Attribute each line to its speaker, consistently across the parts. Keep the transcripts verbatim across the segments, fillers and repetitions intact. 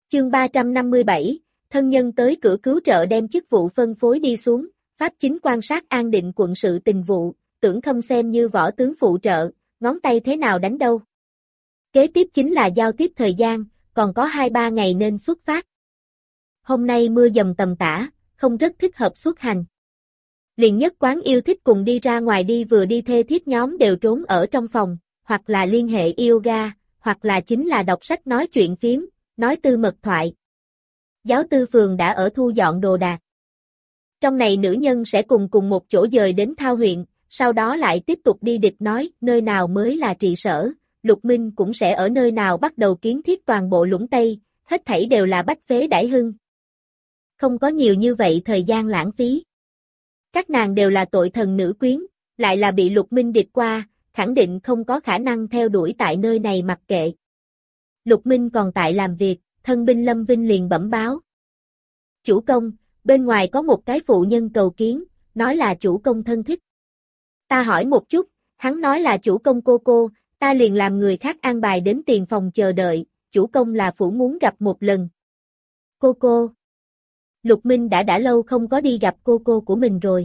Speaker 1: Chương ba trăm năm mươi bảy, thân nhân tới cửa cứu trợ đem chức vụ phân phối đi xuống, pháp chính quan sát an định quận sự tình vụ, Tưởng Khâm xem như võ tướng phụ trợ, ngón tay thế nào đánh đâu. Kế tiếp chính là giao tiếp thời gian, còn có hai ba ngày nên xuất phát. Hôm nay mưa dầm tầm tã, không rất thích hợp xuất hành. Liền Nhất Quán yêu thích cùng đi ra ngoài đi vừa đi thê thiếp nhóm đều trốn ở trong phòng, hoặc là liên hệ yoga, hoặc là chính là đọc sách nói chuyện phiếm, nói tư mật thoại. Giáo tư phường đã ở thu dọn đồ đạc. Trong này nữ nhân sẽ cùng cùng một chỗ dời đến Thao huyện, sau đó lại tiếp tục đi địch nói nơi nào mới là trị sở, Lục Minh cũng sẽ ở nơi nào bắt đầu kiến thiết toàn bộ Lũng Tây, hết thảy đều là bách phế đãi hưng. Không có nhiều như vậy thời gian lãng phí. Các nàng đều là tội thần nữ quyến, lại là bị Lục Minh địch qua, khẳng định không có khả năng theo đuổi tại nơi này mặc kệ. Lục Minh còn tại làm việc, thân binh Lâm Vinh liền bẩm báo. Chủ công, bên ngoài có một cái phụ nhân cầu kiến, nói là chủ công thân thích. Ta hỏi một chút, hắn nói là chủ công cô cô, ta liền làm người khác an bài đến tiền phòng chờ đợi, chủ công là phủ muốn gặp một lần. Cô cô. Lục Minh đã đã lâu không có đi gặp cô cô của mình rồi.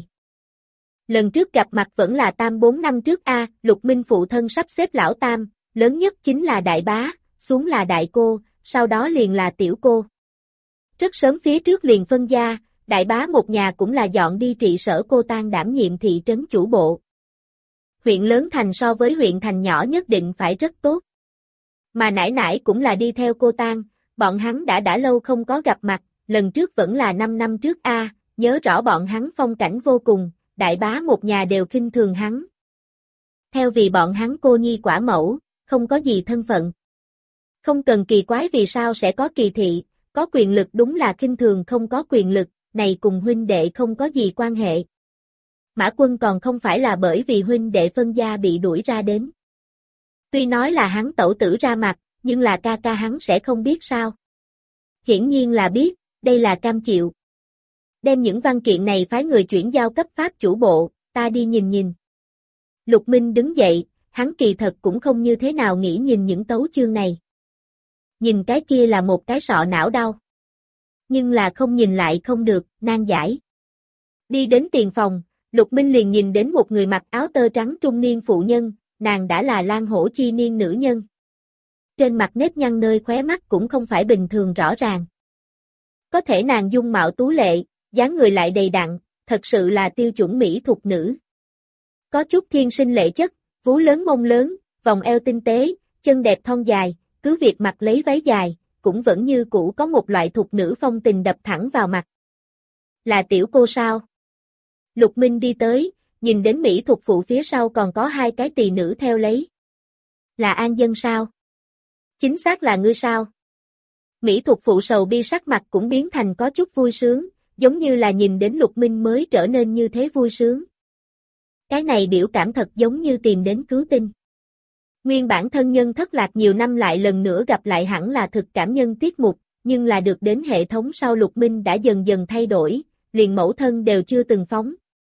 Speaker 1: Lần trước gặp mặt vẫn là tam bốn năm trước a, Lục Minh phụ thân sắp xếp lão tam, lớn nhất chính là đại bá, xuống là đại cô, sau đó liền là tiểu cô. Rất sớm phía trước liền phân gia, đại bá một nhà cũng là dọn đi trị sở Cô Tang đảm nhiệm thị trấn chủ bộ. Huyện lớn thành so với huyện thành nhỏ nhất định phải rất tốt. Mà nãi nãi cũng là đi theo Cô Tang, bọn hắn đã đã lâu không có gặp mặt, lần trước vẫn là năm năm trước a, nhớ rõ bọn hắn phong cảnh vô cùng, đại bá một nhà đều khinh thường hắn. Theo vì bọn hắn cô nhi quả mẫu, không có gì thân phận. Không cần kỳ quái vì sao sẽ có kỳ thị, có quyền lực đúng là khinh thường không có quyền lực, này cùng huynh đệ không có gì quan hệ. Mã Quân còn không phải là bởi vì huynh đệ phân gia bị đuổi ra đến. Tuy nói là hắn tẩu tử ra mặt, nhưng là ca ca hắn sẽ không biết sao. Hiển nhiên là biết, đây là cam chịu. Đem những văn kiện này phái người chuyển giao cấp pháp chủ bộ, ta đi nhìn nhìn. Lục Minh đứng dậy, hắn kỳ thật cũng không như thế nào nghĩ nhìn những tấu chương này. Nhìn cái kia là một cái sọ não đau. Nhưng là không nhìn lại không được, nan giải. Đi đến tiền phòng, Lục Minh liền nhìn đến một người mặc áo tơ trắng trung niên phụ nhân, nàng đã là Lan Hổ chi niên nữ nhân. Trên mặt nếp nhăn nơi khóe mắt cũng không phải bình thường rõ ràng. Có thể nàng dung mạo tú lệ, dáng người lại đầy đặn, thật sự là tiêu chuẩn mỹ thục nữ. Có chút thiên sinh lệ chất, vú lớn mông lớn, vòng eo tinh tế, chân đẹp thon dài, cứ việc mặc lấy váy dài, cũng vẫn như cũ có một loại thục nữ phong tình đập thẳng vào mặt. Là tiểu cô sao? Lục Minh đi tới, nhìn đến mỹ thục phụ phía sau còn có hai cái tỳ nữ theo lấy. Là An Dân sao? Chính xác là ngươi sao? Mỹ thục phụ sầu bi sắc mặt cũng biến thành có chút vui sướng, giống như là nhìn đến Lục Minh mới trở nên như thế vui sướng. Cái này biểu cảm thật giống như tìm đến cứu tinh. Nguyên bản thân nhân thất lạc nhiều năm lại lần nữa gặp lại hẳn là thực cảm nhân tiết mục, nhưng là được đến hệ thống sau Lục Minh đã dần dần thay đổi, liền mẫu thân đều chưa từng phóng.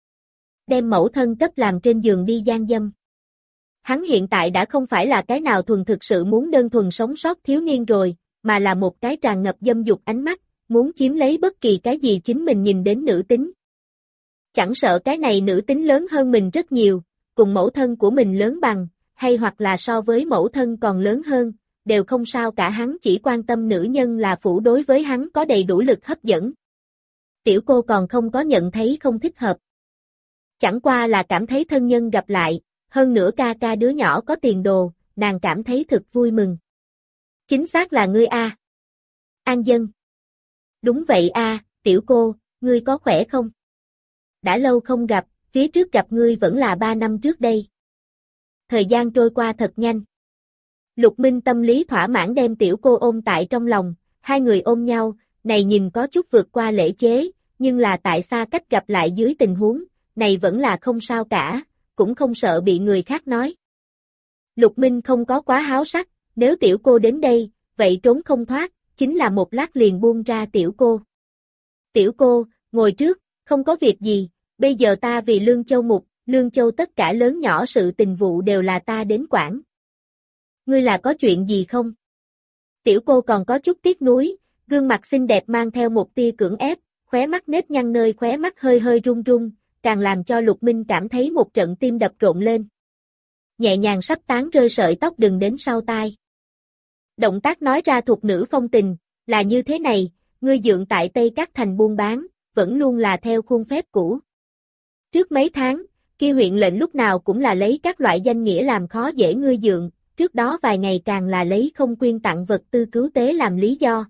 Speaker 1: Đem mẫu thân cấp làm trên giường đi gian dâm. Hắn hiện tại đã không phải là cái nào thuần thực sự muốn đơn thuần sống sót thiếu niên rồi, mà là một cái tràn ngập dâm dục ánh mắt, muốn chiếm lấy bất kỳ cái gì chính mình nhìn đến nữ tính. Chẳng sợ cái này nữ tính lớn hơn mình rất nhiều, cùng mẫu thân của mình lớn bằng, hay hoặc là so với mẫu thân còn lớn hơn, đều không sao cả, hắn chỉ quan tâm nữ nhân là phủ đối với hắn có đầy đủ lực hấp dẫn. Tiểu cô còn không có nhận thấy không thích hợp. Chẳng qua là cảm thấy thân nhân gặp lại, hơn nữa ca ca đứa nhỏ có tiền đồ, nàng cảm thấy thực vui mừng. Chính xác là ngươi a. An Dân. Đúng vậy a, tiểu cô, ngươi có khỏe không? Đã lâu không gặp, phía trước gặp ngươi vẫn là ba năm trước đây. Thời gian trôi qua thật nhanh. Lục Minh tâm lý thỏa mãn đem tiểu cô ôm tại trong lòng, hai người ôm nhau, này nhìn có chút vượt qua lễ chế, nhưng là tại xa cách gặp lại dưới tình huống, này vẫn là không sao cả, cũng không sợ bị người khác nói. Lục Minh không có quá háo sắc, nếu tiểu cô đến đây, vậy trốn không thoát, chính là một lát liền buông ra tiểu cô. Tiểu cô, ngồi trước, không có việc gì, bây giờ ta vì Lương Châu Mục, Lương Châu tất cả lớn nhỏ sự tình vụ đều là ta đến quản. Ngươi là có chuyện gì không? Tiểu cô còn có chút tiếc nuối, Gương mặt xinh đẹp mang theo một tia cưỡng ép, khóe mắt nếp nhăn nơi khóe mắt hơi hơi run run, càng làm cho Lục Minh cảm thấy một trận tim đập rộn lên. Nhẹ nhàng sắp tán rơi sợi tóc đừng đến sau tai. Động tác nói ra thuộc nữ phong tình, là như thế này, ngươi dượng tại Tây Các Thành buôn bán, vẫn luôn là theo khuôn phép cũ. Trước mấy tháng, kia huyện lệnh lúc nào cũng là lấy các loại danh nghĩa làm khó dễ ngươi dượng, trước đó vài ngày càng là lấy không quyên tặng vật tư cứu tế làm lý do.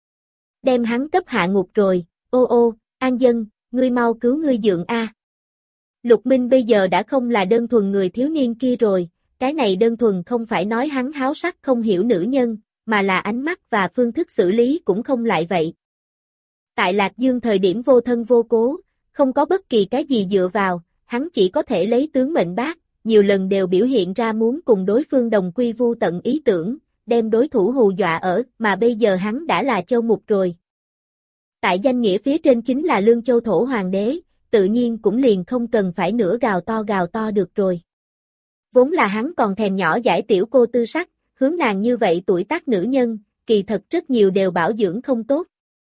Speaker 1: Đem hắn cấp hạ ngục rồi, ô ô, An Dân, ngươi mau cứu ngươi dượng a. Lục Minh bây giờ đã không là đơn thuần người thiếu niên kia rồi, cái này đơn thuần không phải nói hắn háo sắc không hiểu nữ nhân, mà là ánh mắt và phương thức xử lý cũng không lại vậy. Tại Lạc Dương thời điểm vô thân vô cố, không có bất kỳ cái gì dựa vào, hắn chỉ có thể lấy tướng mệnh bác, nhiều lần đều biểu hiện ra muốn cùng đối phương đồng quy vu tận ý tưởng, đem đối thủ hù dọa ở, mà bây giờ hắn đã là châu mục rồi. Tại danh nghĩa phía trên chính là Lương Châu thổ hoàng đế, tự nhiên cũng liền không cần phải nữa gào to gào to được rồi. Vốn là hắn còn thèm nhỏ giải tiểu cô tư sắc, hướng nàng như vậy tuổi tác nữ nhân, kỳ thật rất nhiều đều bảo dưỡng không tốt.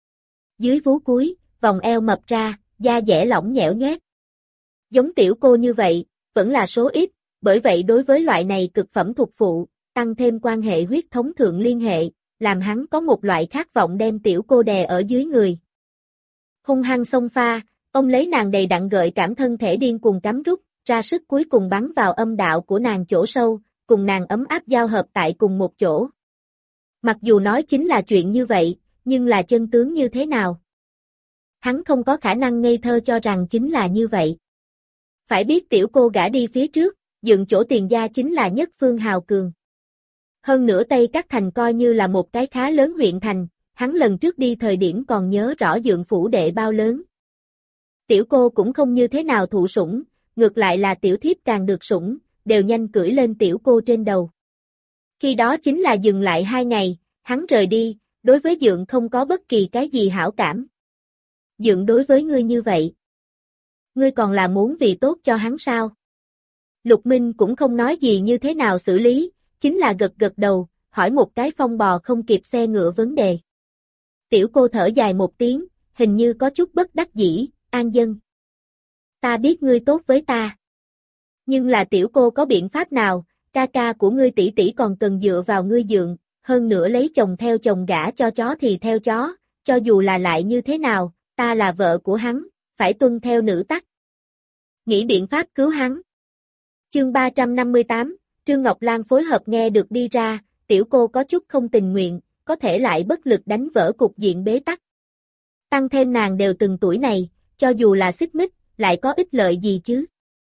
Speaker 1: Dưới vú cuối, vòng eo mập ra, da dẻ lỏng nhẽo nhoét. Giống tiểu cô như vậy, vẫn là số ít, bởi vậy đối với loại này cực phẩm thuộc phụ, tăng thêm quan hệ huyết thống thượng liên hệ, làm hắn có một loại khát vọng đem tiểu cô đè ở dưới người. Hung hăng xông pha, ông lấy nàng đầy đặn gợi cảm thân thể điên cuồng cắm rút, ra sức cuối cùng bắn vào âm đạo của nàng chỗ sâu, cùng nàng ấm áp giao hợp tại cùng một chỗ. Mặc dù nói chính là chuyện như vậy, nhưng là chân tướng như thế nào? Hắn không có khả năng ngây thơ cho rằng chính là như vậy. Phải biết tiểu cô gã đi phía trước, dựng chỗ tiền gia chính là nhất phương hào cường. Hơn nữa Tây Các Thành coi như là một cái khá lớn huyện thành, hắn lần trước đi thời điểm còn nhớ rõ dượng phủ đệ bao lớn. Tiểu cô cũng không như thế nào thụ sủng, ngược lại là tiểu thiếp càng được sủng, đều nhanh cưỡi lên tiểu cô trên đầu. Khi đó chính là dừng lại hai ngày, hắn rời đi, đối với dượng không có bất kỳ cái gì hảo cảm. Dượng đối với ngươi như vậy, ngươi còn là muốn vì tốt cho hắn sao? Lục Minh cũng không nói gì như thế nào xử lý, chính là gật gật đầu, hỏi một cái phong bò không kịp xe ngựa vấn đề. Tiểu cô thở dài một tiếng, hình như có chút bất đắc dĩ, An Dân. Ta biết ngươi tốt với ta. Nhưng là tiểu cô có biện pháp nào, ca ca của ngươi tỷ tỷ còn cần dựa vào ngươi dượng, hơn nữa lấy chồng theo chồng gả cho chó thì theo chó, cho dù là lại như thế nào, ta là vợ của hắn, phải tuân theo nữ tắc. Nghĩ biện pháp cứu hắn. Chương ba trăm năm mươi tám, Trương Ngọc Lan phối hợp nghe được đi ra, tiểu cô có chút không tình nguyện, có thể lại bất lực đánh vỡ cục diện bế tắc. Tăng thêm nàng đều từng tuổi này, cho dù là xích mích, lại có ích lợi gì chứ?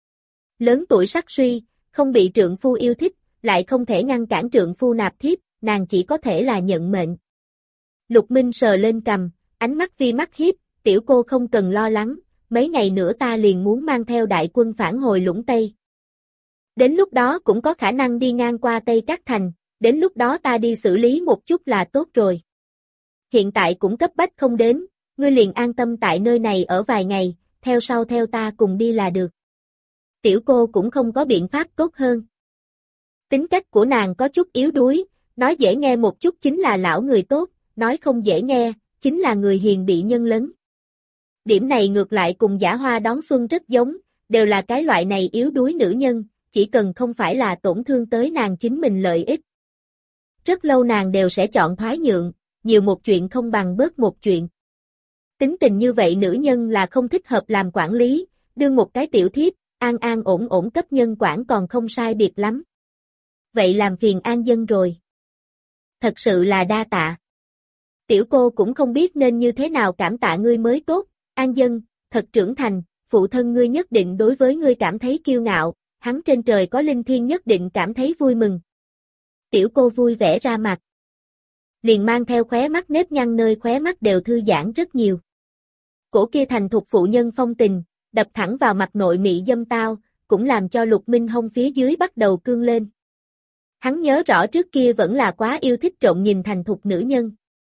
Speaker 1: Lớn tuổi sắc suy, không bị trượng phu yêu thích, lại không thể ngăn cản trượng phu nạp thiếp, nàng chỉ có thể là nhận mệnh. Lục Minh sờ lên cằm, ánh mắt vi mắt hiếp, tiểu cô không cần lo lắng, mấy ngày nữa ta liền muốn mang theo đại quân phản hồi Lũng Tây. Đến lúc đó cũng có khả năng đi ngang qua Tây Các Thành, đến lúc đó ta đi xử lý một chút là tốt rồi. Hiện tại cũng cấp bách không đến, ngươi liền an tâm tại nơi này ở vài ngày, theo sau theo ta cùng đi là được. Tiểu cô cũng không có biện pháp tốt hơn. Tính cách của nàng có chút yếu đuối, nói dễ nghe một chút chính là lão người tốt, nói không dễ nghe, chính là người hiền bị nhân lấn. Điểm này ngược lại cùng Giả Hoa đón xuân rất giống, đều là cái loại này yếu đuối nữ nhân, chỉ cần không phải là tổn thương tới nàng chính mình lợi ích. Rất lâu nàng đều sẽ chọn thoái nhượng, nhiều một chuyện không bằng bớt một chuyện. Tính tình như vậy nữ nhân là không thích hợp làm quản lý, đương một cái tiểu thiếp, an an ổn ổn cấp nhân quản còn không sai biệt lắm. Vậy làm phiền An Dân rồi. Thật sự là đa tạ. Tiểu cô cũng không biết nên như thế nào cảm tạ ngươi mới tốt, An Dân, thật trưởng thành, phụ thân ngươi nhất định đối với ngươi cảm thấy kiêu ngạo, hắn trên trời có linh thiêng nhất định cảm thấy vui mừng. Tiểu cô vui vẻ ra mặt. Liền mang theo khóe mắt nếp nhăn nơi khóe mắt đều thư giãn rất nhiều. Cổ kia thành thục phụ nhân phong tình, đập thẳng vào mặt nội mị dâm tao, cũng làm cho Lục Minh hông phía dưới bắt đầu cương lên. Hắn nhớ rõ trước kia vẫn là quá yêu thích trộn nhìn thành thục nữ nhân.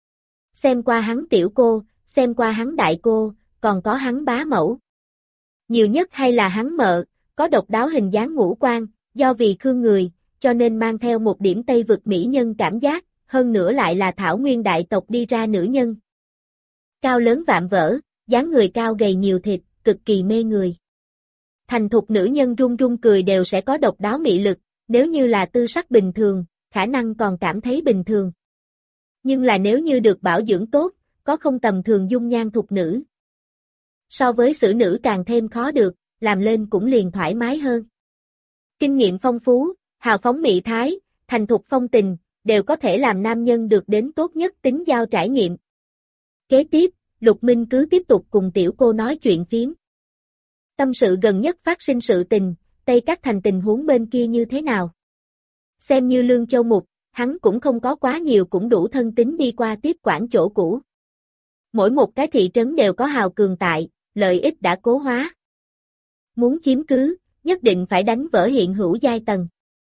Speaker 1: Xem qua hắn tiểu cô, xem qua hắn đại cô, còn có hắn bá mẫu. Nhiều nhất hay là hắn mợ, có độc đáo hình dáng ngũ quan, do vì khương người, cho nên mang theo một điểm Tây vực mỹ nhân cảm giác, hơn nữa lại là thảo nguyên đại tộc đi ra nữ nhân. Cao lớn vạm vỡ, dáng người cao gầy nhiều thịt, cực kỳ mê người. Thành thục nữ nhân run run cười đều sẽ có độc đáo mị lực, nếu như là tư sắc bình thường, khả năng còn cảm thấy bình thường. Nhưng là nếu như được bảo dưỡng tốt, có không tầm thường dung nhan thục nữ. So với xử nữ càng thêm khó được, làm lên cũng liền thoải mái hơn. Kinh nghiệm phong phú, hào phóng mị thái, thành thục phong tình, đều có thể làm nam nhân được đến tốt nhất tính giao trải nghiệm. Kế tiếp, Lục Minh cứ tiếp tục cùng tiểu cô nói chuyện phiếm. Tâm sự gần nhất phát sinh sự tình, Tây Các thành tình huống bên kia như thế nào? Xem như Lương Châu Mục, hắn cũng không có quá nhiều cũng đủ thân tín đi qua tiếp quản chỗ cũ. Mỗi một cái thị trấn đều có hào cường tại, lợi ích đã cố hóa. Muốn chiếm cứ, nhất định phải đánh vỡ hiện hữu giai tầng.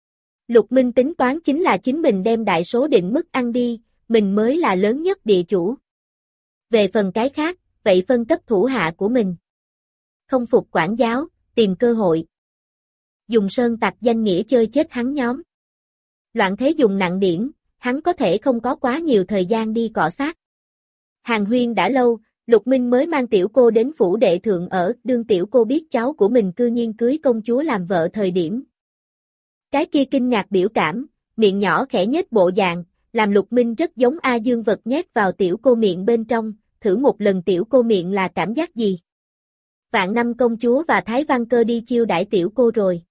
Speaker 1: Lục Minh tính toán chính là chính mình đem đại số định mức ăn đi, mình mới là lớn nhất địa chủ. Về phần cái khác, vậy phân cấp thủ hạ của mình. Không phục quản giáo, tìm cơ hội. Dùng sơn tặc danh nghĩa chơi chết hắn nhóm. Loạn thế dùng nặng điển, hắn có thể không có quá nhiều thời gian đi cọ sát. Hàng huyên đã lâu, Lục Minh mới mang tiểu cô đến phủ đệ thượng ở, đương tiểu cô biết cháu của mình cư nhiên cưới công chúa làm vợ thời điểm. Cái kia kinh ngạc biểu cảm, miệng nhỏ khẽ nhếch bộ dạng, làm Lục Minh rất giống A Dương vật nhét vào tiểu cô miệng bên trong, thử một lần tiểu cô miệng là cảm giác gì. Vạn năm công chúa và Thái Văn Cơ đi chiêu đãi tiểu cô rồi.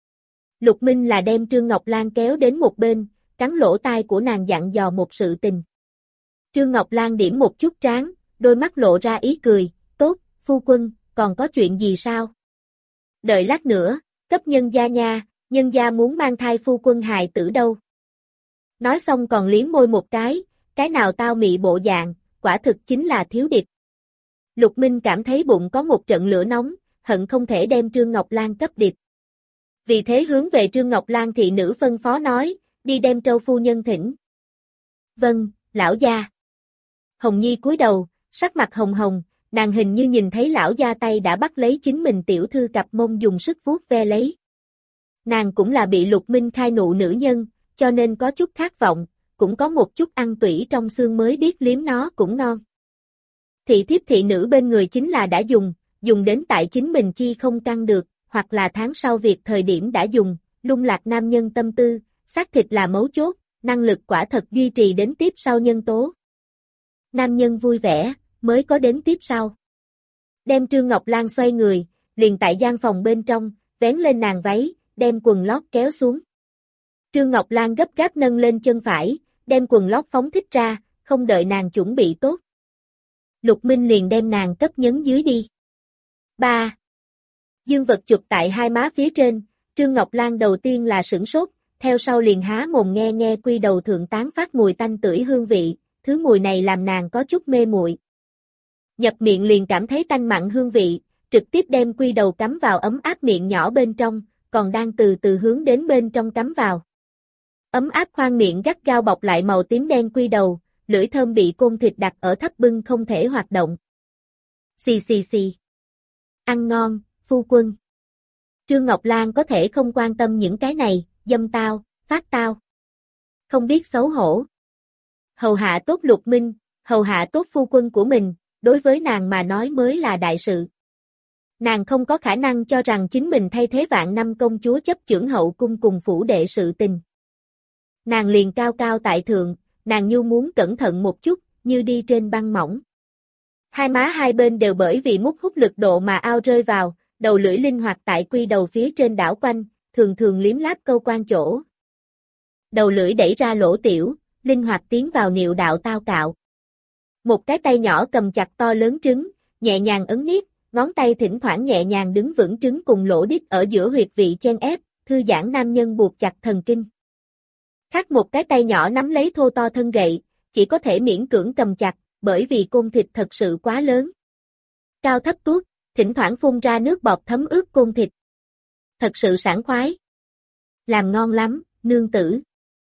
Speaker 1: Lục Minh là đem Trương Ngọc Lan kéo đến một bên, cắn lỗ tai của nàng dặn dò một sự tình. Trương Ngọc Lan điểm một chút trán, đôi mắt lộ ra ý cười, tốt, phu quân, còn có chuyện gì sao? Đợi lát nữa, cấp nhân gia nha, nhân gia muốn mang thai phu quân hài tử đâu. Nói xong còn liếm môi một cái, cái nào tao mị bộ dạng, quả thực chính là thiếu địch. Lục Minh cảm thấy bụng có một trận lửa nóng, hận không thể đem Trương Ngọc Lan cấp địch. Vì thế hướng về Trương Ngọc Lan thị nữ phân phó nói, đi đem Trâu phu nhân thỉnh. Vâng, lão gia. Hồng Nhi cúi đầu, sắc mặt hồng hồng, nàng hình như nhìn thấy lão gia tay đã bắt lấy chính mình tiểu thư cặp mông dùng sức vuốt ve lấy. Nàng cũng là bị Lục Minh khai nụ nữ nhân, cho nên có chút khát vọng, cũng có một chút ăn tủy trong xương mới biết liếm nó cũng ngon. Thị thiếp thị nữ bên người chính là đã dùng, dùng đến tại chính mình chi không căng được, hoặc là tháng sau việc thời điểm đã dùng, lung lạc nam nhân tâm tư, xác thịt là mấu chốt, năng lực quả thật duy trì đến tiếp sau nhân tố. Nam nhân vui vẻ, mới có đến tiếp sau. Đem Trương Ngọc Lan xoay người, liền tại gian phòng bên trong, vén lên nàng váy, đem quần lót kéo xuống. Trương Ngọc Lan gấp gáp nâng lên chân phải, đem quần lót phóng thích ra, không đợi nàng chuẩn bị tốt. Lục Minh liền đem nàng cấp nhấn dưới đi. ba. Dương vật chụp tại hai má phía trên, Trương Ngọc Lan đầu tiên là sửng sốt, theo sau liền há mồm nghe nghe quy đầu thượng tán phát mùi tanh tưởi hương vị, thứ mùi này làm nàng có chút mê muội. Nhập miệng liền cảm thấy tanh mặn hương vị, trực tiếp đem quy đầu cắm vào ấm áp miệng nhỏ bên trong, còn đang từ từ hướng đến bên trong cắm vào. Ấm áp khoang miệng gắt gao bọc lại màu tím đen quy đầu, lưỡi thơm bị côn thịt đặt ở thấp bưng không thể hoạt động. Xì xì xì. Ăn ngon, phu quân. Trương Ngọc Lan có thể không quan tâm những cái này, dâm tao, phát tao. Không biết xấu hổ. Hầu hạ tốt Lục Minh, hầu hạ tốt phu quân của mình, đối với nàng mà nói mới là đại sự. Nàng không có khả năng cho rằng chính mình thay thế vạn năm công chúa chấp chưởng hậu cung cùng phủ đệ sự tình. Nàng liền cao cao tại thượng, nàng nhu muốn cẩn thận một chút, như đi trên băng mỏng. Hai má hai bên đều bởi vì mút hút lực độ mà ao rơi vào, đầu lưỡi linh hoạt tại quy đầu phía trên đảo quanh, thường thường liếm láp câu quan chỗ. Đầu lưỡi đẩy ra lỗ tiểu, linh hoạt tiến vào niệu đạo tao cạo. Một cái tay nhỏ cầm chặt to lớn trứng, nhẹ nhàng ấn niết, ngón tay thỉnh thoảng nhẹ nhàng đứng vững trứng cùng lỗ đít ở giữa huyệt vị chen ép, thư giãn nam nhân buộc chặt thần kinh. Khác một cái tay nhỏ nắm lấy thô to thân gậy, chỉ có thể miễn cưỡng cầm chặt, bởi vì côn thịt thật sự quá lớn. Cao thấp tuốt, thỉnh thoảng phun ra nước bọt thấm ướt côn thịt. Thật sự sảng khoái. Làm ngon lắm, nương tử.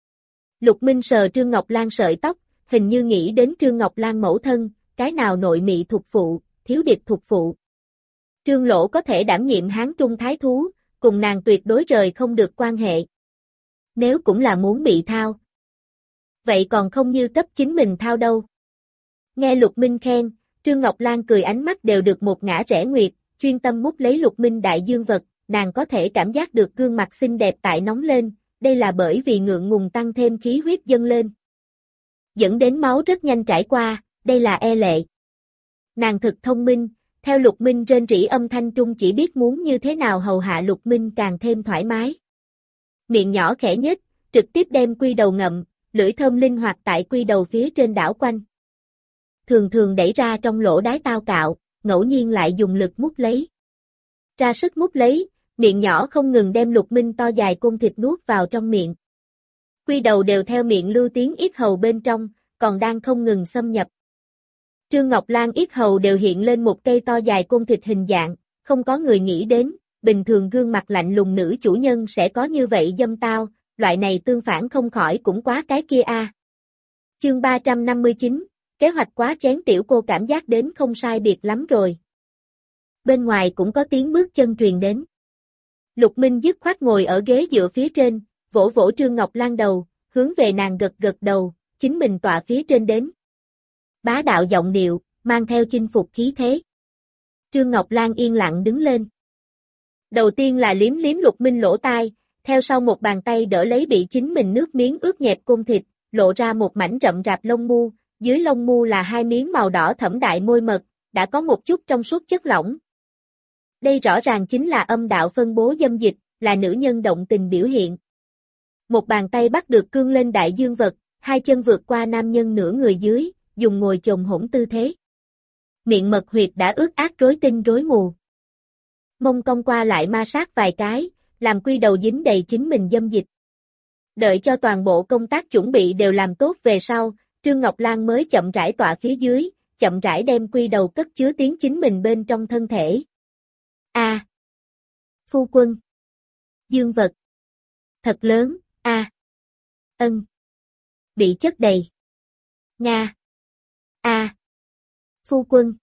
Speaker 1: Lục Minh sờ Trương Ngọc Lan sợi tóc, hình như nghĩ đến Trương Ngọc Lan mẫu thân, cái nào nội mị thuộc phụ, thiếu địch thuộc phụ. Trương Lỗ có thể đảm nhiệm Hán Trung thái thú, cùng nàng tuyệt đối rời không được quan hệ. Nếu cũng là muốn bị thao. Vậy còn không như cấp chính mình thao đâu. Nghe Lục Minh khen, Trương Ngọc Lan cười ánh mắt đều được một ngã rẽ nguyệt, chuyên tâm mút lấy Lục Minh đại dương vật, nàng có thể cảm giác được gương mặt xinh đẹp tại nóng lên, đây là bởi vì ngượng ngùng tăng thêm khí huyết dâng lên. Dẫn đến máu rất nhanh trải qua, đây là e lệ. Nàng thực thông minh, theo Lục Minh rên rỉ âm thanh trung chỉ biết muốn như thế nào hầu hạ Lục Minh càng thêm thoải mái. Miệng nhỏ khẽ nhếch, trực tiếp đem quy đầu ngậm, lưỡi thơm linh hoạt tại quy đầu phía trên đảo quanh. Thường thường đẩy ra trong lỗ đái tao cạo, ngẫu nhiên lại dùng lực mút lấy. Ra sức mút lấy, miệng nhỏ không ngừng đem Lục Minh to dài côn thịt nuốt vào trong miệng. Quy đầu đều theo miệng lưu tiến yết hầu bên trong, còn đang không ngừng xâm nhập. Trương Ngọc Lan yết hầu đều hiện lên một cây to dài côn thịt hình dạng, không có người nghĩ đến, bình thường gương mặt lạnh lùng nữ chủ nhân sẽ có như vậy dâm tao, loại này tương phản không khỏi cũng quá cái kia a. À. Chương ba trăm năm mươi chín, kế hoạch quá chén tiểu cô cảm giác đến không sai biệt lắm rồi. Bên ngoài cũng có tiếng bước chân truyền đến. Lục Minh dứt khoát ngồi ở ghế dựa phía trên, vỗ vỗ Trương Ngọc Lan đầu, hướng về nàng gật gật đầu, chính mình tọa phía trên đến. Bá đạo giọng điệu, mang theo chinh phục khí thế. Trương Ngọc Lan yên lặng đứng lên. Đầu tiên là liếm liếm Lục Minh lỗ tai, theo sau một bàn tay đỡ lấy bị chính mình nước miếng ướt nhẹp côn thịt, lộ ra một mảnh rậm rạp lông mu, dưới lông mu là hai miếng màu đỏ thẫm đại môi mật, đã có một chút trong suốt chất lỏng. Đây rõ ràng chính là âm đạo phân bố dâm dịch, là nữ nhân động tình biểu hiện. Một bàn tay bắt được cương lên đại dương vật, hai chân vượt qua nam nhân nửa người dưới, dùng ngồi chồm hỗn tư thế. Miệng mật huyệt đã ướt át rối tinh rối mù. Mông cong qua lại ma sát vài cái, làm quy đầu dính đầy chính mình dâm dịch. Đợi cho toàn bộ công tác chuẩn bị đều làm tốt về sau, Trương Ngọc Lan mới chậm rãi tọa phía dưới, chậm rãi đem quy đầu cất chứa tiến chính mình bên trong thân thể. A. À. Phu quân. Dương vật. Thật lớn, a. À. Ân. Bị chất đầy. Nga. A. À. Phu quân.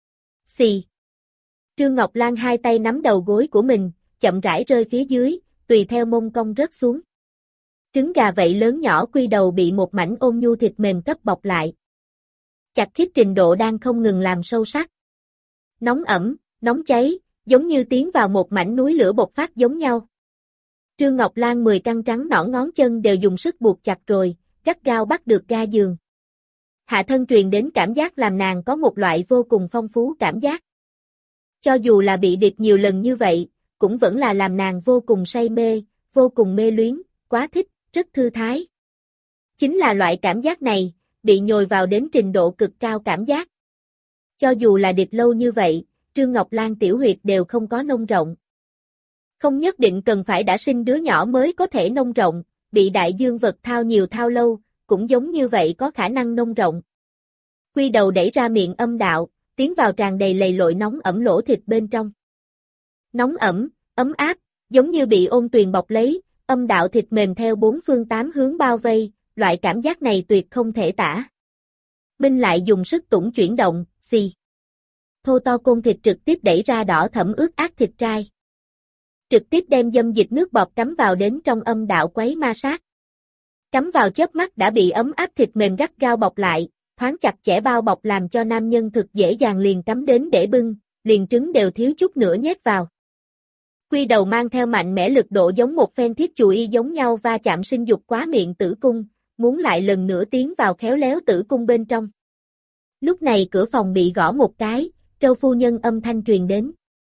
Speaker 1: Xì. Trương Ngọc Lan hai tay nắm đầu gối của mình, chậm rãi rơi phía dưới, tùy theo mông cong rớt xuống. Trứng gà vậy lớn nhỏ quy đầu bị một mảnh ôn nhu thịt mềm cấp bọc lại. Chặt khít trình độ đang không ngừng làm sâu sắc. Nóng ẩm, nóng cháy, giống như tiến vào một mảnh núi lửa bộc phát giống nhau. Trương Ngọc Lan mười căn trắng nõn ngón chân đều dùng sức buộc chặt rồi, gắt gao bắt được ga giường. Hạ thân truyền đến cảm giác làm nàng có một loại vô cùng phong phú cảm giác. Cho dù là bị điệp nhiều lần như vậy, cũng vẫn là làm nàng vô cùng say mê, vô cùng mê luyến, quá thích, rất thư thái. Chính là loại cảm giác này, bị nhồi vào đến trình độ cực cao cảm giác. Cho dù là điệp lâu như vậy, Trương Ngọc Lan tiểu huyệt đều không có nông rộng. Không nhất định cần phải đã sinh đứa nhỏ mới có thể nông rộng, bị đại dương vật thao nhiều thao lâu, cũng giống như vậy có khả năng nông rộng. Quy đầu đẩy ra miệng âm đạo, tiến vào tràn đầy lầy lội nóng ẩm lỗ thịt bên trong. Nóng ẩm, ấm áp, giống như bị ôn tuyền bọc lấy, âm đạo thịt mềm theo bốn phương tám hướng bao vây, loại cảm giác này tuyệt không thể tả. Minh lại dùng sức tủng chuyển động, xì. Thô to côn thịt trực tiếp đẩy ra đỏ thẫm ướt át thịt trai. Trực tiếp đem dâm dịch nước bọt cắm vào đến trong âm đạo quấy ma sát. Cắm vào chớp mắt đã bị ấm áp thịt mềm gắt gao bọc lại, thoáng chặt chẽ bao bọc làm cho nam nhân thực dễ dàng liền cắm đến để bưng, liền trứng đều thiếu chút nữa nhét vào. Quy đầu mang theo mạnh mẽ lực độ giống một phen thiết chùi y giống nhau va chạm sinh dục quá miệng tử cung, muốn lại lần nữa tiến vào khéo léo tử cung bên trong. Lúc này cửa phòng bị gõ một cái, Trâu phu nhân âm thanh truyền đến.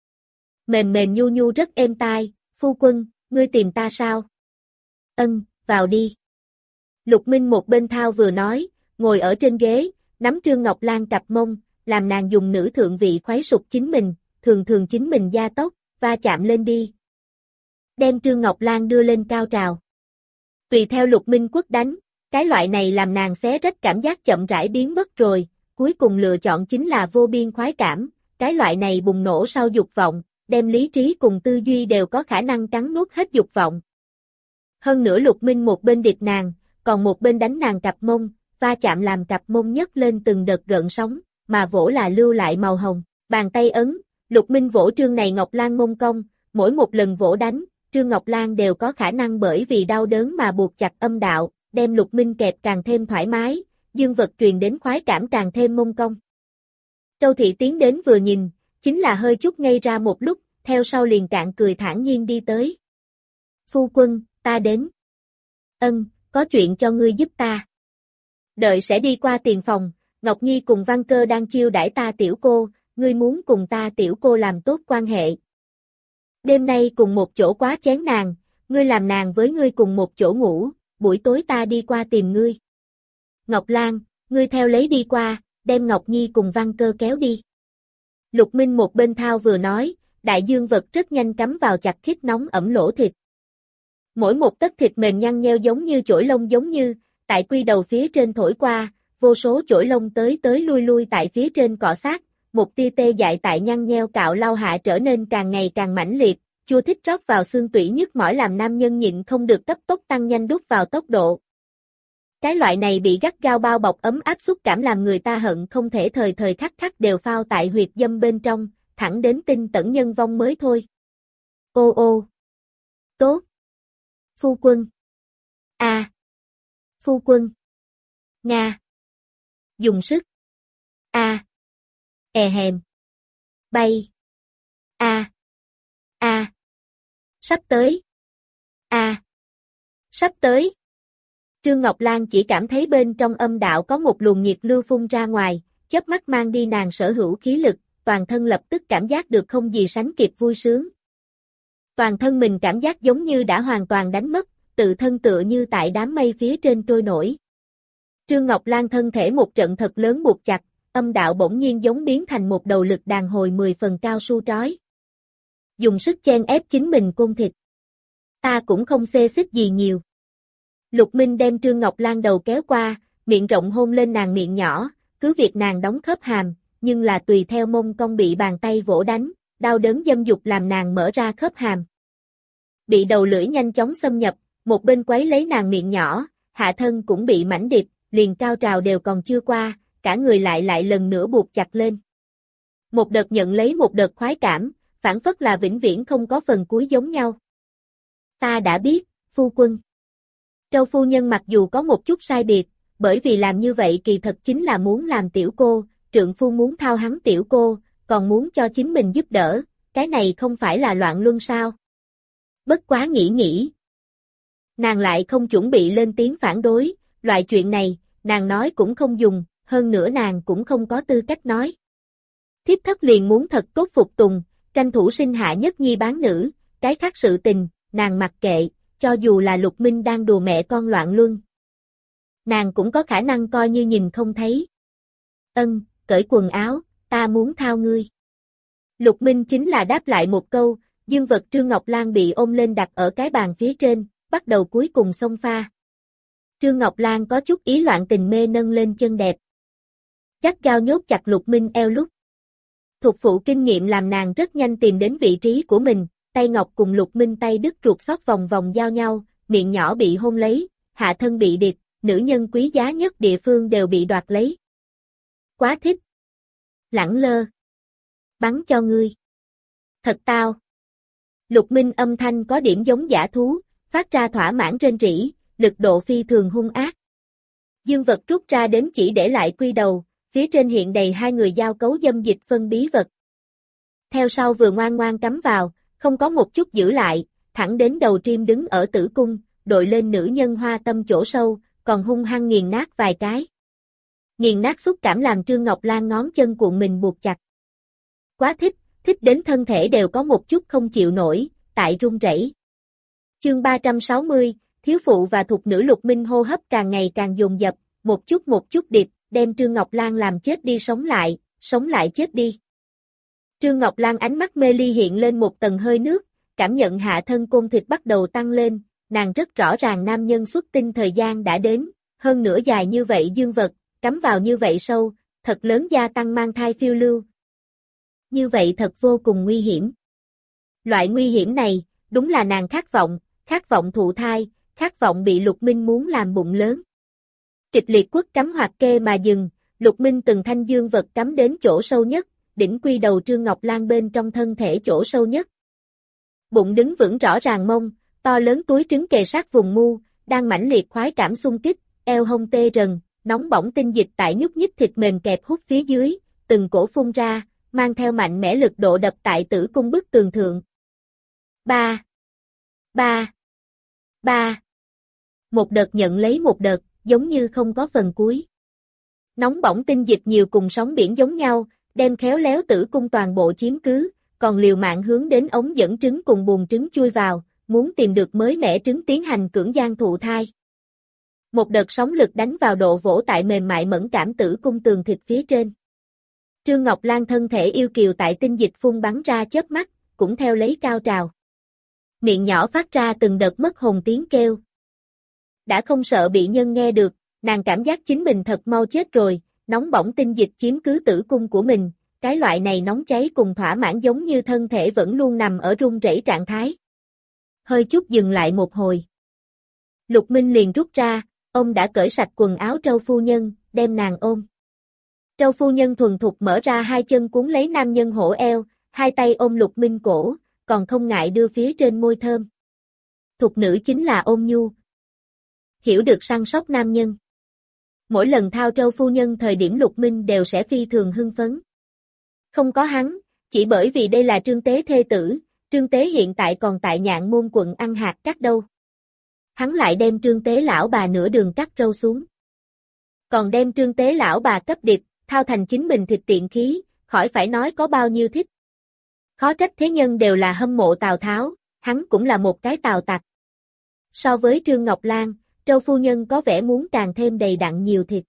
Speaker 1: Mềm mềm nhu nhu rất êm tai, phu quân, ngươi tìm ta sao? Ân, vào đi. Lục Minh một bên thao vừa nói, ngồi ở trên ghế, nắm Trương Ngọc Lan cặp mông, làm nàng dùng nữ thượng vị khoái sụp chính mình, thường thường chính mình gia tốc, va chạm lên đi. Đem Trương Ngọc Lan đưa lên cao trào. Tùy theo Lục Minh quất đánh, cái loại này làm nàng xé rách cảm giác chậm rãi biến mất rồi, cuối cùng lựa chọn chính là vô biên khoái cảm, cái loại này bùng nổ sau dục vọng, đem lý trí cùng tư duy đều có khả năng cắn nuốt hết dục vọng. Hơn nữa Lục Minh một bên điệp nàng, còn một bên đánh nàng cặp mông, va chạm làm cặp mông nhấc lên từng đợt gợn sóng, mà vỗ là lưu lại màu hồng, bàn tay ấn, Lục Minh vỗ Trương này Ngọc Lan mông cong, mỗi một lần vỗ đánh, Trương Ngọc Lan đều có khả năng bởi vì đau đớn mà buộc chặt âm đạo, đem Lục Minh kẹp càng thêm thoải mái, dương vật truyền đến khoái cảm càng thêm mông cong. Trâu Thị tiến đến vừa nhìn, chính là hơi chút ngây ra một lúc, theo sau liền cạn cười thản nhiên đi tới. Phu quân, ta đến. Ân, có chuyện cho ngươi giúp ta. Đợi sẽ đi qua tiền phòng, Ngọc Nhi cùng Văn Cơ đang chiêu đãi ta tiểu cô, ngươi muốn cùng ta tiểu cô làm tốt quan hệ. Đêm nay cùng một chỗ quá chén nàng, ngươi làm nàng với ngươi cùng một chỗ ngủ, buổi tối ta đi qua tìm ngươi. Ngọc Lan, ngươi theo lấy đi qua, đem Ngọc Nhi cùng Văn Cơ kéo đi. Lục Minh một bên thao vừa nói, đại dương vật rất nhanh cắm vào chặt khít nóng ẩm lỗ thịt. Mỗi một tấc thịt mềm nhăn nheo giống như chổi lông giống như, tại quy đầu phía trên thổi qua, vô số chổi lông tới tới lui lui tại phía trên cọ sát, một tia tê dại tại nhăn nheo cạo lau hạ trở nên càng ngày càng mãnh liệt, chua thích rót vào xương tủy nhức mỏi làm nam nhân nhịn không được cấp tốc tăng nhanh đút vào tốc độ. Cái loại này bị gắt gao bao bọc ấm áp xúc cảm làm người ta hận không thể thời thời khắc khắc đều phao tại huyệt dâm bên trong, thẳng đến tinh tẩn nhân vong mới thôi. Ô ô. Tốt. Phu quân. A. À. Phu quân. Nga. Dùng sức. A. À. E hèm. Bay. A. À. A. À. Sắp tới. A. À. Sắp tới. Trương Ngọc Lan chỉ cảm thấy bên trong âm đạo có một luồng nhiệt lưu phun ra ngoài, chớp mắt mang đi nàng sở hữu khí lực, toàn thân lập tức cảm giác được không gì sánh kịp vui sướng. Toàn thân mình cảm giác giống như đã hoàn toàn đánh mất, tự thân tựa như tại đám mây phía trên trôi nổi. Trương Ngọc Lan thân thể một trận thật lớn buộc chặt, âm đạo bỗng nhiên giống biến thành một đầu lực đàn hồi mười phần cao su trói. Dùng sức chen ép chính mình côn thịt. Ta cũng không xê xích gì nhiều. Lục Minh đem Trương Ngọc Lan đầu kéo qua, miệng rộng hôn lên nàng miệng nhỏ, cứ việc nàng đóng khớp hàm, nhưng là tùy theo mông cong bị bàn tay vỗ đánh, đau đớn dâm dục làm nàng mở ra khớp hàm. Bị đầu lưỡi nhanh chóng xâm nhập, một bên quấy lấy nàng miệng nhỏ, hạ thân cũng bị mảnh điệp, liền cao trào đều còn chưa qua, cả người lại lại lần nữa buộc chặt lên. Một đợt nhận lấy một đợt khoái cảm, phản phất là vĩnh viễn không có phần cuối giống nhau. Ta đã biết, phu quân. Trâu phu nhân mặc dù có một chút sai biệt, bởi vì làm như vậy kỳ thật chính là muốn làm tiểu cô, trượng phu muốn thao hắn tiểu cô, còn muốn cho chính mình giúp đỡ, cái này không phải là loạn luân sao? Bất quá nghĩ nghĩ. Nàng lại không chuẩn bị lên tiếng phản đối, loại chuyện này, nàng nói cũng không dùng, hơn nữa nàng cũng không có tư cách nói. Thiếp thất liền muốn thật tốt phục tùng, tranh thủ sinh hạ nhất nhi bán nữ, cái khác sự tình, nàng mặc kệ, cho dù là Lục Minh đang đùa mẹ con loạn luân. Nàng cũng có khả năng coi như nhìn không thấy. Ân, cởi quần áo, ta muốn thao ngươi. Lục Minh chính là đáp lại một câu, dương vật Trương Ngọc Lan bị ôm lên đặt ở cái bàn phía trên, bắt đầu cuối cùng xông pha. Trương Ngọc Lan có chút ý loạn tình mê nâng lên chân đẹp. Gắt gao nhốt chặt Lục Minh eo lúc. Thuộc phụ kinh nghiệm làm nàng rất nhanh tìm đến vị trí của mình, tay ngọc cùng Lục Minh tay đứt ruột xót vòng vòng giao nhau, miệng nhỏ bị hôn lấy, hạ thân bị điệp, nữ nhân quý giá nhất địa phương đều bị đoạt lấy. Quá thích. Lẳng lơ. Bắn cho ngươi. Thật tao. Lục Minh âm thanh có điểm giống dã thú, phát ra thỏa mãn rên rỉ, lực độ phi thường hung ác. Dương vật rút ra đến chỉ để lại quy đầu, phía trên hiện đầy hai người giao cấu dâm dịch phân bí vật. Theo sau vừa ngoan ngoan cắm vào, không có một chút giữ lại, thẳng đến đầu trim đứng ở tử cung, đội lên nữ nhân hoa tâm chỗ sâu, còn hung hăng nghiền nát vài cái. Nghiền nát xúc cảm làm Trương Ngọc Lan ngón chân cuộn mình buộc chặt. Quá thích, thích đến thân thể đều có một chút không chịu nổi, tại run rẩy. Chương ba trăm sáu mươi, thiếu phụ và thục nữ Lục Minh hô hấp càng ngày càng dồn dập, một chút một chút điệp, đem Trương Ngọc Lan làm chết đi sống lại, sống lại chết đi. Trương Ngọc Lan ánh mắt mê ly hiện lên một tầng hơi nước, cảm nhận hạ thân côn thịt bắt đầu tăng lên, nàng rất rõ ràng nam nhân xuất tinh thời gian đã đến, hơn nữa dài như vậy dương vật, cắm vào như vậy sâu, thật lớn gia tăng mang thai phiêu lưu. Như vậy thật vô cùng nguy hiểm. Loại nguy hiểm này, đúng là nàng khát vọng, khát vọng thụ thai, khát vọng bị Lục Minh muốn làm bụng lớn. Kịch liệt quất cắm hoặc kê mà dừng, Lục Minh từng thanh dương vật cắm đến chỗ sâu nhất, đỉnh quy đầu Trương Ngọc Lan bên trong thân thể chỗ sâu nhất. Bụng đứng vững rõ ràng mông, to lớn túi trứng kề sát vùng mu, đang mãnh liệt khoái cảm xung kích, eo hông tê rần, nóng bỏng tinh dịch tại nhúc nhích thịt mềm kẹp hút phía dưới, từng cổ phun ra, mang theo mạnh mẽ lực độ đập tại tử cung bức tường thượng. Ba, ba, ba. Một đợt nhận lấy một đợt, giống như không có phần cuối. Nóng bỏng tinh dịch nhiều cùng sóng biển giống nhau, đem khéo léo tử cung toàn bộ chiếm cứ, còn liều mạng hướng đến ống dẫn trứng cùng buồng trứng chui vào, muốn tìm được mới mẻ trứng tiến hành cưỡng gian thụ thai. Một đợt sóng lực đánh vào độ vỗ tại mềm mại mẫn cảm tử cung tường thịt phía trên. Trương Ngọc Lan thân thể yêu kiều tại tinh dịch phun bắn ra chớp mắt, cũng theo lấy cao trào. Miệng nhỏ phát ra từng đợt mất hồn tiếng kêu. Đã không sợ bị nhân nghe được, nàng cảm giác chính mình thật mau chết rồi, nóng bỏng tinh dịch chiếm cứ tử cung của mình, cái loại này nóng cháy cùng thỏa mãn giống như thân thể vẫn luôn nằm ở run rẩy trạng thái. Hơi chút dừng lại một hồi. Lục Minh liền rút ra, ông đã cởi sạch quần áo Trâu phu nhân, đem nàng ôm. Trâu phu nhân thuần thục mở ra hai chân cuốn lấy nam nhân hổ eo, hai tay ôm Lục Minh cổ, còn không ngại đưa phía trên môi thơm. Thục nữ chính là ôn nhu. Hiểu được săn sóc nam nhân. Mỗi lần thao Trâu phu nhân thời điểm Lục Minh đều sẽ phi thường hưng phấn. Không có hắn, chỉ bởi vì đây là Trương Tế thê tử, Trương Tế hiện tại còn tại Nhạn Môn quận ăn hạt cắt đâu. Hắn lại đem Trương Tế lão bà nửa đường cắt râu xuống. Còn đem Trương Tế lão bà cấp điệp, thao thành chính mình thịt tiện khí, khỏi phải nói có bao nhiêu thích. Khó trách thế nhân đều là hâm mộ Tào Tháo, hắn cũng là một cái Tào tặc. So với Trương Ngọc Lan, Trâu phu nhân có vẻ muốn càng thêm đầy đặn nhiều thịt.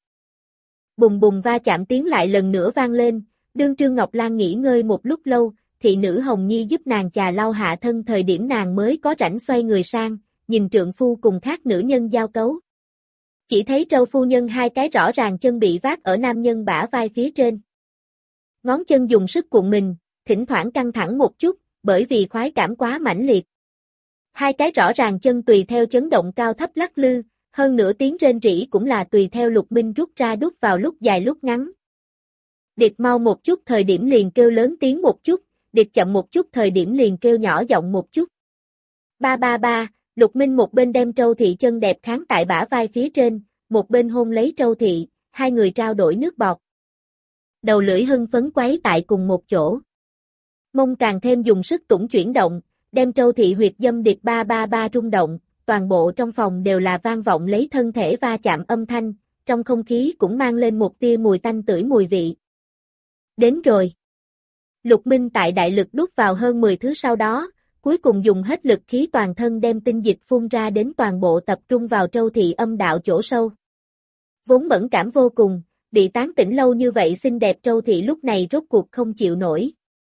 Speaker 1: Bùng bùng va chạm tiếng lại lần nữa vang lên, đương Trương Ngọc Lan nghỉ ngơi một lúc lâu, thị nữ Hồng Nhi giúp nàng chà lau hạ thân thời điểm nàng mới có rảnh xoay người sang, nhìn trượng phu cùng khác nữ nhân giao cấu. Chỉ thấy Trâu phu nhân hai cái rõ ràng chân bị vác ở nam nhân bả vai phía trên. Ngón chân dùng sức cuộn mình, thỉnh thoảng căng thẳng một chút, bởi vì khoái cảm quá mãnh liệt. Hai cái rõ ràng chân tùy theo chấn động cao thấp lắc lư, hơn nữa tiếng rên rỉ cũng là tùy theo Lục Minh rút ra đút vào lúc dài lúc ngắn. Điệt mau một chút thời điểm liền kêu lớn tiếng một chút, điệt chậm một chút thời điểm liền kêu nhỏ giọng một chút. Ba ba ba, Lục Minh một bên đem Trâu thị chân đẹp kháng tại bả vai phía trên, một bên hôn lấy Trâu thị, hai người trao đổi nước bọt. Đầu lưỡi hưng phấn quấy tại cùng một chỗ. Mông càng thêm dùng sức tủng chuyển động, đem Trâu thị huyệt dâm điệt ba ba ba rung động, toàn bộ trong phòng đều là vang vọng lấy thân thể va chạm âm thanh, trong không khí cũng mang lên một tia mùi tanh tưởi mùi vị. Đến rồi. Lục Minh tại đại lực đút vào hơn mười thứ sau đó, cuối cùng dùng hết lực khí toàn thân đem tinh dịch phun ra đến toàn bộ tập trung vào Trâu thị âm đạo chỗ sâu. Vốn mẫn cảm vô cùng, bị tán tỉnh lâu như vậy xinh đẹp Trâu thị lúc này rốt cuộc không chịu nổi.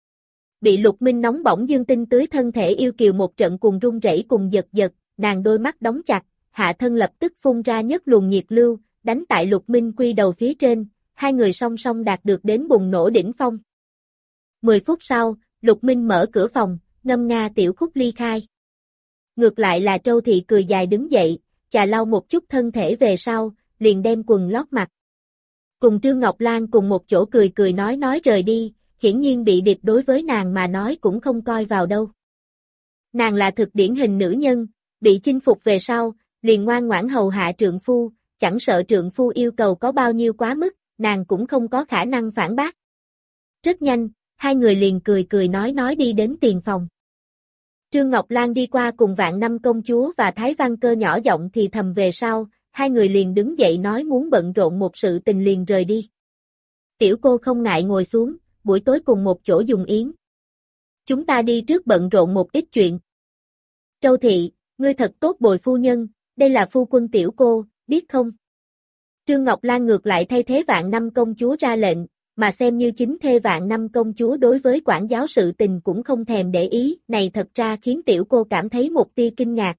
Speaker 1: Bị Lục Minh nóng bỏng dương tinh tưới thân thể yêu kiều một trận cùng run rẩy cùng giật giật, nàng đôi mắt đóng chặt, hạ thân lập tức phun ra nhất luồng nhiệt lưu, đánh tại Lục Minh quy đầu phía trên, hai người song song đạt được đến bùng nổ đỉnh phong. Mười phút sau, Lục Minh mở cửa phòng, ngâm nga tiểu khúc ly khai. Ngược lại là Trâu thị cười dài đứng dậy, chà lau một chút thân thể về sau, liền đem quần lót mặt. Cùng Trương Ngọc Lan cùng một chỗ cười cười nói nói rời đi, hiển nhiên bị điệp đối với nàng mà nói cũng không coi vào đâu. Nàng là thực điển hình nữ nhân, bị chinh phục về sau, liền ngoan ngoãn hầu hạ trượng phu, chẳng sợ trượng phu yêu cầu có bao nhiêu quá mức, nàng cũng không có khả năng phản bác. Rất nhanh, hai người liền cười cười nói nói đi đến tiền phòng. Trương Ngọc Lan đi qua cùng Vạn Năm công chúa và Thái Văn Cơ nhỏ giọng thì thầm về sau, hai người liền đứng dậy nói muốn bận rộn một sự tình liền rời đi. Tiểu cô không ngại ngồi xuống, buổi tối cùng một chỗ dùng yến. Chúng ta đi trước bận rộn một ít chuyện. Trâu thị, ngươi thật tốt bồi phu nhân, đây là phu quân tiểu cô, biết không? Trương Ngọc Lan ngược lại thay thế Vạn Năm công chúa ra lệnh, mà xem như chính thê Vạn Năm công chúa đối với quản giáo sự tình cũng không thèm để ý, này thật ra khiến tiểu cô cảm thấy một tia kinh ngạc.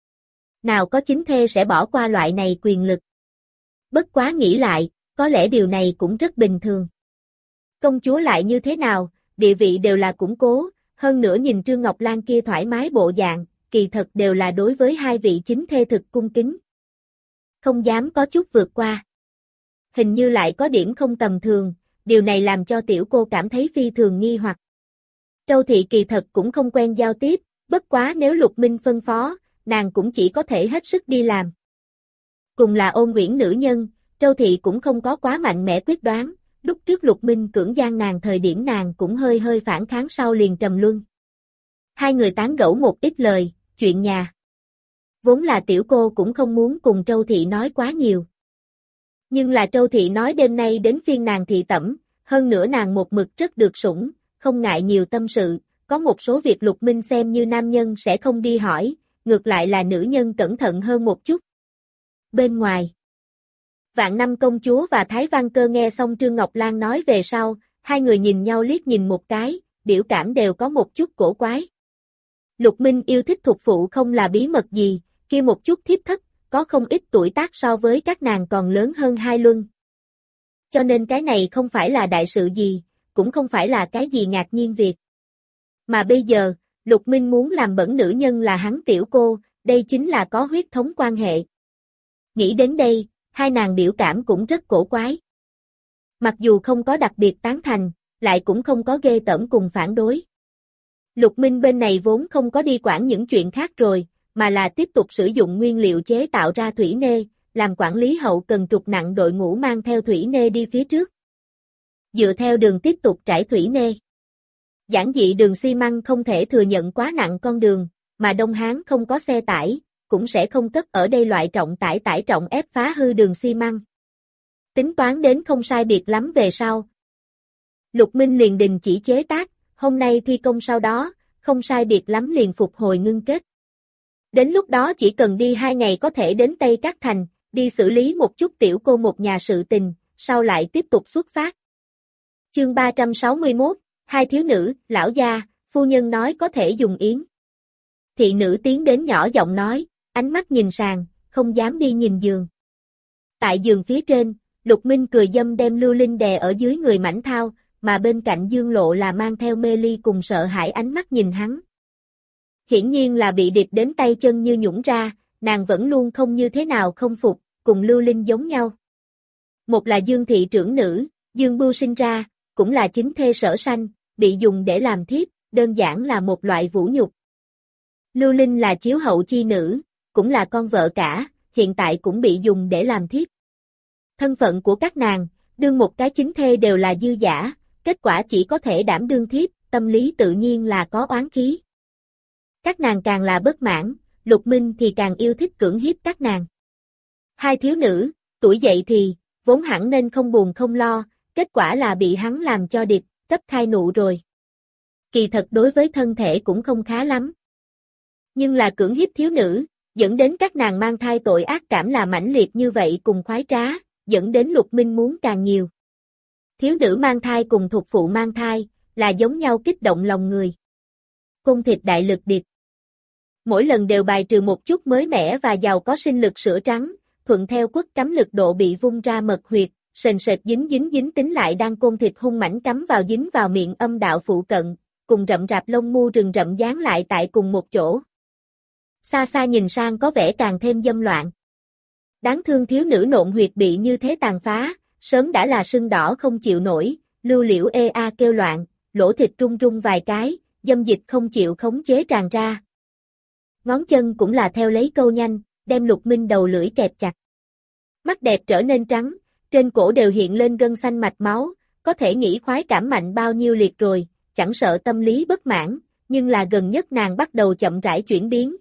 Speaker 1: Nào có chính thê sẽ bỏ qua loại này quyền lực. Bất quá nghĩ lại, có lẽ điều này cũng rất bình thường. Công chúa lại như thế nào, địa vị đều là củng cố, hơn nữa nhìn Trương Ngọc Lan kia thoải mái bộ dạng, kỳ thật đều là đối với hai vị chính thê thực cung kính. Không dám có chút vượt qua. Hình như lại có điểm không tầm thường, điều này làm cho tiểu cô cảm thấy phi thường nghi hoặc. Trâu thị kỳ thật cũng không quen giao tiếp, bất quá nếu Lục Minh phân phó, nàng cũng chỉ có thể hết sức đi làm. Cùng là ôn uyển nữ nhân, Trâu Thị cũng không có quá mạnh mẽ quyết đoán, lúc trước Lục Minh cưỡng gian nàng thời điểm nàng cũng hơi hơi phản kháng sau liền trầm luân. Hai người tán gẫu một ít lời, chuyện nhà. Vốn là tiểu cô cũng không muốn cùng Trâu Thị nói quá nhiều. Nhưng là Trâu Thị nói đêm nay đến phiên nàng thị tẩm, hơn nữa nàng một mực rất được sủng, không ngại nhiều tâm sự, có một số việc Lục Minh xem như nam nhân sẽ không đi hỏi, ngược lại là nữ nhân cẩn thận hơn một chút. Bên ngoài, Vạn Năm công chúa và Thái Văn Cơ nghe xong Trương Ngọc Lan nói về sau, hai người nhìn nhau liếc nhìn một cái, biểu cảm đều có một chút cổ quái. Lục Minh yêu thích thục phụ không là bí mật gì, kia một chút thiếp thất, có không ít tuổi tác so với các nàng còn lớn hơn hai luân. Cho nên cái này không phải là đại sự gì, cũng không phải là cái gì ngạc nhiên việc. Mà bây giờ, Lục Minh muốn làm bẩn nữ nhân là hắn tiểu cô, đây chính là có huyết thống quan hệ. Nghĩ đến đây, hai nàng biểu cảm cũng rất cổ quái. Mặc dù không có đặc biệt tán thành, lại cũng không có ghê tởm cùng phản đối. Lục Minh bên này vốn không có đi quản những chuyện khác rồi, mà là tiếp tục sử dụng nguyên liệu chế tạo ra thủy nê, làm quản lý hậu cần trục nặng đội ngũ mang theo thủy nê đi phía trước. Dựa theo đường tiếp tục trải thủy nê. Giản dị đường xi măng không thể thừa nhận quá nặng con đường, mà Đông Hán không có xe tải, cũng sẽ không cất ở đây loại trọng tải tải trọng ép phá hư đường xi măng. Tính toán đến không sai biệt lắm về sau. Lục Minh liền đình chỉ chế tác, hôm nay thi công sau đó, không sai biệt lắm liền phục hồi ngưng kết. Đến lúc đó chỉ cần đi hai ngày có thể đến Tây Cát Thành, đi xử lý một chút tiểu cô một nhà sự tình, sau lại tiếp tục xuất phát. Chương ba trăm sáu mươi mốt, hai thiếu nữ, lão gia, phu nhân nói có thể dùng yến. Thị nữ tiến đến nhỏ giọng nói, ánh mắt nhìn sàn, không dám đi nhìn giường. Tại giường phía trên, Lục Minh cười dâm đem Lưu Linh đè ở dưới người Mảnh Thao, mà bên cạnh Dương Lộ là mang theo mê ly cùng sợ hãi ánh mắt nhìn hắn. Hiển nhiên là bị điệp đến tay chân như nhũn ra, nàng vẫn luôn không như thế nào không phục, cùng Lưu Linh giống nhau. Một là Dương thị trưởng nữ, Dương Bưu sinh ra, cũng là chính thê Sở Sanh, bị dùng để làm thiếp, đơn giản là một loại vũ nhục. Lưu Linh là chiếu hậu chi nữ, cũng là con vợ cả, hiện tại cũng bị dùng để làm thiếp. Thân phận của các nàng, đương một cái chính thê đều là dư giả, kết quả chỉ có thể đảm đương thiếp, tâm lý tự nhiên là có oán khí. Các nàng càng là bất mãn, Lục Minh thì càng yêu thích cưỡng hiếp các nàng. Hai thiếu nữ, tuổi dậy thì, vốn hẳn nên không buồn không lo, kết quả là bị hắn làm cho điệp, cấp thai nụ rồi. Kỳ thật đối với thân thể cũng không khá lắm. Nhưng là cưỡng hiếp thiếu nữ, dẫn đến các nàng mang thai tội ác cảm là mãnh liệt như vậy cùng khoái trá, dẫn đến Lục Minh muốn càng nhiều. Thiếu nữ mang thai cùng thục phụ mang thai, là giống nhau kích động lòng người. Cung thịt đại lực điệp. Mỗi lần đều bài trừ một chút mới mẻ và giàu có sinh lực sữa trắng, thuận theo quất cắm lực độ bị vung ra mật huyệt, sền sệt dính dính dính tính lại đang côn thịt hung mãnh cắm vào dính vào miệng âm đạo phụ cận, cùng rậm rạp lông mu rừng rậm dán lại tại cùng một chỗ. Xa xa nhìn sang có vẻ càng thêm dâm loạn. Đáng thương thiếu nữ nộn huyệt bị như thế tàn phá, sớm đã là sưng đỏ không chịu nổi, lưu liễu ê a kêu loạn, lỗ thịt rung rung vài cái, dâm dịch không chịu khống chế tràn ra. Ngón chân cũng là theo lấy câu nhanh, đem Lục Minh đầu lưỡi kẹp chặt. Mắt đẹp trở nên trắng, trên cổ đều hiện lên gân xanh mạch máu, có thể nghĩ khoái cảm mạnh bao nhiêu liệt rồi, chẳng sợ tâm lý bất mãn, nhưng là gần nhất nàng bắt đầu chậm rãi chuyển biến.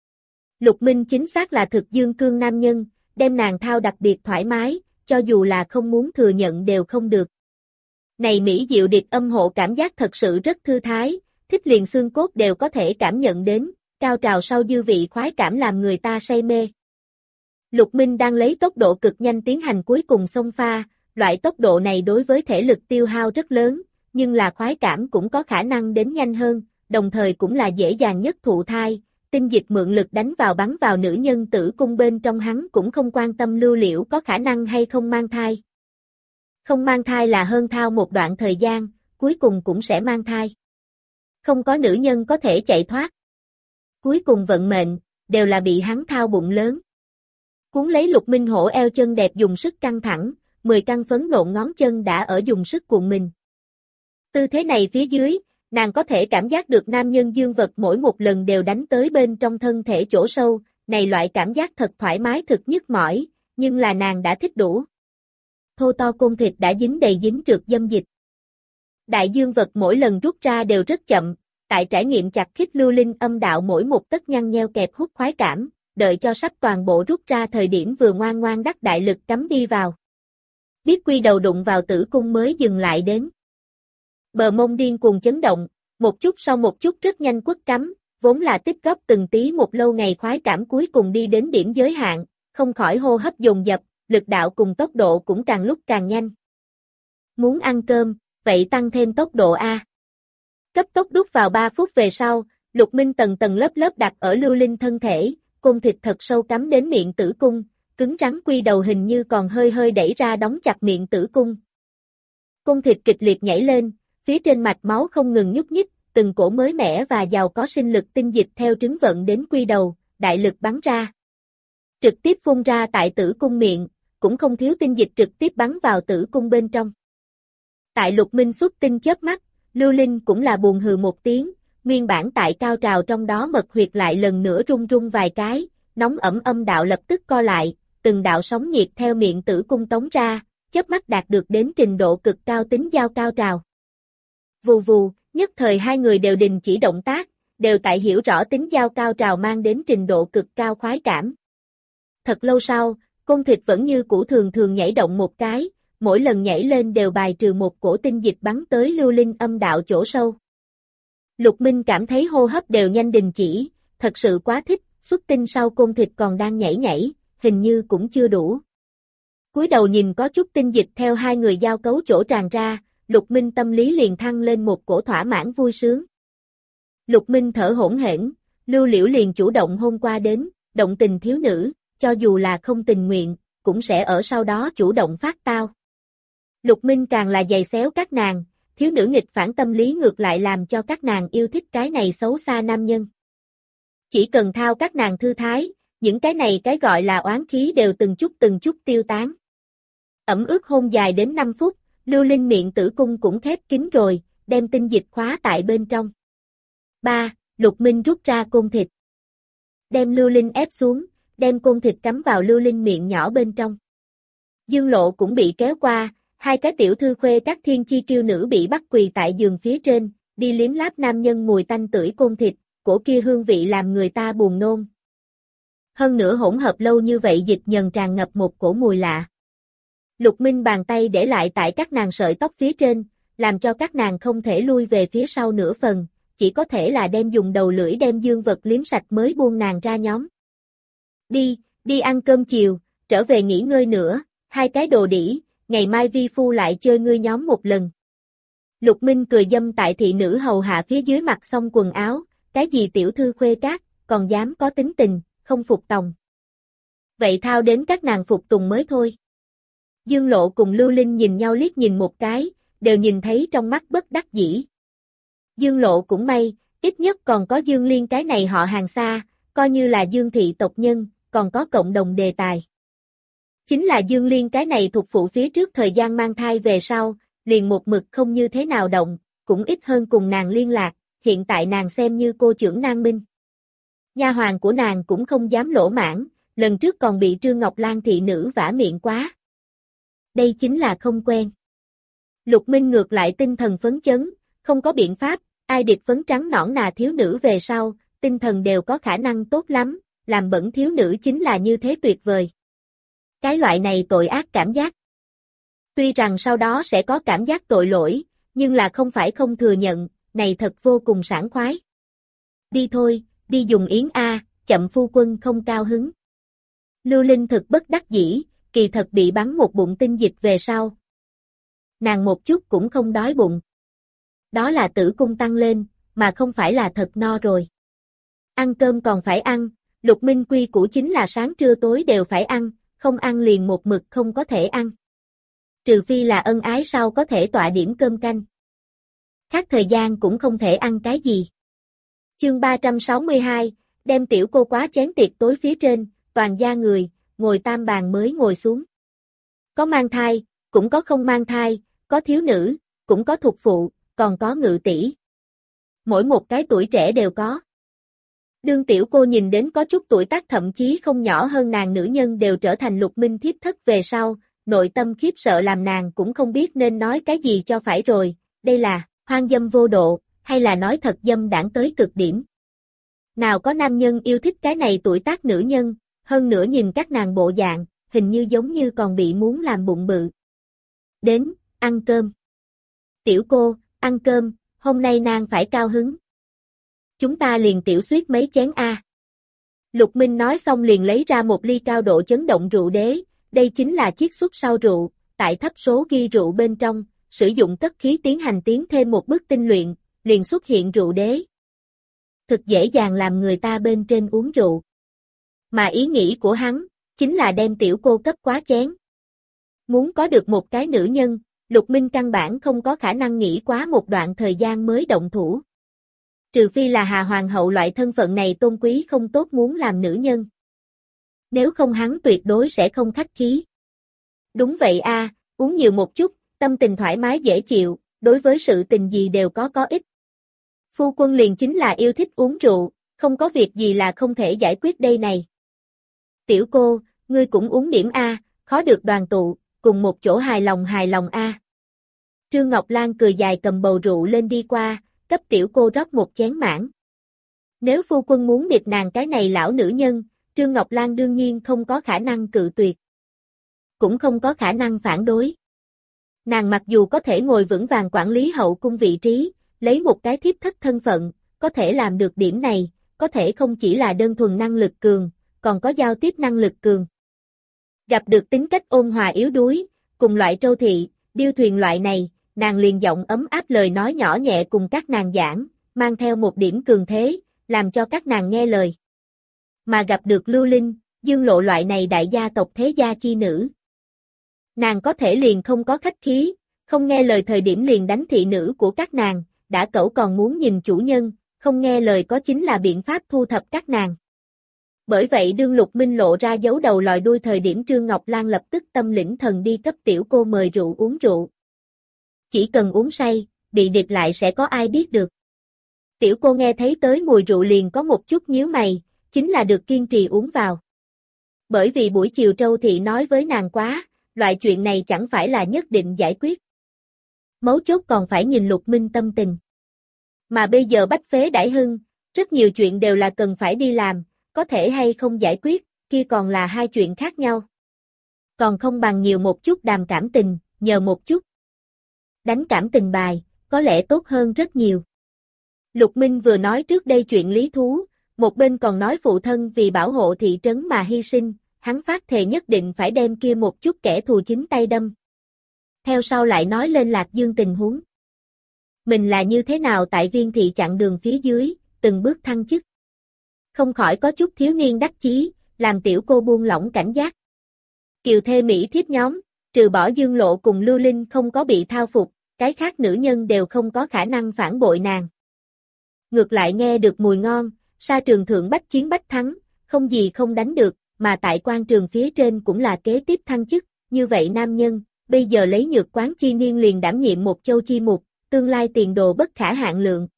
Speaker 1: Lục Minh chính xác là thực dương cương nam nhân, đem nàng thao đặc biệt thoải mái, cho dù là không muốn thừa nhận đều không được. Này mỹ diệu điệp âm hộ cảm giác thật sự rất thư thái, thích liền xương cốt đều có thể cảm nhận đến, cao trào sau dư vị khoái cảm làm người ta say mê. Lục Minh đang lấy tốc độ cực nhanh tiến hành cuối cùng xông pha, loại tốc độ này đối với thể lực tiêu hao rất lớn, nhưng là khoái cảm cũng có khả năng đến nhanh hơn, đồng thời cũng là dễ dàng nhất thụ thai, tinh dịch mượn lực đánh vào bắn vào nữ nhân tử cung bên trong hắn cũng không quan tâm lưu liễu có khả năng hay không mang thai. Không mang thai là hơn thao một đoạn thời gian, cuối cùng cũng sẽ mang thai. Không có nữ nhân có thể chạy thoát. Cuối cùng vận mệnh, đều là bị hắn thao bụng lớn. Cuốn lấy Lục Minh hổ eo chân đẹp dùng sức căng thẳng, mười căn phấn nộn ngón chân đã ở dùng sức cuộn mình. Tư thế này phía dưới, nàng có thể cảm giác được nam nhân dương vật mỗi một lần đều đánh tới bên trong thân thể chỗ sâu, này loại cảm giác thật thoải mái thực nhức mỏi, nhưng là nàng đã thích đủ. Thô to côn thịt đã dính đầy dính trượt dâm dịch. Đại dương vật mỗi lần rút ra đều rất chậm, tại trải nghiệm chặt khít lưu linh âm đạo mỗi một tấc nhăn nheo kẹp hút khoái cảm, đợi cho sắp toàn bộ rút ra thời điểm vừa ngoan ngoan đắc đại lực cắm đi vào. Biết quy đầu đụng vào tử cung mới dừng lại đến. Bờ mông điên cuồng chấn động, một chút sau một chút rất nhanh quất cắm, vốn là tích góp từng tí một lâu ngày khoái cảm cuối cùng đi đến điểm giới hạn, không khỏi hô hấp dồn dập, lực đạo cùng tốc độ cũng càng lúc càng nhanh. Muốn ăn cơm, vậy tăng thêm tốc độ A. Cấp tốc đút vào ba phút về sau, Lục Minh tầng tầng lớp lớp đặt ở lưu linh thân thể, côn thịt thật sâu cắm đến miệng tử cung, cứng rắn quy đầu hình như còn hơi hơi đẩy ra đóng chặt miệng tử cung. Côn thịt kịch liệt nhảy lên, phía trên mạch máu không ngừng nhúc nhích, từng cổ mới mẻ và giàu có sinh lực tinh dịch theo trứng vận đến quy đầu, đại lực bắn ra. Trực tiếp phun ra tại tử cung miệng, cũng không thiếu tinh dịch trực tiếp bắn vào tử cung bên trong. Tại Lục Minh xuất tinh chớp mắt, Lưu Linh cũng là buồn hừ một tiếng, nguyên bản tại cao trào trong đó mật huyệt lại lần nữa rung rung vài cái, nóng ẩm âm đạo lập tức co lại, từng đạo sóng nhiệt theo miệng tử cung tống ra, chớp mắt đạt được đến trình độ cực cao tính giao cao trào. Vù vù, nhất thời hai người đều đình chỉ động tác, đều tại hiểu rõ tính giao cao trào mang đến trình độ cực cao khoái cảm. Thật lâu sau, côn thịt vẫn như cũ thường thường nhảy động một cái, mỗi lần nhảy lên đều bài trừ một cổ tinh dịch bắn tới lưu linh âm đạo chỗ sâu. Lục Minh cảm thấy hô hấp đều nhanh đình chỉ, thật sự quá thích, xuất tinh sau côn thịt còn đang nhảy nhảy, hình như cũng chưa đủ. Cúi đầu nhìn có chút tinh dịch theo hai người giao cấu chỗ tràn ra, Lục Minh tâm lý liền thăng lên một cổ thỏa mãn vui sướng. Lục Minh thở hổn hển, Lưu Liễu liền chủ động hôn qua đến, động tình thiếu nữ, cho dù là không tình nguyện, cũng sẽ ở sau đó chủ động phát tao. Lục Minh càng là giày xéo các nàng, thiếu nữ nghịch phản tâm lý ngược lại làm cho các nàng yêu thích cái này xấu xa nam nhân. Chỉ cần thao các nàng thư thái, những cái này cái gọi là oán khí đều từng chút từng chút tiêu tán. Ẩm ướt hôn dài đến năm phút, Lưu Linh miệng tử cung cũng khép kín rồi, đem tinh dịch khóa tại bên trong. ba. Lục Minh rút ra côn thịt. Đem Lưu Linh ép xuống, đem côn thịt cắm vào Lưu Linh miệng nhỏ bên trong. Dương Lộ cũng bị kéo qua, hai cái tiểu thư khuê các thiên chi kiêu nữ bị bắt quỳ tại giường phía trên, đi liếm láp nam nhân mùi tanh tưởi côn thịt, cổ kia hương vị làm người ta buồn nôn. Hơn nữa hỗn hợp lâu như vậy dịch nhờn tràn ngập một cổ mùi lạ. Lục Minh bàn tay để lại tại các nàng sợi tóc phía trên, làm cho các nàng không thể lui về phía sau nửa phần, chỉ có thể là đem dùng đầu lưỡi đem dương vật liếm sạch mới buông nàng ra nhóm. Đi, đi ăn cơm chiều, trở về nghỉ ngơi nữa, hai cái đồ đĩ, ngày mai vi phu lại chơi ngươi nhóm một lần. Lục Minh cười dâm tại thị nữ hầu hạ phía dưới mặc xong quần áo, cái gì tiểu thư khuê các, còn dám có tính tình, không phục tòng. Vậy thao đến các nàng phục tùng mới thôi. Dương Lộ cùng Lưu Linh nhìn nhau liếc nhìn một cái, đều nhìn thấy trong mắt bất đắc dĩ. Dương Lộ cũng may, ít nhất còn có Dương Liên cái này họ hàng xa, coi như là Dương thị tộc nhân, còn có cộng đồng đề tài. Chính là Dương Liên cái này thuộc phụ phía trước thời gian mang thai về sau, liền một mực không như thế nào động, cũng ít hơn cùng nàng liên lạc, hiện tại nàng xem như cô trưởng Nang Minh. Nha hoàn của nàng cũng không dám lỗ mãn, lần trước còn bị Trương Ngọc Lan thị nữ vả miệng quá. Đây chính là không quen. Lục Minh ngược lại tinh thần phấn chấn, không có biện pháp, ai địch phấn trắng nõn nà thiếu nữ về sau, tinh thần đều có khả năng tốt lắm, làm bẩn thiếu nữ chính là như thế tuyệt vời. Cái loại này tội ác cảm giác. Tuy rằng sau đó sẽ có cảm giác tội lỗi, nhưng là không phải không thừa nhận, này thật vô cùng sảng khoái. Đi thôi, đi dùng yến A, chậm phu quân không cao hứng. Lưu Linh thực bất đắc dĩ, kỳ thật bị bắn một bụng tinh dịch về sau. Nàng một chút cũng không đói bụng. Đó là tử cung tăng lên, mà không phải là thật no rồi. Ăn cơm còn phải ăn, Lục Minh quy củ chính là sáng trưa tối đều phải ăn, không ăn liền một mực không có thể ăn. Trừ phi là ân ái sau có thể tọa điểm cơm canh. Khác thời gian cũng không thể ăn cái gì. Chương ba trăm sáu mươi hai, đem tiểu cô quá chén tiệc tối phía trên, toàn gia người, ngồi tam bàn mới ngồi xuống. Có mang thai, cũng có không mang thai, có thiếu nữ, cũng có thuộc phụ, còn có ngự tỷ. mỗi một cái tuổi trẻ đều có. Đương tiểu cô nhìn đến có chút tuổi tác thậm chí không nhỏ hơn nàng nữ nhân đều trở thành Lục Minh thiếp thất về sau, nội tâm khiếp sợ làm nàng cũng không biết nên nói cái gì cho phải rồi, đây là hoang dâm vô độ, hay là nói thật dâm đãng tới cực điểm. Nào có nam nhân yêu thích cái này tuổi tác nữ nhân, hơn nữa nhìn các nàng bộ dạng, hình như giống như còn bị muốn làm bụng bự. Đến, ăn cơm. Tiểu cô, ăn cơm, hôm nay nàng phải cao hứng. Chúng ta liền tiểu xuyết mấy chén a. Lục Minh nói xong liền lấy ra một ly cao độ chấn động rượu đế, đây chính là chiết xuất sau rượu, tại thấp số ghi rượu bên trong, sử dụng cất khí tiến hành tiến thêm một bước tinh luyện, liền xuất hiện rượu đế. Thực dễ dàng làm người ta bên trên uống rượu. Mà ý nghĩ của hắn, chính là đem tiểu cô cấp quá chén. Muốn có được một cái nữ nhân, Lục Minh căn bản không có khả năng nghĩ quá một đoạn thời gian mới động thủ. Trừ phi là Hà Hoàng hậu loại thân phận này tôn quý không tốt muốn làm nữ nhân. Nếu không hắn tuyệt đối sẽ không khách khí. Đúng vậy a, uống nhiều một chút, tâm tình thoải mái dễ chịu, đối với sự tình gì đều có có ích. Phu quân liền chính là yêu thích uống rượu, không có việc gì là không thể giải quyết đây này. Tiểu cô, ngươi cũng uống điểm a, khó được đoàn tụ, cùng một chỗ hài lòng hài lòng a. Trương Ngọc Lan cười dài cầm bầu rượu lên đi qua, cấp tiểu cô rót một chén mãn. Nếu phu quân muốn điệp nàng cái này lão nữ nhân, Trương Ngọc Lan đương nhiên không có khả năng cự tuyệt. Cũng không có khả năng phản đối. Nàng mặc dù có thể ngồi vững vàng quản lý hậu cung vị trí, lấy một cái thiếp thất thân phận, có thể làm được điểm này, có thể không chỉ là đơn thuần năng lực cường, còn có giao tiếp năng lực cường. Gặp được tính cách ôn hòa yếu đuối, cùng loại trâu thị, điêu thuyền loại này, nàng liền giọng ấm áp lời nói nhỏ nhẹ cùng các nàng giảng, mang theo một điểm cường thế, làm cho các nàng nghe lời. Mà gặp được Lưu Linh, Dương Lộ loại này đại gia tộc thế gia chi nữ. Nàng có thể liền không có khách khí, không nghe lời thời điểm liền đánh thị nữ của các nàng, đã cẩu còn muốn nhìn chủ nhân, không nghe lời có chính là biện pháp thu thập các nàng. Bởi vậy đương Lục Minh lộ ra dấu đầu lòi đuôi thời điểm Trương Ngọc Lan lập tức tâm lĩnh thần đi cấp tiểu cô mời rượu uống rượu. Chỉ cần uống say, bị địch lại sẽ có ai biết được. Tiểu cô nghe thấy tới mùi rượu liền có một chút nhíu mày, chính là được kiên trì uống vào. Bởi vì buổi chiều Trâu Thị nói với nàng quá, loại chuyện này chẳng phải là nhất định giải quyết. Mấu chốt còn phải nhìn Lục Minh tâm tình. Mà bây giờ bách phế đãi hưng, rất nhiều chuyện đều là cần phải đi làm, có thể hay không giải quyết, kia còn là hai chuyện khác nhau. Còn không bằng nhiều một chút đàm cảm tình, nhờ một chút. Đánh cảm tình bài, có lẽ tốt hơn rất nhiều. Lục Minh vừa nói trước đây chuyện lý thú, một bên còn nói phụ thân vì bảo hộ thị trấn mà hy sinh, hắn phát thề nhất định phải đem kia một chút kẻ thù chính tay đâm. Theo sau lại nói lên Lạc Dương tình huống. Mình là như thế nào tại Viên thị chặn đường phía dưới, từng bước thăng chức. Không khỏi có chút thiếu niên đắc chí, làm tiểu cô buông lỏng cảnh giác. Kiều thê Mỹ thiếp nhóm, trừ bỏ Dương Lộ cùng Lưu Linh không có bị thao phục, cái khác nữ nhân đều không có khả năng phản bội nàng. Ngược lại nghe được mùi ngon, sa trường thượng bách chiến bách thắng, không gì không đánh được, mà tại quan trường phía trên cũng là kế tiếp thăng chức, như vậy nam nhân, bây giờ lấy Nhược Quán chi niên liền đảm nhiệm một châu chi mục, tương lai tiền đồ bất khả hạn lượng.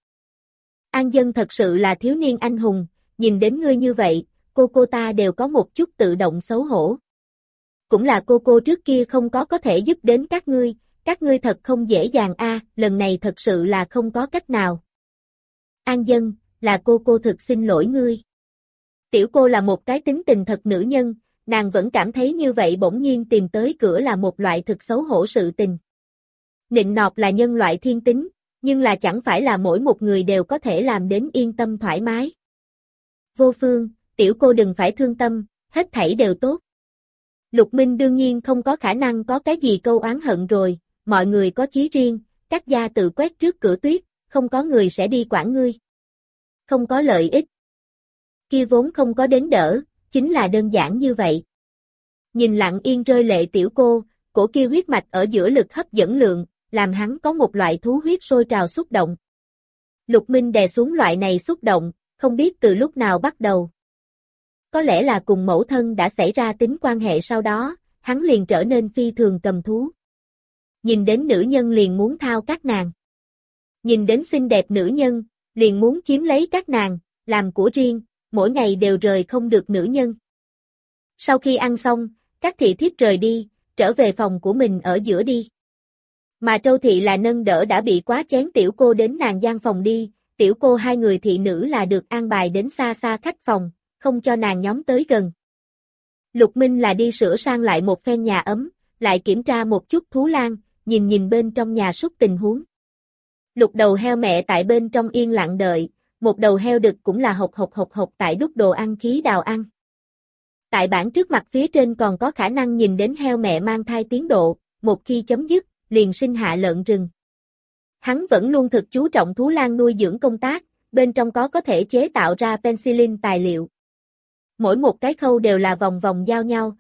Speaker 1: An Dân thật sự là thiếu niên anh hùng, nhìn đến ngươi như vậy, cô cô ta đều có một chút tự động xấu hổ. Cũng là cô cô trước kia không có có thể giúp đến các ngươi, các ngươi thật không dễ dàng a, lần này thật sự là không có cách nào. An Dân, là cô cô thực xin lỗi ngươi. Tiểu cô là một cái tính tình thật nữ nhân, nàng vẫn cảm thấy như vậy bỗng nhiên tìm tới cửa là một loại thực xấu hổ sự tình. Nịnh nọt là nhân loại thiên tính, nhưng là chẳng phải là mỗi một người đều có thể làm đến yên tâm thoải mái. Vô Phương, tiểu cô đừng phải thương tâm, hết thảy đều tốt. Lục Minh đương nhiên không có khả năng có cái gì câu oán hận rồi, mọi người có chí riêng, các gia tự quét trước cửa tuyết, không có người sẽ đi quản ngươi. Không có lợi ích. Kia vốn không có đến đỡ, chính là đơn giản như vậy. Nhìn lặng yên rơi lệ tiểu cô, cổ kia huyết mạch ở giữa lực hấp dẫn lượng, làm hắn có một loại thú huyết sôi trào xúc động. Lục Minh đè xuống loại này xúc động, không biết từ lúc nào bắt đầu. Có lẽ là cùng mẫu thân đã xảy ra tính quan hệ sau đó, hắn liền trở nên phi thường cầm thú. Nhìn đến nữ nhân liền muốn thao các nàng. Nhìn đến xinh đẹp nữ nhân, liền muốn chiếm lấy các nàng, làm của riêng, mỗi ngày đều rời không được nữ nhân. Sau khi ăn xong, các thị thiếp rời đi, trở về phòng của mình ở giữa đi. Mà Trâu Thị là nâng đỡ đã bị quá chén tiểu cô đến nàng gian phòng đi, tiểu cô hai người thị nữ là được an bài đến xa xa khách phòng, không cho nàng nhóm tới gần. Lục Minh là đi sửa sang lại một phen nhà ấm, lại kiểm tra một chút thú lang, nhìn nhìn bên trong nhà súc tình huống. Lục đầu heo mẹ tại bên trong yên lặng đợi, một đầu heo đực cũng là hộc hộc hộc hộc tại đút đồ ăn khí đào ăn. Tại bảng trước mặt phía trên còn có khả năng nhìn đến heo mẹ mang thai tiến độ, một khi chấm dứt, liền sinh hạ lợn rừng. Hắn vẫn luôn thực chú trọng thú lang nuôi dưỡng công tác, bên trong có có thể chế tạo ra penicillin tài liệu. Mỗi một cái khâu đều là vòng vòng giao nhau.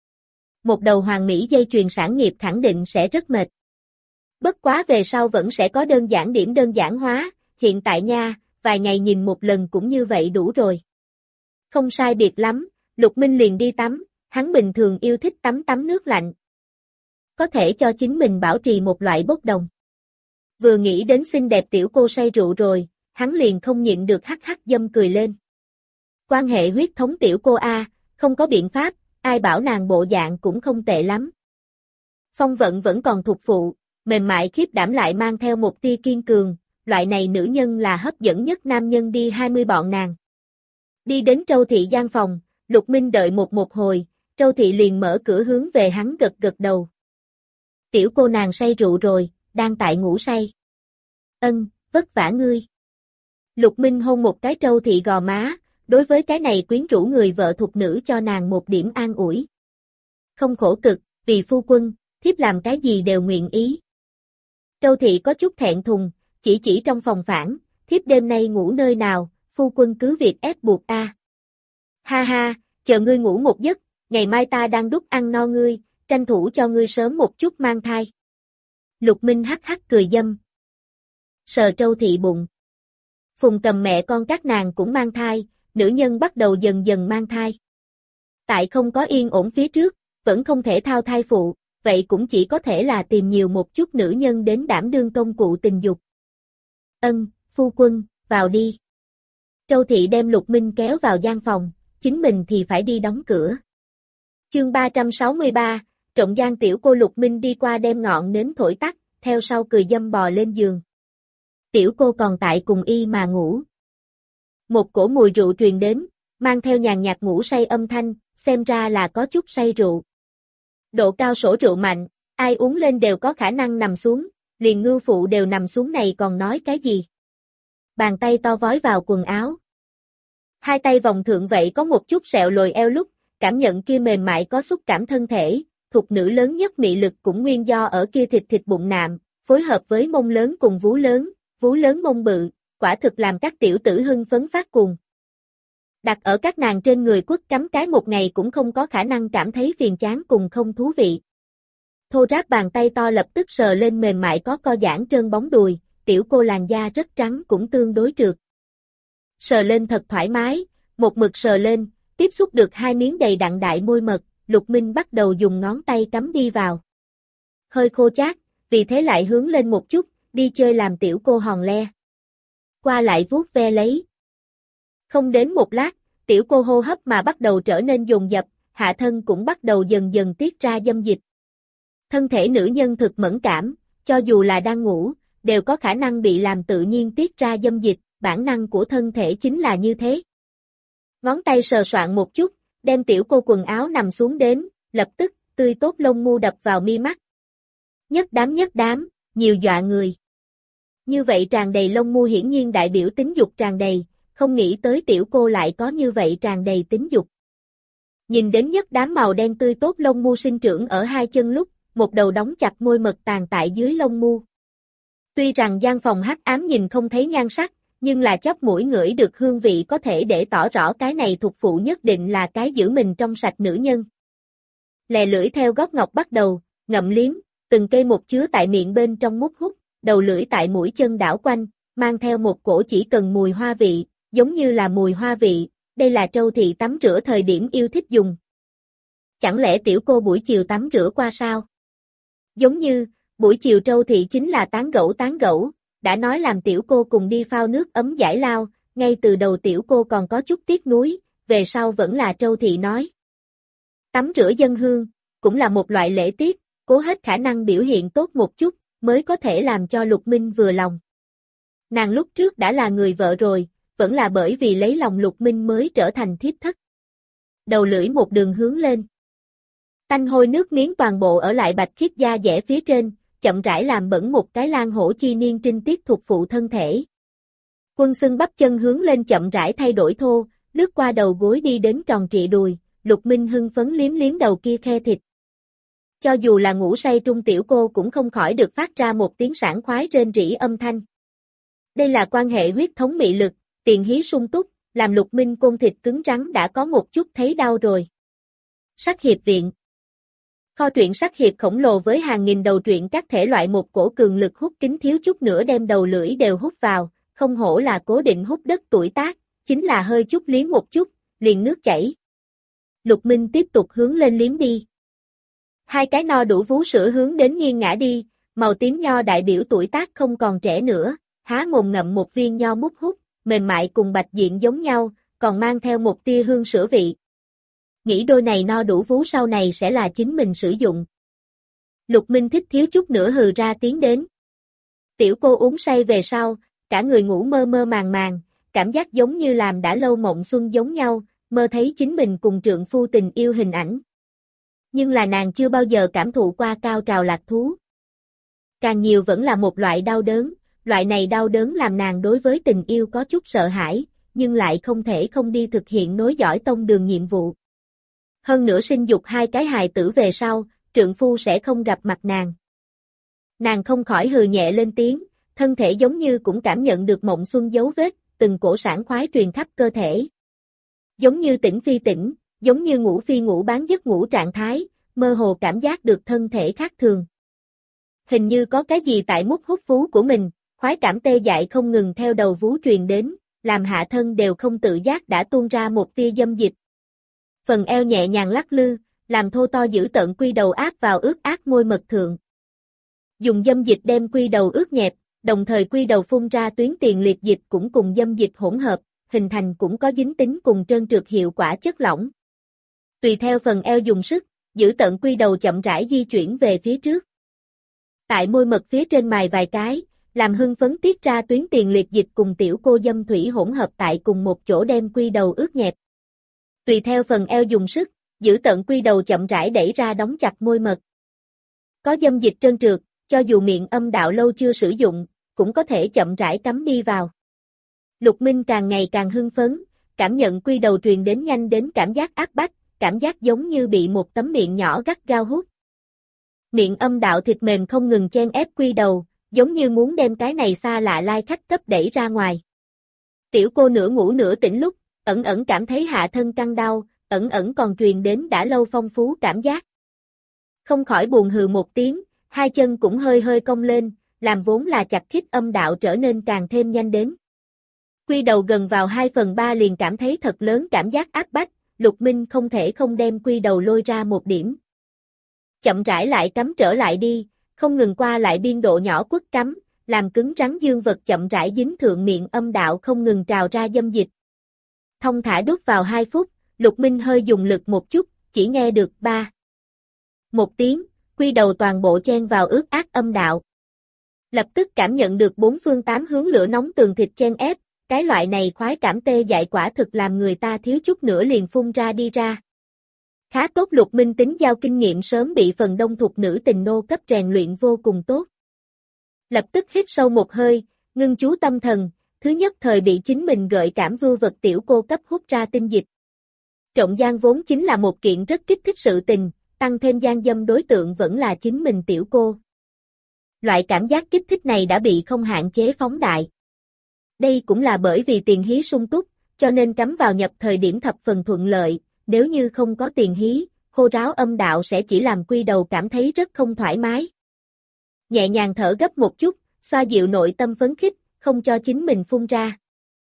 Speaker 1: Một đầu hoàn mỹ dây chuyền sản nghiệp khẳng định sẽ rất mệt. Bất quá về sau vẫn sẽ có đơn giản điểm đơn giản hóa, hiện tại nha, vài ngày nhìn một lần cũng như vậy đủ rồi. Không sai biệt lắm, Lục Minh liền đi tắm, hắn bình thường yêu thích tắm tắm nước lạnh. Có thể cho chính mình bảo trì một loại bốc đồng. Vừa nghĩ đến xinh đẹp tiểu cô say rượu rồi, hắn liền không nhịn được hắc hắc dâm cười lên. Quan hệ huyết thống tiểu cô A, không có biện pháp, ai bảo nàng bộ dạng cũng không tệ lắm. Phong vận vẫn còn thuộc phụ, mềm mại khiếp đảm lại mang theo một tia kiên cường, loại này nữ nhân là hấp dẫn nhất nam nhân đi hai mươi bọn nàng. Đi đến Trâu Thị gian phòng, Lục Minh đợi một một hồi, Trâu Thị liền mở cửa hướng về hắn gật gật đầu. Tiểu cô nàng say rượu rồi, đang tại ngủ say. Ân, vất vả ngươi. Lục Minh hôn một cái Trâu Thị gò má, đối với cái này quyến rũ người vợ thuộc nữ cho nàng một điểm an ủi. Không khổ cực, vì phu quân, thiếp làm cái gì đều nguyện ý. Trâu Thị có chút thẹn thùng, chỉ chỉ trong phòng phản, thiếp đêm nay ngủ nơi nào, phu quân cứ việc ép buộc a. À. Ha ha, chờ ngươi ngủ một giấc, ngày mai ta đang đút ăn no ngươi, tranh thủ cho ngươi sớm một chút mang thai. Lục Minh hắc hắc cười dâm. Sờ Trâu Thị bụng. Phùng Cầm mẹ con các nàng cũng mang thai, nữ nhân bắt đầu dần dần mang thai. Tại không có yên ổn phía trước, vẫn không thể thao thai phụ, vậy cũng chỉ có thể là tìm nhiều một chút nữ nhân đến đảm đương công cụ tình dục. Ân, phu quân, vào đi. Trâu Thị đem Lục Minh kéo vào gian phòng, chính mình thì phải đi đóng cửa. Chương ba trăm sáu mươi ba, trộm gian tiểu cô. Lục Minh đi qua đem ngọn nến thổi tắt, theo sau cười dâm bò lên giường. Tiểu cô còn tại cùng y mà ngủ. Một cổ mùi rượu truyền đến, mang theo nhàn nhạt ngủ say âm thanh, xem ra là có chút say rượu. Độ cao sổ rượu mạnh, ai uống lên đều có khả năng nằm xuống, liền ngưu phụ đều nằm xuống này còn nói cái gì. Bàn tay to vói vào quần áo. Hai tay vòng thượng vậy có một chút sẹo lồi eo lúc, cảm nhận kia mềm mại có xúc cảm thân thể, thuộc nữ lớn nhất mị lực cũng nguyên do ở kia thịt thịt bụng nạm, phối hợp với mông lớn cùng vú lớn, vú lớn mông bự, quả thực làm các tiểu tử hưng phấn phát cuồng. Đặt ở các nàng trên người quất cắm cái một ngày cũng không có khả năng cảm thấy phiền chán cùng không thú vị. Thô ráp bàn tay to lập tức sờ lên mềm mại có co giãn trơn bóng đùi, tiểu cô làn da rất trắng cũng tương đối trượt. Sờ lên thật thoải mái, một mực sờ lên, tiếp xúc được hai miếng đầy đặn đại môi mật, Lục Minh bắt đầu dùng ngón tay cắm đi vào. Hơi khô chát, vì thế lại hướng lên một chút, đi chơi làm tiểu cô hòn le. Qua lại vuốt ve lấy. Không đến một lát, tiểu cô hô hấp mà bắt đầu trở nên dồn dập, hạ thân cũng bắt đầu dần dần tiết ra dâm dịch. Thân thể nữ nhân thực mẫn cảm, cho dù là đang ngủ, đều có khả năng bị làm tự nhiên tiết ra dâm dịch, bản năng của thân thể chính là như thế. Ngón tay sờ soạn một chút, đem tiểu cô quần áo nằm xuống đến, lập tức, tươi tốt lông mu đập vào mi mắt. Nhất đám nhất đám, nhiều dọa người. Như vậy tràn đầy lông mu hiển nhiên đại biểu tính dục tràn đầy, không nghĩ tới tiểu cô lại có như vậy tràn đầy tính dục. Nhìn đến nhất đám màu đen tươi tốt lông mu sinh trưởng ở hai chân lúc, một đầu đóng chặt môi mật tàn tại dưới lông mu. Tuy rằng gian phòng hắc ám nhìn không thấy nhan sắc, nhưng là chóp mũi ngửi được hương vị có thể để tỏ rõ cái này thuộc phụ nhất định là cái giữ mình trong sạch nữ nhân. Lè lưỡi theo gót ngọc bắt đầu, ngậm liếm, từng cây một chứa tại miệng bên trong mút hút, đầu lưỡi tại mũi chân đảo quanh, mang theo một cổ chỉ cần mùi hoa vị, giống như là mùi hoa vị, đây là Trâu Thị tắm rửa thời điểm yêu thích dùng. Chẳng lẽ tiểu cô buổi chiều tắm rửa qua sao? Giống như, buổi chiều Trâu Thị chính là tán gẫu tán gẫu, đã nói làm tiểu cô cùng đi phao nước ấm giải lao, ngay từ đầu tiểu cô còn có chút tiếc nuối, về sau vẫn là Trâu Thị nói. Tắm rửa dân hương, cũng là một loại lễ tiết, cố hết khả năng biểu hiện tốt một chút, mới có thể làm cho Lục Minh vừa lòng. Nàng lúc trước đã là người vợ rồi, vẫn là bởi vì lấy lòng Lục Minh mới trở thành thiếp thất. Đầu lưỡi một đường hướng lên. Tanh hôi nước miếng toàn bộ ở lại bạch khiết da dẻ phía trên, chậm rãi làm bẩn một cái lan hổ chi niên trinh tiết thuộc phụ thân thể. Quân xưng bắp chân hướng lên chậm rãi thay đổi thô, lướt qua đầu gối đi đến tròn trịa đùi, Lục Minh hưng phấn liếm liếm đầu kia khe thịt. Cho dù là ngủ say trung tiểu cô cũng không khỏi được phát ra một tiếng sảng khoái rên rỉ âm thanh. Đây là quan hệ huyết thống mị lực, tiền hí sung túc, làm Lục Minh côn thịt cứng rắn đã có một chút thấy đau rồi. Sắc hiệp viện. Kho truyện sắc hiệp khổng lồ với hàng nghìn đầu truyện các thể loại, một cổ cường lực hút kính thiếu chút nữa đem đầu lưỡi đều hút vào, không hổ là cố định hút đất tuổi tác, chính là hơi chút liếm một chút, liền nước chảy. Lục Minh tiếp tục hướng lên liếm đi. Hai cái no đủ vú sữa hướng đến nghiêng ngã đi, màu tím nho đại biểu tuổi tác không còn trẻ nữa, há mồm ngậm một viên nho mút hút, mềm mại cùng bạch diện giống nhau, còn mang theo một tia hương sữa vị. Nghĩ đôi này no đủ vú sau này sẽ là chính mình sử dụng. Lục Minh thích thiếu chút nữa hừ ra tiếng đến. Tiểu cô uống say về sau, cả người ngủ mơ mơ màng màng, cảm giác giống như làm đã lâu mộng xuân giống nhau, mơ thấy chính mình cùng trượng phu tình yêu hình ảnh. Nhưng là nàng chưa bao giờ cảm thụ qua cao trào lạc thú. Càng nhiều vẫn là một loại đau đớn, loại này đau đớn làm nàng đối với tình yêu có chút sợ hãi, nhưng lại không thể không đi thực hiện nối dõi tông đường nhiệm vụ. Hơn nữa sinh dục hai cái hài tử về sau, trượng phu sẽ không gặp mặt nàng. Nàng không khỏi hừ nhẹ lên tiếng, thân thể giống như cũng cảm nhận được mộng xuân dấu vết, từng cổ sảng khoái truyền khắp cơ thể. Giống như tỉnh phi tỉnh, giống như ngủ phi ngủ bán giấc ngủ trạng thái, mơ hồ cảm giác được thân thể khác thường. Hình như có cái gì tại mút hút vú của mình, khoái cảm tê dại không ngừng theo đầu vú truyền đến, làm hạ thân đều không tự giác đã tuôn ra một tia dâm dịch. Phần eo nhẹ nhàng lắc lư, làm thô to giữ tận quy đầu áp vào ướt át môi mật thượng. Dùng dâm dịch đem quy đầu ướt nhẹp, đồng thời quy đầu phun ra tuyến tiền liệt dịch cũng cùng dâm dịch hỗn hợp, hình thành cũng có dính tính cùng trơn trượt hiệu quả chất lỏng. Tùy theo phần eo dùng sức, giữ tận quy đầu chậm rãi di chuyển về phía trước. Tại môi mật phía trên mài vài cái, làm hưng phấn tiết ra tuyến tiền liệt dịch cùng tiểu cô dâm thủy hỗn hợp tại cùng một chỗ đem quy đầu ướt nhẹp. Tùy theo phần eo dùng sức, giữ tận quy đầu chậm rãi đẩy ra đóng chặt môi mật. Có dâm dịch trơn trượt, cho dù miệng âm đạo lâu chưa sử dụng, cũng có thể chậm rãi cắm đi vào. Lục Minh càng ngày càng hưng phấn, cảm nhận quy đầu truyền đến nhanh đến cảm giác áp bách, cảm giác giống như bị một tấm miệng nhỏ gắt gao hút. Miệng âm đạo thịt mềm không ngừng chen ép quy đầu, giống như muốn đem cái này xa lạ lai khách cấp đẩy ra ngoài. Tiểu cô nửa ngủ nửa tỉnh lúc, ẩn ẩn cảm thấy hạ thân căng đau, ẩn ẩn còn truyền đến đã lâu phong phú cảm giác. Không khỏi buồn hừ một tiếng, hai chân cũng hơi hơi cong lên, làm vốn là chặt khít âm đạo trở nên càng thêm nhanh đến. Quy đầu gần vào hai phần ba liền cảm thấy thật lớn cảm giác áp bách, Lục Minh không thể không đem quy đầu lôi ra một điểm. Chậm rãi lại cắm trở lại đi, không ngừng qua lại biên độ nhỏ quất cắm, làm cứng rắn dương vật chậm rãi dính thượng miệng âm đạo không ngừng trào ra dâm dịch. Thông thả đút vào hai phút, Lục Minh hơi dùng lực một chút, chỉ nghe được ba. Một tiếng, quy đầu toàn bộ chen vào ướt át âm đạo. Lập tức cảm nhận được bốn phương tám hướng lửa nóng tường thịt chen ép, cái loại này khoái cảm tê dại quả thực làm người ta thiếu chút nữa liền phun ra đi ra. Khá tốt Lục Minh tính giao kinh nghiệm sớm bị phần đông thuộc nữ tình nô cấp rèn luyện vô cùng tốt. Lập tức hít sâu một hơi, ngưng chú tâm thần, thứ nhất thời bị chính mình gợi cảm vưu vật tiểu cô cấp hút ra tinh dịch. Trộm gian vốn chính là một kiện rất kích thích sự tình, tăng thêm gian dâm đối tượng vẫn là chính mình tiểu cô. Loại cảm giác kích thích này đã bị không hạn chế phóng đại. Đây cũng là bởi vì tiền hí sung túc, cho nên cắm vào nhập thời điểm thập phần thuận lợi, nếu như không có tiền hí, khô ráo âm đạo sẽ chỉ làm quy đầu cảm thấy rất không thoải mái. Nhẹ nhàng thở gấp một chút, xoa dịu nội tâm phấn khích, không cho chính mình phun ra.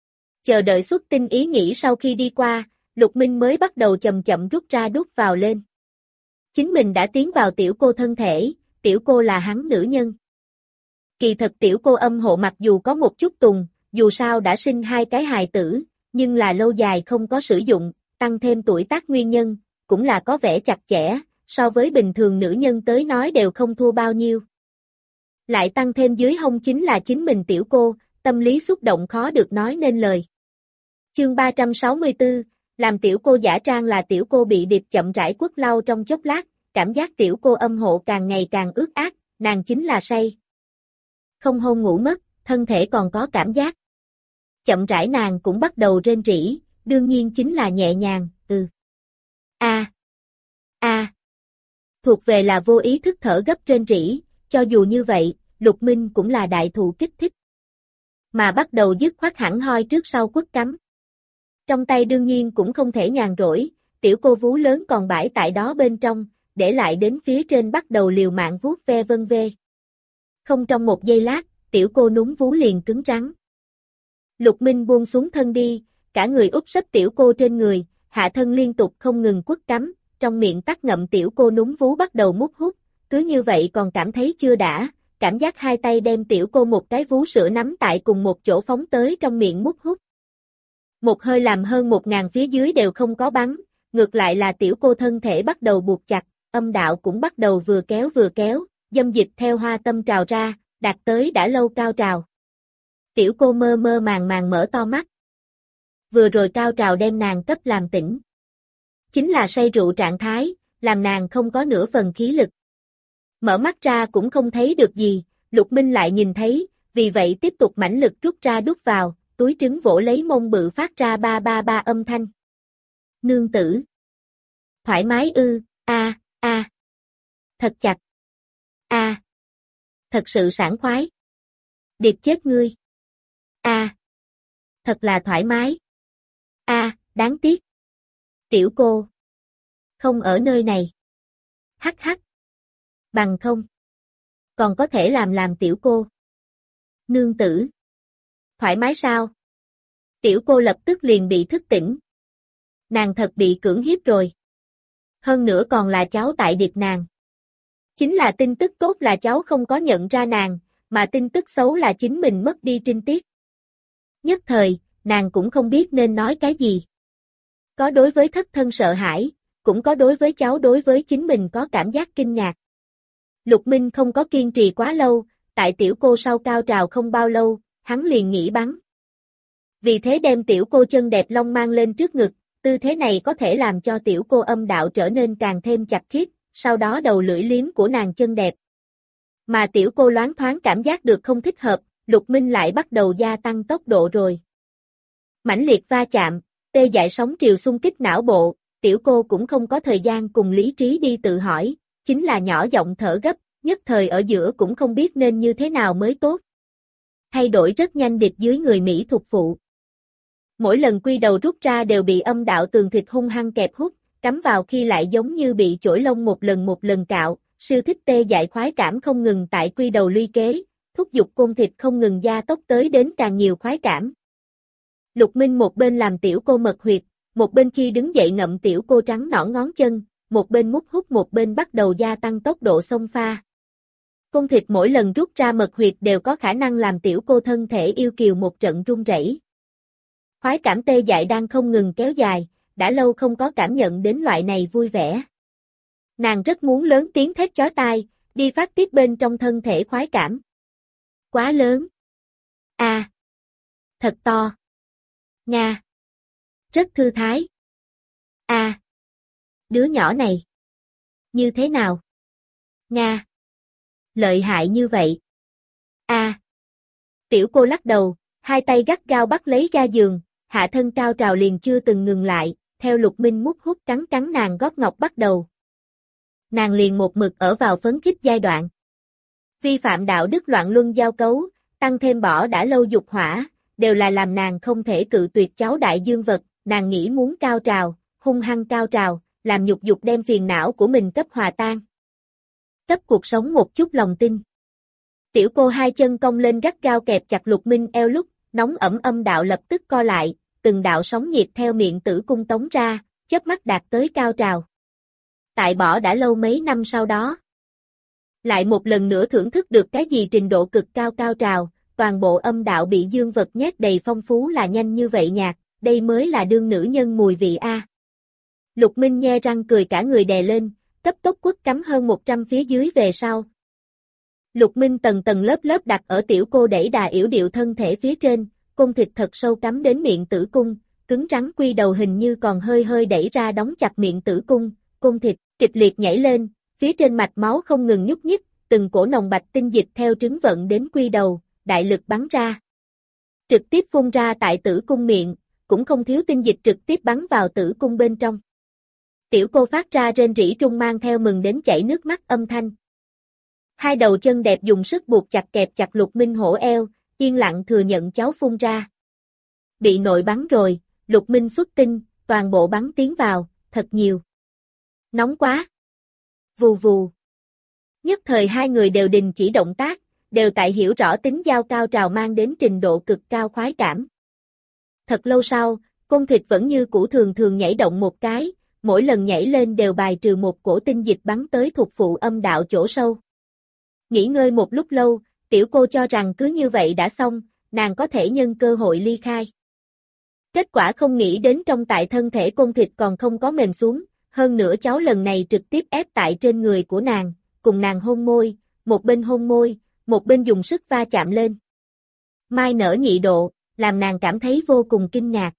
Speaker 1: Chờ đợi xuất tinh ý nghĩ sau khi đi qua, Lục Minh mới bắt đầu chậm chậm rút ra đút vào lên. Chính mình đã tiến vào tiểu cô thân thể, tiểu cô là hắn nữ nhân. Kỳ thật tiểu cô âm hộ mặc dù có một chút tùng, dù sao đã sinh hai cái hài tử, nhưng là lâu dài không có sử dụng, tăng thêm tuổi tác nguyên nhân, cũng là có vẻ chặt chẽ, so với bình thường nữ nhân tới nói đều không thua bao nhiêu. Lại tăng thêm dưới hông chính là chính mình tiểu cô, tâm lý xúc động khó được nói nên lời. Chương ba trăm sáu mươi tư, làm tiểu cô giả trang là tiểu cô bị điệp chậm rãi quất lau trong chốc lát, cảm giác tiểu cô âm hộ càng ngày càng ướt át, nàng chính là say. Không hôn ngủ mất, thân thể còn có cảm giác. Chậm rãi nàng cũng bắt đầu rên rỉ, đương nhiên chính là nhẹ nhàng, ừ. A. A. Thuộc về là vô ý thức thở gấp rên rỉ, cho dù như vậy, Lục Minh cũng là đại thụ kích thích. Mà bắt đầu dứt khoát hẳn hoi trước sau quất cắm. Trong tay đương nhiên cũng không thể nhàn rỗi, tiểu cô vú lớn còn bãi tại đó bên trong, để lại đến phía trên bắt đầu liều mạng vuốt ve vân vê. Không trong một giây lát, tiểu cô núm vú liền cứng rắn. Lục Minh buông xuống thân đi, cả người úp sấp tiểu cô trên người, hạ thân liên tục không ngừng quất cắm, trong miệng tắc ngậm tiểu cô núm vú bắt đầu mút hút, cứ như vậy còn cảm thấy chưa đã, cảm giác hai tay đem tiểu cô một cái vú sữa nắm tại cùng một chỗ phóng tới trong miệng mút hút. Một hơi làm hơn một ngàn phía dưới đều không có bắn, ngược lại là tiểu cô thân thể bắt đầu buộc chặt, âm đạo cũng bắt đầu vừa kéo vừa kéo, dâm dịch theo hoa tâm trào ra, đạt tới đã lâu cao trào. Tiểu cô mơ mơ màng màng mở to mắt. Vừa rồi cao trào đem nàng cấp làm tỉnh. Chính là say rượu trạng thái, làm nàng không có nửa phần khí lực. Mở mắt ra cũng không thấy được gì, Lục Minh lại nhìn thấy, vì vậy tiếp tục mãnh lực rút ra đút vào, túi trứng vỗ lấy mông bự phát ra ba ba ba âm thanh. Nương tử. Thoải mái ư, a, a. Thật chặt. A. Thật sự sảng khoái. Điệp chết ngươi. A. Thật là thoải mái. A, đáng tiếc. Tiểu cô. Không ở nơi này. Hắc hắc. Bằng không. Còn có thể làm làm tiểu cô. Nương tử. Thoải mái sao? Tiểu cô lập tức liền bị thức tỉnh. Nàng thật bị cưỡng hiếp rồi. Hơn nữa còn là cháu tại điệp nàng. Chính là tin tức tốt là cháu không có nhận ra nàng, mà tin tức xấu là chính mình mất đi trinh tiết. Nhất thời, nàng cũng không biết nên nói cái gì. Có đối với thất thân sợ hãi, cũng có đối với cháu đối với chính mình có cảm giác kinh ngạc. Lục Minh không có kiên trì quá lâu, tại tiểu cô sau cao trào không bao lâu, hắn liền nghỉ bắn. Vì thế đem tiểu cô chân đẹp long mang lên trước ngực, tư thế này có thể làm cho tiểu cô âm đạo trở nên càng thêm chặt khít, sau đó đầu lưỡi liếm của nàng chân đẹp. Mà tiểu cô loáng thoáng cảm giác được không thích hợp, Lục Minh lại bắt đầu gia tăng tốc độ rồi. Mãnh liệt va chạm, tê dại sóng triều xung kích não bộ, tiểu cô cũng không có thời gian cùng lý trí đi tự hỏi, chính là nhỏ giọng thở gấp, nhất thời ở giữa cũng không biết nên như thế nào mới tốt. Thay đổi rất nhanh địch dưới người Mỹ thục phụ. Mỗi lần quy đầu rút ra đều bị âm đạo tường thịt hung hăng kẹp hút, cắm vào khi lại giống như bị chổi lông một lần một lần cạo, siêu thích tê dại khoái cảm không ngừng tại quy đầu luy kế, thúc giục côn thịt không ngừng gia tốc tới đến càng nhiều khoái cảm. Lục Minh một bên làm tiểu cô mật huyệt, một bên chi đứng dậy ngậm tiểu cô trắng nõn ngón chân, một bên mút hút một bên bắt đầu gia tăng tốc độ xông pha. Côn thịt mỗi lần rút ra mật huyệt đều có khả năng làm tiểu cô thân thể yêu kiều một trận run rẩy. Khoái cảm tê dại đang không ngừng kéo dài, đã lâu không có cảm nhận đến loại này vui vẻ. Nàng rất muốn lớn tiếng thét chói tai, đi phát tiết bên trong thân thể khoái cảm. Quá lớn. A. À. Thật to. Nga. Rất thư thái. A. À. Đứa nhỏ này. Như thế nào? Nga. Lợi hại như vậy. A. À. Tiểu cô lắc đầu, hai tay gắt gao bắt lấy ga giường, hạ thân cao trào liền chưa từng ngừng lại, theo Lục Minh mút hút cắn cắn nàng gót ngọc bắt đầu. Nàng liền một mực ở vào phấn khích giai đoạn. Vi phạm đạo đức loạn luân giao cấu, tăng thêm bỏ đã lâu dục hỏa, đều là làm nàng không thể cự tuyệt cháu đại dương vật, nàng nghĩ muốn cao trào, hung hăng cao trào, làm nhục dục đem phiền não của mình cấp hòa tan. Cấp cuộc sống một chút lòng tin. Tiểu cô hai chân cong lên gắt gao kẹp chặt Lục Minh eo lúc, nóng ẩm âm đạo lập tức co lại, từng đạo sóng nhiệt theo miệng tử cung tống ra, chớp mắt đạt tới cao trào. Tại bỏ đã lâu mấy năm sau đó. Lại một lần nữa thưởng thức được cái gì trình độ cực cao cao trào, toàn bộ âm đạo bị dương vật nhét đầy phong phú là nhanh như vậy nhạt, đây mới là đương nữ nhân mùi vị a. Lục Minh nhe răng cười cả người đè lên, cấp tốc quất cắm hơn một trăm phía dưới về sau. Lục Minh tầng tầng lớp lớp đặt ở tiểu cô đẩy đà yểu điệu thân thể phía trên, cung thịt thật sâu cắm đến miệng tử cung, cứng rắn quy đầu hình như còn hơi hơi đẩy ra đóng chặt miệng tử cung, cung thịt kịch liệt nhảy lên, phía trên mạch máu không ngừng nhúc nhích, từng cổ nồng bạch tinh dịch theo trứng vận đến quy đầu, đại lực bắn ra. Trực tiếp phun ra tại tử cung miệng, cũng không thiếu tinh dịch trực tiếp bắn vào tử cung bên trong. Tiểu cô phát ra rên rỉ trung mang theo mừng đến chảy nước mắt âm thanh. Hai đầu chân đẹp dùng sức buộc chặt kẹp chặt Lục Minh hổ eo, yên lặng thừa nhận cháu phun ra. Bị nội bắn rồi, Lục Minh xuất tinh, toàn bộ bắn tiến vào, thật nhiều. Nóng quá. Vù vù. Nhất thời hai người đều đình chỉ động tác, đều tại hiểu rõ tính giao cao trào mang đến trình độ cực cao khoái cảm. Thật lâu sau, cung thịt vẫn như cũ thường thường nhảy động một cái, mỗi lần nhảy lên đều bài trừ một cổ tinh dịch bắn tới thuộc phụ âm đạo chỗ sâu. Nghỉ ngơi một lúc lâu, tiểu cô cho rằng cứ như vậy đã xong, nàng có thể nhân cơ hội ly khai. Kết quả không nghĩ đến trong tại thân thể cung thịt còn không có mềm xuống, hơn nữa cháu lần này trực tiếp ép tại trên người của nàng, cùng nàng hôn môi, một bên hôn môi, một bên dùng sức va chạm lên. Mai nở nhị độ, làm nàng cảm thấy vô cùng kinh ngạc.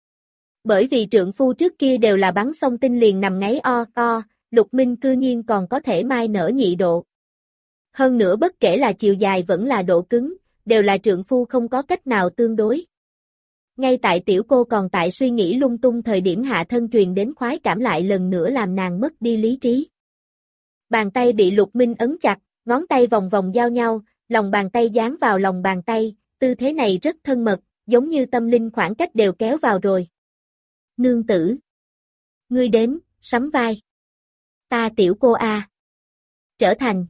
Speaker 1: Bởi vì trượng phu trước kia đều là bắn xong tinh liền nằm ngáy o o, Lục Minh cư nhiên còn có thể mai nở nhị độ. Hơn nữa bất kể là chiều dài vẫn là độ cứng, đều là trượng phu không có cách nào tương đối. Ngay tại tiểu cô còn tại suy nghĩ lung tung thời điểm hạ thân truyền đến khoái cảm lại lần nữa làm nàng mất đi lý trí. Bàn tay bị Lục Minh ấn chặt, ngón tay vòng vòng giao nhau, lòng bàn tay dán vào lòng bàn tay, tư thế này rất thân mật, giống như tâm linh khoảng cách đều kéo vào rồi. Nương tử. Ngươi đến, sắm vai. Ta tiểu cô a. Trở thành.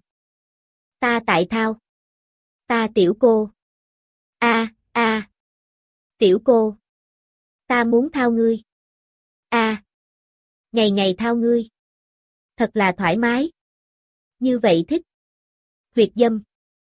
Speaker 1: Ta tại thao. Ta tiểu cô. A, a. Tiểu cô. Ta muốn thao ngươi. A. Ngày ngày thao ngươi. Thật là thoải mái. Như vậy thích. Huyệt dâm.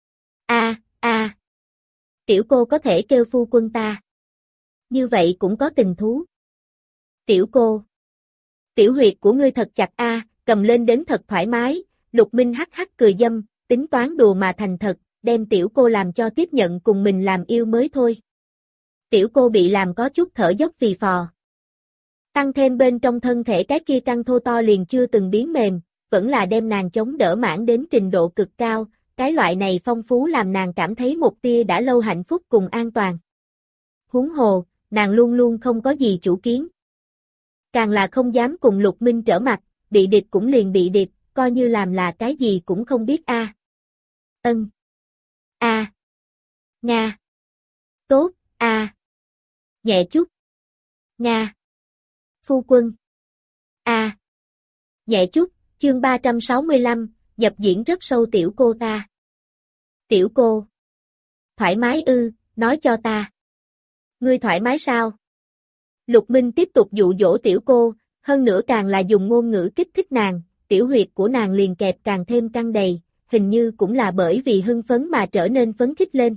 Speaker 1: A, a. Tiểu cô có thể kêu phu quân ta. Như vậy cũng có tình thú. Tiểu cô. Tiểu huyệt của ngươi thật chặt a, cầm lên đến thật thoải mái, Lục Minh hắc hắc cười dâm, tính toán đùa mà thành thật, đem tiểu cô làm cho tiếp nhận cùng mình làm yêu mới thôi. Tiểu cô bị làm có chút thở dốc phì phò. Tăng thêm bên trong thân thể cái kia căng thô to liền chưa từng biến mềm, vẫn là đem nàng chống đỡ mãn đến trình độ cực cao, cái loại này phong phú làm nàng cảm thấy một tia đã lâu hạnh phúc cùng an toàn. Huống hồ, nàng luôn luôn không có gì chủ kiến. Càng là không dám cùng Lục Minh trở mặt, bị địch cũng liền bị địch, coi như làm là cái gì cũng không biết a. À. Ân. A. À. Nga. Tốt, a. À. Nhẹ chút. Nga. Phu quân. A. À. Nhẹ chút, chương ba trăm sáu mươi lăm, nhập diễn rất sâu tiểu cô ta. Tiểu cô. Thoải mái ư, nói cho ta. Ngươi thoải mái sao? Lục Minh tiếp tục dụ dỗ tiểu cô, hơn nữa càng là dùng ngôn ngữ kích thích nàng, tiểu huyệt của nàng liền kẹp càng thêm căng đầy, hình như cũng là bởi vì hưng phấn mà trở nên phấn khích lên.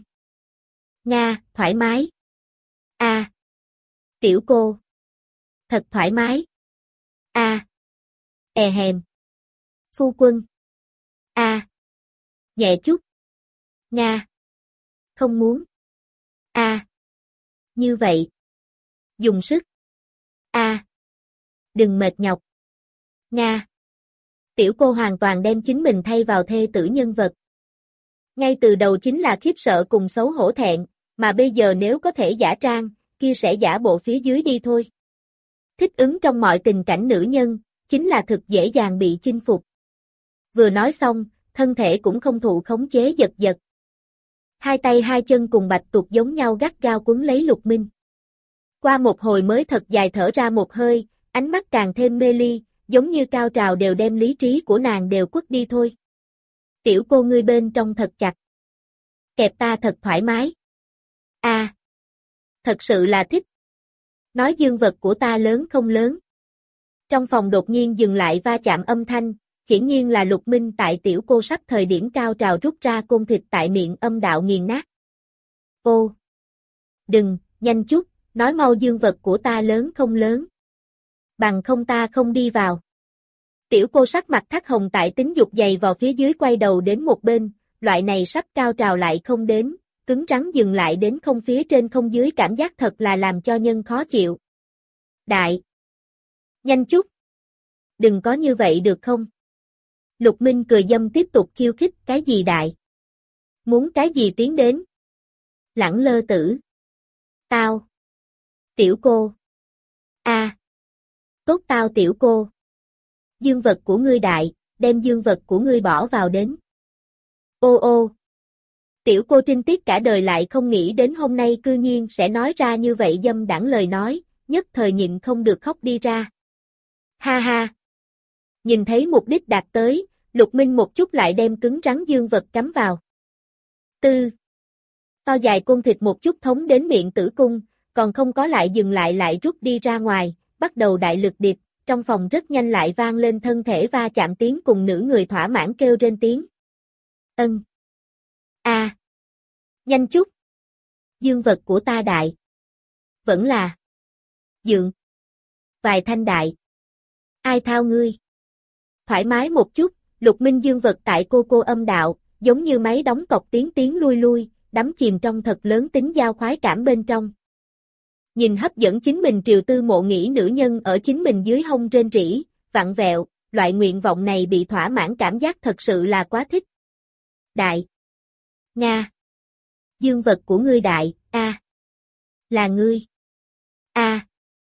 Speaker 1: Nga, thoải mái. A. À. Tiểu cô. Thật thoải mái. A. À. E hèm. Phu quân. A. À. Nhẹ chút. Nga. Không muốn. A. À. Như vậy. Dùng sức. A. À. Đừng mệt nhọc. Nga. Tiểu cô hoàn toàn đem chính mình thay vào thê tử nhân vật. Ngay từ đầu chính là khiếp sợ cùng xấu hổ thẹn, mà bây giờ nếu có thể giả trang, kia sẽ giả bộ phía dưới đi thôi. Thích ứng trong mọi tình cảnh nữ nhân, chính là thực dễ dàng bị chinh phục. Vừa nói xong, thân thể cũng không thụ khống chế giật giật. Hai tay hai chân cùng bạch tuộc giống nhau gắt gao quấn lấy Lục Minh. Qua một hồi mới thật dài thở ra một hơi, ánh mắt càng thêm mê ly, giống như cao trào đều đem lý trí của nàng đều quất đi thôi. Tiểu cô ngươi bên trong thật chặt. Kẹp ta thật thoải mái. A. À, thật sự là thích. Nói dương vật của ta lớn không lớn. Trong phòng đột nhiên dừng lại va chạm âm thanh, hiển nhiên là Lục Minh tại tiểu cô sắp thời điểm cao trào rút ra côn thịt tại miệng âm đạo nghiền nát. Ô! Đừng, nhanh chút, nói mau dương vật của ta lớn không lớn. Bằng không ta không đi vào. Tiểu cô sắc mặt thắt hồng tại tính dục dày vào phía dưới quay đầu đến một bên, loại này sắp cao trào lại không đến, cứng rắn dừng lại đến không phía trên không dưới cảm giác thật là làm cho nhân khó chịu. Đại! Nhanh chút! Đừng có như vậy được không? Lục Minh cười dâm tiếp tục khiêu khích cái gì đại? Muốn cái gì tiến đến? Lẳng lơ tử! Tao! Tiểu cô! A! À. Tốt tao tiểu cô! Dương vật của ngươi đại, đem dương vật của ngươi bỏ vào đến. Ô ô! Tiểu cô trinh tiết cả đời lại không nghĩ đến hôm nay cư nhiên sẽ nói ra như vậy dâm đãng lời nói, nhất thời nhịn không được khóc đi ra. Ha ha! Nhìn thấy mục đích đạt tới, Lục Minh một chút lại đem cứng rắn dương vật cắm vào. Tư! To dài côn thịt một chút thống đến miệng tử cung, còn không có lại dừng lại lại rút đi ra ngoài, bắt đầu đại lực điệp, trong phòng rất nhanh lại vang lên thân thể va chạm tiếng cùng nữ người thỏa mãn kêu trên tiếng. Ân! A! À. Nhanh chút! Dương vật của ta đại! Vẫn là! Dượng! Vài thanh đại! Ai thao ngươi? Thoải mái một chút, Lục Minh dương vật tại cô cô âm đạo, giống như máy đóng cọc tiếng tiếng lui lui, đắm chìm trong thật lớn tính giao khoái cảm bên trong. Nhìn hấp dẫn chính mình triều tư mộ nghĩ nữ nhân ở chính mình dưới hông rên rỉ, vặn vẹo, loại nguyện vọng này bị thỏa mãn cảm giác thật sự là quá thích. Đại! Nga! Dương vật của ngươi đại, a à. Là ngươi! A! À.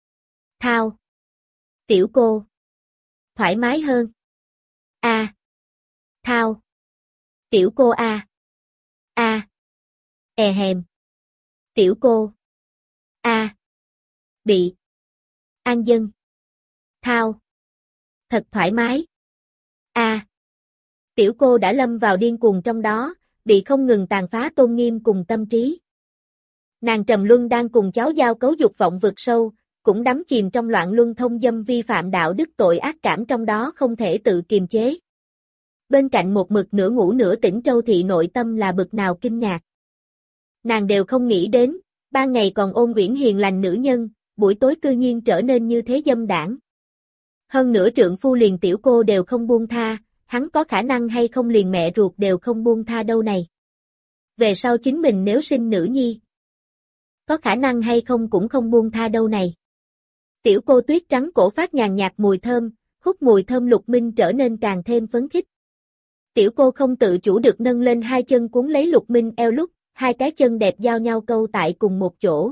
Speaker 1: Thao! Tiểu cô! Thoải mái hơn! A! À. Thao! Tiểu cô a! À. A! À. E hèm! Tiểu cô! A! À. Bị! An dân! Thao! Thật thoải mái! A! À. Tiểu cô đã lâm vào điên cuồng trong đó, bị không ngừng tàn phá tôn nghiêm cùng tâm trí. Nàng trầm luân đang cùng cháu giao cấu dục vọng vực sâu, cũng đắm chìm trong loạn luân thông dâm vi phạm đạo đức tội ác cảm trong đó không thể tự kiềm chế. Bên cạnh một mực nửa ngủ nửa tỉnh Trâu Thị nội tâm là bực nào kinh ngạc. Nàng đều không nghĩ đến, ban ngày còn ôn quyển hiền lành nữ nhân, buổi tối cư nhiên trở nên như thế dâm đảng. Hơn nữa trượng phu liền tiểu cô đều không buông tha, hắn có khả năng hay không liền mẹ ruột đều không buông tha đâu này. Về sau chính mình nếu sinh nữ nhi, có khả năng hay không cũng không buông tha đâu này. Tiểu cô tuyết trắng cổ phát nhàn nhạt mùi thơm, hút mùi thơm Lục Minh trở nên càng thêm phấn khích. Tiểu cô không tự chủ được nâng lên hai chân cuốn lấy Lục Minh eo lúc, hai cái chân đẹp giao nhau câu tại cùng một chỗ.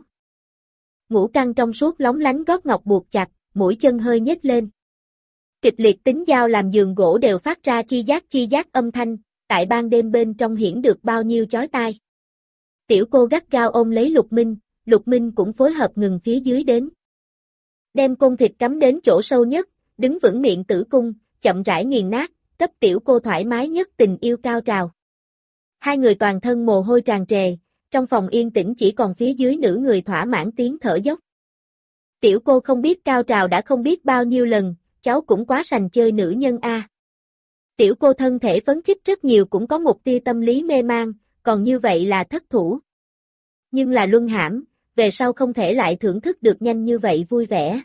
Speaker 1: Ngũ căng trong suốt lóng lánh gót ngọc buộc chặt, mũi chân hơi nhếch lên. Kịch liệt tính giao làm giường gỗ đều phát ra chi giác chi giác âm thanh, tại ban đêm bên trong hiển được bao nhiêu chói tai. Tiểu cô gắt gao ôm lấy Lục Minh, Lục Minh cũng phối hợp ngừng phía dưới đến. Đem côn thịt cắm đến chỗ sâu nhất, đứng vững miệng tử cung, chậm rãi nghiền nát, cấp tiểu cô thoải mái nhất tình yêu cao trào. Hai người toàn thân mồ hôi tràn trề, trong phòng yên tĩnh chỉ còn phía dưới nữ người thỏa mãn tiếng thở dốc. Tiểu cô không biết cao trào đã không biết bao nhiêu lần, cháu cũng quá sành chơi nữ nhân a. À. Tiểu cô thân thể phấn khích rất nhiều cũng có một tia tâm lý mê mang, còn như vậy là thất thủ. Nhưng là luân hãm, về sau không thể lại thưởng thức được nhanh như vậy vui vẻ.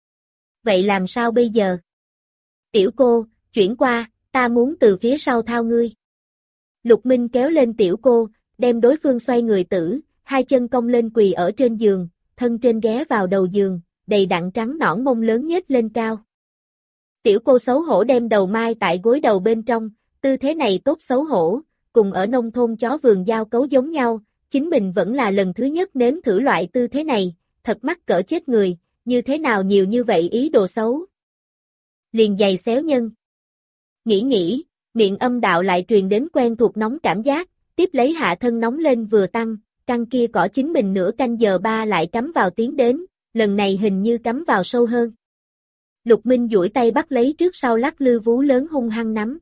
Speaker 1: Vậy làm sao bây giờ? Tiểu cô, chuyển qua, ta muốn từ phía sau thao ngươi. Lục Minh kéo lên tiểu cô, đem đối phương xoay người tử, hai chân cong lên quỳ ở trên giường, thân trên ghé vào đầu giường, đầy đặn trắng nõn mông lớn nhếch lên cao. Tiểu cô xấu hổ đem đầu mai tại gối đầu bên trong, tư thế này tốt xấu hổ, cùng ở nông thôn chó vườn giao cấu giống nhau, chính mình vẫn là lần thứ nhất nếm thử loại tư thế này, thật mắc cỡ chết người, như thế nào nhiều như vậy ý đồ xấu. Liền giày xéo nhân. Nghĩ nghĩ, miệng âm đạo lại truyền đến quen thuộc nóng cảm giác, tiếp lấy hạ thân nóng lên vừa tăng, căng kia cỏ chính mình nửa canh giờ ba lại cắm vào tiến đến, lần này hình như cắm vào sâu hơn. Lục Minh duỗi tay bắt lấy trước sau lắc lư vú lớn hung hăng nắm.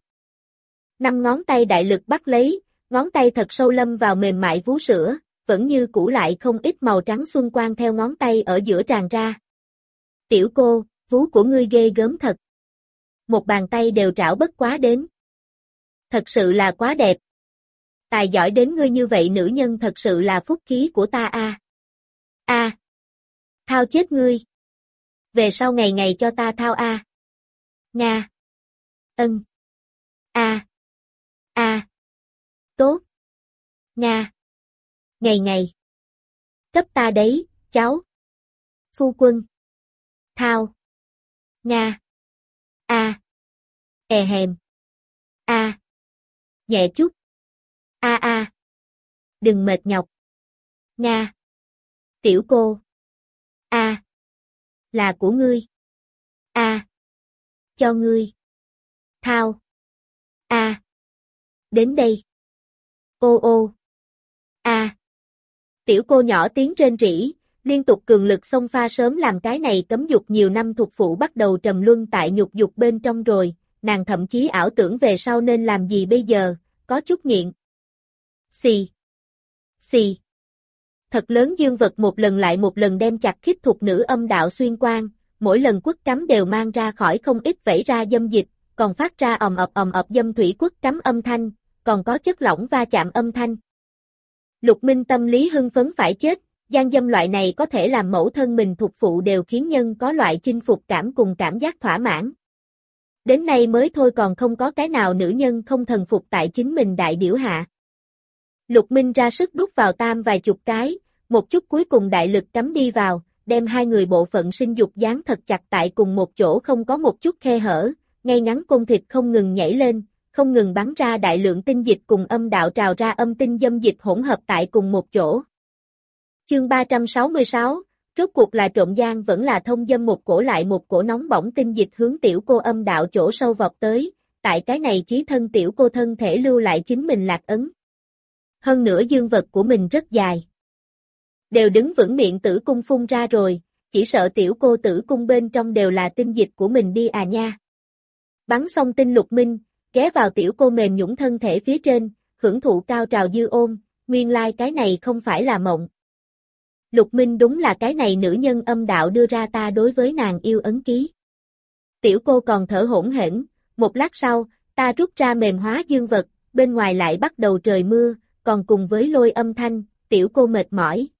Speaker 1: Năm ngón tay đại lực bắt lấy, ngón tay thật sâu lâm vào mềm mại vú sữa, vẫn như cũ lại không ít màu trắng xuân quang theo ngón tay ở giữa tràn ra. Tiểu cô, vú của ngươi ghê gớm thật. một bàn tay đều trảo bất quá đến. Thật sự là quá đẹp. Tài giỏi đến ngươi như vậy nữ nhân thật sự là phúc khí của ta a. A. Thao chết ngươi. Về sau ngày ngày cho ta thao a. Nga. Ân. A. A. Tốt. Nga. Ngày ngày. Cấp ta đấy, cháu. Phu quân. Thao. Nga. A. E hèm. A. Nhẹ chút. A a. Đừng mệt nhọc. Nga. Tiểu cô. A. Là của ngươi. A. Cho ngươi. Thao. A. Đến đây. Ô ô. A. Tiểu cô nhỏ tiếng rên rỉ, liên tục cường lực xông pha sớm làm cái này cấm dục nhiều năm thuộc phụ bắt đầu trầm luân tại nhục dục bên trong rồi, nàng thậm chí ảo tưởng về sau nên làm gì bây giờ, có chút nghiện. Xì. Xì. Thật lớn dương vật một lần lại một lần đem chặt khít thuộc nữ âm đạo xuyên quan, mỗi lần quất cắm đều mang ra khỏi không ít vẩy ra dâm dịch, còn phát ra ầm ập ầm ập dâm thủy quất cắm âm thanh, còn có chất lỏng va chạm âm thanh. Lục Minh tâm lý hưng phấn phải chết, gian dâm loại này có thể làm mẫu thân mình thuộc phụ đều khiến nhân có loại chinh phục cảm cùng cảm giác thỏa mãn. Đến nay mới thôi còn không có cái nào nữ nhân không thần phục tại chính mình đại điểu hạ. Lục Minh ra sức đút vào tam vài chục cái, một chút cuối cùng đại lực cắm đi vào, đem hai người bộ phận sinh dục dán thật chặt tại cùng một chỗ không có một chút khe hở, ngay ngắn côn thịt không ngừng nhảy lên, không ngừng bắn ra đại lượng tinh dịch cùng âm đạo trào ra âm tinh dâm dịch hỗn hợp tại cùng một chỗ. Chương ba trăm sáu mươi sáu, rốt cuộc là trộm gian vẫn là thông dâm, một cổ lại một cổ nóng bỏng tinh dịch hướng tiểu cô âm đạo chỗ sâu vọt tới, tại cái này chí thân tiểu cô thân thể lưu lại chính mình lạc ấn. Hơn nữa dương vật của mình rất dài. Đều đứng vững miệng tử cung phun ra rồi, chỉ sợ tiểu cô tử cung bên trong đều là tinh dịch của mình đi à nha. Bắn xong tinh Lục Minh, ghé vào tiểu cô mềm nhũn thân thể phía trên, hưởng thụ cao trào dư ôm, nguyên lai like cái này không phải là mộng. Lục Minh đúng là cái này nữ nhân âm đạo đưa ra ta đối với nàng yêu ấn ký. Tiểu cô còn thở hổn hển, một lát sau, ta rút ra mềm hóa dương vật, bên ngoài lại bắt đầu trời mưa, còn cùng với lôi âm thanh, tiểu cô mệt mỏi.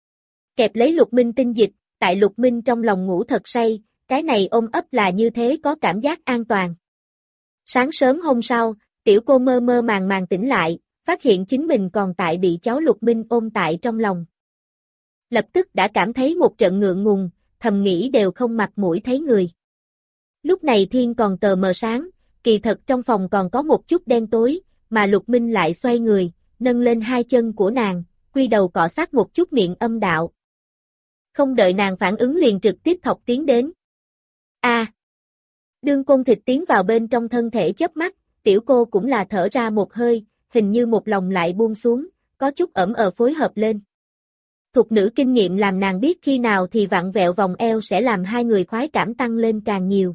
Speaker 1: Kẹp lấy Lục Minh tinh dịch, tại Lục Minh trong lòng ngủ thật say, cái này ôm ấp là như thế có cảm giác an toàn. Sáng sớm hôm sau, tiểu cô mơ mơ màng màng tỉnh lại, phát hiện chính mình còn tại bị cháu Lục Minh ôm tại trong lòng. Lập tức đã cảm thấy một trận ngượng ngùng, thầm nghĩ đều không mặt mũi thấy người. Lúc này thiên còn tờ mờ sáng, kỳ thật trong phòng còn có một chút đen tối, mà Lục Minh lại xoay người, nâng lên hai chân của nàng, quy đầu cọ sát một chút miệng âm đạo. Không đợi nàng phản ứng liền trực tiếp thọc tiến đến. A. À, đương côn thịt tiến vào bên trong thân thể chớp mắt, tiểu cô cũng là thở ra một hơi, hình như một lòng lại buông xuống, có chút ẩm ờ phối hợp lên. Thục nữ kinh nghiệm làm nàng biết khi nào thì vặn vẹo vòng eo sẽ làm hai người khoái cảm tăng lên càng nhiều.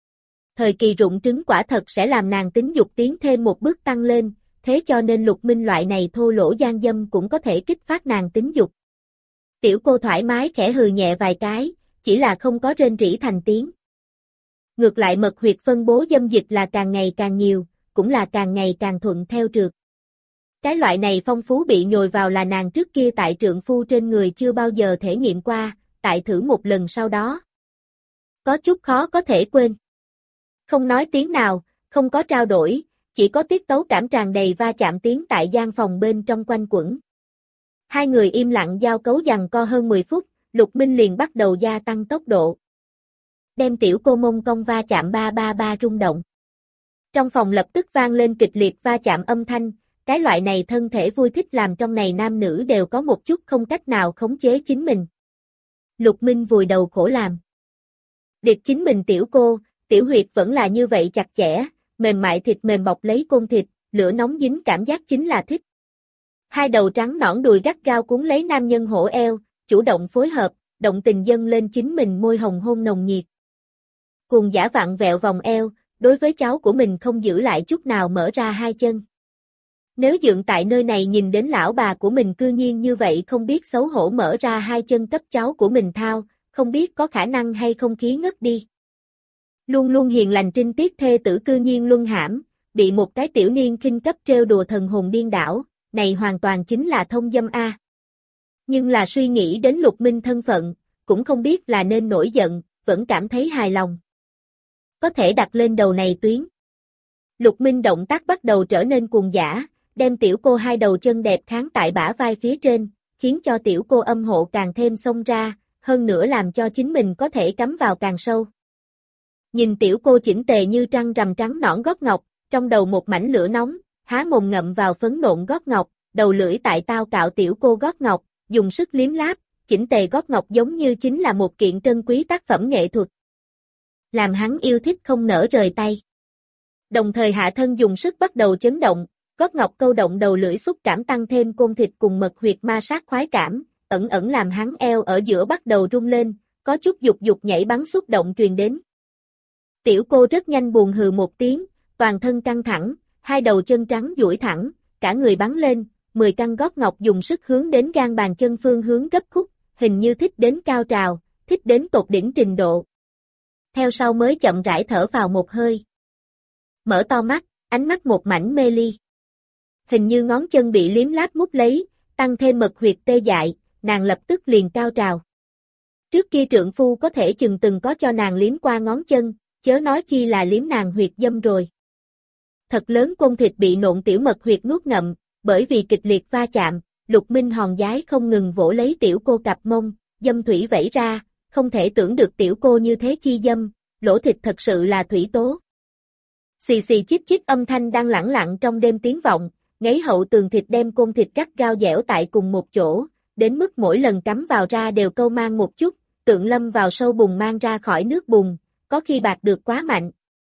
Speaker 1: Thời kỳ rụng trứng quả thật sẽ làm nàng tính dục tiến thêm một bước tăng lên, thế cho nên Lục Minh loại này thô lỗ gian dâm cũng có thể kích phát nàng tính dục. Tiểu cô thoải mái khẽ hừ nhẹ vài cái, chỉ là không có rên rỉ thành tiếng. Ngược lại mật huyệt phân bố dâm dịch là càng ngày càng nhiều, cũng là càng ngày càng thuận theo trượt. Cái loại này phong phú bị nhồi vào là nàng trước kia tại trượng phu trên người chưa bao giờ thể nghiệm qua, tại thử một lần sau đó. Có chút khó có thể quên. Không nói tiếng nào, không có trao đổi, chỉ có tiết tấu cảm tràn đầy va chạm tiếng tại gian phòng bên trong quanh quẩn. Hai người im lặng giao cấu giằng co hơn mười phút, Lục Minh liền bắt đầu gia tăng tốc độ. Đem tiểu cô mông cong va chạm ba ba ba rung động. Trong phòng lập tức vang lên kịch liệt va chạm âm thanh, cái loại này thân thể vui thích làm trong này nam nữ đều có một chút không cách nào khống chế chính mình. Lục Minh vùi đầu khổ làm. Điệt chính mình tiểu cô, tiểu huyệt vẫn là như vậy chặt chẽ, mềm mại thịt mềm bọc lấy côn thịt, lửa nóng dính cảm giác chính là thích. Hai đầu trắng nõn đùi gắt gao cuốn lấy nam nhân hổ eo, chủ động phối hợp, động tình dâng lên chính mình môi hồng hôn nồng nhiệt. Cuồng giả vặn vẹo vòng eo, đối với cháu của mình không giữ lại chút nào mở ra hai chân. Nếu dượng tại nơi này nhìn đến lão bà của mình cư nhiên như vậy không biết xấu hổ mở ra hai chân cấp cháu của mình thao, không biết có khả năng hay không khí ngất đi. Luôn luôn hiền lành trinh tiết thê tử cư nhiên luân hãm, bị một cái tiểu niên khinh cấp trêu đùa thần hồn điên đảo, này hoàn toàn chính là thông dâm a. Nhưng là suy nghĩ đến Lục Minh thân phận, cũng không biết là nên nổi giận, vẫn cảm thấy hài lòng. Có thể đặt lên đầu này tuyến. Lục Minh động tác bắt đầu trở nên cuồng dã, đem tiểu cô hai đầu chân đẹp kháng tại bả vai phía trên, khiến cho tiểu cô âm hộ càng thêm xông ra, hơn nữa làm cho chính mình có thể cắm vào càng sâu. Nhìn tiểu cô chỉnh tề như trăng rằm trắng nõn gót ngọc, trong đầu một mảnh lửa nóng, há mồm ngậm vào phấn nộn gót ngọc, đầu lưỡi tại tao cạo tiểu cô gót ngọc, dùng sức liếm láp, chỉnh tề gót ngọc giống như chính là một kiện trân quý tác phẩm nghệ thuật. Làm hắn yêu thích không nỡ rời tay. Đồng thời hạ thân dùng sức bắt đầu chấn động, gót ngọc câu động đầu lưỡi xúc cảm tăng thêm côn thịt cùng mật huyệt ma sát khoái cảm, ẩn ẩn làm hắn eo ở giữa bắt đầu rung lên, có chút dục dục nhảy bắn xúc động truyền đến. Tiểu cô rất nhanh buồn hừ một tiếng, toàn thân căng thẳng, hai đầu chân trắng duỗi thẳng, cả người bắn lên, mười căn gót ngọc dùng sức hướng đến gan bàn chân phương hướng gấp khúc, hình như thích đến cao trào, thích đến tột đỉnh trình độ. Theo sau mới chậm rãi thở vào một hơi. Mở to mắt, ánh mắt một mảnh mê ly. Hình như ngón chân bị liếm láp mút lấy, tăng thêm mật huyệt tê dại, nàng lập tức liền cao trào. Trước kia trượng phu có thể chừng từng có cho nàng liếm qua ngón chân, chớ nói chi là liếm nàng huyệt dâm rồi. Thật lớn côn thịt bị nộn tiểu mật huyệt nuốt ngậm, bởi vì kịch liệt va chạm, Lục Minh hòn giái không ngừng vỗ lấy tiểu cô cặp mông, dâm thủy vẩy ra, không thể tưởng được tiểu cô như thế chi dâm, lỗ thịt thật sự là thủy tố. Xì xì chít chít âm thanh đang lẳng lặng trong đêm tiếng vọng, ngấy hậu tường thịt đem côn thịt cắt gao dẻo tại cùng một chỗ, đến mức mỗi lần cắm vào ra đều câu mang một chút, tượng lâm vào sâu bùn mang ra khỏi nước bùn, có khi bạc được quá mạnh.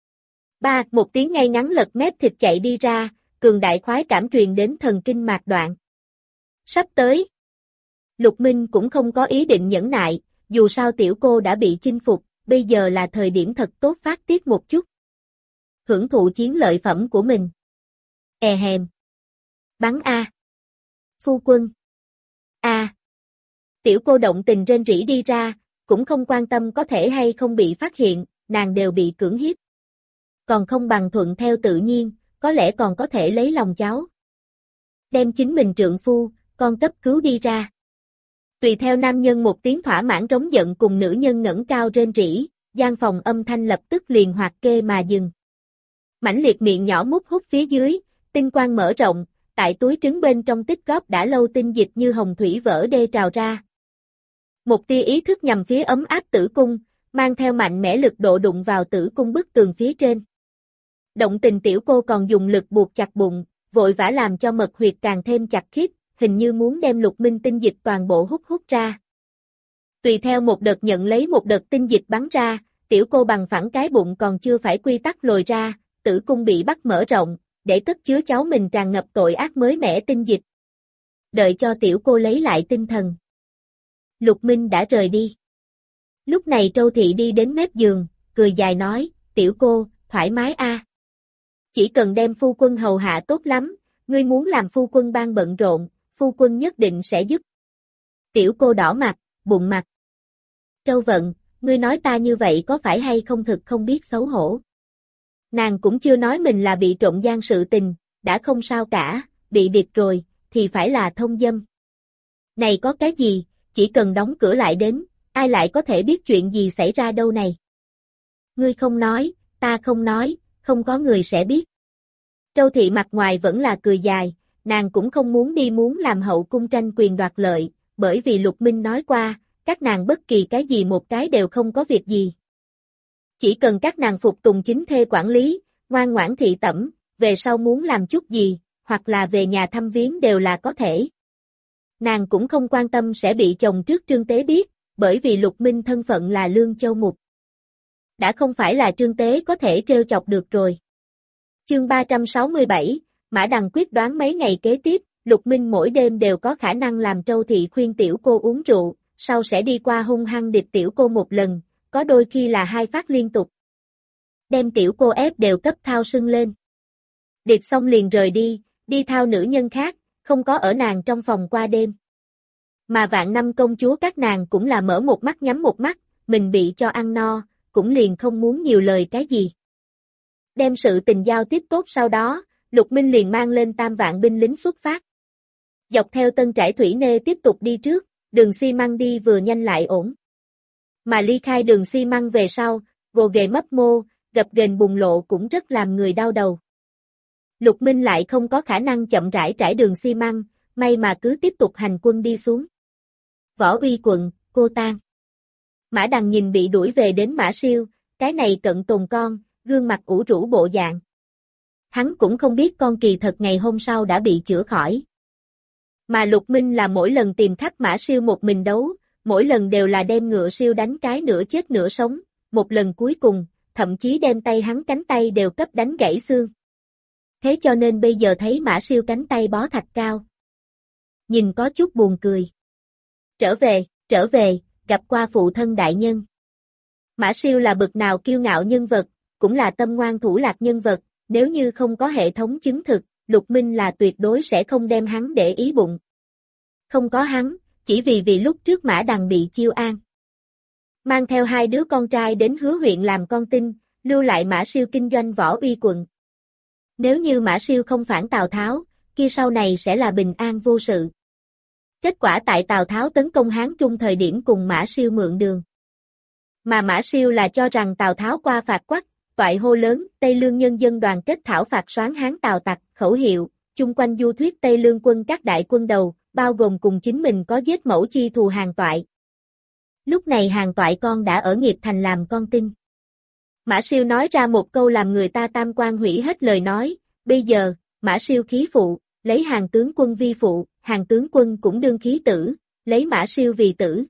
Speaker 1: Ba, một tiếng ngay ngắn lật mép thịt chạy đi ra, cường đại khoái cảm truyền đến thần kinh mạch đoạn. Sắp tới. Lục Minh cũng không có ý định nhẫn nại, dù sao tiểu cô đã bị chinh phục, bây giờ là thời điểm thật tốt phát tiết một chút. Hưởng thụ chiến lợi phẩm của mình. E hèm. Bắn A. Phu quân. A. Tiểu cô động tình rên rỉ đi ra, cũng không quan tâm có thể hay không bị phát hiện, nàng đều bị cưỡng hiếp. Còn không bằng thuận theo tự nhiên, có lẽ còn có thể lấy lòng cháu. Đem chính mình trượng phu, con cấp cứu đi ra. Tùy theo nam nhân một tiếng thỏa mãn trống giận cùng nữ nhân ngẩng cao rên rỉ, gian phòng âm thanh lập tức liền hoạt kê mà dừng. Mãnh liệt miệng nhỏ mút hút phía dưới, tinh quang mở rộng, tại túi trứng bên trong tích góp đã lâu tinh dịch như hồng thủy vỡ đê trào ra. Một tia ý thức nhằm phía ấm áp tử cung, mang theo mạnh mẽ lực độ đụng vào tử cung bức tường phía trên. Động tình tiểu cô còn dùng lực buộc chặt bụng, vội vã làm cho mật huyệt càng thêm chặt khít, hình như muốn đem Lục Minh tinh dịch toàn bộ hút hút ra. Tùy theo một đợt nhận lấy một đợt tinh dịch bắn ra, tiểu cô bằng phẳng cái bụng còn chưa phải quy tắc lồi ra, tử cung bị bắt mở rộng, để cất chứa cháu mình tràn ngập tội ác mới mẻ tinh dịch. Đợi cho tiểu cô lấy lại tinh thần. Lục Minh đã rời đi. Lúc này Trâu Thị đi đến mép giường, cười dài nói, tiểu cô, thoải mái a. Chỉ cần đem phu quân hầu hạ tốt lắm, ngươi muốn làm phu quân ban bận rộn, phu quân nhất định sẽ giúp. Tiểu cô đỏ mặt, bụng mặt. Trâu Vận, ngươi nói ta như vậy có phải hay không thực không biết xấu hổ. Nàng cũng chưa nói mình là bị trộm gian sự tình, đã không sao cả, bị điệp rồi, thì phải là thông dâm. Này có cái gì, chỉ cần đóng cửa lại đến, ai lại có thể biết chuyện gì xảy ra đâu này. Ngươi không nói, ta không nói, không có người sẽ biết. Trâu Thị mặt ngoài vẫn là cười dài, nàng cũng không muốn đi muốn làm hậu cung tranh quyền đoạt lợi, bởi vì Lục Minh nói qua, các nàng bất kỳ cái gì một cái đều không có việc gì. Chỉ cần các nàng phục tùng chính thê quản lý, ngoan ngoãn thị tẩm, về sau muốn làm chút gì, hoặc là về nhà thăm viếng đều là có thể. Nàng cũng không quan tâm sẽ bị chồng trước Trương Tế biết, bởi vì Lục Minh thân phận là Lương Châu Mục. Đã không phải là Trương Tế có thể trêu chọc được rồi. Chương ba trăm sáu mươi bảy, Mã Đằng quyết đoán mấy ngày kế tiếp, Lục Minh mỗi đêm đều có khả năng làm Trâu Thị khuyên tiểu cô uống rượu, sau sẽ đi qua hung hăng địch tiểu cô một lần, có đôi khi là hai phát liên tục. Đem tiểu cô ép đều cấp thao sưng lên. Địch xong liền rời đi, đi thao nữ nhân khác, không có ở nàng trong phòng qua đêm. Mà vạn năm công chúa các nàng cũng là mở một mắt nhắm một mắt, mình bị cho ăn no, cũng liền không muốn nhiều lời cái gì. Đem sự tình giao tiếp tốt sau đó, Lục Minh liền mang lên tam vạn binh lính xuất phát. Dọc theo Tân Trải Thủy Nê tiếp tục đi trước, đường xi măng đi vừa nhanh lại ổn. Mà ly khai đường xi măng về sau, gồ ghề mấp mô, gập ghềnh bùng lộ cũng rất làm người đau đầu. Lục Minh lại không có khả năng chậm rãi trải đường xi măng, may mà cứ tiếp tục hành quân đi xuống. Võ Uy quận, Cô Tang. Mã Đằng nhìn bị đuổi về đến Mã Siêu, cái này cận tồn con, gương mặt ủ rũ bộ dạng. Hắn cũng không biết con kỳ thật ngày hôm sau đã bị chữa khỏi. Mà Lục Minh là mỗi lần tìm khắp Mã Siêu một mình đấu, mỗi lần đều là đem ngựa siêu đánh cái nửa chết nửa sống, một lần cuối cùng, thậm chí đem tay hắn cánh tay đều cấp đánh gãy xương. Thế cho nên bây giờ thấy Mã Siêu cánh tay bó thạch cao. Nhìn có chút buồn cười. Trở về, trở về, gặp qua phụ thân đại nhân. Mã Siêu là bực nào kiêu ngạo nhân vật, cũng là tâm ngoan thủ lạc nhân vật, nếu như không có hệ thống chứng thực, Lục Minh là tuyệt đối sẽ không đem hắn để ý bụng. Không có hắn, chỉ vì vì lúc trước Mã Đằng bị chiêu an. Mang theo hai đứa con trai đến Hứa huyện làm con tin, lưu lại Mã Siêu kinh doanh Võ Uy quận. Nếu như Mã Siêu không phản Tào Tháo, kia sau này sẽ là bình an vô sự. Kết quả tại Tào Tháo tấn công Hán Trung thời điểm cùng Mã Siêu mượn đường. Mà Mã Siêu là cho rằng Tào Tháo qua phạt Quắc, toại hô lớn, Tây Lương nhân dân đoàn kết thảo phạt soán Hán Tào tặc, khẩu hiệu, chung quanh du thuyết Tây Lương quân các đại quân đầu, bao gồm cùng chính mình có giết mẫu chi thù Hàn Toại. Lúc này Hàn Toại con đã ở nghiệp thành làm con tin. Mã Siêu nói ra một câu làm người ta tam quan hủy hết lời nói, bây giờ, Mã Siêu khí phụ, lấy Hàn tướng quân vi phụ, Hàn tướng quân cũng đương khí tử, lấy Mã Siêu vì tử.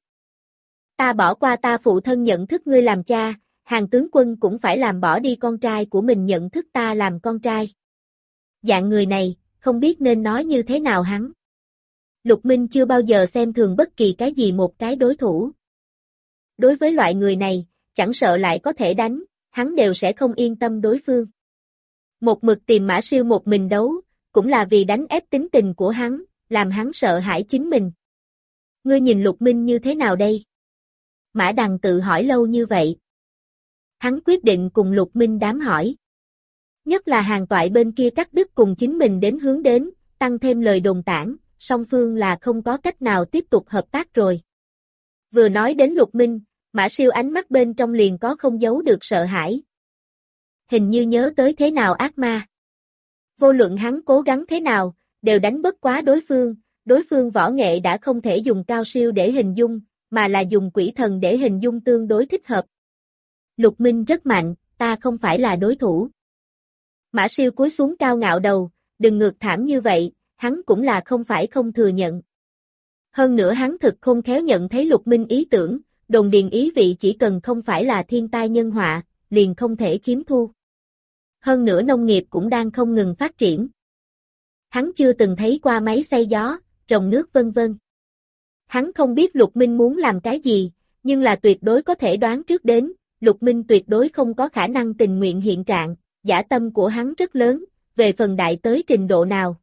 Speaker 1: Ta bỏ qua ta phụ thân nhận thức ngươi làm cha, Hàn tướng quân cũng phải làm bỏ đi con trai của mình nhận thức ta làm con trai. Dạng người này, không biết nên nói như thế nào hắn. Lục Minh chưa bao giờ xem thường bất kỳ cái gì một cái đối thủ. Đối với loại người này, chẳng sợ lại có thể đánh, hắn đều sẽ không yên tâm đối phương. Một mực tìm Mã Siêu một mình đấu, cũng là vì đánh ép tính tình của hắn, làm hắn sợ hãi chính mình. Ngươi nhìn Lục Minh như thế nào đây? Mã Đằng tự hỏi lâu như vậy. Hắn quyết định cùng Lục Minh đám hỏi. Nhất là Hàn Toại bên kia cắt đứt cùng chính mình đến hướng đến, tăng thêm lời đồn tản, song phương là không có cách nào tiếp tục hợp tác rồi. Vừa nói đến Lục Minh, Mã Siêu ánh mắt bên trong liền có không giấu được sợ hãi. Hình như nhớ tới thế nào ác ma. Vô luận hắn cố gắng thế nào, đều đánh bất quá đối phương, đối phương võ nghệ đã không thể dùng cao siêu để hình dung, mà là dùng quỷ thần để hình dung tương đối thích hợp. Lục Minh rất mạnh, ta không phải là đối thủ. Mã Siêu cúi xuống cao ngạo đầu, đừng ngược thảm như vậy, hắn cũng là không phải không thừa nhận. Hơn nữa hắn thực không khéo nhận thấy Lục Minh ý tưởng, đồn điền ý vị chỉ cần không phải là thiên tai nhân họa, liền không thể kiếm thu. Hơn nữa nông nghiệp cũng đang không ngừng phát triển. Hắn chưa từng thấy qua máy xay gió, trồng nước vân vân. Hắn không biết Lục Minh muốn làm cái gì, nhưng là tuyệt đối có thể đoán trước đến, Lục Minh tuyệt đối không có khả năng tình nguyện hiện trạng, dã tâm của hắn rất lớn, về phần đại tới trình độ nào.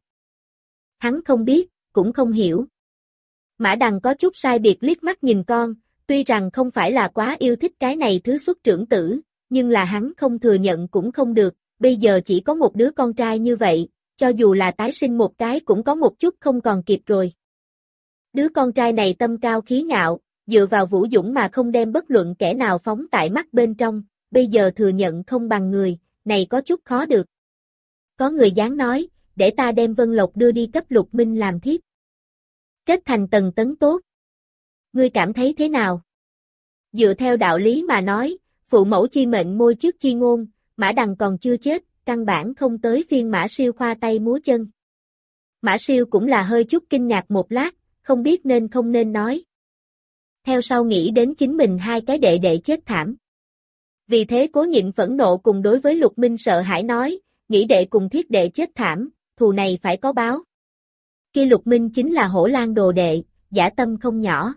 Speaker 1: Hắn không biết, cũng không hiểu. Mã Đằng có chút sai biệt liếc mắt nhìn con, tuy rằng không phải là quá yêu thích cái này thứ xuất trưởng tử, nhưng là hắn không thừa nhận cũng không được, bây giờ chỉ có một đứa con trai như vậy, cho dù là tái sinh một cái cũng có một chút không còn kịp rồi. Đứa con trai này tâm cao khí ngạo, dựa vào vũ dũng mà không đem bất luận kẻ nào phóng tại mắt bên trong, bây giờ thừa nhận không bằng người, này có chút khó được. Có người dám nói, để ta đem Vân Lộc đưa đi cấp Lục Minh làm thiếp. Kết thành tầng tấn tốt. Ngươi cảm thấy thế nào? Dựa theo đạo lý mà nói, phụ mẫu chi mệnh môi trước chi ngôn, Mã Đằng còn chưa chết, căn bản không tới phiên Mã Siêu khoa tay múa chân. Mã Siêu cũng là hơi chút kinh ngạc một lát, không biết nên không nên nói. Theo sau nghĩ đến chính mình hai cái đệ đệ chết thảm. Vì thế cố nhịn phẫn nộ cùng đối với Lục Minh sợ hãi nói, nghĩ đệ cùng thiết đệ chết thảm, thù này phải có báo. Kia Lục Minh chính là hổ lang đồ đệ, dã tâm không nhỏ.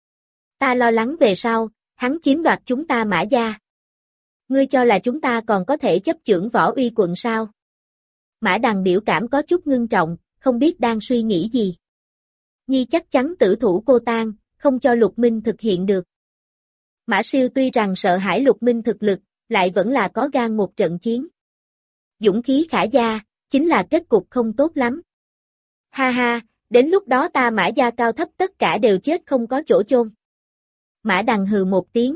Speaker 1: Ta lo lắng về sau, hắn chiếm đoạt chúng ta Mã gia. Ngươi cho là chúng ta còn có thể chấp chưởng Võ Uy quận sao? Mã Đằng biểu cảm có chút ngưng trọng, không biết đang suy nghĩ gì. Nhi chắc chắn tử thủ Cô Tang, không cho Lục Minh thực hiện được. Mã Siêu tuy rằng sợ hãi Lục Minh thực lực, lại vẫn là có gan một trận chiến. Dũng khí khả gia, chính là kết cục không tốt lắm. Ha ha, đến lúc đó ta Mã gia cao thấp tất cả đều chết không có chỗ chôn. Mã Đằng hừ một tiếng.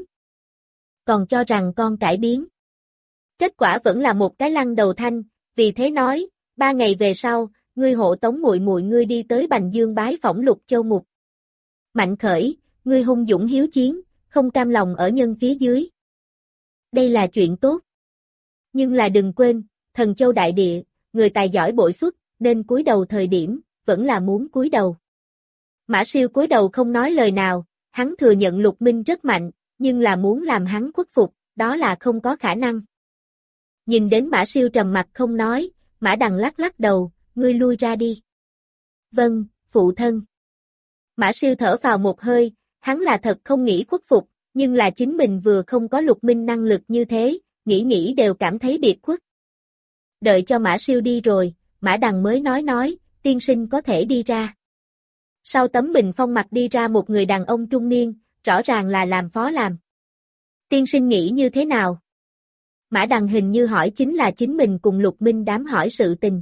Speaker 1: Còn cho rằng con cải biến. Kết quả vẫn là một cái lăng đầu thanh, vì thế nói, ba ngày về sau, ngươi hộ tống muội muội ngươi đi tới Bành Dương bái phỏng Lục Châu Mục. Mạnh Khởi, ngươi hung dũng hiếu chiến, không cam lòng ở nhân phía dưới. Đây là chuyện tốt. Nhưng là đừng quên, Thần Châu đại địa, người tài giỏi bội xuất, nên cúi đầu thời điểm, vẫn là muốn cúi đầu. Mã Siêu cúi đầu không nói lời nào, hắn thừa nhận Lục Minh rất mạnh, nhưng là muốn làm hắn khuất phục, đó là không có khả năng. Nhìn đến Mã Siêu trầm mặt không nói, Mã Đằng lắc lắc đầu, ngươi lui ra đi. Vâng, phụ thân. Mã Siêu thở vào một hơi, hắn là thật không nghĩ khuất phục, nhưng là chính mình vừa không có Lục Minh năng lực như thế, nghĩ nghĩ đều cảm thấy biệt khuất. Đợi cho Mã Siêu đi rồi, Mã Đằng mới nói nói, tiên sinh có thể đi ra. Sau tấm bình phong mặt đi ra một người đàn ông trung niên, rõ ràng là làm phó làm. Tiên sinh nghĩ như thế nào? Mã Đằng hình như hỏi chính là chính mình cùng Lục Minh đám hỏi sự tình.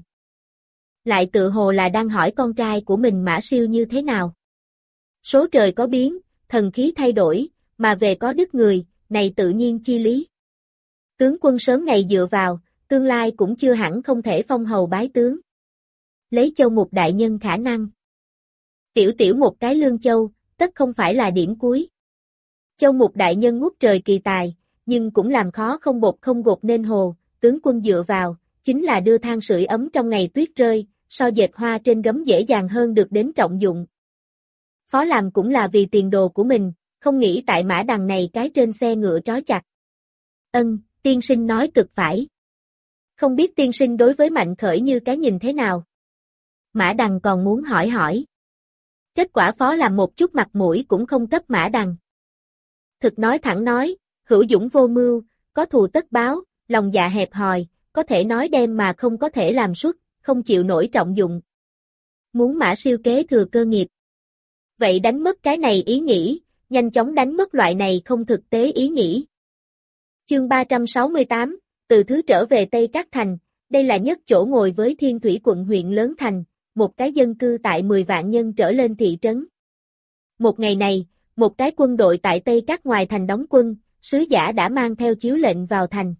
Speaker 1: Lại tự hồ là đang hỏi con trai của mình Mã Siêu như thế nào. Số trời có biến, thần khí thay đổi, mà về có đức người, này tự nhiên chi lý. Tướng quân sớm ngày dựa vào, tương lai cũng chưa hẳn không thể phong hầu bái tướng. Lấy Châu Mục đại nhân khả năng. Tiểu tiểu một cái Lương Châu, tất không phải là điểm cuối. Châu Mục đại nhân ngút trời kỳ tài, nhưng cũng làm khó không bột không gột nên hồ, tướng quân dựa vào, chính là đưa than sưởi ấm trong ngày tuyết rơi, so dệt hoa trên gấm dễ dàng hơn được đến trọng dụng. Phó làm cũng là vì tiền đồ của mình, không nghĩ tại Mã Đằng này cái trên xe ngựa trói chặt. Ân, tiên sinh nói cực phải. Không biết tiên sinh đối với Mạnh Khởi như cái nhìn thế nào? Mã Đằng còn muốn hỏi hỏi. Kết quả phó làm một chút mặt mũi cũng không cấp Mã Đằng. Thực nói thẳng nói, hữu dũng vô mưu, có thù tất báo, lòng dạ hẹp hòi, có thể nói đem mà không có thể làm suất, không chịu nổi trọng dụng. Muốn Mã Siêu kế thừa cơ nghiệp. Vậy đánh mất cái này ý nghĩ, nhanh chóng đánh mất loại này không thực tế ý nghĩ. Chương ba trăm sáu mươi tám, từ thứ trở về Tây Các Thành, đây là nhất chỗ ngồi với Thiên Thủy quận huyện lớn thành, một cái dân cư tại mười vạn nhân trở lên thị trấn. Một ngày này, một cái quân đội tại Tây Các ngoài thành đóng quân, sứ giả đã mang theo chiếu lệnh vào thành.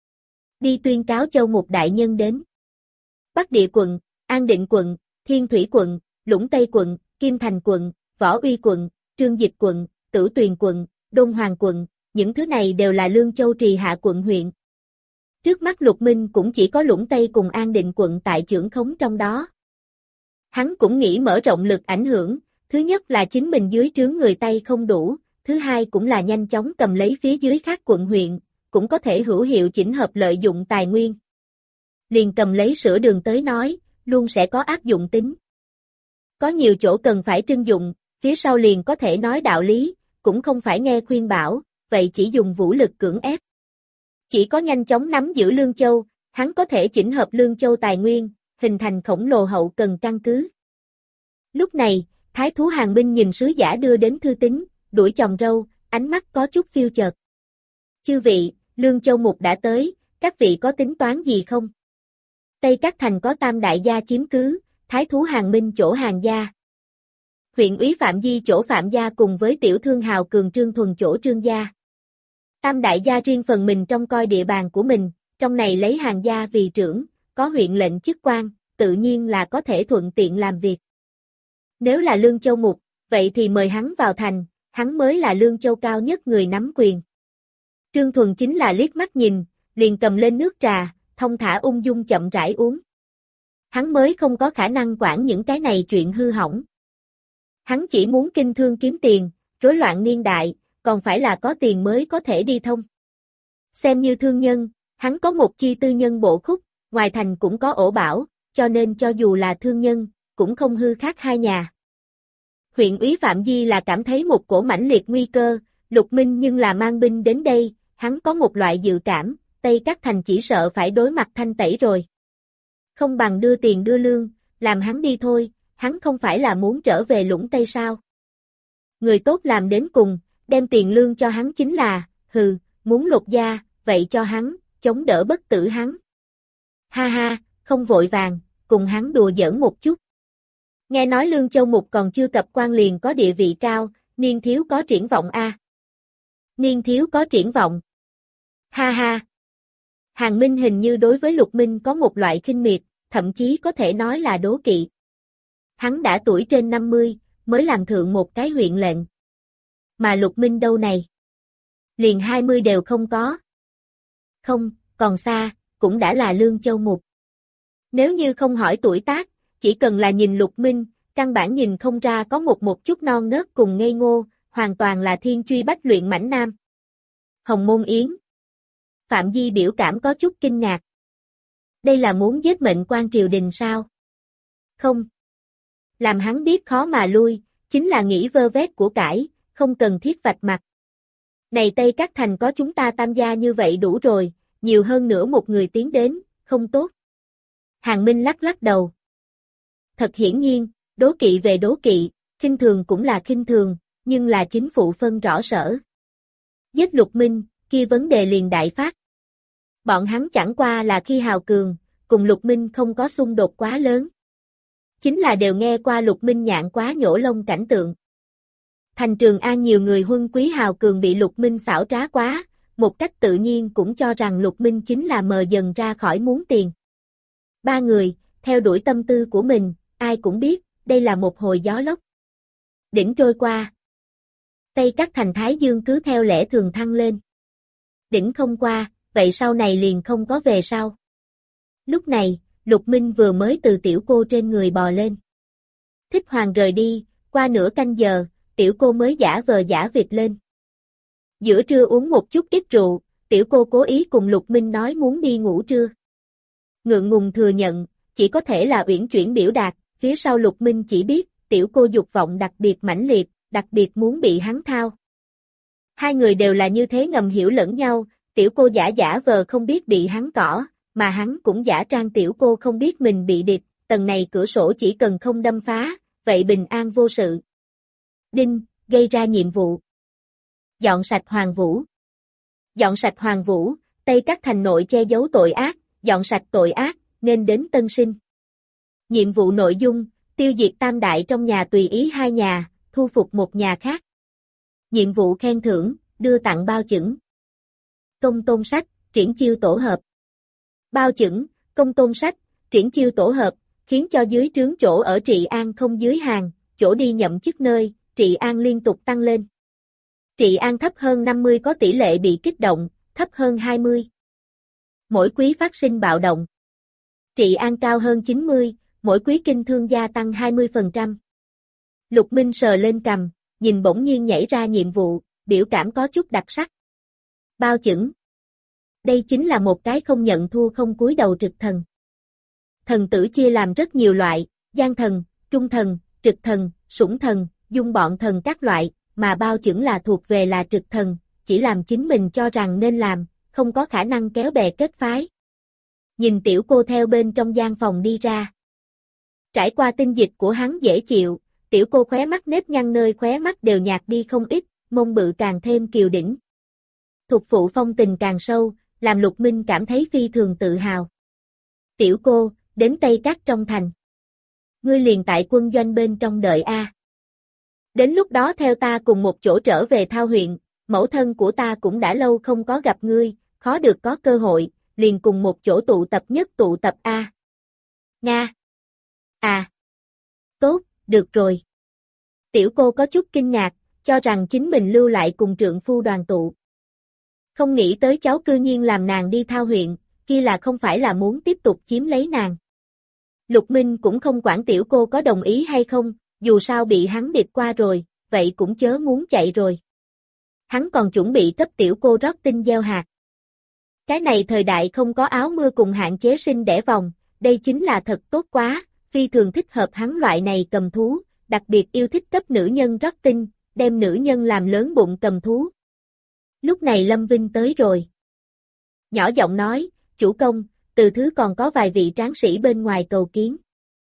Speaker 1: Đi tuyên cáo Châu Mục đại nhân đến. Bắc Địa quận, An Định quận, Thiên Thủy quận, Lũng Tây quận, Kim Thành quận, Võ Uy quận, Trương Dịch quận, Tử Tuyền quận, Đôn Hoàng quận, những thứ này đều là Lương Châu trì hạ quận huyện. Trước mắt Lục Minh cũng chỉ có Lũng Tây cùng An Định quận tại trưởng khống trong đó. Hắn cũng nghĩ mở rộng lực ảnh hưởng, thứ nhất là chính mình dưới trướng người Tây không đủ, thứ hai cũng là nhanh chóng cầm lấy phía dưới các quận huyện, cũng có thể hữu hiệu chỉnh hợp lợi dụng tài nguyên. Liền cầm lấy sửa đường tới nói, luôn sẽ có áp dụng tính. Có nhiều chỗ cần phải trưng dụng, phía sau liền có thể nói đạo lý, cũng không phải nghe khuyên bảo, vậy chỉ dùng vũ lực cưỡng ép. Chỉ có nhanh chóng nắm giữ Lương Châu, hắn có thể chỉnh hợp Lương Châu tài nguyên, hình thành khổng lồ hậu cần căn cứ. Lúc này, Thái thú Hàng Minh nhìn sứ giả đưa đến thư tín, đuổi chòm râu, ánh mắt có chút phiêu chợt. Chư vị, Lương Châu Mục đã tới, các vị có tính toán gì không? Tây Các Thành có tam đại gia chiếm cứ, Thái thú Hàng Minh chỗ Hàng gia. Huyện úy Phạm Di chỗ Phạm gia cùng với tiểu thương hào cường Trương Thuần chỗ Trương gia. Tam đại gia riêng phần mình trong coi địa bàn của mình, trong này lấy Hàng gia vì trưởng, có huyện lệnh chức quan, tự nhiên là có thể thuận tiện làm việc. Nếu là Lương Châu Mục, vậy thì mời hắn vào thành, hắn mới là Lương Châu cao nhất người nắm quyền. Trương Thuần chính là liếc mắt nhìn, liền cầm lên nước trà, thông thả ung dung chậm rãi uống. Hắn mới không có khả năng quản những cái này chuyện hư hỏng. Hắn chỉ muốn kinh thương kiếm tiền, rối loạn niên đại, còn phải là có tiền mới có thể đi thông. Xem như thương nhân, hắn có một chi tư nhân bộ khúc, ngoài thành cũng có ổ bảo, cho nên cho dù là thương nhân, cũng không hư khác hai nhà. Huyện úy Phạm Di là cảm thấy một cổ mãnh liệt nguy cơ, Lục Minh nhưng là mang binh đến đây, hắn có một loại dự cảm, Tây Các Thành chỉ sợ phải đối mặt thanh tẩy rồi. Không bằng đưa tiền đưa lương, làm hắn đi thôi, hắn không phải là muốn trở về Lũng Tây sao. Người tốt làm đến cùng, đem tiền lương cho hắn chính là, hừ, muốn lột da, vậy cho hắn, chống đỡ bất tử hắn. Ha ha, không vội vàng, cùng hắn đùa giỡn một chút. Nghe nói Lương Châu Mục còn chưa cập quan liền có địa vị cao, niên thiếu có triển vọng a. À. Niên thiếu có triển vọng. Ha ha. Hàng Minh hình như đối với Lục Minh có một loại khinh miệt, thậm chí có thể nói là đố kỵ. Hắn đã tuổi trên năm mươi, mới làm thượng một cái huyện lệnh. Mà Lục Minh đâu này? Liền hai mươi đều không có. Không, còn xa, cũng đã là Lương Châu Mục. Nếu như không hỏi tuổi tác, chỉ cần là nhìn Lục Minh, căn bản nhìn không ra có một một chút non nớt cùng ngây ngô, hoàn toàn là thiên truy bách luyện mãnh nam. Hồng Môn Yến. Phạm Di biểu cảm có chút kinh ngạc. Đây là muốn giết mệnh quan triều đình sao? Không. Làm hắn biết khó mà lui, chính là nghĩ vơ vét của cải, không cần thiết vạch mặt. Này Tây Các Thành có chúng ta Tam gia như vậy đủ rồi, nhiều hơn nữa một người tiến đến, không tốt. Hàng Minh lắc lắc đầu. Thật hiển nhiên, đố kỵ về đố kỵ, khinh thường cũng là khinh thường, nhưng là chính phụ phân rõ sở. Giết Lục Minh, kia vấn đề liền đại phát. Bọn hắn chẳng qua là khi hào cường, cùng Lục Minh không có xung đột quá lớn. Chính là đều nghe qua Lục Minh nhạn quá nhổ lông cảnh tượng. Thành Trường An nhiều người huân quý hào cường bị Lục Minh xảo trá quá, một cách tự nhiên cũng cho rằng Lục Minh chính là mờ dần ra khỏi muốn tiền. Ba người, theo đuổi tâm tư của mình, ai cũng biết, đây là một hồi gió lốc. Đỉnh trôi qua. Tây Các Thành Thái Dương cứ theo lẽ thường thăng lên. Đỉnh không qua, vậy sau này liền không có về sau. Lúc này, Lục Minh vừa mới từ tiểu cô trên người bò lên. Thích Hoàng rời đi, qua nửa canh giờ, tiểu cô mới giả vờ giả vịt lên. Giữa trưa uống một chút ít rượu, tiểu cô cố ý cùng Lục Minh nói muốn đi ngủ trưa. Ngượng ngùng thừa nhận, chỉ có thể là uyển chuyển biểu đạt, phía sau Lục Minh chỉ biết, tiểu cô dục vọng đặc biệt mãnh liệt, đặc biệt muốn bị hắn thao. Hai người đều là như thế ngầm hiểu lẫn nhau, tiểu cô giả giả vờ không biết bị hắn cỏ, mà hắn cũng giả trang tiểu cô không biết mình bị điệp, tầng này cửa sổ chỉ cần không đâm phá, vậy bình an vô sự. Đinh, gây ra nhiệm vụ. Dọn sạch Hoàng Vũ. Dọn sạch Hoàng Vũ, Tây Các Thành nội che giấu tội ác, dọn sạch tội ác, nên đến tân sinh. Nhiệm vụ nội dung, tiêu diệt tam đại trong nhà tùy ý hai nhà, thu phục một nhà khác. Nhiệm vụ khen thưởng, đưa tặng bao chững. Công tôn sách, triển chiêu tổ hợp. Bao chững, công tôn sách, triển chiêu tổ hợp, khiến cho dưới trướng chỗ ở Trị An không dưới hàng, chỗ đi nhậm chức nơi, Trị An liên tục tăng lên. Trị An thấp hơn năm mươi có tỷ lệ bị kích động, thấp hơn hai mươi. Mỗi quý phát sinh bạo động. Trị An cao hơn chín mươi, mỗi quý kinh thương gia tăng hai mươi phần trăm. Lục Minh sờ lên cằm, nhìn bỗng nhiên nhảy ra nhiệm vụ, biểu cảm có chút đặc sắc. Bao chững. Đây chính là một cái không nhận thua không cúi đầu trực thần. Thần tử chia làm rất nhiều loại, gian thần, trung thần, trực thần, sủng thần, dung bọn thần các loại, mà bao chững là thuộc về là trực thần, chỉ làm chính mình cho rằng nên làm, không có khả năng kéo bè kết phái. Nhìn tiểu cô theo bên trong gian phòng đi ra. Trải qua tinh dịch của hắn dễ chịu, tiểu cô khóe mắt nếp nhăn nơi khóe mắt đều nhạt đi không ít, mông bự càng thêm kiều đỉnh. Thục phụ phong tình càng sâu, làm Lục Minh cảm thấy phi thường tự hào. Tiểu cô, đến Tây Các trong thành. Ngươi liền tại quân doanh bên trong đợi a. Đến lúc đó theo ta cùng một chỗ trở về Thao huyện, mẫu thân của ta cũng đã lâu không có gặp ngươi, khó được có cơ hội, liền cùng một chỗ tụ tập nhất tụ tập a. Nga. À. Tốt, được rồi. Tiểu cô có chút kinh ngạc, cho rằng chính mình lưu lại cùng trượng phu đoàn tụ. Không nghĩ tới cháu cư nhiên làm nàng đi Thao huyện, kia là không phải là muốn tiếp tục chiếm lấy nàng. Lục Minh cũng không quản tiểu cô có đồng ý hay không, dù sao bị hắn điệp qua rồi, vậy cũng chớ muốn chạy rồi. Hắn còn chuẩn bị cấp tiểu cô rót tinh gieo hạt. Cái này thời đại không có áo mưa cùng hạn chế sinh đẻ vòng, đây chính là thật tốt quá, phi thường thích hợp hắn loại này cầm thú, đặc biệt yêu thích cấp nữ nhân rót tinh, đem nữ nhân làm lớn bụng cầm thú. Lúc này Lâm Vinh tới rồi. Nhỏ giọng nói, chủ công, Từ Thứ còn có vài vị tráng sĩ bên ngoài cầu kiến.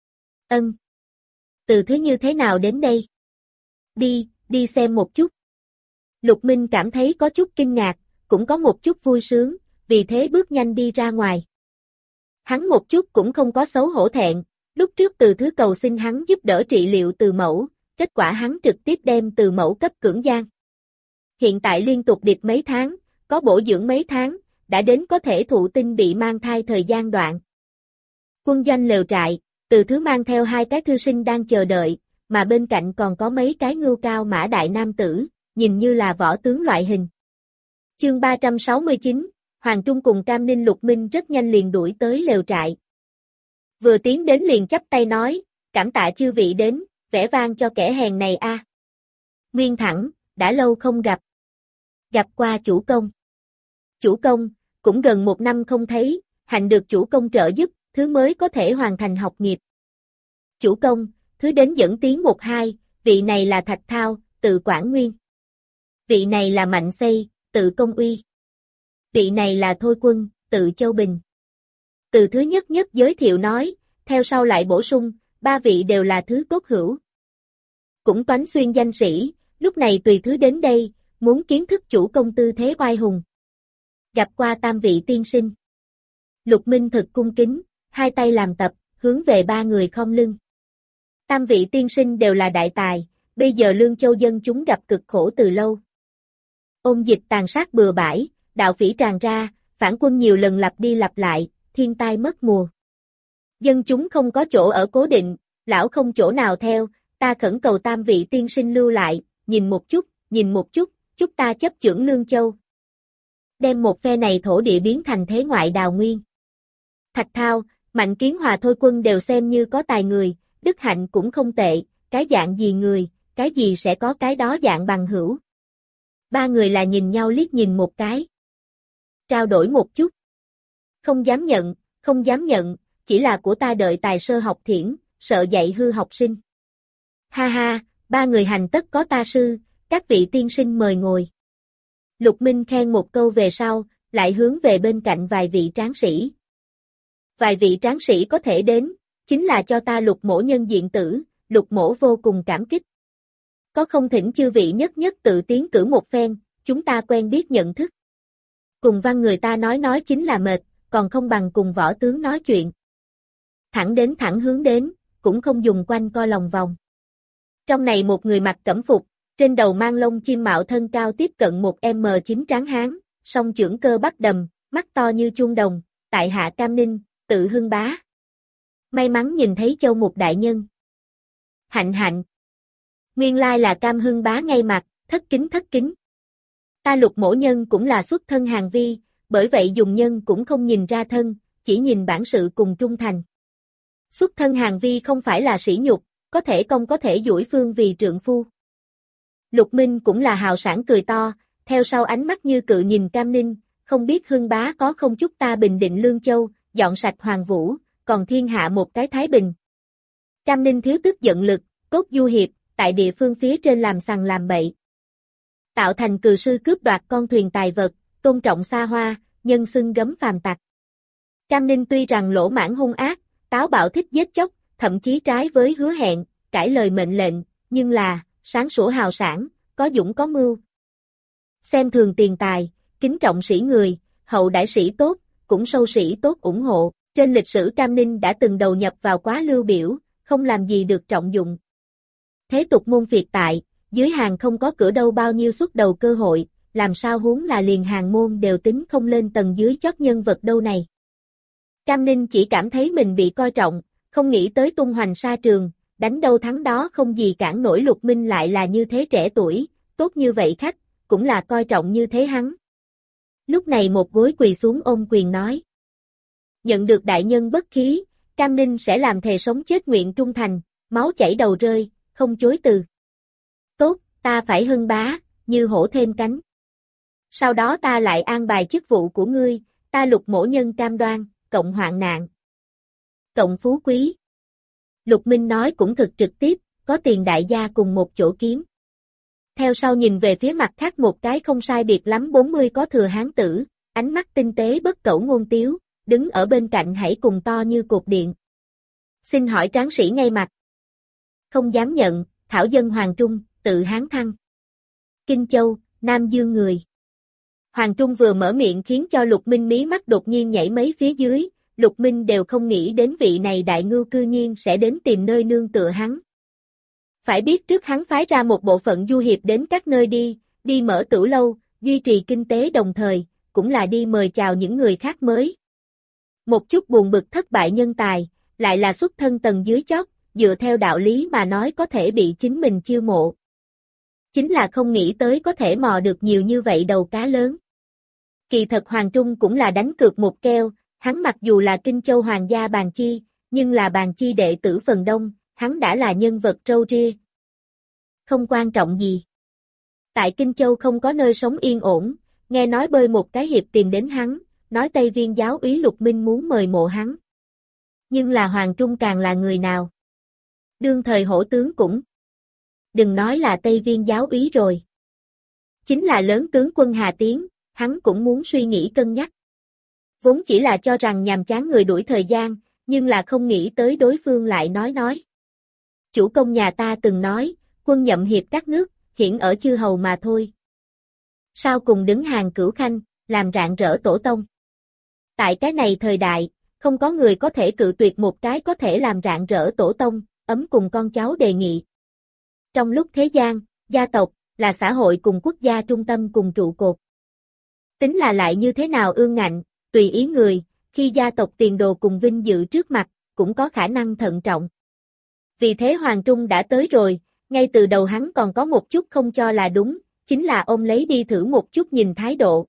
Speaker 1: Ân. Từ Thứ như thế nào đến đây? Đi, đi xem một chút. Lục Minh cảm thấy có chút kinh ngạc, cũng có một chút vui sướng, vì thế bước nhanh đi ra ngoài. Hắn một chút cũng không có xấu hổ thẹn, lúc trước Từ Thứ cầu xin hắn giúp đỡ trị liệu Từ Mẫu, kết quả hắn trực tiếp đem Từ Mẫu cấp cưỡng gian. Hiện tại liên tục địch mấy tháng, có bổ dưỡng mấy tháng, đã đến có thể thụ tinh bị mang thai thời gian đoạn. Quân doanh lều trại, Từ Thứ mang theo hai cái thư sinh đang chờ đợi, mà bên cạnh còn có mấy cái ngưu cao mã đại nam tử, nhìn như là võ tướng loại hình. Chương ba trăm sáu mươi chín, Hoàng Trung cùng Cam Ninh Lục Minh rất nhanh liền đuổi tới lều trại. Vừa tiến đến liền chắp tay nói, cảm tạ chư vị đến, vẻ vang cho kẻ hèn này a. À. Nguyên Thẳng, đã lâu không gặp. Gặp qua chủ công. Chủ công, cũng gần một năm không thấy, hạnh được chủ công trợ giúp, thứ mới có thể hoàn thành học nghiệp. Chủ công, thứ đến dẫn tiếng một hai, vị này là Thạch Thao, tự Quảng Nguyên. Vị này là Mạnh Xây, tự Công Uy. Vị này là Thôi Quân, tự Châu Bình. Từ thứ nhất nhất giới thiệu nói, theo sau lại bổ sung, ba vị đều là thứ tốt hữu. Cũng toánh xuyên danh sĩ, lúc này tùy thứ đến đây, muốn kiến thức chủ công tư thế oai hùng. Gặp qua tam vị tiên sinh. Lục Minh thực cung kính, hai tay làm tập, hướng về ba người khom lưng. Tam vị tiên sinh đều là đại tài, bây giờ Lương Châu dân chúng gặp cực khổ từ lâu. Ôn dịch tàn sát bừa bãi, đạo phỉ tràn ra, phản quân nhiều lần lặp đi lặp lại, thiên tai mất mùa. Dân chúng không có chỗ ở cố định, lão không chỗ nào theo, ta khẩn cầu tam vị tiên sinh lưu lại, nhìn một chút, nhìn một chút, chúc ta chấp chưởng Lương Châu. Đem một phe này thổ địa biến thành thế ngoại đào nguyên. Thạch Thao, Mạnh Kiến Hòa Thôi Quân đều xem như có tài người, đức hạnh cũng không tệ, cái dạng gì người, cái gì sẽ có cái đó dạng bằng hữu. Ba người là nhìn nhau liếc nhìn một cái. Trao đổi một chút. Không dám nhận, không dám nhận, chỉ là của ta đợi tài sơ học thiển, sợ dạy hư học sinh. Ha ha, ba người hành tất có ta sư, các vị tiên sinh mời ngồi. Lục Minh khen một câu về sau, lại hướng về bên cạnh vài vị tráng sĩ. Vài vị tráng sĩ có thể đến, chính là cho ta Lục mỗ nhân diện tử, Lục mỗ vô cùng cảm kích. Có không thỉnh chư vị nhất nhất tự tiến cử một phen, chúng ta quen biết nhận thức. Cùng văn người ta nói nói chính là mệt, còn không bằng cùng võ tướng nói chuyện. Thẳng đến thẳng hướng đến, cũng không dùng quanh co lòng vòng. Trong này một người mặc cẩm phục, trên đầu mang lông chim mạo thân cao tiếp cận một em chín tráng hán, song chưởng cơ bắp đầm, mắt to như chuông đồng, tại hạ Cam Ninh, tự Hưng Bá. May mắn nhìn thấy Châu Mục đại nhân. Hạnh hạnh. Nguyên lai là Cam Hưng Bá ngay mặt, thất kính thất kính. Ta Lục mỗ nhân cũng là xuất thân hàng vi, bởi vậy dùng nhân cũng không nhìn ra thân, chỉ nhìn bản sự cùng trung thành. Xuất thân hàng vi không phải là sỉ nhục, có thể công có thể duỗi phương vì trượng phu. Lục Minh cũng là hào sảng cười to, theo sau ánh mắt như cự nhìn Cam Ninh, không biết Hưng Bá có không chúc ta bình định Lương Châu, dọn sạch Hoàng Vũ, còn thiên hạ một cái thái bình. Cam Ninh thiếu tức giận lực, cốt du hiệp, tại địa phương phía trên làm sằng làm bậy. Tạo thành cừ sư cướp đoạt con thuyền tài vật, tôn trọng xa hoa, nhân xưng gấm phàm tặc. Cam Ninh tuy rằng lỗ mãng hung ác, táo bạo thích giết chóc, thậm chí trái với hứa hẹn, cãi lời mệnh lệnh, nhưng là, sáng sủa hào sản, có dũng có mưu. Xem thường tiền tài, kính trọng sĩ người, hậu đãi sĩ tốt, cũng sâu sĩ tốt ủng hộ. Trên lịch sử Cam Ninh đã từng đầu nhập vào quá lưu biểu, không làm gì được trọng dụng. Thế tục môn phiệt tại, dưới hàng không có cửa đâu bao nhiêu xuất đầu cơ hội, làm sao huống là liền hàng môn đều tính không lên tầng dưới chót nhân vật đâu này. Cam Ninh chỉ cảm thấy mình bị coi trọng, không nghĩ tới tung hoành sa trường, đánh đâu thắng đó không gì cản nổi. Lục Minh lại là như thế trẻ tuổi, tốt như vậy khách, cũng là coi trọng như thế hắn. Lúc này một gối quỳ xuống ôm quyền nói. Nhận được đại nhân bất khí, Cam Ninh sẽ làm thề sống chết nguyện trung thành, máu chảy đầu rơi, không chối từ. Tốt, ta phải Hưng Bá, như hổ thêm cánh. Sau đó ta lại an bài chức vụ của ngươi, ta Lục mỗ nhân cam đoan, cộng hoạn nạn, cộng phú quý. Lục Minh nói cũng thực trực tiếp, có tiền đại gia cùng một chỗ kiếm. Theo sau nhìn về phía mặt khác một cái không sai biệt lắm bốn mươi có thừa hán tử, ánh mắt tinh tế bất cẩu ngôn tiếu, đứng ở bên cạnh hãy cùng to như cột điện. Xin hỏi tráng sĩ ngay mặt. Không dám nhận, thảo dân Hoàng Trung, tự Hán Thăng. Kinh Châu, Nam Dương người. Hoàng Trung vừa mở miệng khiến cho Lục Minh mí mắt đột nhiên nhảy mấy phía dưới, Lục Minh đều không nghĩ đến vị này đại ngưu cư nhiên sẽ đến tìm nơi nương tựa hắn. Phải biết trước hắn phái ra một bộ phận du hiệp đến các nơi đi, đi mở tửu lâu, duy trì kinh tế đồng thời, cũng là đi mời chào những người khác mới. Một chút buồn bực thất bại nhân tài, lại là xuất thân tầng dưới chót, dựa theo đạo lý mà nói có thể bị chính mình chiêu mộ. Chính là không nghĩ tới có thể mò được nhiều như vậy đầu cá lớn. Kỳ thật Hoàng Trung cũng là đánh cược một keo, hắn mặc dù là Kinh Châu Hoàng gia Bàn Chi, nhưng là Bàn Chi đệ tử phần đông, hắn đã là nhân vật râu ria. Không quan trọng gì. Tại Kinh Châu không có nơi sống yên ổn, nghe nói bơi một cái hiệp tìm đến hắn, nói Tây Viên giáo úy Lục Minh muốn mời mộ hắn. Nhưng là Hoàng Trung càng là người nào? Đương thời hổ tướng cũng. Đừng nói là Tây Viên giáo úy rồi. Chính là lớn tướng quân Hà Tiến, hắn cũng muốn suy nghĩ cân nhắc. Vốn chỉ là cho rằng nhàm chán người đuổi thời gian, nhưng là không nghĩ tới đối phương lại nói nói. Chủ công nhà ta từng nói, quân nhậm hiệp các nước, hiện ở chư hầu mà thôi. Sao cùng đứng hàng cửu khanh, làm rạng rỡ tổ tông. Tại cái này thời đại, không có người có thể cự tuyệt một cái có thể làm rạng rỡ tổ tông, ấm cùng con cháu đề nghị. Trong lúc thế gian, gia tộc, là xã hội cùng quốc gia trung tâm cùng trụ cột. Tính là lại như thế nào ương ngạnh, tùy ý người, khi gia tộc tiền đồ cùng vinh dự trước mặt, cũng có khả năng thận trọng. Vì thế Hoàng Trung đã tới rồi, ngay từ đầu hắn còn có một chút không cho là đúng, chính là ôm lấy đi thử một chút nhìn thái độ.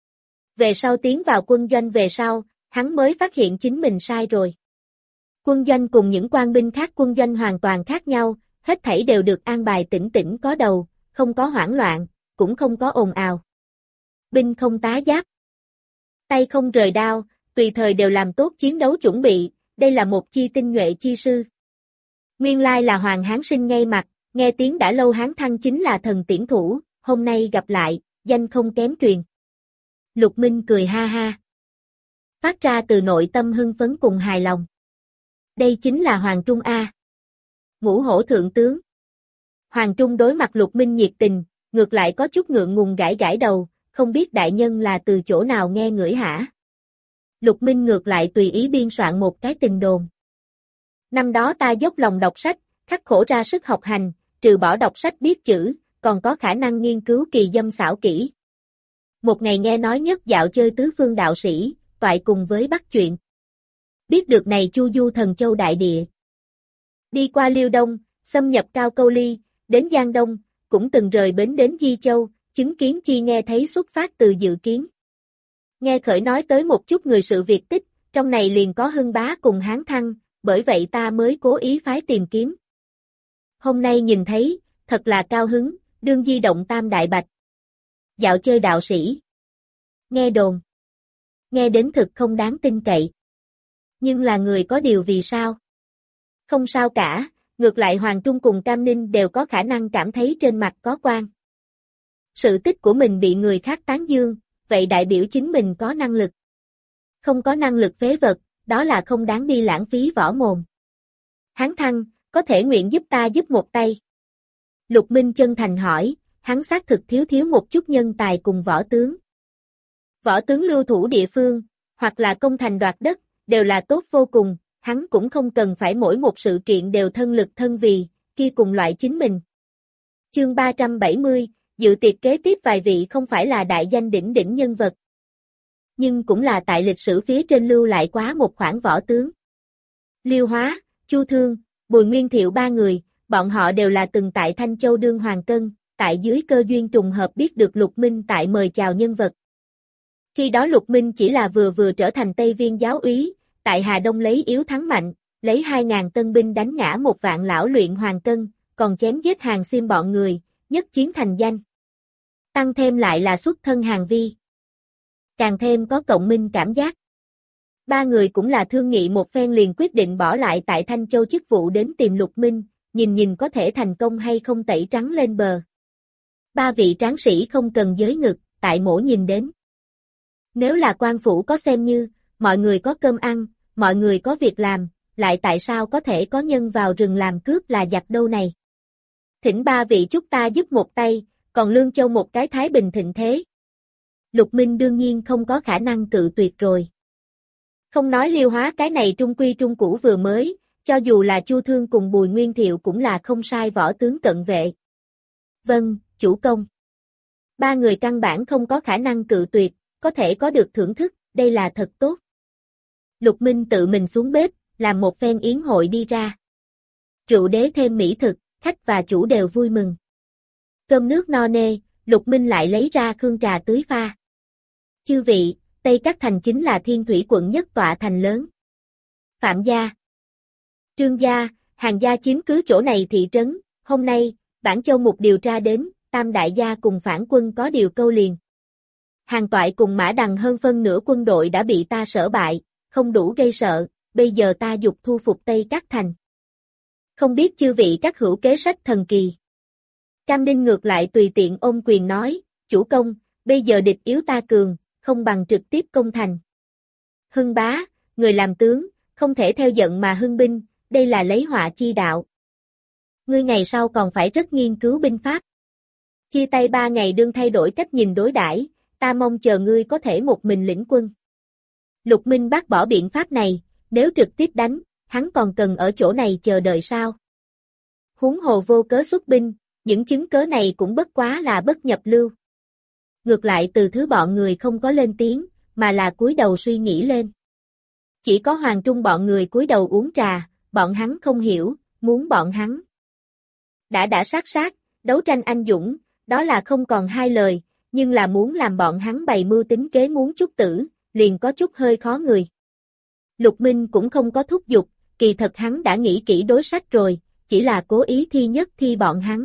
Speaker 1: Về sau tiến vào quân doanh về sau, hắn mới phát hiện chính mình sai rồi. Quân doanh cùng những quan binh khác quân doanh hoàn toàn khác nhau, hết thảy đều được an bài tĩnh tĩnh có đầu, không có hoảng loạn, cũng không có ồn ào. Binh không tá giáp, tay không rời đao, tùy thời đều làm tốt chiến đấu chuẩn bị, đây là một chi tinh nhuệ chi sư. Nguyên lai là Hoàng Hán sinh ngay mặt, nghe tiếng đã lâu Hán Thăng chính là thần tiễn thủ, hôm nay gặp lại, danh không kém truyền. Lục Minh cười ha ha. Phát ra từ nội tâm hưng phấn cùng hài lòng. Đây chính là Hoàng Trung A. Ngũ hổ thượng tướng. Hoàng Trung đối mặt Lục Minh nhiệt tình, ngược lại có chút ngượng ngùng gãi gãi đầu, không biết đại nhân là từ chỗ nào nghe ngửi hả? Lục Minh ngược lại tùy ý biên soạn một cái tình đồn. Năm đó ta dốc lòng đọc sách, khắc khổ ra sức học hành, trừ bỏ đọc sách biết chữ, còn có khả năng nghiên cứu kỳ dâm xảo kỹ. Một ngày nghe nói nhất dạo chơi tứ phương đạo sĩ, toại cùng với bắt chuyện. Biết được này chu du thần châu đại địa. Đi qua Liêu Đông, xâm nhập Cao Câu Ly, đến Giang Đông, cũng từng rời bến đến Di Châu, chứng kiến chi nghe thấy xuất phát từ dự kiến. Nghe khởi nói tới một chút người sự việc tích, trong này liền có Hưng Bá cùng Hán Thăng, bởi vậy ta mới cố ý phái tìm kiếm. Hôm nay nhìn thấy, thật là cao hứng, đương di động tam đại bạch. Dạo chơi đạo sĩ. Nghe đồn. Nghe đến thực không đáng tin cậy. Nhưng là người có điều vì sao? Không sao cả, ngược lại Hoàng Trung cùng Cam Ninh đều có khả năng cảm thấy trên mặt có quang. Sự tích của mình bị người khác tán dương, vậy đại biểu chính mình có năng lực. Không có năng lực phế vật, đó là không đáng đi lãng phí võ mồm. Hán Thăng, có thể nguyện giúp ta giúp một tay. Lục Minh chân thành hỏi, hắn xác thực thiếu thiếu một chút nhân tài cùng võ tướng. Võ tướng lưu thủ địa phương, hoặc là công thành đoạt đất, đều là tốt vô cùng, hắn cũng không cần phải mỗi một sự kiện đều thân lực thân vì, kia cùng loại chính mình. Chương ba trăm bảy mươi, dự tiệc kế tiếp vài vị không phải là đại danh đỉnh đỉnh nhân vật. Nhưng cũng là tại lịch sử phía trên lưu lại quá một khoản võ tướng. Liêu Hóa, Chu Thương, Bùi Nguyên Thiệu ba người, bọn họ đều là từng tại Thanh Châu đương hoàng cân, tại dưới cơ duyên trùng hợp biết được Lục Minh tại mời chào nhân vật. Khi đó Lục Minh chỉ là vừa vừa trở thành Tây Viên giáo úy, tại Hà Đông lấy yếu thắng mạnh, lấy hai ngàn tân binh đánh ngã một vạn lão luyện hoàng cân, còn chém giết hàng xiêm bọn người, nhất chiến thành danh. Tăng thêm lại là xuất thân hàng vi. Càng thêm có cộng minh cảm giác. Ba người cũng là thương nghị một phen liền quyết định bỏ lại tại Thanh Châu chức vụ đến tìm Lục Minh, nhìn nhìn có thể thành công hay không tẩy trắng lên bờ. Ba vị tráng sĩ không cần giới ngực, tại mổ nhìn đến. Nếu là quan phủ có xem như, mọi người có cơm ăn, mọi người có việc làm, lại tại sao có thể có nhân vào rừng làm cướp là giặc đâu này. Thỉnh ba vị chúc ta giúp một tay, còn Lương Châu một cái thái bình thịnh thế. Lục Minh đương nhiên không có khả năng cự tuyệt rồi. Không nói Liêu Hóa cái này trung quy trung cũ vừa mới, cho dù là Chu Thương cùng Bùi Nguyên Thiệu cũng là không sai võ tướng cận vệ. Vâng, chủ công. Ba người căn bản không có khả năng cự tuyệt, có thể có được thưởng thức, đây là thật tốt. Lục Minh tự mình xuống bếp, làm một phen yến hội đi ra. Rượu đế thêm mỹ thực, khách và chủ đều vui mừng. Cơm nước no nê, Lục Minh lại lấy ra khương trà tưới pha. Chư vị, Tây Cát Thành chính là Thiên Thủy quận nhất tọa thành lớn. Phạm gia, Trương gia, Hàn gia chiếm cứ chỗ này thị trấn, hôm nay, Bản Châu Mục điều tra đến, Tam đại gia cùng phản quân có điều câu liền. Hàn Toại cùng Mã Đằng hơn phân nửa quân đội đã bị ta sở bại, không đủ gây sợ, bây giờ ta dục thu phục Tây Cát Thành. Không biết chư vị các hữu kế sách thần kỳ. Cam Ninh ngược lại tùy tiện ôm quyền nói, chủ công, bây giờ địch yếu ta cường, không bằng trực tiếp công thành. Hưng bá, người làm tướng, không thể theo giận mà hưng binh, đây là lấy họa chi đạo. Ngươi ngày sau còn phải rất nghiên cứu binh pháp. Chia tay ba ngày đương thay đổi cách nhìn đối đãi, ta mong chờ ngươi có thể một mình lĩnh quân. Lục Minh bác bỏ biện pháp này, nếu trực tiếp đánh, hắn còn cần ở chỗ này chờ đợi sao? Huống hồ vô cớ xuất binh, những chứng cớ này cũng bất quá là bất nhập lưu. Ngược lại từ thứ bọn người không có lên tiếng, mà là cúi đầu suy nghĩ lên. Chỉ có Hoàng Trung bọn người cúi đầu uống trà, bọn hắn không hiểu, muốn bọn hắn. Đã đã sát sát, đấu tranh anh dũng, đó là không còn hai lời, nhưng là muốn làm bọn hắn bày mưu tính kế muốn chút tử, liền có chút hơi khó người. Lục Minh cũng không có thúc giục, kỳ thật hắn đã nghĩ kỹ đối sách rồi, chỉ là cố ý thi nhất thi bọn hắn.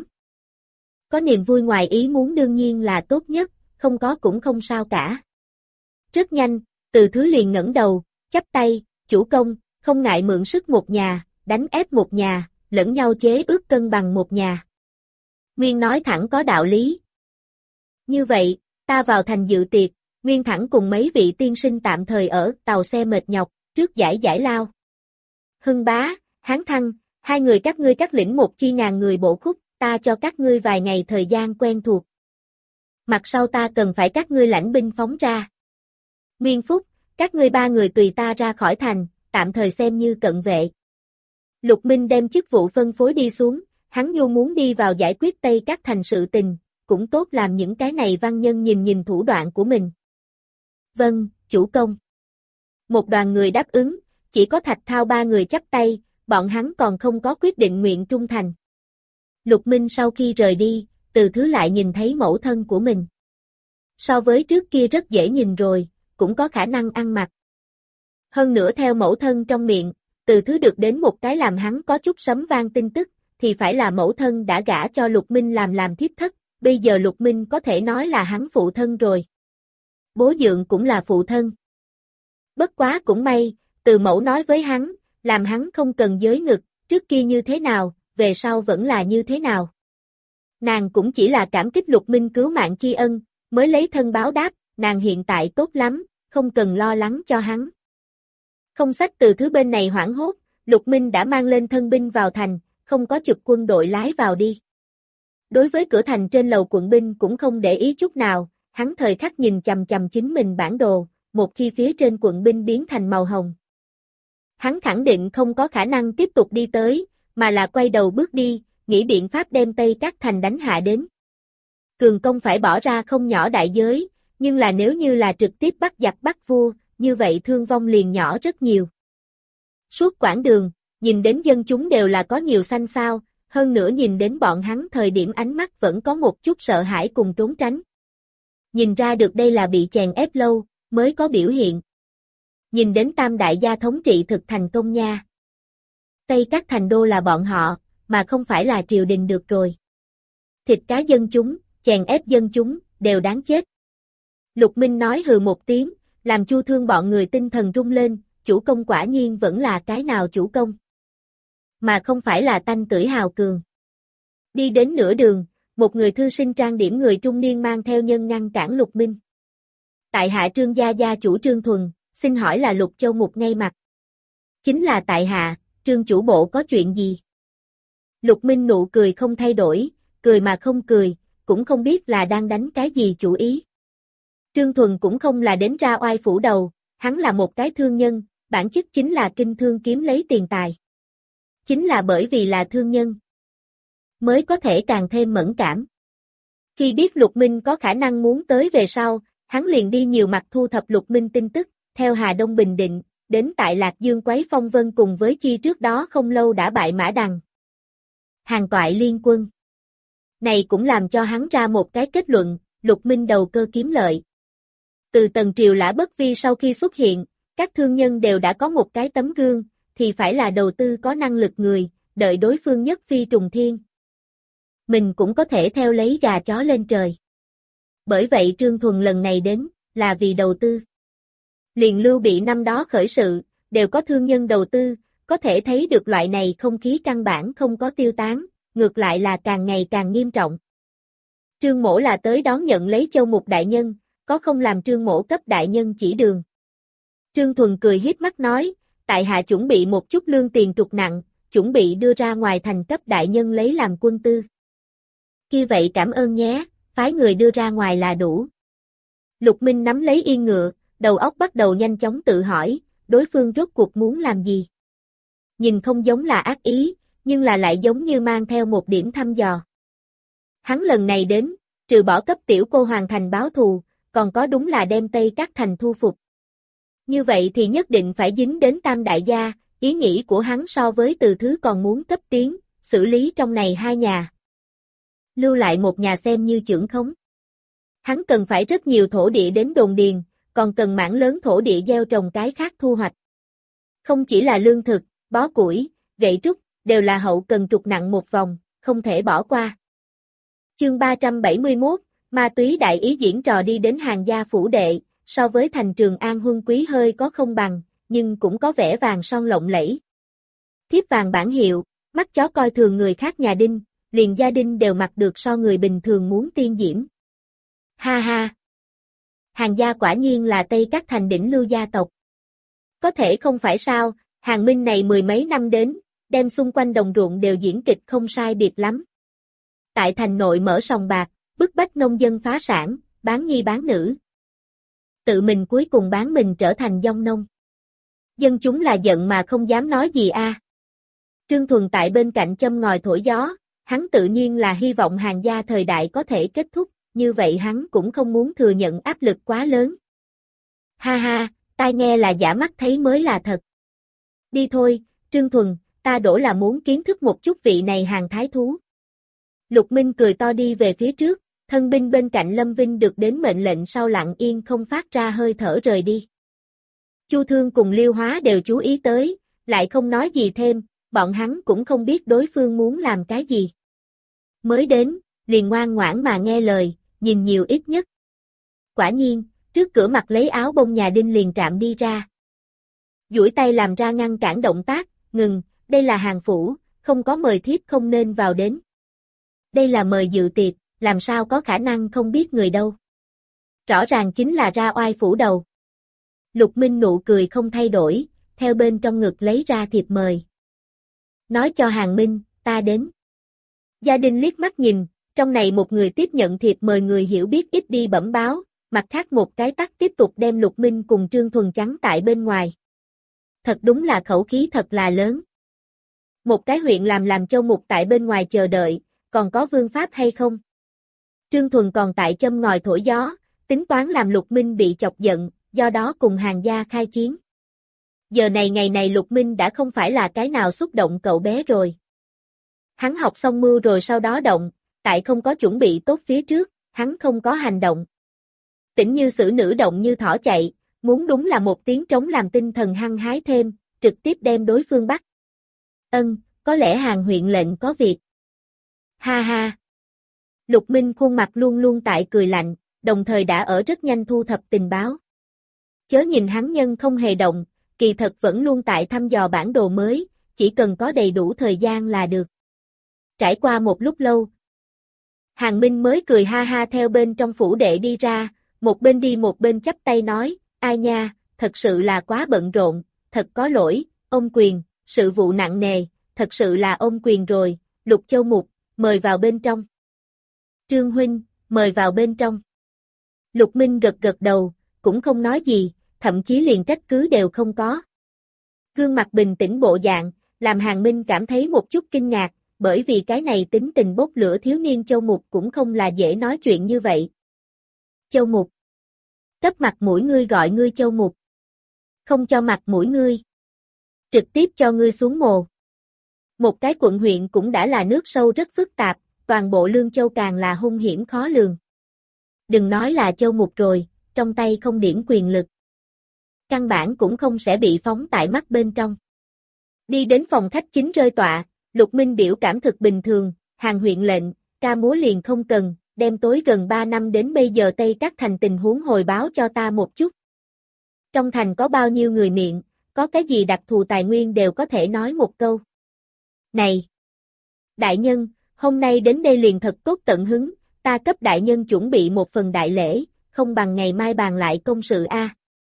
Speaker 1: Có niềm vui ngoài ý muốn đương nhiên là tốt nhất, không có cũng không sao cả. Rất nhanh, Từ Thứ liền ngẩng đầu, chắp tay, chủ công, không ngại mượn sức một nhà, đánh ép một nhà, lẫn nhau chế ước cân bằng một nhà. Nguyên nói thẳng có đạo lý. Như vậy, ta vào thành dự tiệc, Nguyên thẳng cùng mấy vị tiên sinh tạm thời ở tàu xe mệt nhọc, trước giải giải lao. Hưng bá, Hán Thăng, hai người các ngươi cắt lĩnh một chi ngàn người bộ khúc, ta cho các ngươi vài ngày thời gian quen thuộc. Mặt sau ta cần phải các ngươi lãnh binh phóng ra. Nguyên Phúc, các ngươi ba người tùy ta ra khỏi thành, tạm thời xem như cận vệ. Lục Minh đem chức vụ phân phối đi xuống, hắn nhu muốn đi vào giải quyết Tây Cát Thành sự tình, cũng tốt làm những cái này văn nhân nhìn nhìn thủ đoạn của mình. Vâng, chủ công. Một đoàn người đáp ứng, chỉ có Thạch Thao ba người chắp tay, bọn hắn còn không có quyết định nguyện trung thành. Lục Minh sau khi rời đi, Từ Thứ lại nhìn thấy mẫu thân của mình. So với trước kia rất dễ nhìn rồi, cũng có khả năng ăn mặc. Hơn nữa theo mẫu thân trong miệng, Từ Thứ được đến một cái làm hắn có chút sấm vang tin tức, thì phải là mẫu thân đã gả cho Lục Minh làm làm thiếp thất, bây giờ Lục Minh có thể nói là hắn phụ thân rồi. Bố dượng cũng là phụ thân. Bất quá cũng may, Từ mẫu nói với hắn, làm hắn không cần giới ngực, trước kia như thế nào, về sau vẫn là như thế nào. Nàng cũng chỉ là cảm kích Lục Minh cứu mạng tri ân, mới lấy thân báo đáp, nàng hiện tại tốt lắm, không cần lo lắng cho hắn. Không sách Từ Thứ bên này hoảng hốt, Lục Minh đã mang lên thân binh vào thành, không có chụp quân đội lái vào đi. Đối với cửa thành trên lầu quận binh cũng không để ý chút nào, hắn thời khắc nhìn chằm chằm chính mình bản đồ, một khi phía trên quận binh biến thành màu hồng. Hắn khẳng định không có khả năng tiếp tục đi tới, mà là quay đầu bước đi, nghĩ biện pháp đem Tây Cát Thành đánh hạ đến. Cường công phải bỏ ra không nhỏ đại giới, nhưng là nếu như là trực tiếp bắt giặc bắt vua, như vậy thương vong liền nhỏ rất nhiều. Suốt quãng đường, nhìn đến dân chúng đều là có nhiều xanh xao, hơn nữa nhìn đến bọn hắn thời điểm ánh mắt vẫn có một chút sợ hãi cùng trốn tránh. Nhìn ra được đây là bị chèn ép lâu, mới có biểu hiện. Nhìn đến Tam đại gia thống trị thực thành công nha. Tây Cát Thành đô là bọn họ, mà không phải là triều đình được rồi. Thịt cá dân chúng, chèn ép dân chúng, đều đáng chết. Lục Minh nói hừ một tiếng, làm Chu Thương bọn người tinh thần rung lên, chủ công quả nhiên vẫn là cái nào chủ công. Mà không phải là tanh tưởi hào cường. Đi đến nửa đường, một người thư sinh trang điểm người trung niên mang theo nhân ngăn cản Lục Minh. Tại hạ Trương gia gia chủ Trương Thuần, xin hỏi là Lục Châu Mục ngay mặt. Chính là tại hạ, Trương chủ bộ có chuyện gì? Lục Minh nụ cười không thay đổi, cười mà không cười, cũng không biết là đang đánh cái gì chủ ý. Trương Thuần cũng không là đến ra oai phủ đầu, hắn là một cái thương nhân, bản chất chính là kinh thương kiếm lấy tiền tài. Chính là bởi vì là thương nhân, mới có thể càng thêm mẫn cảm. Khi biết Lục Minh có khả năng muốn tới về sau, hắn liền đi nhiều mặt thu thập Lục Minh tin tức, theo Hà Đông Bình Định, đến tại Lạc Dương quấy phong vân cùng với chi trước đó không lâu đã bại Mã Đằng. Hàn toại liên quân. Này cũng làm cho hắn ra một cái kết luận, Lục Minh đầu cơ kiếm lợi. Từ Tần Triều Lã Bất Vi sau khi xuất hiện, các thương nhân đều đã có một cái tấm gương, thì phải là đầu tư có năng lực người, đợi đối phương nhất phi trùng thiên. Mình cũng có thể theo lấy gà chó lên trời. Bởi vậy Trương Thuần lần này đến, là vì đầu tư. Liền Lưu Bị năm đó khởi sự, đều có thương nhân đầu tư, có thể thấy được loại này không khí căn bản không có tiêu tán, ngược lại là càng ngày càng nghiêm trọng. Trương Mỗ là tới đón nhận lấy Châu Mục đại nhân, có không làm Trương Mỗ cấp đại nhân chỉ đường. Trương Thuần cười hiếp mắt nói, tại hạ chuẩn bị một chút lương tiền trục nặng, chuẩn bị đưa ra ngoài thành cấp đại nhân lấy làm quân tư. Kia vậy cảm ơn nhé, phái người đưa ra ngoài là đủ. Lục Minh nắm lấy yên ngựa, đầu óc bắt đầu nhanh chóng tự hỏi, đối phương rốt cuộc muốn làm gì. Nhìn không giống là ác ý, nhưng là lại giống như mang theo một điểm thăm dò. Hắn lần này đến, trừ bỏ cấp tiểu cô hoàn thành báo thù, còn có đúng là đem Tây các thành thu phục. Như vậy thì nhất định phải dính đến Tam đại gia, ý nghĩ của hắn so với Từ Thứ còn muốn cấp tiến, xử lý trong này hai nhà. Lưu lại một nhà xem như chưởng khống. Hắn cần phải rất nhiều thổ địa đến đồn điền, còn cần mảng lớn thổ địa gieo trồng cái khác thu hoạch. Không chỉ là lương thực, bó củi, gậy trúc, đều là hậu cần trục nặng một vòng, không thể bỏ qua. Chương ba trăm bảy mươi mốt, ma túy đại ý diễn trò đi đến Hàng gia phủ đệ, so với thành Trường An huân quý hơi có không bằng, nhưng cũng có vẻ vàng son lộng lẫy. Thiếp vàng bản hiệu, mắt chó coi thường người khác nhà đinh, liền gia đình đều mặc được so người bình thường muốn tiên diễm. Ha ha! Hàng gia quả nhiên là Tây các thành đỉnh lưu gia tộc. Có thể không phải sao, Hàng Minh này mười mấy năm đến, đem xung quanh đồng ruộng đều diễn kịch không sai biệt lắm. Tại thành nội mở sòng bạc, bức bách nông dân phá sản, bán nhi bán nữ. Tự mình cuối cùng bán mình trở thành dông nông. Dân chúng là giận mà không dám nói gì a. À. Trương Thuần tại bên cạnh châm ngòi thổi gió, hắn tự nhiên là hy vọng Hàng gia thời đại có thể kết thúc, như vậy hắn cũng không muốn thừa nhận áp lực quá lớn. Ha ha, tai nghe là giả mắt thấy mới là thật. Đi thôi, Trương Thuần, ta đổ là muốn kiến thức một chút vị này Hàng thái thú. Lục Minh cười to đi về phía trước, thân binh bên cạnh Lâm Vinh được đến mệnh lệnh sau lặng yên không phát ra hơi thở rời đi. Chu Thương cùng Liêu Hóa đều chú ý tới, lại không nói gì thêm, bọn hắn cũng không biết đối phương muốn làm cái gì. Mới đến, liền ngoan ngoãn mà nghe lời, nhìn nhiều ít nhất. Quả nhiên, trước cửa mặt lấy áo bông nhà đinh liền trạm đi ra. Duỗi tay làm ra ngăn cản động tác, ngừng, đây là Hàng phủ, không có mời thiếp không nên vào đến. Đây là mời dự tiệc, làm sao có khả năng không biết người đâu. Rõ ràng chính là ra oai phủ đầu. Lục Minh nụ cười không thay đổi, theo bên trong ngực lấy ra thiệp mời. Nói cho Hàng Minh, ta đến. Gia đình liếc mắt nhìn, trong này một người tiếp nhận thiệp mời người hiểu biết ít đi bẩm báo, mặt khác một cái tắt tiếp tục đem Lục Minh cùng Trương Thuần trắng tại bên ngoài. Thật đúng là khẩu khí thật là lớn. Một cái huyện làm làm châu mục tại bên ngoài chờ đợi, còn có vương pháp hay không? Trương Thuần còn tại châm ngòi thổi gió, tính toán làm Lục Minh bị chọc giận, do đó cùng Hàng gia khai chiến. Giờ này ngày này Lục Minh đã không phải là cái nào xúc động cậu bé rồi. Hắn học xong mưu rồi sau đó động, tại không có chuẩn bị tốt phía trước, hắn không có hành động. Tĩnh như xử nữ động như thỏ chạy, muốn đúng là một tiếng trống làm tinh thần hăng hái thêm, trực tiếp đem đối phương bắt. Ân, có lẽ Hàng huyện lệnh có việc. Ha ha. Lục Minh khuôn mặt luôn luôn tại cười lạnh, đồng thời đã ở rất nhanh thu thập tình báo. Chớ nhìn hắn nhân không hề động, kỳ thật vẫn luôn tại thăm dò bản đồ mới, chỉ cần có đầy đủ thời gian là được. Trải qua một lúc lâu, Hàng Minh mới cười ha ha theo bên trong phủ đệ đi ra, một bên đi một bên chắp tay nói, ai nha, thật sự là quá bận rộn, thật có lỗi, ông Quyền, sự vụ nặng nề, thật sự là ông Quyền rồi, Lục Châu Mục, mời vào bên trong. Trương huynh, mời vào bên trong. Lục Minh gật gật đầu, cũng không nói gì, thậm chí liền trách cứ đều không có. Gương mặt bình tĩnh bộ dạng, làm Hàng Minh cảm thấy một chút kinh ngạc, bởi vì cái này tính tình bốc lửa thiếu niên Châu Mục cũng không là dễ nói chuyện như vậy. Châu Mục. Cấp mặt mũi ngươi gọi ngươi Châu Mục. Không cho mặt mũi ngươi. Trực tiếp cho ngươi xuống mồ. Một cái quận huyện cũng đã là nước sâu rất phức tạp, toàn bộ Lương Châu càng là hung hiểm khó lường. Đừng nói là Châu Mục rồi, trong tay không điểm quyền lực. Căn bản cũng không sẽ bị phóng tại mắt bên trong. Đi đến phòng khách chính rơi tọa, Lục Minh biểu cảm thực bình thường, Hàng huyện lệnh, ca múa liền không cần, đem tối gần ba năm đến bây giờ Tây Các thành tình huống hồi báo cho ta một chút. Trong thành có bao nhiêu người miệng, có cái gì đặc thù tài nguyên đều có thể nói một câu. Này! Đại nhân, hôm nay đến đây liền thật tốt tận hứng, ta cấp đại nhân chuẩn bị một phần đại lễ, không bằng ngày mai bàn lại công sự a.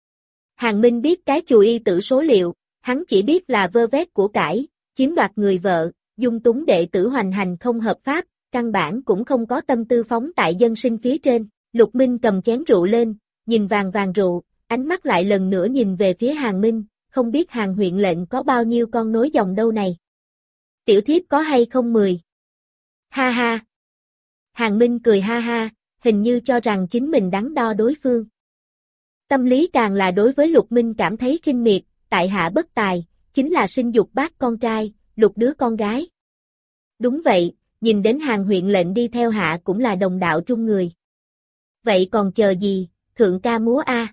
Speaker 1: Hàng Minh biết cái chù y tử số liệu, hắn chỉ biết là vơ vét của cải, chiếm đoạt người vợ, dung túng đệ tử hoành hành không hợp pháp, căn bản cũng không có tâm tư phóng tại dân sinh phía trên. Lục Minh cầm chén rượu lên, nhìn vàng vàng rượu, ánh mắt lại lần nữa nhìn về phía Hàng Minh, không biết Hàng huyện lệnh có bao nhiêu con nối dòng đâu này. Tiểu thiếp có hay không mười? Ha ha! Hàng Minh cười ha ha, hình như cho rằng chính mình đắn đo đối phương. Tâm lý càng là đối với Lục Minh cảm thấy khinh miệt, tại hạ bất tài, chính là sinh dục bát con trai, lục đứa con gái. Đúng vậy, nhìn đến Hàng huyện lệnh đi theo hạ cũng là đồng đạo trung người. Vậy còn chờ gì, thượng ca múa a.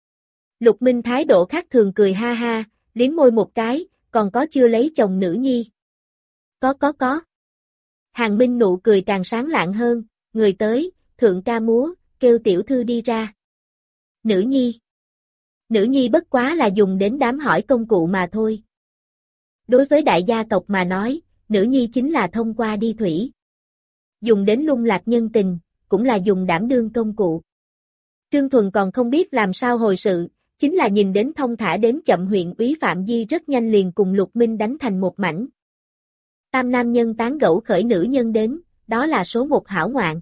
Speaker 1: Lục Minh thái độ khác thường cười ha ha, liếm môi một cái, còn có chưa lấy chồng nữ nhi. Có có có. Hàng Minh nụ cười càng sáng lạng hơn, người tới, thượng ca múa, kêu tiểu thư đi ra. Nữ nhi. Nữ nhi bất quá là dùng đến đám hỏi công cụ mà thôi. Đối với đại gia tộc mà nói, nữ nhi chính là thông qua đi thủy. Dùng đến lung lạc nhân tình, cũng là dùng đảm đương công cụ. Trương Thuần còn không biết làm sao hồi sự, chính là nhìn đến thông thả đến chậm huyện úy Phạm Di rất nhanh liền cùng Lục Minh đánh thành một mảnh. Tam nam nhân tán gẫu khởi nữ nhân đến, đó là số một hảo ngoạn.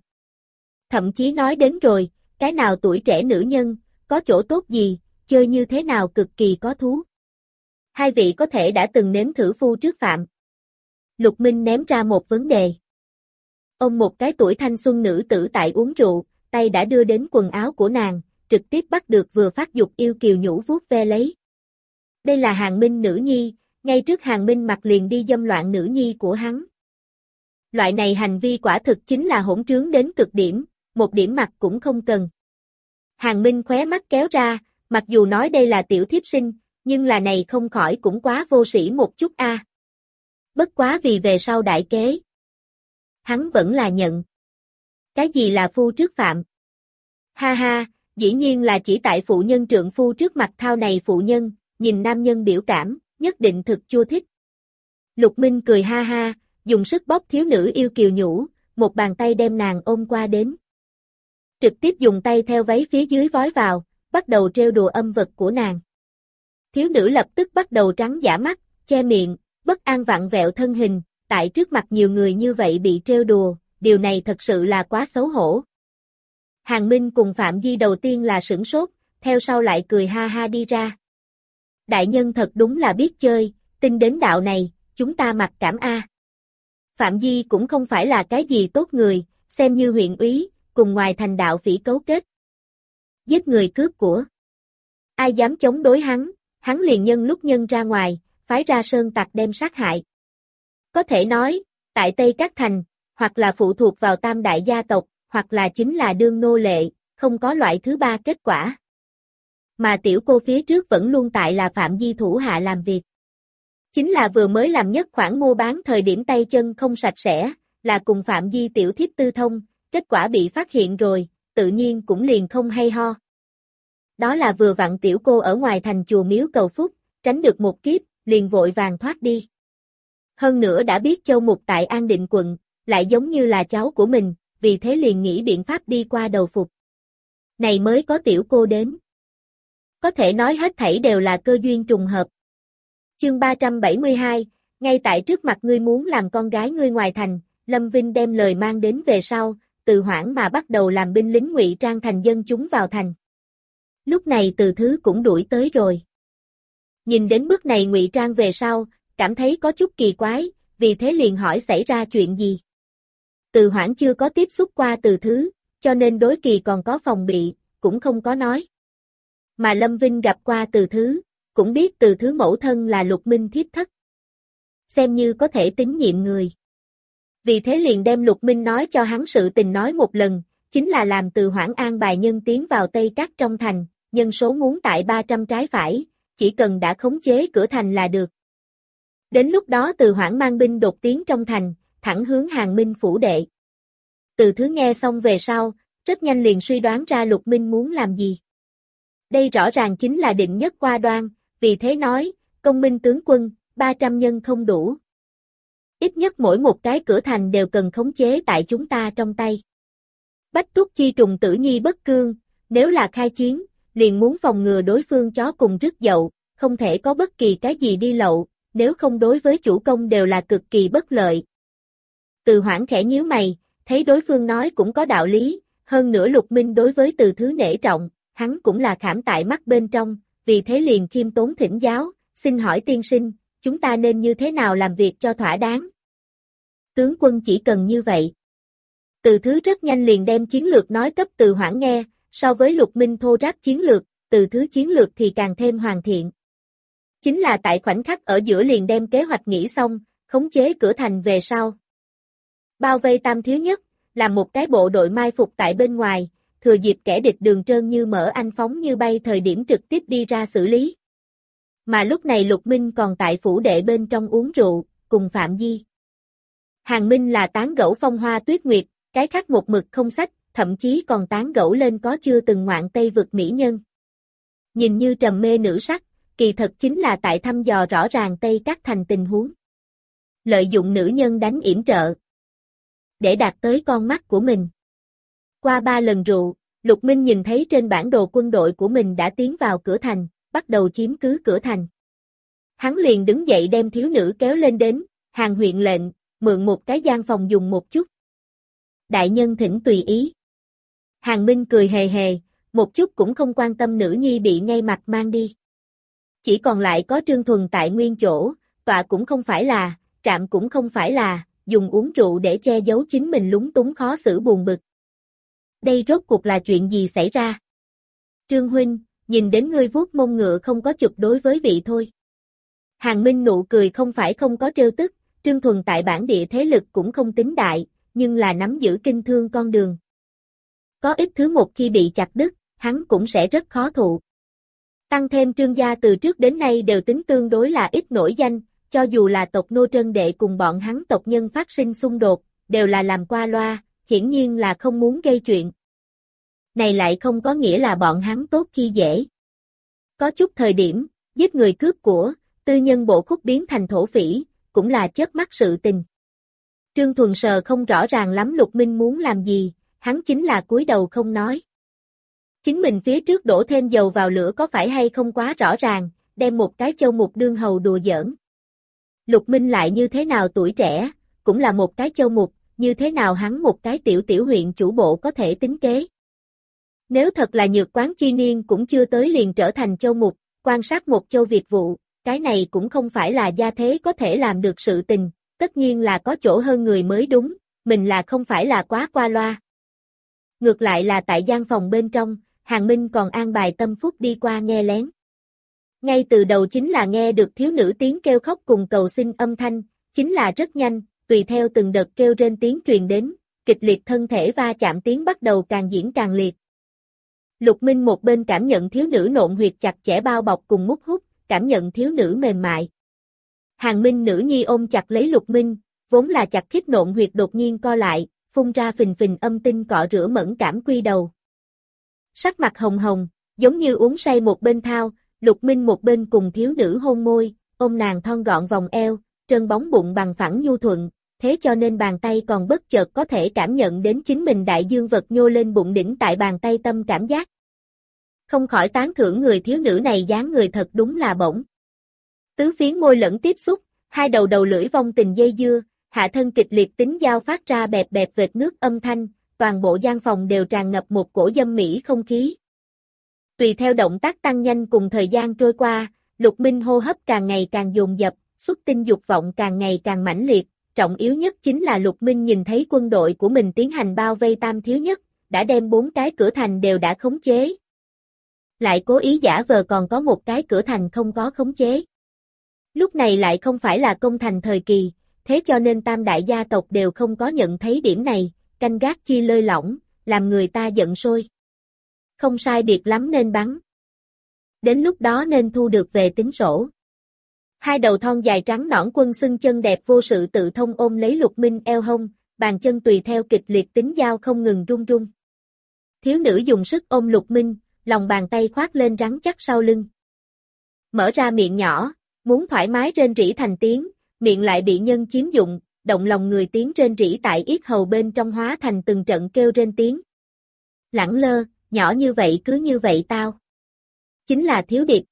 Speaker 1: Thậm chí nói đến rồi, cái nào tuổi trẻ nữ nhân, có chỗ tốt gì, chơi như thế nào cực kỳ có thú. Hai vị có thể đã từng nếm thử phu trước phạm. Lục Minh ném ra một vấn đề. Ông một cái tuổi thanh xuân nữ tử tại uống rượu, tay đã đưa đến quần áo của nàng, trực tiếp bắt được vừa phát dục yêu kiều nhũ vuốt ve lấy. Đây là Hàng Minh nữ nhi, ngay trước Hàng Minh mặt liền đi dâm loạn nữ nhi của hắn. Loại này hành vi quả thực chính là hỗn trướng đến cực điểm, một điểm mặt cũng không cần. Hàng Minh khóe mắt kéo ra, mặc dù nói đây là tiểu thiếp sinh, nhưng là này không khỏi cũng quá vô sĩ một chút a. À. Bất quá vì về sau đại kế. Hắn vẫn là nhận. Cái gì là phu trước phạm? Ha ha, dĩ nhiên là chỉ tại phụ nhân trượng phu trước mặt thao này phụ nhân, nhìn nam nhân biểu cảm, nhất định thực chua thích. Lục Minh cười ha ha, dùng sức bóp thiếu nữ yêu kiều nhũ, một bàn tay đem nàng ôm qua đến. Trực tiếp dùng tay theo váy phía dưới vói vào, bắt đầu trêu đùa âm vật của nàng. Thiếu nữ lập tức bắt đầu trắng giả mắt, che miệng, bất an vặn vẹo thân hình, tại trước mặt nhiều người như vậy bị trêu đùa, điều này thật sự là quá xấu hổ. Hàng Minh cùng Phạm Di đầu tiên là sửng sốt, theo sau lại cười ha ha đi ra. Đại nhân thật đúng là biết chơi, tin đến đạo này, chúng ta mặc cảm a. Phạm Di cũng không phải là cái gì tốt người, xem như huyện úy, cùng ngoài thành đạo phỉ cấu kết. Giết người cướp của. Ai dám chống đối hắn, hắn liền nhân lúc nhân ra ngoài, phái ra sơn tặc đem sát hại. Có thể nói, tại Tây Các Thành, hoặc là phụ thuộc vào tam đại gia tộc, hoặc là chính là đương nô lệ, không có loại thứ ba kết quả. Mà tiểu cô phía trước vẫn luôn tại là Phạm Di thủ hạ làm việc. Chính là vừa mới làm nhất khoản mua bán thời điểm tay chân không sạch sẽ, là cùng Phạm Di tiểu thiếp tư thông, kết quả bị phát hiện rồi, tự nhiên cũng liền không hay ho. Đó là vừa vặn tiểu cô ở ngoài thành chùa miếu cầu phúc, tránh được một kiếp, liền vội vàng thoát đi. Hơn nữa đã biết Châu Mục tại An Định quận, lại giống như là cháu của mình, vì thế liền nghĩ biện pháp đi qua đầu phục. Này mới có tiểu cô đến. Có thể nói hết thảy đều là cơ duyên trùng hợp. Chương ba trăm bảy mươi hai, ngay tại trước mặt ngươi muốn làm con gái ngươi ngoài thành, Lâm Vinh đem lời mang đến về sau, Từ Hoảng mà bắt đầu làm binh lính ngụy trang thành dân chúng vào thành. Lúc này Từ Thứ cũng đuổi tới rồi. Nhìn đến bước này ngụy trang về sau, cảm thấy có chút kỳ quái, vì thế liền hỏi xảy ra chuyện gì. Từ Hoảng chưa có tiếp xúc qua Từ Thứ, cho nên đối Kỳ còn có phòng bị, cũng không có nói. Mà Lâm Vinh gặp qua Từ Thứ, cũng biết Từ Thứ mẫu thân là Lục Minh thiếp thất. Xem như có thể tín nhiệm người. Vì thế liền đem Lục Minh nói cho hắn sự tình nói một lần, chính là làm Từ Hoảng an bài nhân tiến vào Tây Các trong thành, nhân số muốn tại ba trăm trái phải, chỉ cần đã khống chế cửa thành là được. Đến lúc đó Từ Hoảng mang binh đột tiến trong thành, thẳng hướng Hàn Minh phủ đệ. Từ Thứ nghe xong về sau, rất nhanh liền suy đoán ra Lục Minh muốn làm gì. Đây rõ ràng chính là định nhất qua đoan, vì thế nói, công minh tướng quân, ba trăm nhân không đủ. Ít nhất mỗi một cái cửa thành đều cần khống chế tại chúng ta trong tay. Bách túc chi trùng tử nhi bất cương, nếu là khai chiến, liền muốn phòng ngừa đối phương chó cùng rước dậu, không thể có bất kỳ cái gì đi lậu, nếu không đối với chủ công đều là cực kỳ bất lợi. Từ Hoảng khẽ nhíu mày, thấy đối phương nói cũng có đạo lý, hơn nữa Lục Minh đối với Từ Thứ nể trọng, hắn cũng là khảm tại mắt bên trong, vì thế liền khiêm tốn thỉnh giáo, xin hỏi tiên sinh, chúng ta nên như thế nào làm việc cho thỏa đáng? Tướng quân chỉ cần như vậy. Từ Thứ rất nhanh liền đem chiến lược nói cấp Từ Hoảng nghe, so với Lục Minh thô ráp chiến lược, Từ Thứ chiến lược thì càng thêm hoàn thiện. Chính là tại khoảnh khắc ở giữa liền đem kế hoạch nghĩ xong, khống chế cửa thành về sau. Bao vây Tam Thiếu Nhất, làm một cái bộ đội mai phục tại bên ngoài, thừa dịp kẻ địch đường trơn như mở anh phóng như bay thời điểm trực tiếp đi ra xử lý. Mà lúc này Lục Minh còn tại phủ đệ bên trong uống rượu, cùng Phạm Di. Hàn Minh là tán gẫu phong hoa tuyết nguyệt, cái khác một mực không sách, thậm chí còn tán gẫu lên có chưa từng ngoạn Tây vực mỹ nhân. Nhìn như trầm mê nữ sắc, kỳ thật chính là tại thăm dò rõ ràng Tây Các thành tình huống. Lợi dụng nữ nhân đánh yểm trợ, để đạt tới con mắt của mình. Qua ba lần rượu, Lục Minh nhìn thấy trên bản đồ quân đội của mình đã tiến vào cửa thành, bắt đầu chiếm cứ cửa thành. Hắn liền đứng dậy đem thiếu nữ kéo lên đến, Hàn huyện lệnh, mượn một cái gian phòng dùng một chút. Đại nhân thỉnh tùy ý. Hàn Minh cười hề hề, một chút cũng không quan tâm nữ nhi bị ngay mặt mang đi. Chỉ còn lại có Trương Thuần tại nguyên chỗ, tọa cũng không phải là, trạm cũng không phải là, dùng uống rượu để che giấu chính mình lúng túng khó xử buồn bực. Đây rốt cuộc là chuyện gì xảy ra? Trương huynh, nhìn đến ngươi vuốt mông ngựa không có chụp đối với vị thôi. Hàn Minh nụ cười không phải không có trêu tức, Trương Thuần tại bản địa thế lực cũng không tính đại, nhưng là nắm giữ kinh thương con đường. Có ít thứ một khi bị chặt đứt, hắn cũng sẽ rất khó thụ. Tăng thêm Trương gia từ trước đến nay đều tính tương đối là ít nổi danh, cho dù là tộc Nô Trân Đệ cùng bọn hắn tộc nhân phát sinh xung đột, đều là làm qua loa, hiển nhiên là không muốn gây chuyện. Này lại không có nghĩa là bọn hắn tốt khi dễ. Có chút thời điểm, giết người cướp của, tư nhân bộ khúc biến thành thổ phỉ, cũng là chớp mắt sự tình. Trương Thuần sờ không rõ ràng lắm Lục Minh muốn làm gì, hắn chính là cúi đầu không nói. Chính mình phía trước đổ thêm dầu vào lửa có phải hay không quá rõ ràng, đem một cái châu mục đương hầu đùa giỡn. Lục Minh lại như thế nào tuổi trẻ, cũng là một cái châu mục, như thế nào hắn một cái tiểu tiểu huyện chủ bộ có thể tính kế. Nếu thật là Nhược Quán chi niên cũng chưa tới liền trở thành châu mục, quan sát một châu Việt vụ, cái này cũng không phải là gia thế có thể làm được sự tình, tất nhiên là có chỗ hơn người mới đúng, mình là không phải là quá qua loa. Ngược lại là tại gian phòng bên trong, Hàn Minh còn an bài Tâm Phúc đi qua nghe lén. Ngay từ đầu chính là nghe được thiếu nữ tiếng kêu khóc cùng cầu xin âm thanh, chính là rất nhanh, tùy theo từng đợt kêu rên tiếng truyền đến, kịch liệt thân thể va chạm tiếng bắt đầu càng diễn càng liệt. Lục Minh một bên cảm nhận thiếu nữ nộn huyệt chặt chẽ bao bọc cùng mút hút, cảm nhận thiếu nữ mềm mại. Hàn Minh nữ nhi ôm chặt lấy Lục Minh, vốn là chặt khít nộn huyệt đột nhiên co lại, phun ra phình phình âm tinh cọ rửa mẫn cảm quy đầu. Sắc mặt hồng hồng, giống như uống say một bên thao, Lục Minh một bên cùng thiếu nữ hôn môi, ôm nàng thon gọn vòng eo, trơn bóng bụng bằng phẳng nhu thuận, thế cho nên bàn tay còn bất chợt có thể cảm nhận đến chính mình đại dương vật nhô lên bụng đỉnh tại bàn tay tâm cảm giác. Không khỏi tán thưởng người thiếu nữ này dáng người thật đúng là bổng. Tứ phiến môi lẫn tiếp xúc, hai đầu đầu lưỡi vong tình dây dưa, hạ thân kịch liệt tính giao phát ra bẹp bẹp vệt nước âm thanh, toàn bộ gian phòng đều tràn ngập một cổ dâm mỹ không khí. Tùy theo động tác tăng nhanh cùng thời gian trôi qua, Lục Minh hô hấp càng ngày càng dồn dập, xuất tinh dục vọng càng ngày càng mãnh liệt, trọng yếu nhất chính là Lục Minh nhìn thấy quân đội của mình tiến hành bao vây Tam Thiếu Nhất, đã đem bốn cái cửa thành đều đã khống chế. Lại cố ý giả vờ còn có một cái cửa thành không có khống chế. Lúc này lại không phải là công thành thời kỳ, thế cho nên tam đại gia tộc đều không có nhận thấy điểm này, canh gác chi lơi lỏng, làm người ta giận sôi. Không sai biệt lắm nên bắn. Đến lúc đó nên thu được về tính sổ. Hai đầu thon dài trắng nõn quân xưng chân đẹp vô sự tự thông ôm lấy Lục Minh eo hông, bàn chân tùy theo kịch liệt tính dao không ngừng run run. Thiếu nữ dùng sức ôm Lục Minh, lòng bàn tay khoác lên rắn chắc sau lưng. Mở ra miệng nhỏ, muốn thoải mái rên rỉ thành tiếng, miệng lại bị nhân chiếm dụng, động lòng người tiếng rên rỉ tại yết hầu bên trong hóa thành từng trận kêu rên tiếng. Lẳng lơ, nhỏ như vậy cứ như vậy tao. Chính là thiếu điệp.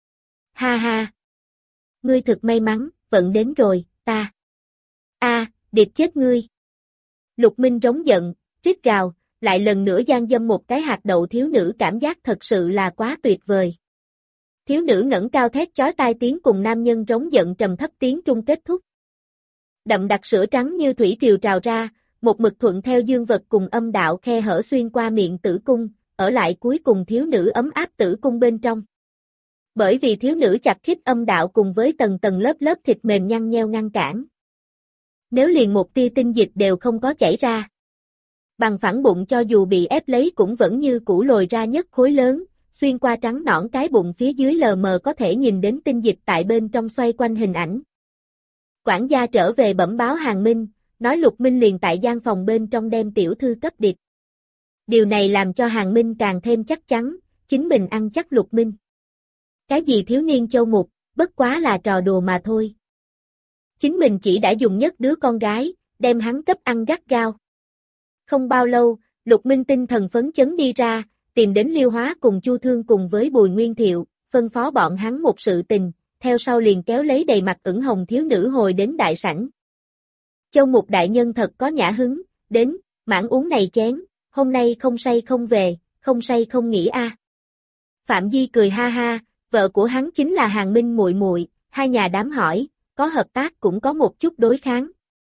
Speaker 1: Ha ha. Ngươi thực may mắn, vận đến rồi, ta. A, điệp chết ngươi. Lục Minh rống giận, rít gào, lại lần nữa gian dâm một cái hạt đậu thiếu nữ cảm giác thật sự là quá tuyệt vời. Thiếu nữ ngẩng cao thét chói tai tiếng cùng nam nhân rống giận trầm thấp tiếng trung kết thúc. Đậm đặc sữa trắng như thủy triều trào ra, một mực thuận theo dương vật cùng âm đạo khe hở xuyên qua miệng tử cung, ở lại cuối cùng thiếu nữ ấm áp tử cung bên trong. Bởi vì thiếu nữ chặt khít âm đạo cùng với tầng tầng lớp lớp thịt mềm nhăn nheo ngăn cản. Nếu liền một tia tinh dịch đều không có chảy ra. Bằng phẳng bụng cho dù bị ép lấy cũng vẫn như cũ lồi ra nhất khối lớn, xuyên qua trắng nõn cái bụng phía dưới lờ mờ có thể nhìn đến tinh dịch tại bên trong xoay quanh hình ảnh. Quản gia trở về bẩm báo Hàng Minh, nói Lục Minh liền tại gian phòng bên trong đem tiểu thư cấp điệp. Điều này làm cho Hàng Minh càng thêm chắc chắn, chính mình ăn chắc Lục Minh. Cái gì thiếu niên châu mục, bất quá là trò đùa mà thôi. Chính mình chỉ đã dùng nhất đứa con gái, đem hắn cấp ăn gắt gao. Không bao lâu, Lục Minh tinh thần phấn chấn đi ra, tìm đến Liêu Hóa cùng Chu Thương cùng với Bùi Nguyên Thiệu, phân phó bọn hắn một sự tình, theo sau liền kéo lấy đầy mặt ửng hồng thiếu nữ hồi đến đại sảnh. Châu Mục đại nhân thật có nhã hứng, đến, mãn uống này chén, hôm nay không say không về, không say không nghỉ a. Phạm Di cười ha ha, vợ của hắn chính là Hàng Minh muội muội, hai nhà đám hỏi, có hợp tác cũng có một chút đối kháng.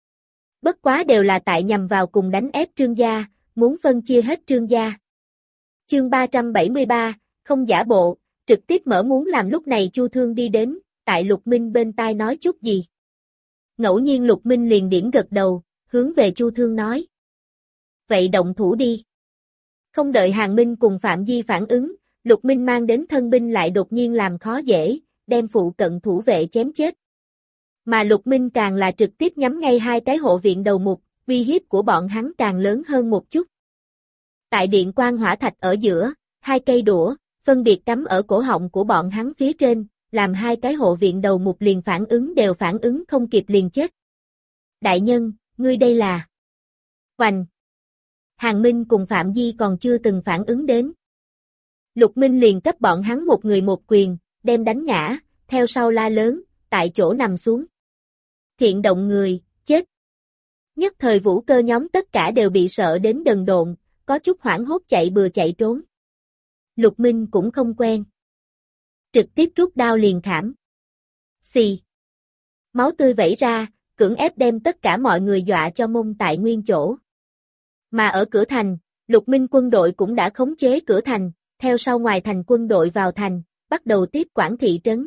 Speaker 1: Bất quá đều là tại nhằm vào cùng đánh ép Trương gia, muốn phân chia hết Trương gia. Chương ba trăm bảy mươi ba, không giả bộ, trực tiếp mở muốn làm lúc này Chu Thương đi đến, tại Lục Minh bên tai nói chút gì. Ngẫu nhiên Lục Minh liền điểm gật đầu, hướng về Chu Thương nói. Vậy động thủ đi. Không đợi Hàng Minh cùng Phạm Di phản ứng, Lục Minh mang đến thân binh lại đột nhiên làm khó dễ, đem phụ cận thủ vệ chém chết. Mà Lục Minh càng là trực tiếp nhắm ngay hai cái hộ viện đầu mục, uy hiếp của bọn hắn càng lớn hơn một chút. Tại điện quan hỏa thạch ở giữa, hai cây đũa, phân biệt cắm ở cổ họng của bọn hắn phía trên, làm hai cái hộ viện đầu mục liền phản ứng đều phản ứng không kịp liền chết. Đại nhân, ngươi đây là... Hoành! Hàng Minh cùng Phạm Di còn chưa từng phản ứng đến. Lục Minh liền cấp bọn hắn một người một quyền, đem đánh ngã, theo sau la lớn, tại chỗ nằm xuống. Thiện động người, chết. Nhất thời vũ cơ nhóm tất cả đều bị sợ đến đần độn, có chút hoảng hốt chạy bừa chạy trốn. Lục Minh cũng không quen. Trực tiếp rút đao liền khảm. Xì. Máu tươi vẩy ra, cưỡng ép đem tất cả mọi người dọa cho mông tại nguyên chỗ. Mà ở cửa thành, Lục Minh quân đội cũng đã khống chế cửa thành, theo sau ngoài thành quân đội vào thành, bắt đầu tiếp quản thị trấn.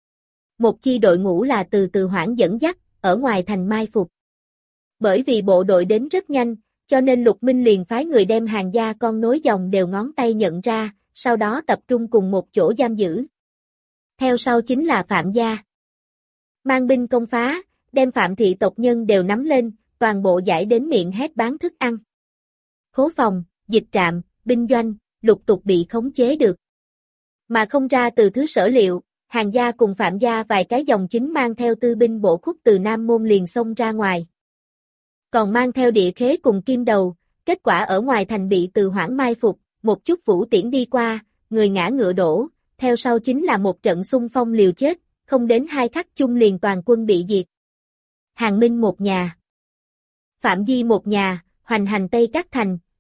Speaker 1: Một chi đội ngũ là từ từ Hoảng dẫn dắt, ở ngoài thành mai phục. Bởi vì bộ đội đến rất nhanh, cho nên Lục Minh liền phái người đem Hàng gia con nối dòng đều ngón tay nhận ra, sau đó tập trung cùng một chỗ giam giữ. Theo sau chính là Phạm gia. Mang binh công phá, đem Phạm thị tộc nhân đều nắm lên, toàn bộ giải đến miệng hét bán thức ăn. Khố phòng, dịch trạm, binh doanh, lục tục bị khống chế được. Mà không ra từ thứ sở liệu, Hàng gia cùng Phạm gia vài cái dòng chính mang theo tư binh bộ khúc từ Nam Môn liền xông ra ngoài. Còn mang theo địa khế cùng kim đầu, kết quả ở ngoài thành bị Từ Hoảng mai phục, một chút vũ tiễn đi qua, người ngã ngựa đổ, theo sau chính là một trận xung phong liều chết, không đến hai khắc chung liền toàn quân bị diệt. Hàng Minh một nhà, Phạm Di một nhà, hoành hành Tây Cát Thành,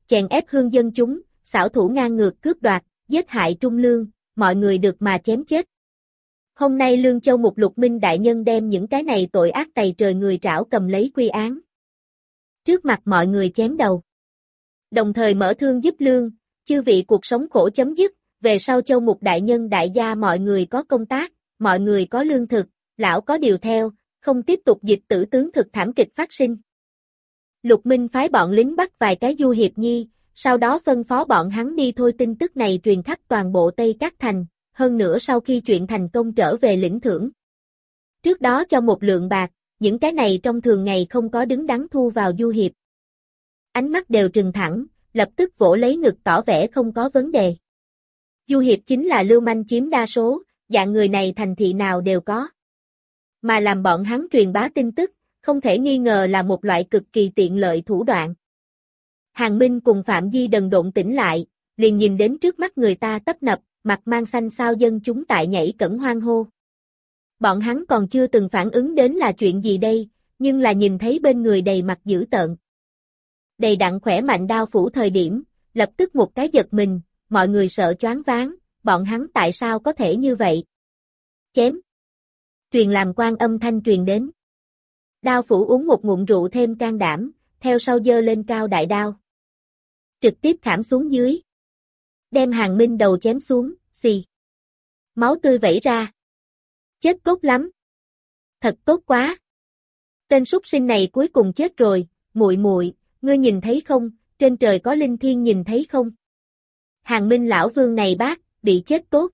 Speaker 1: chèn ép hương dân chúng, xảo thủ ngang ngược cướp đoạt, giết hại trung lương, mọi người được mà chém chết. Hôm nay Lương Châu Mục Lục Minh đại nhân đem những cái này tội ác tày trời người trảo cầm lấy quy án. Trước mặt mọi người chém đầu. Đồng thời mở thương giúp Lương, chư vị cuộc sống khổ chấm dứt, về sau Châu Mục đại nhân đại gia mọi người có công tác, mọi người có lương thực, lão có điều theo, không tiếp tục dịch tử tướng thực thảm kịch phát sinh. Lục Minh phái bọn lính bắt vài cái du hiệp nhi, sau đó phân phó bọn hắn đi thôi tin tức này truyền khắp toàn bộ Tây Các Thành, hơn nữa sau khi chuyện thành công trở về lĩnh thưởng. Trước đó cho một lượng bạc, những cái này trong thường ngày không có đứng đắn thu vào du hiệp. Ánh mắt đều trừng thẳng, lập tức vỗ lấy ngực tỏ vẻ không có vấn đề. Du hiệp chính là lưu manh chiếm đa số, dạng người này thành thị nào đều có. Mà làm bọn hắn truyền bá tin tức, không thể nghi ngờ là một loại cực kỳ tiện lợi thủ đoạn. Hàng Minh cùng Phạm Di đần độn tỉnh lại, liền nhìn đến trước mắt người ta tấp nập, mặt mang xanh xao dân chúng tại nhảy cẫng hoan hô. Bọn hắn còn chưa từng phản ứng đến là chuyện gì đây, nhưng là nhìn thấy bên người đầy mặt dữ tợn. Đầy đặn khỏe mạnh đao phủ thời điểm, lập tức một cái giật mình, mọi người sợ choáng váng, bọn hắn tại sao có thể như vậy? Chém. Truyền làm quan âm thanh truyền đến. Đao phủ uống một ngụm rượu thêm can đảm, theo sau giơ lên cao đại đao. Trực tiếp khảm xuống dưới. Đem Hàng Minh đầu chém xuống, xì. Máu tươi vẩy ra. Chết tốt lắm. Thật tốt quá. Tên súc sinh này cuối cùng chết rồi, muội muội, ngươi nhìn thấy không, trên trời có linh thiên nhìn thấy không? Hàng Minh lão vương này bác, bị chết tốt.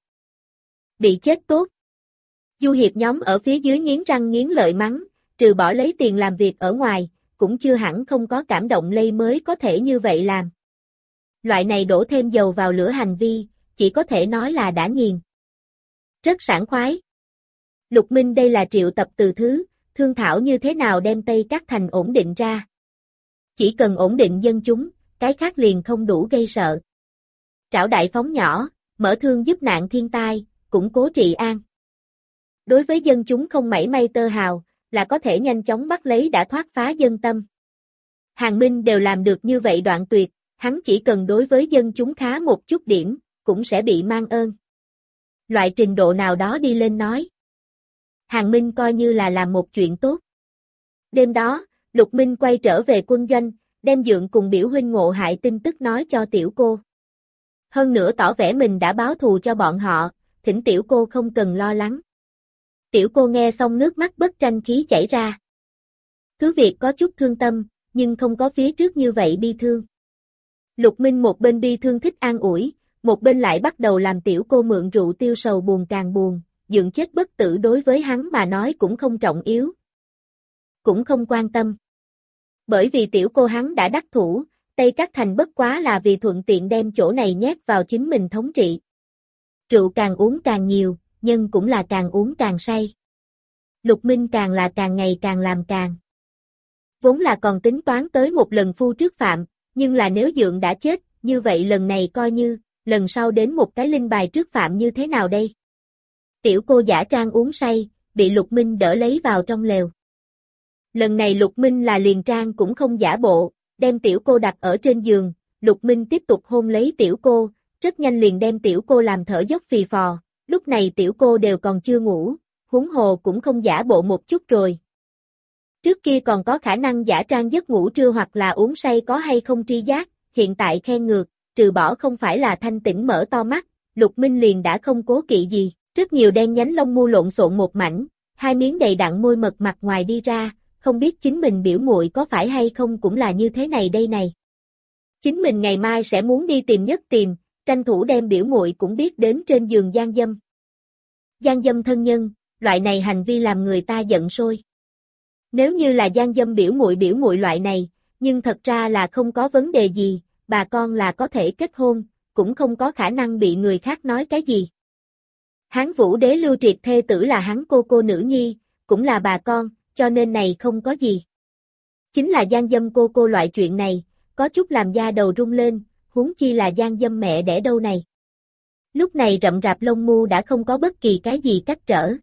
Speaker 1: Bị chết tốt. Du hiệp nhóm ở phía dưới nghiến răng nghiến lợi mắng, trừ bỏ lấy tiền làm việc ở ngoài, cũng chưa hẳn không có cảm động lây mới có thể như vậy làm. Loại này đổ thêm dầu vào lửa hành vi, chỉ có thể nói là đã nghiền. Rất sảng khoái. Lục Minh đây là triệu tập từ thứ, thương thảo như thế nào đem Tây Các Thành ổn định ra. Chỉ cần ổn định dân chúng, cái khác liền không đủ gây sợ. Trảo đại phóng nhỏ, mở thương giúp nạn thiên tai, củng cố trị an. Đối với dân chúng không mảy may tơ hào, là có thể nhanh chóng bắt lấy đã thoát phá dân tâm. Hàng Minh đều làm được như vậy đoạn tuyệt, hắn chỉ cần đối với dân chúng khá một chút điểm, cũng sẽ bị mang ơn. Loại trình độ nào đó đi lên nói. Hàng Minh coi như là làm một chuyện tốt. Đêm đó, Lục Minh quay trở về quân doanh, đem Dượng cùng biểu huynh ngộ hại tin tức nói cho tiểu cô. Hơn nữa tỏ vẻ mình đã báo thù cho bọn họ, thỉnh tiểu cô không cần lo lắng. Tiểu cô nghe xong nước mắt bất tranh khí chảy ra. Cứ việc có chút thương tâm, nhưng không có phía trước như vậy bi thương. Lục Minh một bên bi thương thích an ủi, một bên lại bắt đầu làm tiểu cô mượn rượu tiêu sầu buồn càng buồn, Dượng chết bất tử đối với hắn mà nói cũng không trọng yếu. Cũng không quan tâm. Bởi vì tiểu cô hắn đã đắc thủ, Tây Các Thành bất quá là vì thuận tiện đem chỗ này nhét vào chính mình thống trị. Rượu càng uống càng nhiều, nhưng cũng là càng uống càng say. Lục Minh càng là càng ngày càng làm càng. Vốn là còn tính toán tới một lần phu trước phạm, nhưng là nếu Dượng đã chết, như vậy lần này coi như, lần sau đến một cái linh bài trước phạm như thế nào đây? Tiểu cô giả trang uống say, bị Lục Minh đỡ lấy vào trong lều. Lần này Lục Minh là liền trang cũng không giả bộ, đem tiểu cô đặt ở trên giường, Lục Minh tiếp tục hôn lấy tiểu cô, rất nhanh liền đem tiểu cô làm thở dốc phì phò, lúc này tiểu cô đều còn chưa ngủ, huống hồ cũng không giả bộ một chút rồi. Trước kia còn có khả năng giả trang giấc ngủ trưa hoặc là uống say có hay không tri giác, hiện tại khen ngược, trừ bỏ không phải là thanh tĩnh mở to mắt, Lục Minh liền đã không cố kỵ gì, rất nhiều đen nhánh lông mu lộn xộn một mảnh, hai miếng đầy đặn môi mật mặt ngoài đi ra, không biết chính mình biểu muội có phải hay không cũng là như thế này đây này. Chính mình ngày mai sẽ muốn đi tìm Nhất Tìm, tranh thủ đem biểu muội cũng biết đến trên giường gian dâm. Gian dâm thân nhân, loại này hành vi làm người ta giận sôi. Nếu như là gian dâm biểu muội biểu muội loại này, nhưng thật ra là không có vấn đề gì, bà con là có thể kết hôn, cũng không có khả năng bị người khác nói cái gì. Hán Vũ Đế Lưu Triệt thê tử là hắn cô cô nữ nhi, cũng là bà con, cho nên này không có gì. Chính là gian dâm cô cô loại chuyện này, có chút làm da đầu rung lên, huống chi là gian dâm mẹ đẻ đâu này. Lúc này rậm rạp lông mu đã không có bất kỳ cái gì cách trở.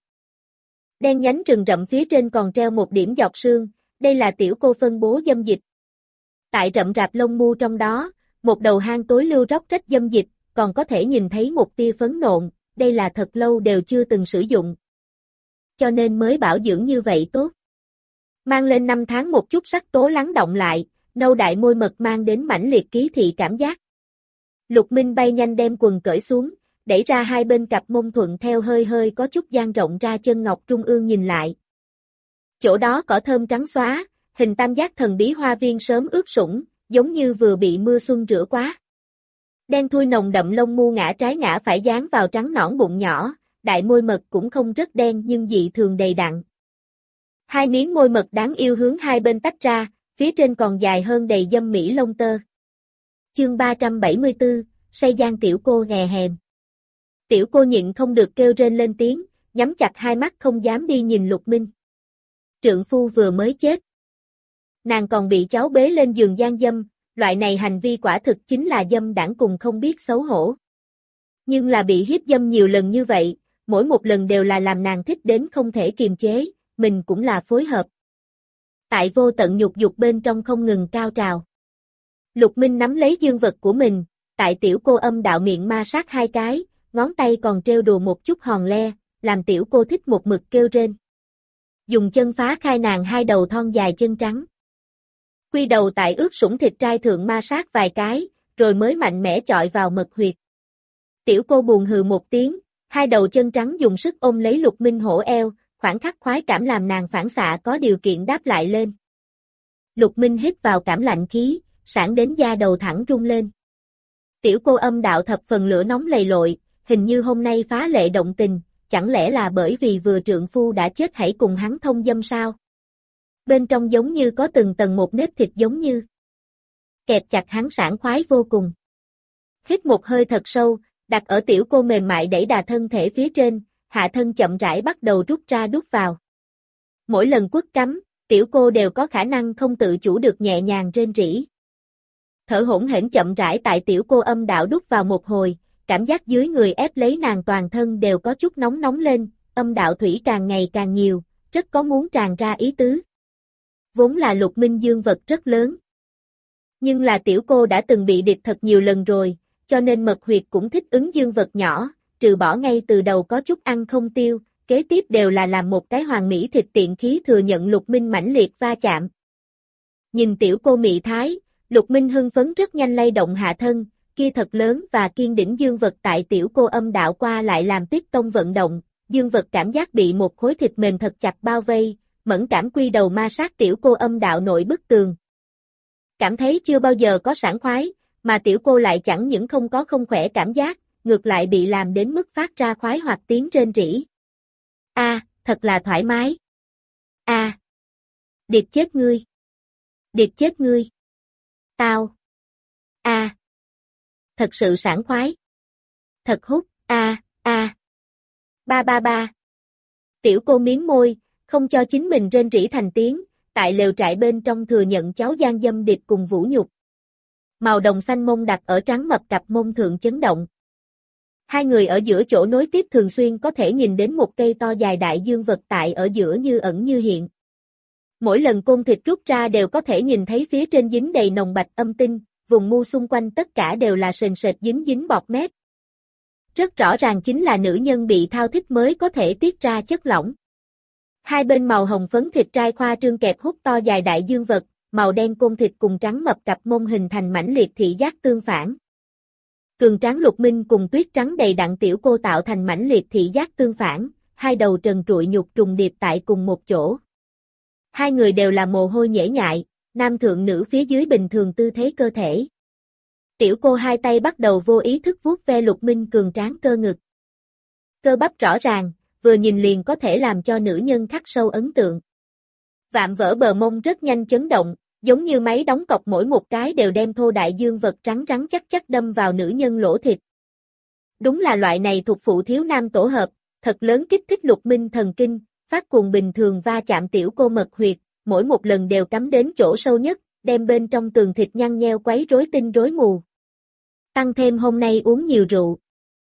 Speaker 1: Đen nhánh rừng rậm phía trên còn treo một điểm giọt sương, đây là tiểu cô phân bố dâm dịch. Tại rậm rạp lông mu trong đó, một đầu hang tối lưu róc rách dâm dịch, còn có thể nhìn thấy một tia phấn nộn, đây là thật lâu đều chưa từng sử dụng. Cho nên mới bảo dưỡng như vậy tốt. Mang lên năm tháng một chút sắc tố lắng động lại, nâu đại môi mật mang đến mãnh liệt ký thị cảm giác. Lục Minh bay nhanh đem quần cởi xuống, đẩy ra hai bên cặp mông thuận theo hơi hơi có chút dang rộng ra chân ngọc trung ương nhìn lại. Chỗ đó cỏ thơm trắng xóa, hình tam giác thần bí hoa viên sớm ướt sũng, giống như vừa bị mưa xuân rửa quá. Đen thui nồng đậm lông mu ngã trái ngã phải dán vào trắng nõn bụng nhỏ, đại môi mật cũng không rất đen nhưng dị thường đầy đặn. Hai miếng môi mật đáng yêu hướng hai bên tách ra, phía trên còn dài hơn đầy dâm mỹ lông tơ. Chương ba trăm bảy mươi tư, say giang tiểu cô hè hèm. Tiểu cô nhịn không được kêu rên lên tiếng, nhắm chặt hai mắt không dám đi nhìn Lục Minh. Trượng phu vừa mới chết. Nàng còn bị cháu bế lên giường gian dâm, loại này hành vi quả thực chính là dâm đảng cùng không biết xấu hổ. Nhưng là bị hiếp dâm nhiều lần như vậy, mỗi một lần đều là làm nàng thích đến không thể kiềm chế, mình cũng là phối hợp. Tại vô tận nhục dục bên trong không ngừng cao trào. Lục Minh nắm lấy dương vật của mình, tại tiểu cô âm đạo miệng ma sát hai cái, ngón tay còn trêu đùa một chút hòn le, làm tiểu cô thích một mực kêu rên. Dùng chân phá khai nàng hai đầu thon dài chân trắng. Quy đầu tại ướt sũng thịt trai thượng ma sát vài cái, rồi mới mạnh mẽ chọi vào mật huyệt. Tiểu cô buồn hừ một tiếng, hai đầu chân trắng dùng sức ôm lấy Lục Minh hổ eo, khoảnh khắc khoái cảm làm nàng phản xạ có điều kiện đáp lại lên. Lục Minh hít vào cảm lạnh khí, sảng đến da đầu thẳng rung lên. Tiểu cô âm đạo thập phần lửa nóng lầy lội, hình như hôm nay phá lệ động tình, chẳng lẽ là bởi vì vừa trượng phu đã chết hãy cùng hắn thông dâm sao? Bên trong giống như có từng tầng một nếp thịt giống như. Kẹp chặt hắn sảng khoái vô cùng. Hít một hơi thật sâu, đặt ở tiểu cô mềm mại đẩy đà thân thể phía trên, hạ thân chậm rãi bắt đầu rút ra đút vào. Mỗi lần quất cắm, tiểu cô đều có khả năng không tự chủ được nhẹ nhàng rên rỉ. Thở hỗn hển chậm rãi tại tiểu cô âm đạo đút vào một hồi, cảm giác dưới người ép lấy nàng toàn thân đều có chút nóng nóng lên, âm đạo thủy càng ngày càng nhiều, rất có muốn tràn ra ý tứ. Vốn là Lục Minh dương vật rất lớn. Nhưng là tiểu cô đã từng bị địch thật nhiều lần rồi, cho nên mật huyệt cũng thích ứng dương vật nhỏ, trừ bỏ ngay từ đầu có chút ăn không tiêu, kế tiếp đều là làm một cái hoàn mỹ thịt tiện khí thừa nhận Lục Minh mãnh liệt va chạm. Nhìn tiểu cô mị thái, Lục Minh hưng phấn rất nhanh lay động hạ thân, kia thật lớn và kiên đỉnh dương vật tại tiểu cô âm đạo qua lại làm tiếp tông vận động, dương vật cảm giác bị một khối thịt mềm thật chặt bao vây, mẫn cảm quy đầu ma sát tiểu cô âm đạo nội bức tường. Cảm thấy chưa bao giờ có sảng khoái, mà tiểu cô lại chẳng những không có không khỏe cảm giác, ngược lại bị làm đến mức phát ra khoái hoặc tiếng rên rỉ. A, à, thật là thoải mái. A, à, điệp chết ngươi. Điệp chết ngươi. Tao. A, à, thật sự sảng khoái. Thật hút. A, a. Ba ba ba. Tiểu cô miếm môi, không cho chính mình rên rỉ thành tiếng, tại lều trại bên trong thừa nhận cháu gian dâm điệp cùng vũ nhục. Màu đồng xanh mông đặt ở trắng mập cặp mông thượng chấn động. Hai người ở giữa chỗ nối tiếp thường xuyên có thể nhìn đến một cây to dài đại dương vật tại ở giữa như ẩn như hiện. Mỗi lần côn thịt rút ra đều có thể nhìn thấy phía trên dính đầy nồng bạch âm tinh, vùng mu xung quanh tất cả đều là sền sệt dính dính bọt mép. Rất rõ ràng chính là nữ nhân bị thao thích mới có thể tiết ra chất lỏng. Hai bên màu hồng phấn thịt trai khoa trương kẹp hút to dài đại dương vật, màu đen côn thịt cùng trắng mập cặp mông hình thành mãnh liệt thị giác tương phản. Cường tráng Lục Minh cùng tuyết trắng đầy đặn tiểu cô tạo thành mãnh liệt thị giác tương phản, hai đầu trần trụi nhục trùng điệp tại cùng một chỗ. Hai người đều là mồ hôi nhễ nhại, nam thượng nữ phía dưới bình thường tư thế cơ thể. Tiểu cô hai tay bắt đầu vô ý thức vuốt ve Lục Minh cường tráng cơ ngực. Cơ bắp rõ ràng, vừa nhìn liền có thể làm cho nữ nhân khắc sâu ấn tượng. Vạm vỡ bờ mông rất nhanh chấn động, giống như máy đóng cọc mỗi một cái đều đem thô đại dương vật trắng trắng chắc chắc đâm vào nữ nhân lỗ thịt. Đúng là loại này thuộc phụ thiếu nam tổ hợp, thật lớn kích thích Lục Minh thần kinh, phát cuồng bình thường va chạm tiểu cô mật huyệt, mỗi một lần đều cắm đến chỗ sâu nhất, đem bên trong tường thịt nhăn nheo quấy rối tinh rối mù. Tăng thêm hôm nay uống nhiều rượu.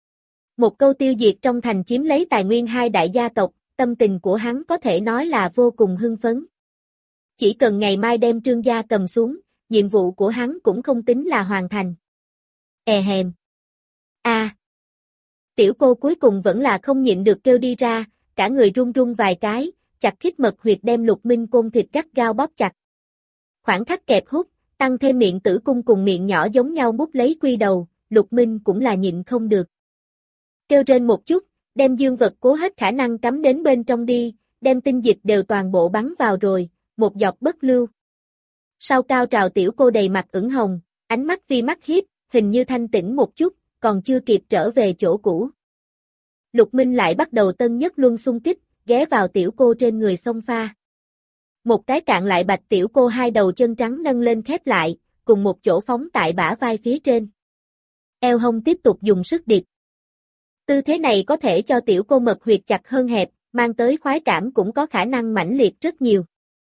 Speaker 1: Một câu tiêu diệt trong thành chiếm lấy tài nguyên hai đại gia tộc, tâm tình của hắn có thể nói là vô cùng hưng phấn. Chỉ cần ngày mai đem Trương gia cầm xuống, nhiệm vụ của hắn cũng không tính là hoàn thành. E hèm. A. Tiểu cô cuối cùng vẫn là không nhịn được kêu đi ra, cả người run run vài cái, chặt khít mật huyệt đem Lục Minh côn thịt gắt gao bóp chặt. Khoảng khắc kẹp hút, tăng thêm miệng tử cung cùng miệng nhỏ giống nhau mút lấy quy đầu, Lục Minh cũng là nhịn không được. Kêu rên một chút, đem dương vật cố hết khả năng cắm đến bên trong đi, đem tinh dịch đều toàn bộ bắn vào rồi, một giọt bất lưu. Sau cao trào tiểu cô đầy mặt ửng hồng, ánh mắt vi mắt hiếp, hình như thanh tĩnh một chút, còn chưa kịp trở về chỗ cũ. Lục Minh lại bắt đầu tân nhất luân xung kích, ghé vào tiểu cô trên người xông pha. Một cái cạn lại bạch tiểu cô hai đầu chân trắng nâng lên khép lại, cùng một chỗ phóng tại bả vai phía trên. Eo hông tiếp tục dùng sức điệp. Tư thế này có thể cho tiểu cô mật huyệt chặt hơn hẹp, mang tới khoái cảm cũng có khả năng mãnh liệt rất nhiều.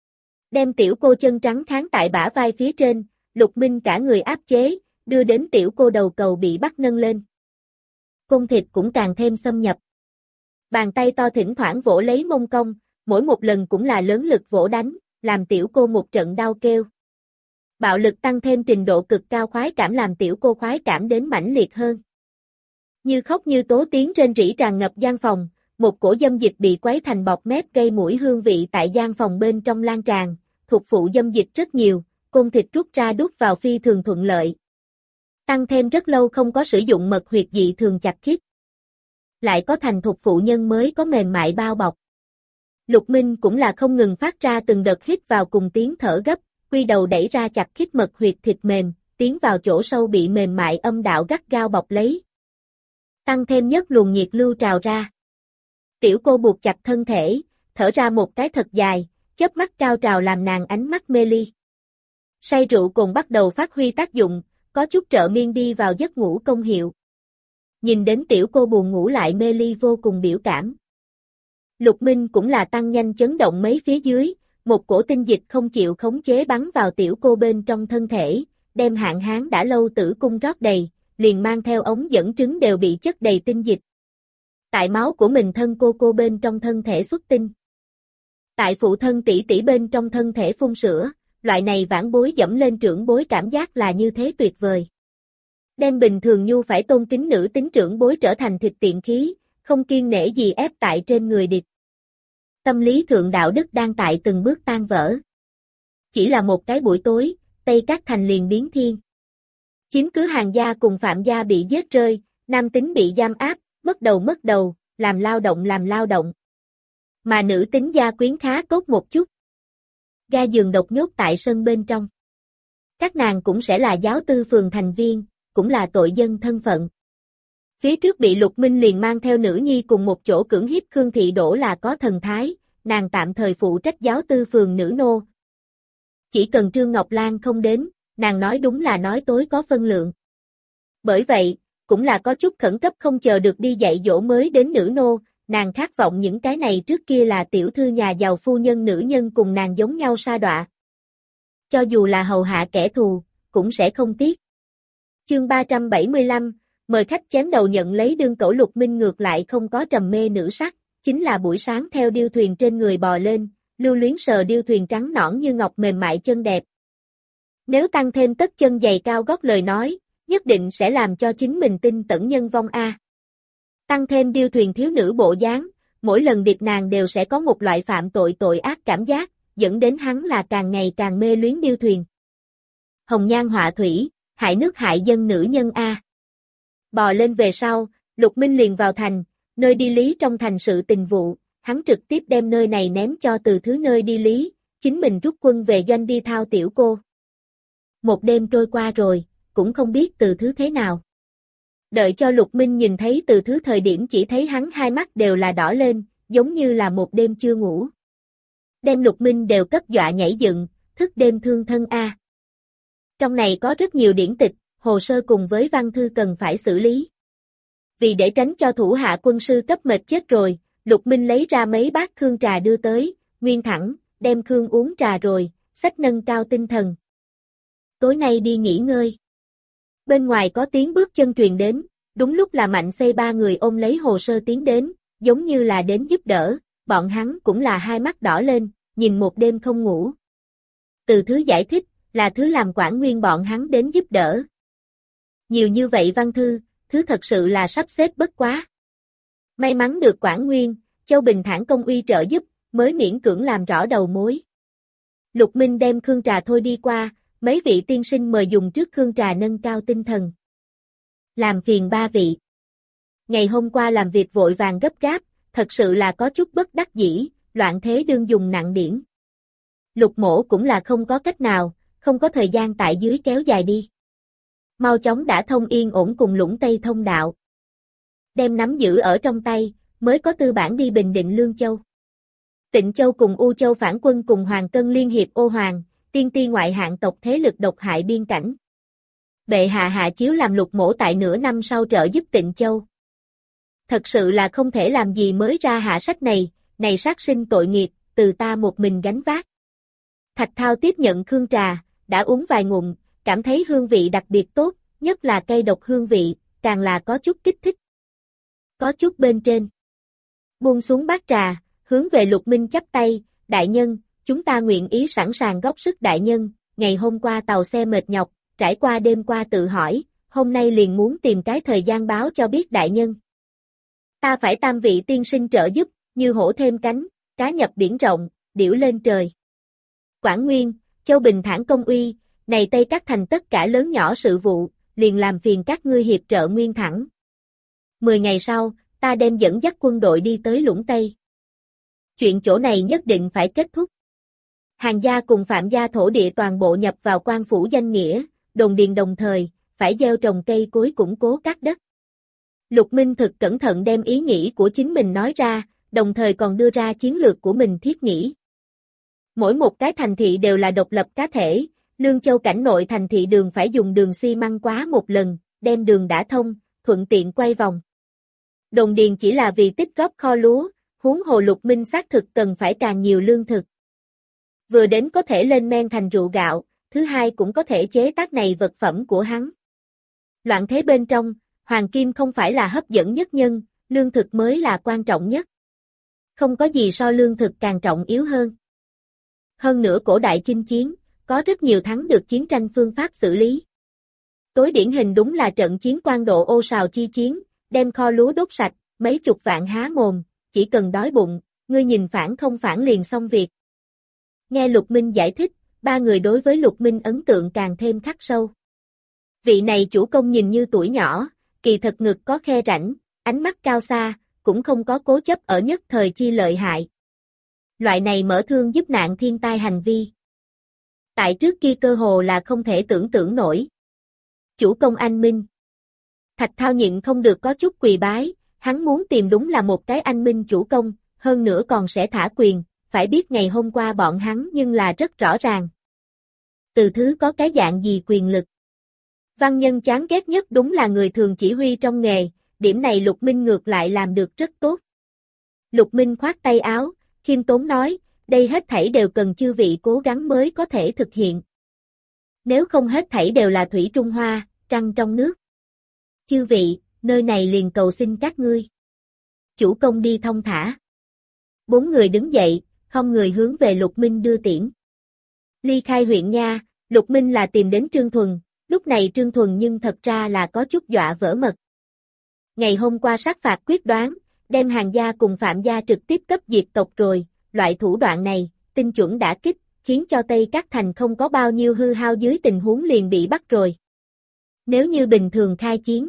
Speaker 1: Đem tiểu cô chân trắng kháng tại bả vai phía trên, Lục Minh cả người áp chế, đưa đến tiểu cô đầu cầu bị bắt nâng lên. Cung thịt cũng càng thêm xâm nhập. Bàn tay to thỉnh thoảng vỗ lấy mông cong, mỗi một lần cũng là lớn lực vỗ đánh, làm tiểu cô một trận đau kêu. Bạo lực tăng thêm trình độ cực cao khoái cảm làm tiểu cô khoái cảm đến mãnh liệt hơn. Như khóc như tố tiếng rên rỉ tràn ngập gian phòng, một cổ dâm dịch bị quấy thành bọt mép gây mũi hương vị tại gian phòng bên trong lan tràn, thuộc phụ dâm dịch rất nhiều, côn thịt rút ra đút vào phi thường thuận lợi. Tăng thêm rất lâu không có sử dụng mật huyệt dị thường chặt khít. Lại có thành thục phụ nhân mới có mềm mại bao bọc. Lục Minh cũng là không ngừng phát ra từng đợt hít vào cùng tiếng thở gấp, quy đầu đẩy ra chặt khít mật huyệt thịt mềm, tiến vào chỗ sâu bị mềm mại âm đạo gắt gao bọc lấy. Tăng thêm nhất luồng nhiệt lưu trào ra. Tiểu cô buộc chặt thân thể, thở ra một cái thật dài, chớp mắt cao trào làm nàng ánh mắt mê ly. Say rượu cồn bắt đầu phát huy tác dụng, có chút trợ miên đi vào giấc ngủ công hiệu. Nhìn đến tiểu cô buồn ngủ lại mê ly vô cùng biểu cảm. Lục Minh cũng là tăng nhanh chấn động mấy phía dưới, một cổ tinh dịch không chịu khống chế bắn vào tiểu cô bên trong thân thể, đem hạn hán đã lâu tử cung rót đầy, liền mang theo ống dẫn trứng đều bị chất đầy tinh dịch. Tại máu của mình thân cô cô bên trong thân thể xuất tinh. Tại phụ thân tỷ tỷ bên trong thân thể phun sữa, loại này vãn bối dẫm lên trưởng bối cảm giác là như thế tuyệt vời. Đem bình thường nhu phải tôn kính nữ tính trưởng bối trở thành thịt tiện khí, không kiêng nể gì ép tại trên người địch. Tâm lý thượng đạo đức đang tại từng bước tan vỡ. Chỉ là một cái buổi tối, Tây Cát Thành liền biến thiên. Chiếm cứ hàng gia cùng phạm gia bị giết rơi, nam tính bị giam áp, mất đầu mất đầu, làm lao động làm lao động. Mà nữ tính gia quyến khá tốt một chút. Ga giường độc nhốt tại sân bên trong. Các nàng cũng sẽ là giáo tư phường thành viên, cũng là tội dân thân phận. Phía trước bị Lục Minh liền mang theo nữ nhi cùng một chỗ cưỡng hiếp Khương Thị Đỗ là có thần thái, nàng tạm thời phụ trách giáo tư phường nữ nô. Chỉ cần Trương Ngọc Lan không đến, nàng nói đúng là nói tối có phân lượng. Bởi vậy, cũng là có chút khẩn cấp không chờ được đi dạy dỗ mới đến nữ nô, nàng khát vọng những cái này trước kia là tiểu thư nhà giàu phu nhân nữ nhân cùng nàng giống nhau sa đọa. Cho dù là hầu hạ kẻ thù, cũng sẽ không tiếc. Chương ba trăm bảy mươi lăm, mời khách chém đầu nhận lấy đương cẩu. Lục Minh ngược lại không có trầm mê nữ sắc, chính là buổi sáng theo điêu thuyền trên người bò lên, lưu luyến sờ điêu thuyền trắng nõn như ngọc mềm mại chân đẹp. Nếu tăng thêm tất chân giày cao gót lời nói, nhất định sẽ làm cho chính mình tin tẩn nhân vong a. Tăng thêm điêu thuyền thiếu nữ bộ dáng, mỗi lần điệp nàng đều sẽ có một loại phạm tội tội ác cảm giác, dẫn đến hắn là càng ngày càng mê luyến điêu thuyền. Hồng nhan họa thủy, hại nước hại dân nữ nhân a. Bò lên về sau, Lục Minh liền vào thành, nơi đi lý trong thành sự tình vụ, hắn trực tiếp đem nơi này ném cho Từ Thứ nơi đi lý, chính mình rút quân về doanh đi thao tiểu cô. Một đêm trôi qua rồi, cũng không biết Từ Thứ thế nào. Đợi cho Lục Minh nhìn thấy Từ Thứ thời điểm chỉ thấy hắn hai mắt đều là đỏ lên, giống như là một đêm chưa ngủ. Đem Lục Minh đều cấp dọa nhảy dựng, thức đêm thương thân a. Trong này có rất nhiều điển tịch, hồ sơ cùng với văn thư cần phải xử lý. Vì để tránh cho thủ hạ quân sư cấp mệt chết rồi, Lục Minh lấy ra mấy bát khương trà đưa tới, nguyên thẳng, đem khương uống trà rồi, xách nâng cao tinh thần. Tối nay đi nghỉ ngơi. Bên ngoài có tiếng bước chân truyền đến, đúng lúc là Mạnh Xây ba người ôm lấy hồ sơ tiến đến, giống như là đến giúp đỡ, bọn hắn cũng là hai mắt đỏ lên, nhìn một đêm không ngủ. Từ Thứ giải thích, là Thứ làm quản nguyên bọn hắn đến giúp đỡ. Nhiều như vậy văn thư, thứ thật sự là sắp xếp bất quá. May mắn được Quảng Nguyên, Châu Bình Thản công uy trợ giúp, mới miễn cưỡng làm rõ đầu mối. Lục Minh đem khương trà thôi đi qua, mấy vị tiên sinh mời dùng trước khương trà nâng cao tinh thần. Làm phiền ba vị. Ngày hôm qua làm việc vội vàng gấp gáp, thật sự là có chút bất đắc dĩ, loạn thế đương dùng nặng điển. Lục mổ cũng là không có cách nào, không có thời gian tại dưới kéo dài đi. Mau chóng đã thông yên ổn cùng Lũng Tây thông đạo. Đem nắm giữ ở trong tay, mới có tư bản đi Bình Định Lương Châu. Tịnh Châu cùng U Châu phản quân cùng Hoàng Cân liên hiệp ô hoàng, tiên ti ngoại hạng tộc thế lực độc hại biên cảnh. Bệ hạ hạ chiếu làm Lục mổ tại nửa năm sau trợ giúp Tịnh Châu. Thật sự là không thể làm gì mới ra hạ sách này, này sát sinh tội nghiệp, từ ta một mình gánh vác. Thạch Thao tiếp nhận khương trà, đã uống vài ngụm, cảm thấy hương vị đặc biệt tốt, nhất là cây độc hương vị, càng là có chút kích thích. Có chút bên trên. Buông xuống bát trà, hướng về Lục Minh chắp tay, đại nhân, chúng ta nguyện ý sẵn sàng góp sức đại nhân, ngày hôm qua tàu xe mệt nhọc, trải qua đêm qua tự hỏi, hôm nay liền muốn tìm cái thời gian báo cho biết đại nhân. Ta phải tam vị tiên sinh trợ giúp, như hổ thêm cánh, cá nhập biển rộng, điểu lên trời. Quảng Nguyên, Châu Bình Thản công uy, này Tây các thành tất cả lớn nhỏ sự vụ, liền làm phiền các ngươi hiệp trợ Nguyên Thẳng. Mười ngày sau, ta đem dẫn dắt quân đội đi tới Lũng Tây. Chuyện chỗ này nhất định phải kết thúc. Hàng gia cùng Phạm gia thổ địa toàn bộ nhập vào quan phủ danh nghĩa, đồn điền đồng thời, phải gieo trồng cây cối củng cố các đất. Lục Minh thực cẩn thận đem ý nghĩ của chính mình nói ra, đồng thời còn đưa ra chiến lược của mình thiết nghĩ. Mỗi một cái thành thị đều là độc lập cá thể, Lương Châu cảnh nội thành thị đường phải dùng đường xi măng quá một lần, đem đường đã thông, thuận tiện quay vòng. Đồn điền chỉ là vì tích góp kho lúa, huống hồ Lục Minh xác thực cần phải càng nhiều lương thực. Vừa đến có thể lên men thành rượu gạo, thứ hai cũng có thể chế tác này vật phẩm của hắn. Loạn thế bên trong, hoàng kim không phải là hấp dẫn nhất nhân, lương thực mới là quan trọng nhất. Không có gì so lương thực càng trọng yếu hơn. Hơn nữa cổ đại chinh chiến, có rất nhiều thắng được chiến tranh phương pháp xử lý. Tối điển hình đúng là trận chiến quan độ ô sào chi chiến, đem kho lúa đốt sạch, mấy chục vạn há mồm, chỉ cần đói bụng, ngươi nhìn phản không phản liền xong việc. Nghe Lục Minh giải thích, ba người đối với Lục Minh ấn tượng càng thêm khắc sâu. Vị này chủ công nhìn như tuổi nhỏ, kỳ thật ngực có khe rãnh, ánh mắt cao xa, cũng không có cố chấp ở nhất thời chi lợi hại. Loại này mở thương giúp nạn thiên tai hành vi. Tại trước kia cơ hồ là không thể tưởng tượng nổi. Chủ công anh minh. Thạch Thao nhịn không được có chút quỳ bái, hắn muốn tìm đúng là một cái anh minh chủ công, hơn nữa còn sẽ thả quyền, phải biết ngày hôm qua bọn hắn nhưng là rất rõ ràng. Từ thứ có cái dạng gì quyền lực. Văn nhân chán ghét nhất đúng là người thường chỉ huy trong nghề, điểm này Lục Minh ngược lại làm được rất tốt. Lục Minh khoát tay áo, khiêm tốn nói, đây hết thảy đều cần chư vị cố gắng mới có thể thực hiện. Nếu không hết thảy đều là thủy Trung Hoa, trăng trong nước. Chư vị, nơi này liền cầu xin các ngươi. Chủ công đi thông thả. Bốn người đứng dậy, không người hướng về Lục Minh đưa tiễn. Ly khai huyện nha, Lục Minh là tìm đến Trương Thuần, lúc này Trương Thuần nhưng thật ra là có chút dọa vỡ mật. Ngày hôm qua sát phạt quyết đoán, đem Hàng gia cùng Phạm gia trực tiếp cấp diệt tộc rồi, loại thủ đoạn này, tinh chuẩn đả kích, khiến cho Tây các thành không có bao nhiêu hư hao dưới tình huống liền bị bắt rồi. Nếu như bình thường khai chiến,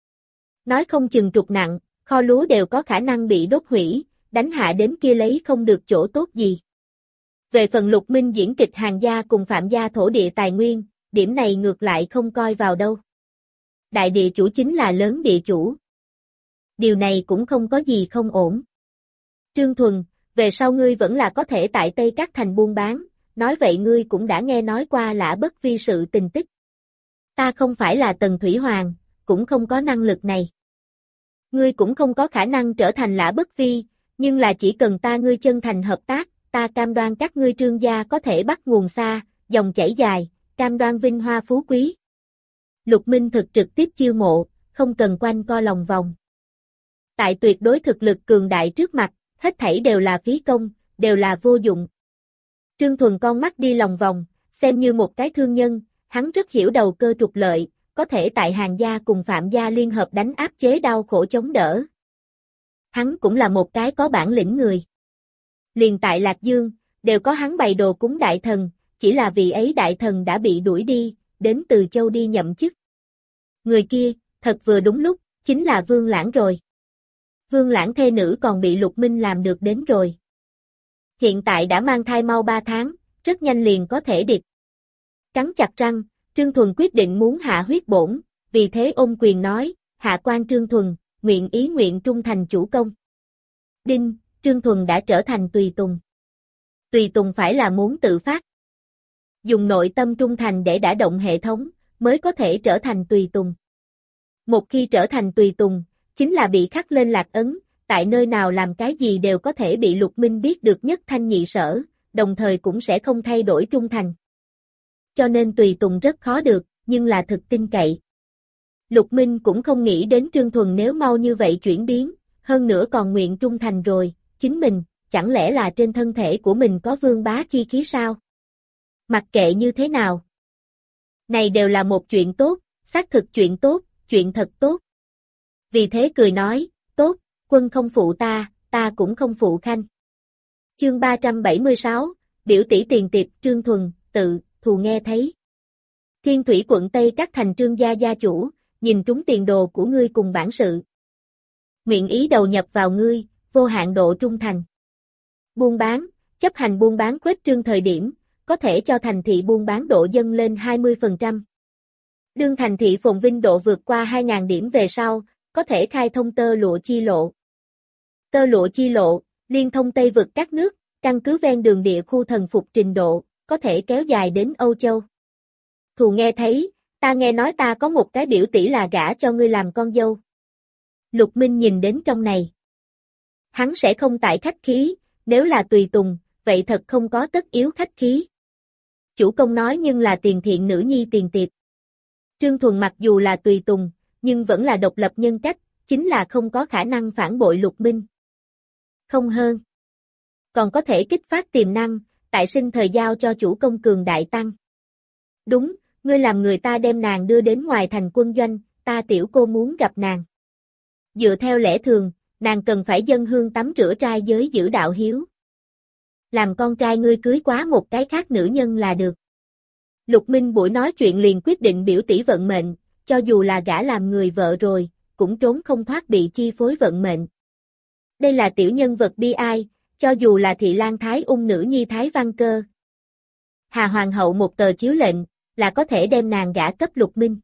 Speaker 1: nói không chừng trục nặng, kho lúa đều có khả năng bị đốt hủy, đánh hạ đến kia lấy không được chỗ tốt gì. Về phần Lục Minh diễn kịch Hàng gia cùng Phạm gia thổ địa tài nguyên, điểm này ngược lại không coi vào đâu. Đại địa chủ chính là lớn địa chủ. Điều này cũng không có gì không ổn. Trương Thuần, về sau ngươi vẫn là có thể tại Tây các thành buôn bán, nói vậy ngươi cũng đã nghe nói qua Lã Bất Vi sự tình tích. Ta không phải là Tần Thủy Hoàng, cũng không có năng lực này. Ngươi cũng không có khả năng trở thành Lã Bất Vi, nhưng là chỉ cần ta ngươi chân thành hợp tác, ta cam đoan các ngươi Trương gia có thể bắt nguồn xa, dòng chảy dài, cam đoan vinh hoa phú quý. Lục Minh thực trực tiếp chiêu mộ, không cần quanh co lòng vòng. Tại tuyệt đối thực lực cường đại trước mặt, hết thảy đều là phí công, đều là vô dụng. Trương Thuần con mắt đi lòng vòng, xem như một cái thương nhân, hắn rất hiểu đầu cơ trục lợi, có thể tại Hàn gia cùng Phạm gia liên hợp đánh áp chế đau khổ chống đỡ. Hắn cũng là một cái có bản lĩnh người. Liền tại Lạc Dương, đều có hắn bày đồ cúng đại thần, chỉ là vì ấy đại thần đã bị đuổi đi, đến Từ Châu đi nhậm chức. Người kia, thật vừa đúng lúc, chính là Vương Lãng rồi. Vương Lãng thê nữ còn bị Lục Minh làm được đến rồi. Hiện tại đã mang thai mau ba tháng, rất nhanh liền có thể địch. Cắn chặt răng, Trương Thuần quyết định muốn hạ huyết bổn, vì thế ôm quyền nói, hạ quan Trương Thuần, nguyện ý nguyện trung thành chủ công. Đinh, Trương Thuần đã trở thành tùy tùng. Tùy tùng phải là muốn tự phát. Dùng nội tâm trung thành để đả động hệ thống, mới có thể trở thành tùy tùng. Một khi trở thành tùy tùng, chính là bị khắc lên lạc ấn, tại nơi nào làm cái gì đều có thể bị Lục Minh biết được nhất thanh nhị sở, đồng thời cũng sẽ không thay đổi trung thành. Cho nên tùy tùng rất khó được, nhưng là thực tin cậy. Lục Minh cũng không nghĩ đến Trương Thuần nếu mau như vậy chuyển biến, hơn nữa còn nguyện trung thành rồi, chính mình, chẳng lẽ là trên thân thể của mình có vương bá chi khí sao? Mặc kệ như thế nào. Này đều là một chuyện tốt, xác thực chuyện tốt, chuyện thật tốt. Vì thế cười nói, tốt, quân không phụ ta, ta cũng không phụ khanh. Chương ba trăm bảy mươi sáu, biểu tỷ tiền tiệp Trương Thuần, tự, thù nghe thấy. Thiên Thủy quận Tây các thành Trương gia gia chủ, nhìn trúng tiền đồ của ngươi cùng bản sự. Nguyện ý đầu nhập vào ngươi, vô hạn độ trung thành. Buôn bán, chấp hành buôn bán khuếch trương thời điểm, có thể cho thành thị buôn bán độ dâng lên hai mươi phần trăm. Đương thành thị phồn vinh độ vượt qua hai nghìn điểm về sau, có thể khai thông tơ lụa chi lộ. Tơ lụa chi lộ, liên thông Tây vực các nước, căn cứ ven đường địa khu thần phục trình độ, có thể kéo dài đến Âu Châu. Thù nghe thấy, ta nghe nói ta có một cái biểu tỷ là gả cho ngươi làm con dâu. Lục Minh nhìn đến trong này. Hắn sẽ không tại khách khí, nếu là tùy tùng, vậy thật không có tất yếu khách khí. Chủ công nói nhưng là tiền thiện nữ nhi tiền tiệp. Trương Thuần mặc dù là tùy tùng, nhưng vẫn là độc lập nhân cách, chính là không có khả năng phản bội Lục Minh. Không hơn. Còn có thể kích phát tiềm năng, tại sinh thời giao cho chủ công cường đại tăng. Đúng, ngươi làm người ta đem nàng đưa đến ngoài thành quân doanh, ta tiểu cô muốn gặp nàng. Dựa theo lẽ thường, nàng cần phải dâng hương tắm rửa trai giới giữ đạo hiếu. Làm con trai ngươi cưới quá một cái khác nữ nhân là được. Lục Minh buổi nói chuyện liền quyết định biểu tỷ vận mệnh, cho dù là gả làm người vợ rồi, cũng trốn không thoát bị chi phối vận mệnh. Đây là tiểu nhân vật bi ai, cho dù là thị lang thái ung nữ nhi thái văn cơ. Hà Hoàng hậu một tờ chiếu lệnh, là có thể đem nàng gả cấp Lục Minh.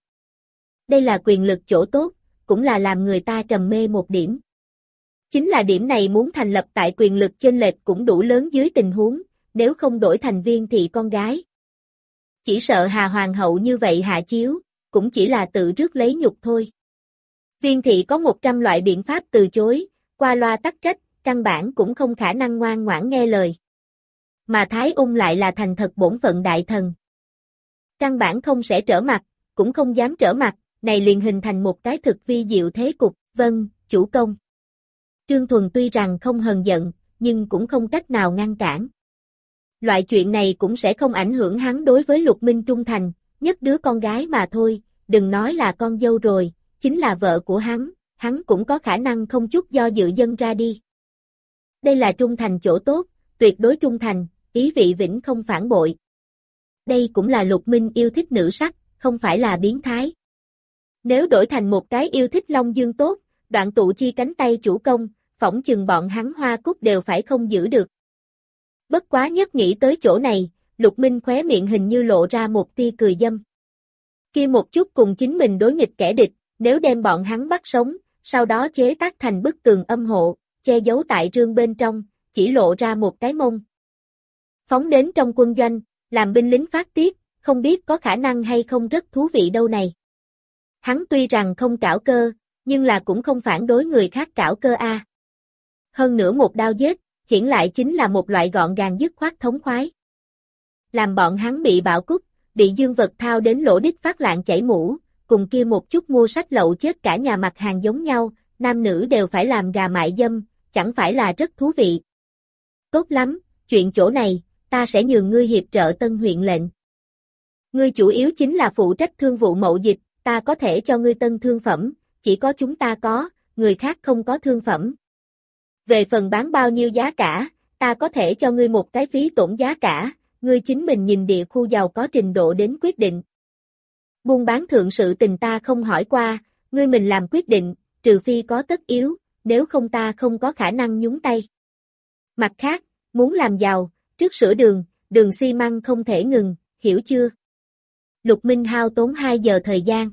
Speaker 1: Đây là quyền lực chỗ tốt, cũng là làm người ta trầm mê một điểm. Chính là điểm này muốn thành lập tại quyền lực chênh lệch cũng đủ lớn dưới tình huống, nếu không đổi thành viên thị con gái. Chỉ sợ Hà Hoàng hậu như vậy hạ chiếu, cũng chỉ là tự rước lấy nhục thôi. Viên thị có một trăm loại biện pháp từ chối, qua loa tắc trách, căn bản cũng không khả năng ngoan ngoãn nghe lời. Mà Thái Ung lại là thành thật bổn phận đại thần. Căn bản không sẽ trở mặt, cũng không dám trở mặt, này liền hình thành một cái thực vi diệu thế cục, vâng, chủ công. Trương Thuần tuy rằng không hờn giận, nhưng cũng không cách nào ngăn cản. Loại chuyện này cũng sẽ không ảnh hưởng hắn đối với Lục Minh trung thành, nhất đứa con gái mà thôi, đừng nói là con dâu rồi, chính là vợ của hắn, hắn cũng có khả năng không chút do dự dâng ra đi. Đây là trung thành chỗ tốt, tuyệt đối trung thành, ý vị vĩnh không phản bội. Đây cũng là Lục Minh yêu thích nữ sắc, không phải là biến thái. Nếu đổi thành một cái yêu thích Long Dương tốt, đoạn tụ chi cánh tay chủ công, phỏng chừng bọn hắn hoa cúc đều phải không giữ được. Bất quá nhất nghĩ tới chỗ này, Lục Minh khóe miệng hình như lộ ra một tia cười dâm. Kia một chút cùng chính mình đối nghịch kẻ địch, nếu đem bọn hắn bắt sống, sau đó chế tác thành bức tường âm hộ, che giấu tại rương bên trong, chỉ lộ ra một cái mông. Phóng đến trong quân doanh, làm binh lính phát tiết, không biết có khả năng hay không rất thú vị đâu này. Hắn tuy rằng không cảo cơ, nhưng là cũng không phản đối người khác cảo cơ a. À. Hơn nữa một đao giết, hiển lại chính là một loại gọn gàng dứt khoát thống khoái. Làm bọn hắn bị bạo cúc, bị dương vật thao đến lỗ đít phát lạng chảy mũ, cùng kia một chút mua sách lậu chết cả nhà mặt hàng giống nhau, nam nữ đều phải làm gà mại dâm, chẳng phải là rất thú vị. Tốt lắm, chuyện chỗ này, ta sẽ nhường ngươi hiệp trợ Tân huyện lệnh. Ngươi chủ yếu chính là phụ trách thương vụ mậu dịch, ta có thể cho ngươi tân thương phẩm, chỉ có chúng ta có, người khác không có thương phẩm. Về phần bán bao nhiêu giá cả, ta có thể cho ngươi một cái phí tổn giá cả, ngươi chính mình nhìn địa khu giàu có trình độ đến quyết định. Buôn bán thượng sự tình ta không hỏi qua, ngươi mình làm quyết định, trừ phi có tất yếu, nếu không ta không có khả năng nhúng tay. Mặt khác, muốn làm giàu, trước sửa đường, đường xi măng không thể ngừng, hiểu chưa? Lục Minh hao tốn hai giờ thời gian.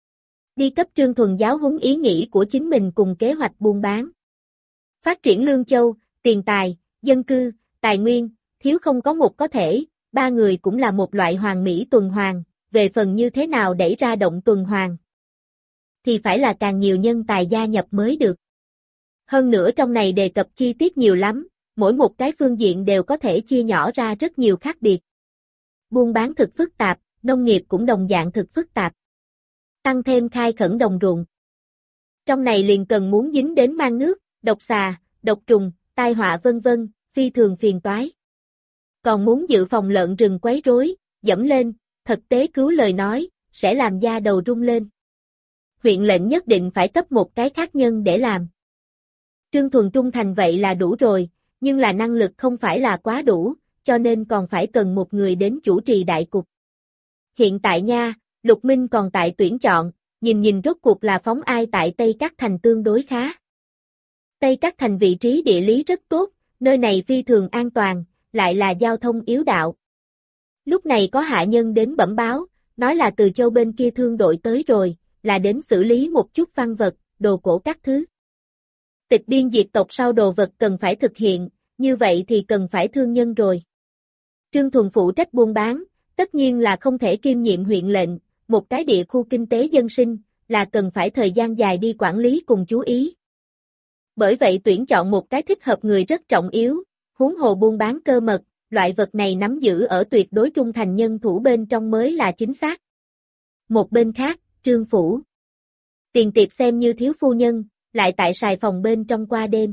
Speaker 1: Đi cấp Trương Thuần giáo huấn ý nghĩ của chính mình cùng kế hoạch buôn bán. Phát triển Lương Châu, tiền tài, dân cư, tài nguyên, thiếu không có một có thể, ba người cũng là một loại hoàn mỹ tuần hoàn, về phần như thế nào đẩy ra động tuần hoàn. Thì phải là càng nhiều nhân tài gia nhập mới được. Hơn nữa trong này đề cập chi tiết nhiều lắm, mỗi một cái phương diện đều có thể chia nhỏ ra rất nhiều khác biệt. Buôn bán thực phức tạp, nông nghiệp cũng đồng dạng thực phức tạp. Tăng thêm khai khẩn đồng ruộng. Trong này liền cần muốn dính đến mang nước, độc xà, độc trùng, tai họa vân vân, phi thường phiền toái. Còn muốn dự phòng lợn rừng quấy rối, dẫm lên, thực tế cứu lời nói, sẽ làm da đầu rung lên. Huyện lệnh nhất định phải cấp một cái khác nhân để làm. Trương Thuần trung thành vậy là đủ rồi, nhưng là năng lực không phải là quá đủ, cho nên còn phải cần một người đến chủ trì đại cục. Hiện tại nha, Lục Minh còn tại tuyển chọn, nhìn nhìn rốt cuộc là phóng ai tại Tây Cát Thành tương đối khá. Tây Cát Thành vị trí địa lý rất tốt, nơi này phi thường an toàn, lại là giao thông yếu đạo. Lúc này có hạ nhân đến bẩm báo, nói là từ châu bên kia thương đội tới rồi, là đến xử lý một chút văn vật, đồ cổ các thứ. Tịch biên diệt tộc sau đồ vật cần phải thực hiện, như vậy thì cần phải thương nhân rồi. Trương Thuần phụ trách buôn bán, tất nhiên là không thể kiêm nhiệm huyện lệnh, một cái địa khu kinh tế dân sinh, là cần phải thời gian dài đi quản lý cùng chú ý. Bởi vậy tuyển chọn một cái thích hợp người rất trọng yếu, huống hồ buôn bán cơ mật, loại vật này nắm giữ ở tuyệt đối trung thành nhân thủ bên trong mới là chính xác. Một bên khác, Trương Phủ. Tiền Tiệp xem như thiếu phu nhân, lại tại sài phòng bên trong qua đêm.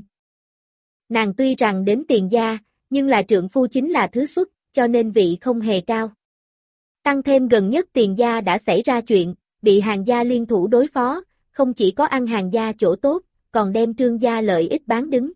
Speaker 1: Nàng tuy rằng đến tiền gia, nhưng là trượng phu chính là thứ xuất, cho nên vị không hề cao. Tăng thêm gần nhất tiền gia đã xảy ra chuyện, bị hàng gia liên thủ đối phó, không chỉ có ăn hàng gia chỗ tốt, còn đem trương gia lợi ích bán đứng.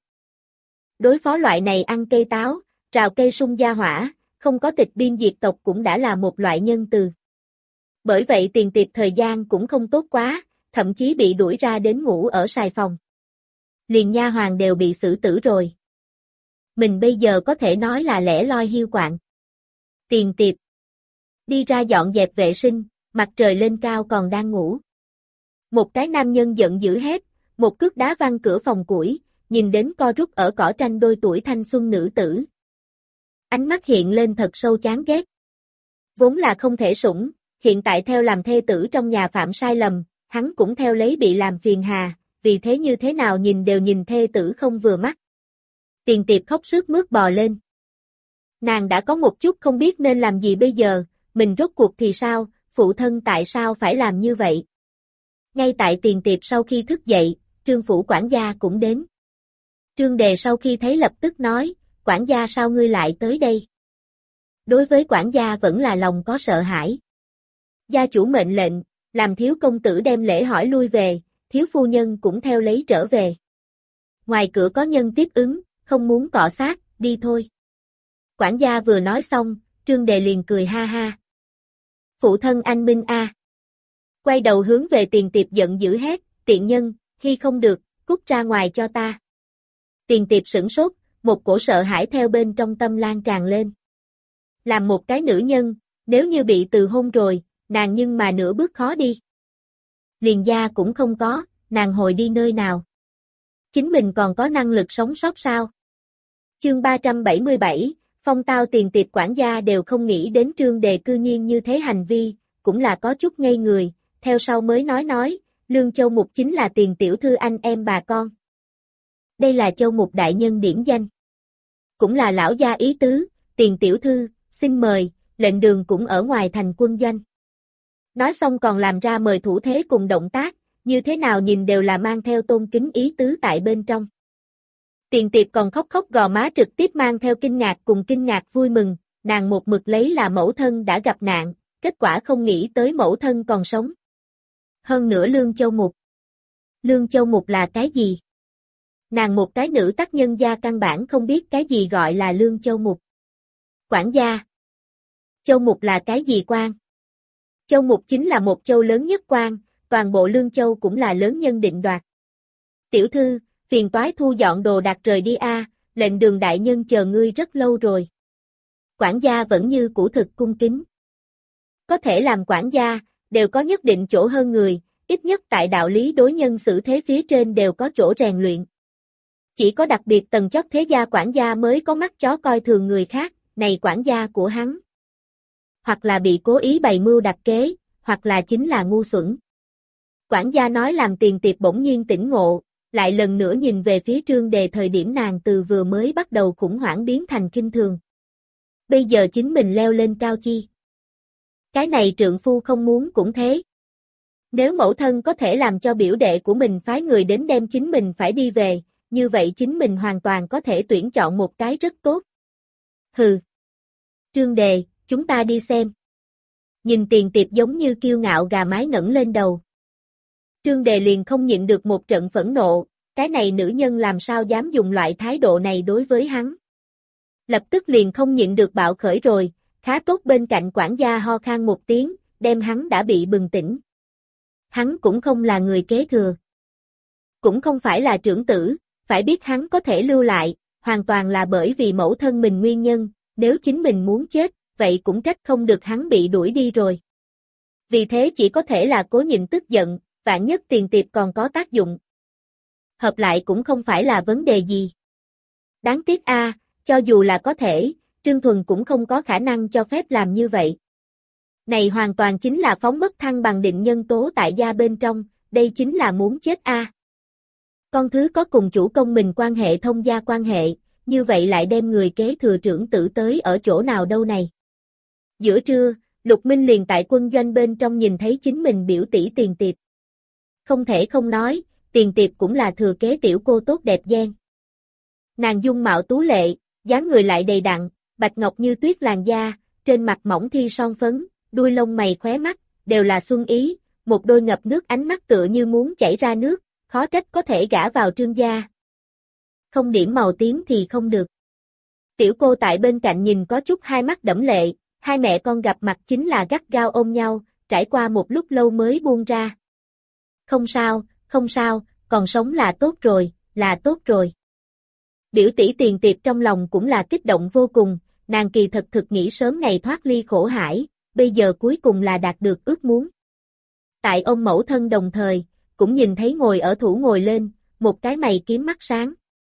Speaker 1: Đối phó loại này ăn cây táo, rào cây sung gia hỏa, không có tịch biên diệt tộc cũng đã là một loại nhân từ. Bởi vậy Tiền Tiệp thời gian cũng không tốt quá, thậm chí bị đuổi ra đến ngủ ở sài phòng. Liền nha hoàng đều bị xử tử rồi. Mình bây giờ có thể nói là lẻ loi hiu quạnh. Tiền Tiệp đi ra dọn dẹp vệ sinh, mặt trời lên cao còn đang ngủ. Một cái nam nhân giận dữ hét, một cước đá văng cửa phòng củi, nhìn đến co rút ở cỏ tranh đôi tuổi thanh xuân nữ tử. Ánh mắt hiện lên thật sâu chán ghét. Vốn là không thể sủng, hiện tại theo làm thê tử trong nhà phạm sai lầm, hắn cũng theo lấy bị làm phiền hà, vì thế như thế nào nhìn đều nhìn thê tử không vừa mắt. Tiền Tiệp khóc sướt mướt bò lên. Nàng đã có một chút không biết nên làm gì bây giờ, mình rốt cuộc thì sao, phụ thân tại sao phải làm như vậy. Ngay tại Tiền Tiệp sau khi thức dậy, Trương Phủ quản gia cũng đến. Trương Đề sau khi thấy lập tức nói, quản gia sao ngươi lại tới đây? Đối với quản gia vẫn là lòng có sợ hãi. Gia chủ mệnh lệnh, làm thiếu công tử đem lễ hỏi lui về, thiếu phu nhân cũng theo lấy trở về. Ngoài cửa có nhân tiếp ứng, không muốn cọ sát, đi thôi. Quản gia vừa nói xong, Trương Đề liền cười ha ha. Phụ thân anh minh a. Quay đầu hướng về Tiền Tiệp giận dữ hét, tiện nhân, khi không được, cút ra ngoài cho ta. Tiền Tiệp sửng sốt, một cổ sợ hãi theo bên trong tâm lan tràn lên. Làm một cái nữ nhân, nếu như bị từ hôn rồi, nàng nhưng mà nửa bước khó đi. Liền gia cũng không có, nàng hồi đi nơi nào. Chính mình còn có năng lực sống sót sao? Chương ba trăm bảy mươi bảy, Phong Tao Tiền Tiệp quản gia đều không nghĩ đến Trương Đề cư nhiên như thế hành vi, cũng là có chút ngây người, theo sau mới nói nói, Lương Châu Mục chính là Tiền tiểu thư anh em bà con. Đây là Châu Mục đại nhân điển danh. Cũng là lão gia ý tứ, Tiền tiểu thư, xin mời, lệnh đường cũng ở ngoài thành quân doanh. Nói xong còn làm ra mời thủ thế cùng động tác, như thế nào nhìn đều là mang theo tôn kính ý tứ tại bên trong. Tiền Tiệp còn khóc khóc gò má trực tiếp mang theo kinh ngạc cùng kinh ngạc vui mừng, nàng một mực lấy là mẫu thân đã gặp nạn, kết quả không nghĩ tới mẫu thân còn sống. Hơn nữa Lương Châu Mục. Lương Châu Mục là cái gì? Nàng một cái nữ tác nhân gia căn bản không biết cái gì gọi là Lương Châu Mục. Quản gia. Châu Mục là cái gì quan? Châu Mục chính là một châu lớn nhất quan, toàn bộ Lương Châu cũng là lớn nhân định đoạt. Tiểu thư, phiền toái thu dọn đồ đạc rời đi a, lệnh Đường đại nhân chờ ngươi rất lâu rồi. Quản gia vẫn như cũ thực cung kính. Có thể làm quản gia, đều có nhất định chỗ hơn người, ít nhất tại đạo lý đối nhân xử thế phía trên đều có chỗ rèn luyện. Chỉ có đặc biệt tầng chót thế gia quản gia mới có mắt chó coi thường người khác, này quản gia của hắn. Hoặc là bị cố ý bày mưu đặt kế, hoặc là chính là ngu xuẩn. Quản gia nói làm Tiền Tiệp bỗng nhiên tỉnh ngộ, lại lần nữa nhìn về phía Trương Đề thời điểm nàng từ vừa mới bắt đầu khủng hoảng biến thành kinh thường. Bây giờ chính mình leo lên cao chi. Cái này trượng phu không muốn cũng thế. Nếu mẫu thân có thể làm cho biểu đệ của mình phái người đến đem chính mình phải đi về, như vậy chính mình hoàn toàn có thể tuyển chọn một cái rất tốt. Hừ. Trương Đề, chúng ta đi xem. Nhìn Tiền Tiệp giống như kiêu ngạo gà mái ngẩng lên đầu. Trương Đề liền không nhịn được một trận phẫn nộ, cái này nữ nhân làm sao dám dùng loại thái độ này đối với hắn. Lập tức liền không nhịn được bạo khởi rồi, khá tốt bên cạnh quản gia ho khan một tiếng, đem hắn đã bị bừng tỉnh. Hắn cũng không là người kế thừa. Cũng không phải là trưởng tử, phải biết hắn có thể lưu lại, hoàn toàn là bởi vì mẫu thân mình nguyên nhân, nếu chính mình muốn chết, vậy cũng trách không được hắn bị đuổi đi rồi. Vì thế chỉ có thể là cố nhịn tức giận, vạn nhất Tiền Tiệp còn có tác dụng. Hợp lại cũng không phải là vấn đề gì. Đáng tiếc a, à, cho dù là có thể, Trương Thuần cũng không có khả năng cho phép làm như vậy. Này hoàn toàn chính là phóng mất thăng bằng định nhân tố tại gia bên trong, đây chính là muốn chết a. À. Con thứ có cùng chủ công mình quan hệ thông gia quan hệ, như vậy lại đem người kế thừa trưởng tử tới ở chỗ nào đâu này. Giữa trưa, Lục Minh liền tại quân doanh bên trong nhìn thấy chính mình biểu tỷ Tiền Tiệp. Không thể không nói, Tiền Tiệp cũng là thừa kế tiểu cô tốt đẹp gian. Nàng dung mạo tú lệ, dáng người lại đầy đặn, bạch ngọc như tuyết làn da, trên mặt mỏng thi son phấn, đuôi lông mày khóe mắt, đều là xuân ý, một đôi ngập nước ánh mắt tựa như muốn chảy ra nước, khó trách có thể gả vào Trương gia. Không điểm màu tím thì không được. Tiểu cô tại bên cạnh nhìn có chút hai mắt đẫm lệ, hai mẹ con gặp mặt chính là gắt gao ôm nhau, trải qua một lúc lâu mới buông ra. Không sao, không sao, còn sống là tốt rồi, là tốt rồi. Biểu tỷ Tiền Tiệp trong lòng cũng là kích động vô cùng, nàng kỳ thật thực nghĩ sớm ngày thoát ly khổ hải, bây giờ cuối cùng là đạt được ước muốn. Tại ông mẫu thân đồng thời, cũng nhìn thấy ngồi ở thủ ngồi lên, một cái mày kiếm mắt sáng.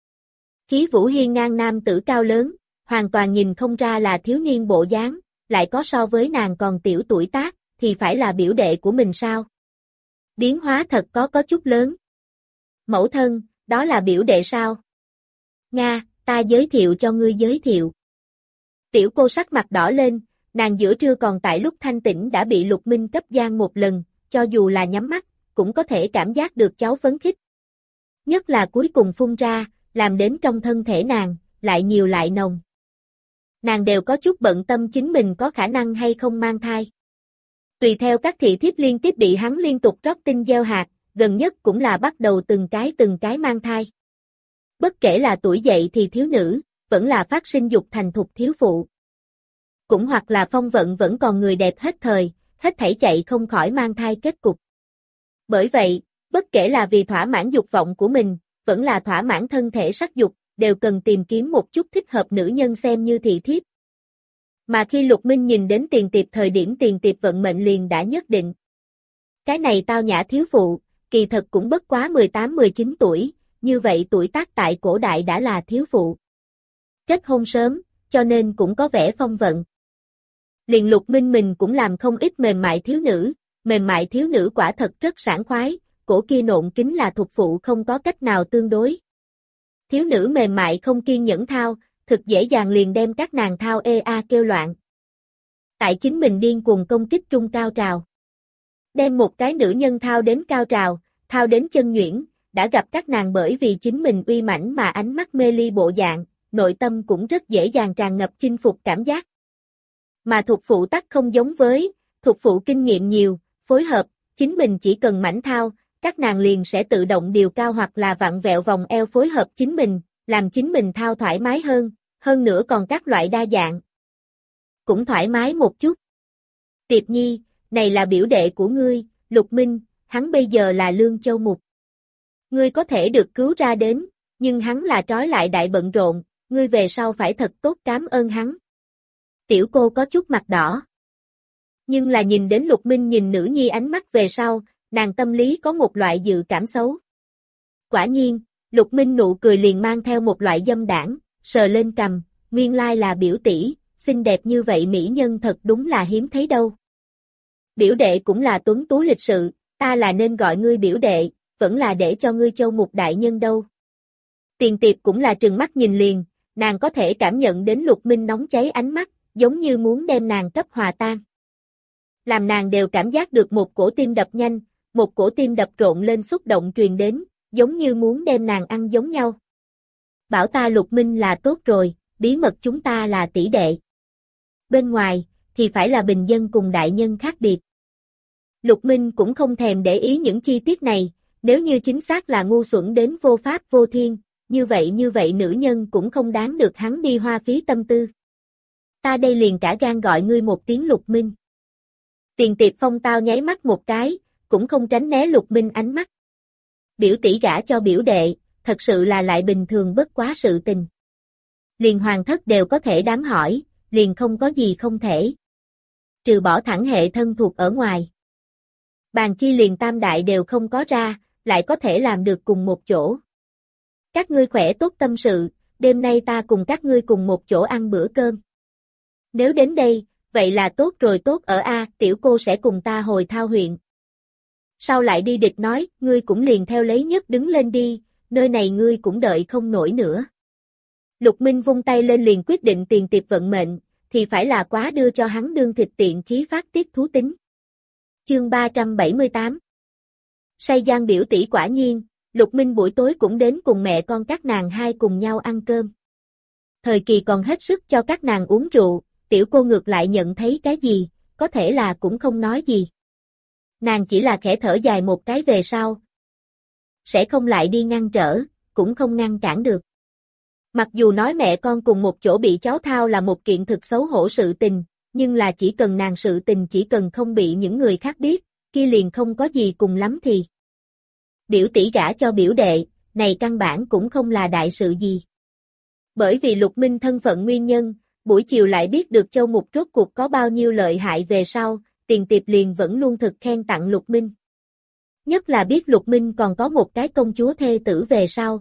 Speaker 1: Khí vũ hiên ngang nam tử cao lớn, hoàn toàn nhìn không ra là thiếu niên bộ dáng, lại có so với nàng còn tiểu tuổi tác, thì phải là biểu đệ của mình sao? Biến hóa thật có có chút lớn. Mẫu thân, đó là biểu đệ sao? Nga, ta giới thiệu cho ngươi giới thiệu. Tiểu cô sắc mặt đỏ lên, nàng giữa trưa còn tại lúc thanh tĩnh đã bị Lục Minh cấp gian một lần, cho dù là nhắm mắt, cũng có thể cảm giác được cháu phấn khích. Nhất là cuối cùng phun ra, làm đến trong thân thể nàng, lại nhiều lại nồng. Nàng đều có chút bận tâm chính mình có khả năng hay không mang thai. Tùy theo các thị thiếp liên tiếp bị hắn liên tục rót tinh gieo hạt, gần nhất cũng là bắt đầu từng cái từng cái mang thai. Bất kể là tuổi dậy thì thiếu nữ, vẫn là phát sinh dục thành thục thiếu phụ. Cũng hoặc là phong vận vẫn còn người đẹp hết thời, hết thảy chạy không khỏi mang thai kết cục. Bởi vậy, bất kể là vì thỏa mãn dục vọng của mình, vẫn là thỏa mãn thân thể sắc dục, đều cần tìm kiếm một chút thích hợp nữ nhân xem như thị thiếp. Mà khi Lục Minh nhìn đến Tiền Tiệp thời điểm Tiền Tiệp vận mệnh liền đã nhất định. Cái này tao nhã thiếu phụ, kỳ thật cũng bất quá mười tám mười chín tuổi, như vậy tuổi tác tại cổ đại đã là thiếu phụ. Kết hôn sớm, cho nên cũng có vẻ phong vận. Liền Lục Minh mình cũng làm không ít mềm mại thiếu nữ, mềm mại thiếu nữ quả thật rất sảng khoái, cổ kia nộn kính là thuộc phụ không có cách nào tương đối. Thiếu nữ mềm mại không kiên nhẫn thao, thực dễ dàng liền đem các nàng thao ê a kêu loạn. Tại chính mình điên cuồng công kích trung cao trào. Đem một cái nữ nhân thao đến cao trào, thao đến chân nhuyễn, đã gặp các nàng bởi vì chính mình uy mãnh mà ánh mắt mê ly bộ dạng, nội tâm cũng rất dễ dàng tràn ngập chinh phục cảm giác. Mà thuộc phụ tắc không giống với, thuộc phụ kinh nghiệm nhiều, phối hợp, chính mình chỉ cần mảnh thao, các nàng liền sẽ tự động điều cao hoặc là vặn vẹo vòng eo phối hợp chính mình, làm chính mình thao thoải mái hơn, hơn nữa còn các loại đa dạng. Cũng thoải mái một chút. Tiệp Nhi, này là biểu đệ của ngươi, Lục Minh, hắn bây giờ là Lương Châu Mục. Ngươi có thể được cứu ra đến, nhưng hắn là trói lại đại bận rộn, ngươi về sau phải thật tốt cảm ơn hắn. Tiểu cô có chút mặt đỏ. Nhưng là nhìn đến Lục Minh nhìn nữ nhi ánh mắt về sau, nàng tâm lý có một loại dự cảm xấu. Quả nhiên, Lục Minh nụ cười liền mang theo một loại dâm đãng, sờ lên cằm, nguyên lai là biểu tỷ, xinh đẹp như vậy mỹ nhân thật đúng là hiếm thấy đâu. Biểu đệ cũng là tuấn tú lịch sự, ta là nên gọi ngươi biểu đệ, vẫn là để cho ngươi Châu Mục đại nhân đâu. Tiền Tiệp cũng là trừng mắt nhìn liền, nàng có thể cảm nhận đến Lục Minh nóng cháy ánh mắt, giống như muốn đem nàng cấp hòa tan. Làm nàng đều cảm giác được một cổ tim đập nhanh, một cổ tim đập rộn lên xúc động truyền đến, giống như muốn đem nàng ăn giống nhau. Bảo ta Lục Minh là tốt rồi, bí mật chúng ta là tỷ đệ. Bên ngoài, thì phải là bình dân cùng đại nhân khác biệt. Lục Minh cũng không thèm để ý những chi tiết này, nếu như chính xác là ngu xuẩn đến vô pháp vô thiên, như vậy như vậy nữ nhân cũng không đáng được hắn đi hoa phí tâm tư. Ta đây liền cả gan gọi ngươi một tiếng Lục Minh. Tiền Tiệp Phong tao nháy mắt một cái, cũng không tránh né Lục Minh ánh mắt. Biểu tỷ gả cho biểu đệ, thật sự là lại bình thường bất quá sự tình. Liền hoàng thất đều có thể đám hỏi, liền không có gì không thể. Trừ bỏ thẳng hệ thân thuộc ở ngoài. Bàn chi liền tam đại đều không có ra, lại có thể làm được cùng một chỗ. Các ngươi khỏe tốt tâm sự, đêm nay ta cùng các ngươi cùng một chỗ ăn bữa cơm. Nếu đến đây, vậy là tốt rồi tốt ở A, tiểu cô sẽ cùng ta hồi Thao huyện. Sau lại đi địch nói, ngươi cũng liền theo lấy nhất đứng lên đi, nơi này ngươi cũng đợi không nổi nữa. Lục Minh vung tay lên liền quyết định Tiền Tiệp vận mệnh, thì phải là quá đưa cho hắn đương thịt tiện khí phát tiết thú tính. Chương ba trăm bảy mươi tám Say Giang biểu tỷ quả nhiên, Lục Minh buổi tối cũng đến cùng mẹ con các nàng hai cùng nhau ăn cơm. Thời kỳ còn hết sức cho các nàng uống rượu, tiểu cô ngược lại nhận thấy cái gì, có thể là cũng không nói gì. Nàng chỉ là khẽ thở dài một cái về sau. Sẽ không lại đi ngăn trở, cũng không ngăn cản được. Mặc dù nói mẹ con cùng một chỗ bị cháu thao là một kiện thực xấu hổ sự tình, nhưng là chỉ cần nàng sự tình chỉ cần không bị những người khác biết, kia liền không có gì cùng lắm thì. Biểu tỷ gả cho biểu đệ, này căn bản cũng không là đại sự gì. Bởi vì Lục Minh thân phận nguyên nhân, buổi chiều lại biết được Châu Mục rốt cuộc có bao nhiêu lợi hại về sau, Tiền Tiệp liền vẫn luôn thực khen tặng Lục Minh. Nhất là biết Lục Minh còn có một cái công chúa thê tử về sau.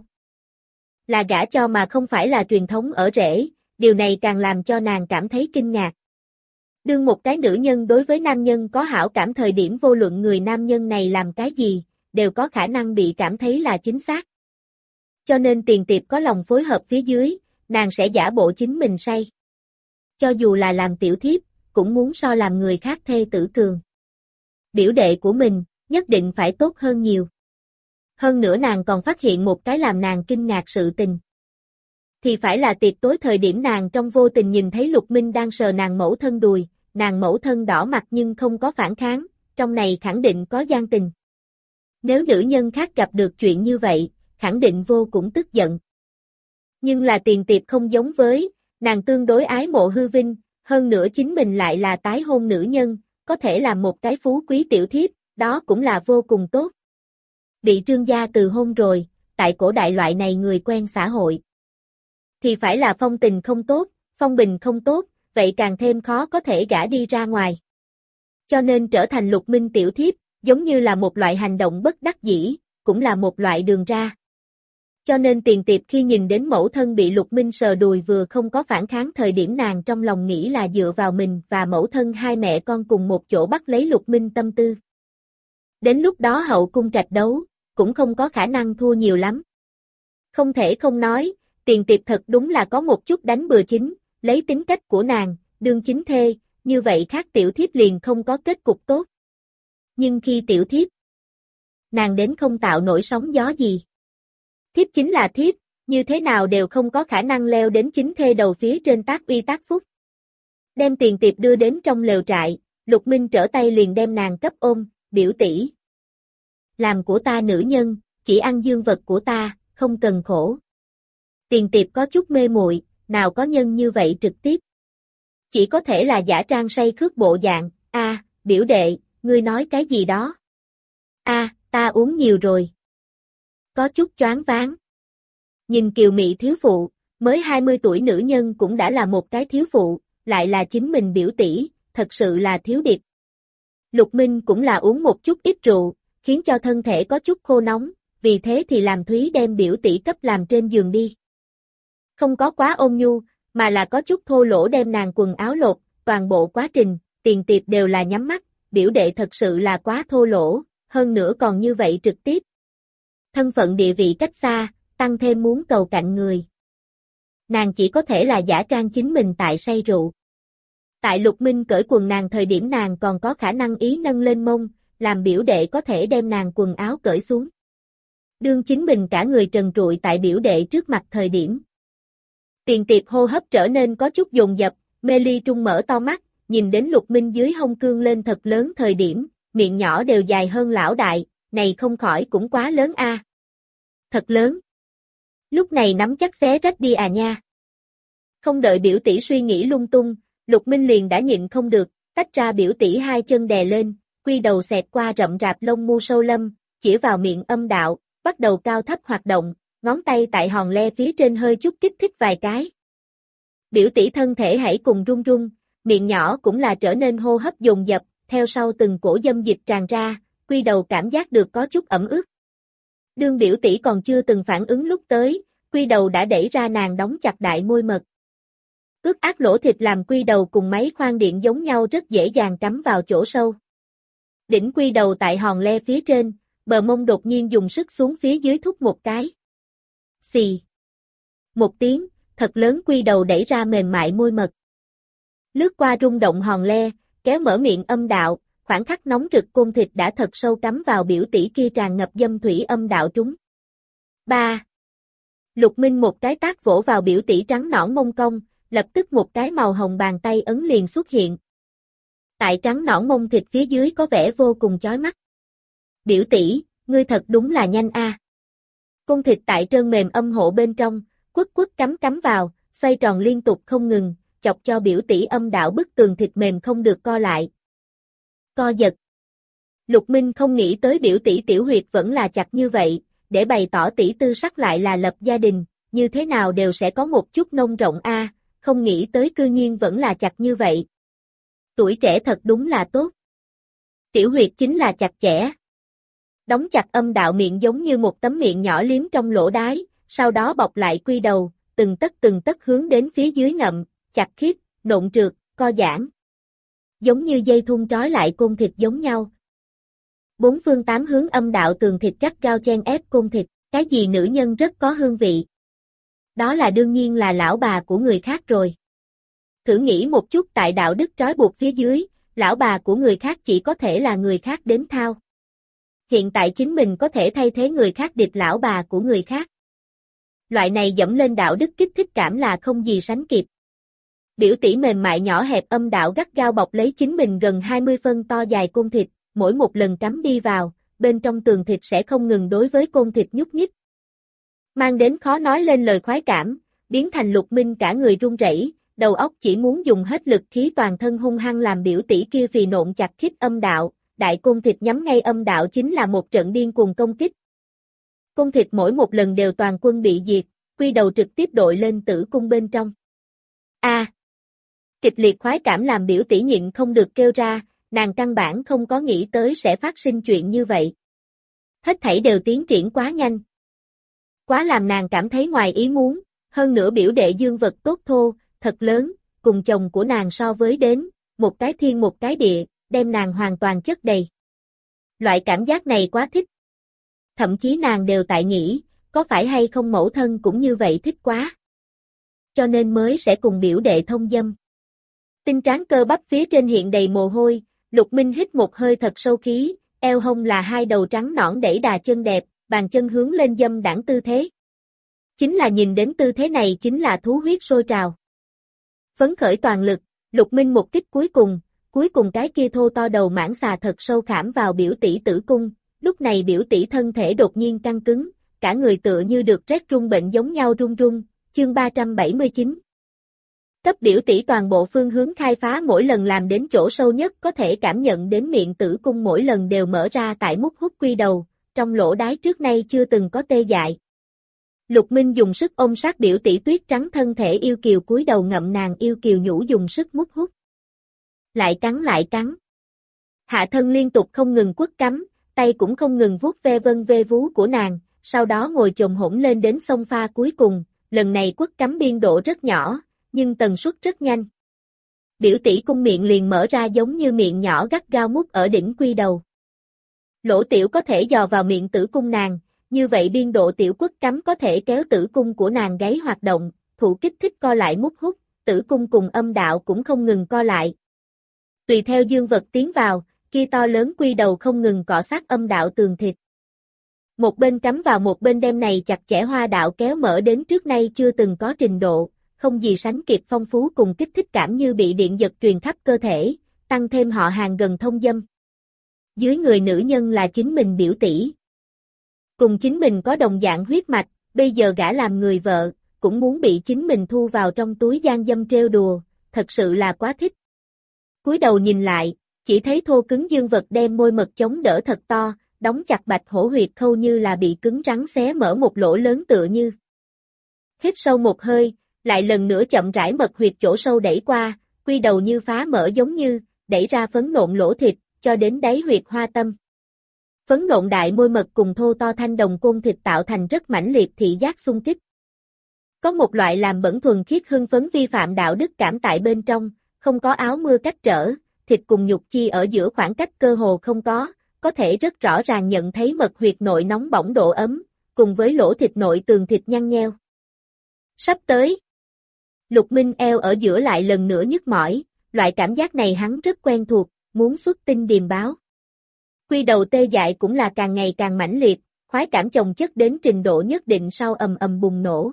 Speaker 1: Là gả cho mà không phải là truyền thống ở rễ, điều này càng làm cho nàng cảm thấy kinh ngạc. Đương một cái nữ nhân đối với nam nhân có hảo cảm thời điểm vô luận người nam nhân này làm cái gì, đều có khả năng bị cảm thấy là chính xác. Cho nên Tiền Tiệp có lòng phối hợp phía dưới, nàng sẽ giả bộ chính mình say. Cho dù là làm tiểu thiếp, cũng muốn so làm người khác thê tử cường. Biểu đệ của mình, nhất định phải tốt hơn nhiều. Hơn nữa nàng còn phát hiện một cái làm nàng kinh ngạc sự tình. Thì phải là tiệc tối thời điểm nàng trong vô tình nhìn thấy Lục Minh đang sờ nàng mẫu thân đùi, nàng mẫu thân đỏ mặt nhưng không có phản kháng, trong này khẳng định có gian tình. Nếu nữ nhân khác gặp được chuyện như vậy, khẳng định vô cũng tức giận. Nhưng là Tiền Tiệp không giống với, nàng tương đối ái mộ hư vinh, hơn nữa chính mình lại là tái hôn nữ nhân, có thể làm một cái phú quý tiểu thiếp, đó cũng là vô cùng tốt. Bị Trương gia từ hôn rồi, tại cổ đại loại này người quen xã hội. Thì phải là phong tình không tốt, phong bình không tốt, vậy càng thêm khó có thể gả đi ra ngoài. Cho nên trở thành Lục Minh tiểu thiếp, giống như là một loại hành động bất đắc dĩ, cũng là một loại đường ra. Cho nên Tiền Tiệp khi nhìn đến mẫu thân bị Lục Minh sờ đùi vừa không có phản kháng thời điểm nàng trong lòng nghĩ là dựa vào mình và mẫu thân hai mẹ con cùng một chỗ bắt lấy Lục Minh tâm tư. Đến lúc đó hậu cung trạch đấu, cũng không có khả năng thua nhiều lắm. Không thể không nói, Tiền Tiệp thật đúng là có một chút đánh bừa chính, lấy tính cách của nàng, đương chính thê, như vậy khác tiểu thiếp liền không có kết cục tốt. Nhưng khi tiểu thiếp, nàng đến không tạo nổi sóng gió gì. Thiếp chính là thiếp, như thế nào đều không có khả năng leo đến chính thê đầu phía trên tác uy tác phúc. Đem Tiền Tiệp đưa đến trong lều trại, Lục Minh trở tay liền đem nàng cấp ôm, biểu tỷ. Làm của ta nữ nhân, chỉ ăn dương vật của ta, không cần khổ. Tiền tiệp có chút mê muội, nào có nhân như vậy trực tiếp. Chỉ có thể là giả trang say khước bộ dạng, a, biểu đệ, ngươi nói cái gì đó? A, ta uống nhiều rồi. Có chút choáng váng. Nhìn kiều mị thiếu phụ, mới hai mươi tuổi nữ nhân cũng đã là một cái thiếu phụ, lại là chính mình biểu tỷ, thật sự là thiếu điệp. Lục Minh cũng là uống một chút ít rượu, khiến cho thân thể có chút khô nóng, vì thế thì làm Thúy đem biểu tỷ cấp làm trên giường đi. Không có quá ôn nhu, mà là có chút thô lỗ đem nàng quần áo lột, toàn bộ quá trình, tiền tiệp đều là nhắm mắt, biểu đệ thật sự là quá thô lỗ, hơn nữa còn như vậy trực tiếp. Thân phận địa vị cách xa, tăng thêm muốn cầu cạnh người. Nàng chỉ có thể là giả trang chính mình tại say rượu. Tại Lục Minh cởi quần nàng thời điểm nàng còn có khả năng ý nâng lên mông, làm biểu đệ có thể đem nàng quần áo cởi xuống. Đương chính mình cả người trần trụi tại biểu đệ trước mặt thời điểm. Tiền tiệp hô hấp trở nên có chút dồn dập, mê ly trung mở to mắt, nhìn đến Lục Minh dưới hông cương lên thật lớn thời điểm, miệng nhỏ đều dài hơn lão đại, này không khỏi cũng quá lớn a. À. Thật lớn. Lúc này nắm chắc xé rách đi à nha. Không đợi biểu tỷ suy nghĩ lung tung, Lục Minh liền đã nhịn không được, tách ra biểu tỷ hai chân đè lên, quy đầu xẹt qua rậm rạp lông mu sâu lâm, chỉ vào miệng âm đạo, bắt đầu cao thấp hoạt động, ngón tay tại hòn le phía trên hơi chút kích thích vài cái. Biểu tỷ thân thể hãy cùng run run, miệng nhỏ cũng là trở nên hô hấp dồn dập, theo sau từng cổ dâm dịch tràn ra, quy đầu cảm giác được có chút ẩm ướt. Đương biểu tỷ còn chưa từng phản ứng lúc tới, quy đầu đã đẩy ra nàng đóng chặt đại môi mật. Ướt át lỗ thịt làm quy đầu cùng máy khoan điện giống nhau rất dễ dàng cắm vào chỗ sâu. Đỉnh quy đầu tại hòn le phía trên, bờ mông đột nhiên dùng sức xuống phía dưới thúc một cái. Xì. Một tiếng, thật lớn quy đầu đẩy ra mềm mại môi mật. Lướt qua rung động hòn le, kéo mở miệng âm đạo, khoảng khắc nóng rực côn thịt đã thật sâu cắm vào biểu tỷ kia tràn ngập dâm thủy âm đạo trúng. ba. Lục Minh một cái tác vỗ vào biểu tỷ trắng nõn mông cong, lập tức một cái màu hồng bàn tay ấn liền xuất hiện. Tại trắng nõn mông thịt phía dưới có vẻ vô cùng chói mắt. Biểu tỷ, ngươi thật đúng là nhanh a. À. Côn thịt tại trơn mềm âm hộ bên trong, quất quất cắm cắm vào, xoay tròn liên tục không ngừng, chọc cho biểu tỷ âm đạo bức tường thịt mềm không được co lại. Co giật. Lục Minh không nghĩ tới biểu tỷ tiểu huyệt vẫn là chặt như vậy, để bày tỏ tỷ tư sắc lại là lập gia đình, như thế nào đều sẽ có một chút nông rộng a, à, không nghĩ tới cư nhiên vẫn là chặt như vậy. Tuổi trẻ thật đúng là tốt. Tiểu huyệt chính là chặt chẽ. Đóng chặt âm đạo miệng giống như một tấm miệng nhỏ liếm trong lỗ đái, sau đó bọc lại quy đầu, từng tấc từng tấc hướng đến phía dưới ngậm, chặt khiếp, nộn trượt, co giãn. Giống như dây thun trói lại côn thịt giống nhau. Bốn phương tám hướng âm đạo tường thịt gắt gao chen ép côn thịt, cái gì nữ nhân rất có hương vị. Đó là đương nhiên là lão bà của người khác rồi. Thử nghĩ một chút tại đạo đức trói buộc phía dưới, lão bà của người khác chỉ có thể là người khác đến thao. Hiện tại chính mình có thể thay thế người khác điệp lão bà của người khác. Loại này dẫm lên đạo đức kích thích cảm là không gì sánh kịp. Biểu tỷ mềm mại nhỏ hẹp âm đạo gắt gao bọc lấy chính mình gần hai mươi phân to dài côn thịt, mỗi một lần cắm đi vào, bên trong tường thịt sẽ không ngừng đối với côn thịt nhúc nhích. Mang đến khó nói lên lời khoái cảm, biến thành Lục Minh cả người run rẩy, đầu óc chỉ muốn dùng hết lực khí toàn thân hung hăng làm biểu tỷ kia phì nộn chặt khít âm đạo, đại côn thịt nhắm ngay âm đạo chính là một trận điên cuồng công kích. Côn thịt mỗi một lần đều toàn quân bị diệt, quy đầu trực tiếp đội lên tử cung bên trong. A. À, kịch liệt khoái cảm làm biểu tỷ nhịn không được kêu ra, nàng căn bản không có nghĩ tới sẽ phát sinh chuyện như vậy. Hết thảy đều tiến triển quá nhanh. Quá làm nàng cảm thấy ngoài ý muốn, hơn nữa biểu đệ dương vật tốt thô, thật lớn, cùng chồng của nàng so với đến, một cái thiên một cái địa, đem nàng hoàn toàn chất đầy. Loại cảm giác này quá thích. Thậm chí nàng đều tại nghĩ, có phải hay không mẫu thân cũng như vậy thích quá. Cho nên mới sẽ cùng biểu đệ thông dâm. Tinh tráng cơ bắp phía trên hiện đầy mồ hôi, Lục Minh hít một hơi thật sâu khí, eo hông là hai đầu trắng nõn đẩy đà chân đẹp, bàn chân hướng lên dâm đãng tư thế. Chính là nhìn đến tư thế này chính là thú huyết sôi trào. Phấn khởi toàn lực, Lục Minh một kích cuối cùng, Cuối cùng cái kia thô to đầu mãng xà thật sâu khảm vào biểu tỷ tử cung, lúc này biểu tỷ thân thể đột nhiên căng cứng, cả người tựa như được rét run bệnh giống nhau run run, chương ba trăm bảy mươi chín. Cấp biểu tỷ toàn bộ phương hướng khai phá mỗi lần làm đến chỗ sâu nhất có thể cảm nhận đến miệng tử cung mỗi lần đều mở ra tại mút hút quy đầu, trong lỗ đái trước nay chưa từng có tê dại. Lục Minh dùng sức ôm sát biểu tỷ tuyết trắng thân thể yêu kiều cúi đầu ngậm nàng yêu kiều nhũ dùng sức mút hút. Lại cắn lại cắn. Hạ thân liên tục không ngừng quất cắm, tay cũng không ngừng vuốt ve vân ve vú của nàng, sau đó ngồi chồm hổm lên đến sông pha cuối cùng, lần này quất cắm biên độ rất nhỏ, nhưng tần suất rất nhanh. Biểu tỷ cung miệng liền mở ra giống như miệng nhỏ gắt gao mút ở đỉnh quy đầu. Lỗ tiểu có thể dò vào miệng tử cung nàng, như vậy biên độ tiểu quất cắm có thể kéo tử cung của nàng gáy hoạt động, thụ kích thích co lại mút hút, tử cung cùng âm đạo cũng không ngừng co lại. Tùy theo dương vật tiến vào, kia to lớn quy đầu không ngừng cọ sát âm đạo tường thịt. Một bên cắm vào một bên đem này chặt chẽ hoa đạo kéo mở đến trước nay chưa từng có trình độ, không gì sánh kịp phong phú cùng kích thích cảm như bị điện giật truyền khắp cơ thể, tăng thêm họ hàng gần thông dâm. Dưới người nữ nhân là chính mình biểu tỷ. Cùng chính mình có đồng dạng huyết mạch, bây giờ gả làm người vợ, cũng muốn bị chính mình thu vào trong túi gian dâm trêu đùa, thật sự là quá thích. Cúi đầu nhìn lại, chỉ thấy thô cứng dương vật đem môi mật chống đỡ thật to, đóng chặt bạch hổ huyệt khâu như là bị cứng rắn xé mở một lỗ lớn tựa như. Hít sâu một hơi, lại lần nữa chậm rãi mật huyệt chỗ sâu đẩy qua, quy đầu như phá mở giống như, đẩy ra phấn nộn lỗ thịt, cho đến đáy huyệt hoa tâm. Phấn nộn đại môi mật cùng thô to thanh đồng côn thịt tạo thành rất mãnh liệt thị giác xung kích. Có một loại làm bẩn thuần khiết hưng phấn vi phạm đạo đức cảm tại bên trong, không có áo mưa cách trở, thịt cùng nhục chi ở giữa khoảng cách cơ hồ không có, có thể rất rõ ràng nhận thấy mật huyệt nội nóng bỏng độ ấm, cùng với lỗ thịt nội tường thịt nhăn nheo. Sắp tới. Lục Minh eo ở giữa lại lần nữa nhức mỏi, loại cảm giác này hắn rất quen thuộc, muốn xuất tinh điềm báo. Quy đầu tê dại cũng là càng ngày càng mãnh liệt, khoái cảm chồng chất đến trình độ nhất định sau ầm ầm bùng nổ.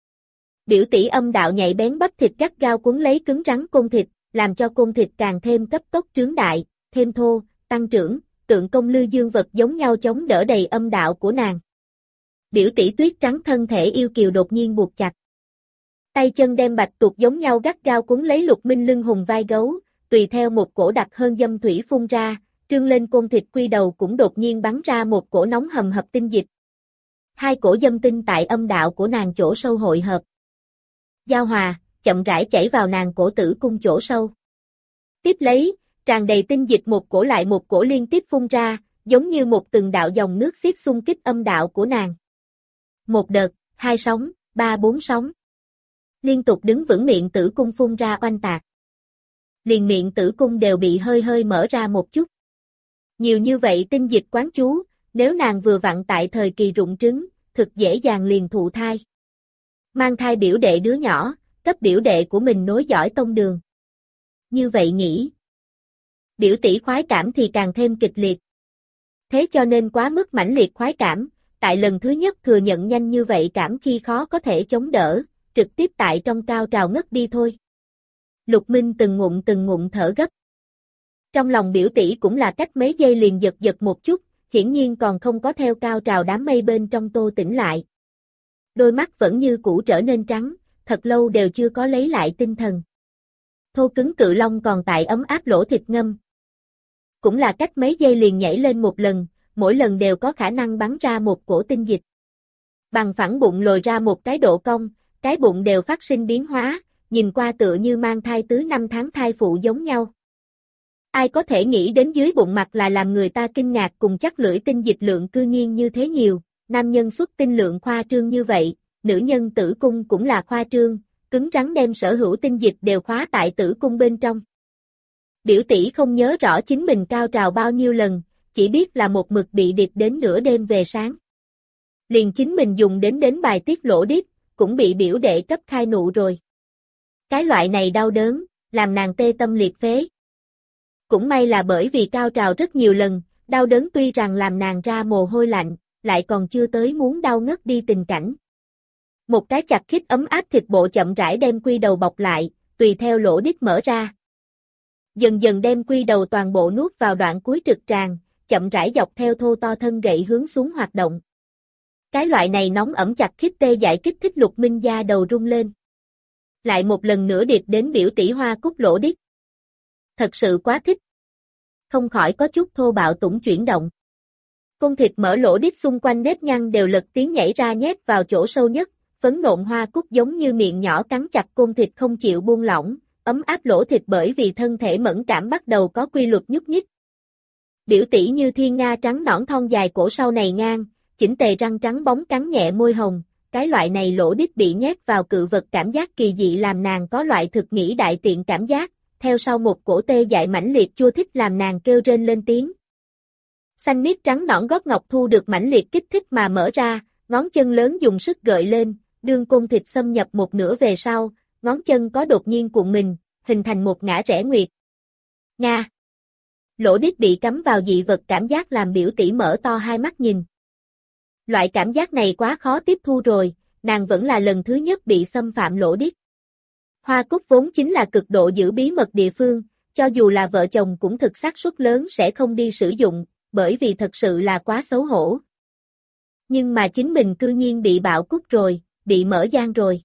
Speaker 1: Biểu tỷ âm đạo nhạy bén bắp thịt gắt gao cuốn lấy cứng rắn côn thịt, làm cho côn thịt càng thêm cấp tốc trướng đại, thêm thô, tăng trưởng, tượng công lư dương vật giống nhau chống đỡ đầy âm đạo của nàng. Biểu tỷ tuyết trắng thân thể yêu kiều đột nhiên buộc chặt. Tay chân đem bạch tuộc giống nhau gắt gao cuốn lấy Lục Minh lưng hùng vai gấu, tùy theo một cổ đặc hơn dâm thủy phun ra, trương lên côn thịt quy đầu cũng đột nhiên bắn ra một cổ nóng hầm hập tinh dịch. Hai cổ dâm tinh tại âm đạo của nàng chỗ sâu hội hợp. Giao hòa, chậm rãi chảy vào nàng cổ tử cung chỗ sâu. Tiếp lấy, tràn đầy tinh dịch một cổ lại một cổ liên tiếp phun ra, giống như một từng đạo dòng nước xiết xung kích âm đạo của nàng. Một đợt, hai sóng, ba bốn sóng. Liên tục đứng vững miệng tử cung phun ra oanh tạc. Liền miệng tử cung đều bị hơi hơi mở ra một chút. Nhiều như vậy tinh dịch quán chú, nếu nàng vừa vặn tại thời kỳ rụng trứng, thực dễ dàng liền thụ thai. Mang thai biểu đệ đứa nhỏ, cấp biểu đệ của mình nối dõi tông đường. Như vậy nghĩ. Biểu tỷ khoái cảm thì càng thêm kịch liệt. Thế cho nên quá mức mãnh liệt khoái cảm, tại lần thứ nhất thừa nhận nhanh như vậy cảm khi khó có thể chống đỡ, trực tiếp tại trong cao trào ngất đi thôi. Lục Minh từng ngụm từng ngụm thở gấp. Trong lòng biểu tỷ cũng là cách mấy giây liền giật giật một chút, hiển nhiên còn không có theo cao trào đám mây bên trong tô tỉnh lại. Đôi mắt vẫn như cũ trở nên trắng, thật lâu đều chưa có lấy lại tinh thần. Thô cứng cự long còn tại ấm áp lỗ thịt ngâm. Cũng là cách mấy giây liền nhảy lên một lần, mỗi lần đều có khả năng bắn ra một cổ tinh dịch. Bằng phẳng bụng lồi ra một cái độ cong, cái bụng đều phát sinh biến hóa, nhìn qua tựa như mang thai tứ năm tháng thai phụ giống nhau. Ai có thể nghĩ đến dưới bụng mặt là làm người ta kinh ngạc cùng chắc lưỡi tinh dịch lượng cư nhiên như thế nhiều, nam nhân xuất tinh lượng khoa trương như vậy, nữ nhân tử cung cũng là khoa trương, cứng rắn đem sở hữu tinh dịch đều khóa tại tử cung bên trong. Biểu tỷ không nhớ rõ chính mình cao trào bao nhiêu lần, chỉ biết là một mực bị điệp đến nửa đêm về sáng. Liền chính mình dùng đến đến bài tiết lỗ điếp, cũng bị biểu đệ cấp khai nụ rồi. Cái loại này đau đớn, làm nàng tê tâm liệt phế. Cũng may là bởi vì cao trào rất nhiều lần, đau đớn tuy rằng làm nàng ra mồ hôi lạnh, lại còn chưa tới muốn đau ngất đi tình cảnh. Một cái chặt khít ấm áp thịt bộ chậm rãi đem quy đầu bọc lại, tùy theo lỗ đít mở ra. dần dần đem quy đầu toàn bộ nuốt vào đoạn cuối trực tràng, chậm rãi dọc theo thô to thân gậy hướng xuống hoạt động. Cái loại này nóng ẩm chặt khít tê dại kích thích Lục Minh da đầu rung lên. Lại một lần nữa điệp đến biểu tỷ Hoa Cúc lỗ đít. Thật sự quá thích. Không khỏi có chút thô bạo tủng chuyển động. Côn thịt mở lỗ đít xung quanh nếp nhăn đều lật tiếng nhảy ra nhét vào chỗ sâu nhất, phấn nộn Hoa Cúc giống như miệng nhỏ cắn chặt côn thịt không chịu buông lỏng, ấm áp lỗ thịt bởi vì thân thể mẫn cảm bắt đầu có quy luật nhúc nhích. Biểu tỷ như thiên nga trắng nõn thon dài cổ sau này ngang, chỉnh tề răng trắng bóng cắn nhẹ môi hồng, cái loại này lỗ đít bị nhét vào cự vật cảm giác kỳ dị làm nàng có loại thực nghĩ đại tiện cảm giác, theo sau một cổ tê dại mãnh liệt chua thích làm nàng kêu rên lên tiếng. Xanh miết trắng nõn gót ngọc thu được mãnh liệt kích thích mà mở ra, ngón chân lớn dùng sức gợi lên, đương côn thịt xâm nhập một nửa về sau, ngón chân có đột nhiên cuộn mình, hình thành một ngã rẽ nguyệt. Nga. Lỗ đít bị cắm vào dị vật cảm giác làm biểu tỷ mở to hai mắt nhìn. Loại cảm giác này quá khó tiếp thu rồi, nàng vẫn là lần thứ nhất bị xâm phạm lỗ đít. Hoa Cúc vốn chính là cực độ giữ bí mật địa phương, cho dù là vợ chồng cũng thực xác suất lớn sẽ không đi sử dụng, bởi vì thật sự là quá xấu hổ. Nhưng mà chính mình cư nhiên bị bạo cúc rồi, bị mở gian rồi.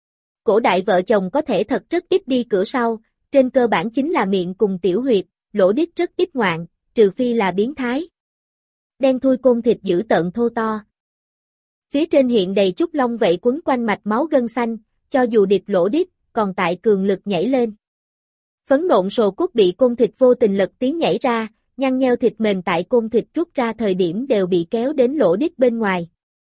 Speaker 1: Cổ đại vợ chồng có thể thật rất ít đi cửa sau, trên cơ bản chính là miệng cùng tiểu huyệt, lỗ đít rất ít ngoạn, trừ phi là biến thái. Đen thui côn thịt giữ tợn thô to. Phía trên hiện đầy chút lông vậy quấn quanh mạch máu gân xanh, cho dù điệp lỗ đít, còn tại cường lực nhảy lên. Phấn nộn sồ cúc bị côn thịt vô tình lật tiếng nhảy ra, nhăn nheo thịt mềm tại côn thịt rút ra thời điểm đều bị kéo đến lỗ đít bên ngoài.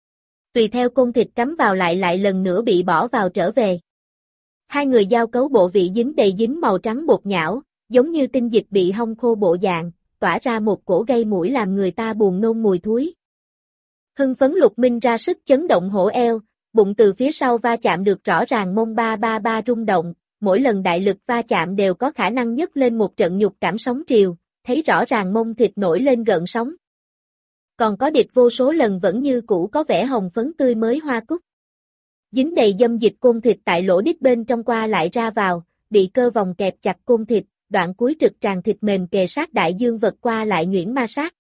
Speaker 1: Tùy theo côn thịt cắm vào lại lại lần nữa bị bỏ vào trở về. Hai người giao cấu bộ vị dính đầy dính màu trắng bột nhão, giống như tinh dịch bị hong khô bộ dạng, tỏa ra một cổ gây mũi làm người ta buồn nôn mùi thúi. Hưng phấn Lục Minh ra sức chấn động hổ eo, bụng từ phía sau va chạm được rõ ràng mông ba ba ba rung động, mỗi lần đại lực va chạm đều có khả năng nhấc lên một trận nhục cảm sóng triều, thấy rõ ràng mông thịt nổi lên gợn sóng. Còn có địch vô số lần vẫn như cũ có vẻ hồng phấn tươi mới Hoa Cúc. Dính đầy dâm dịch côn thịt tại lỗ đít bên trong qua lại ra vào, bị cơ vòng kẹp chặt côn thịt, đoạn cuối trực tràng thịt mềm kề sát đại dương vật qua lại nhuyễn ma sát.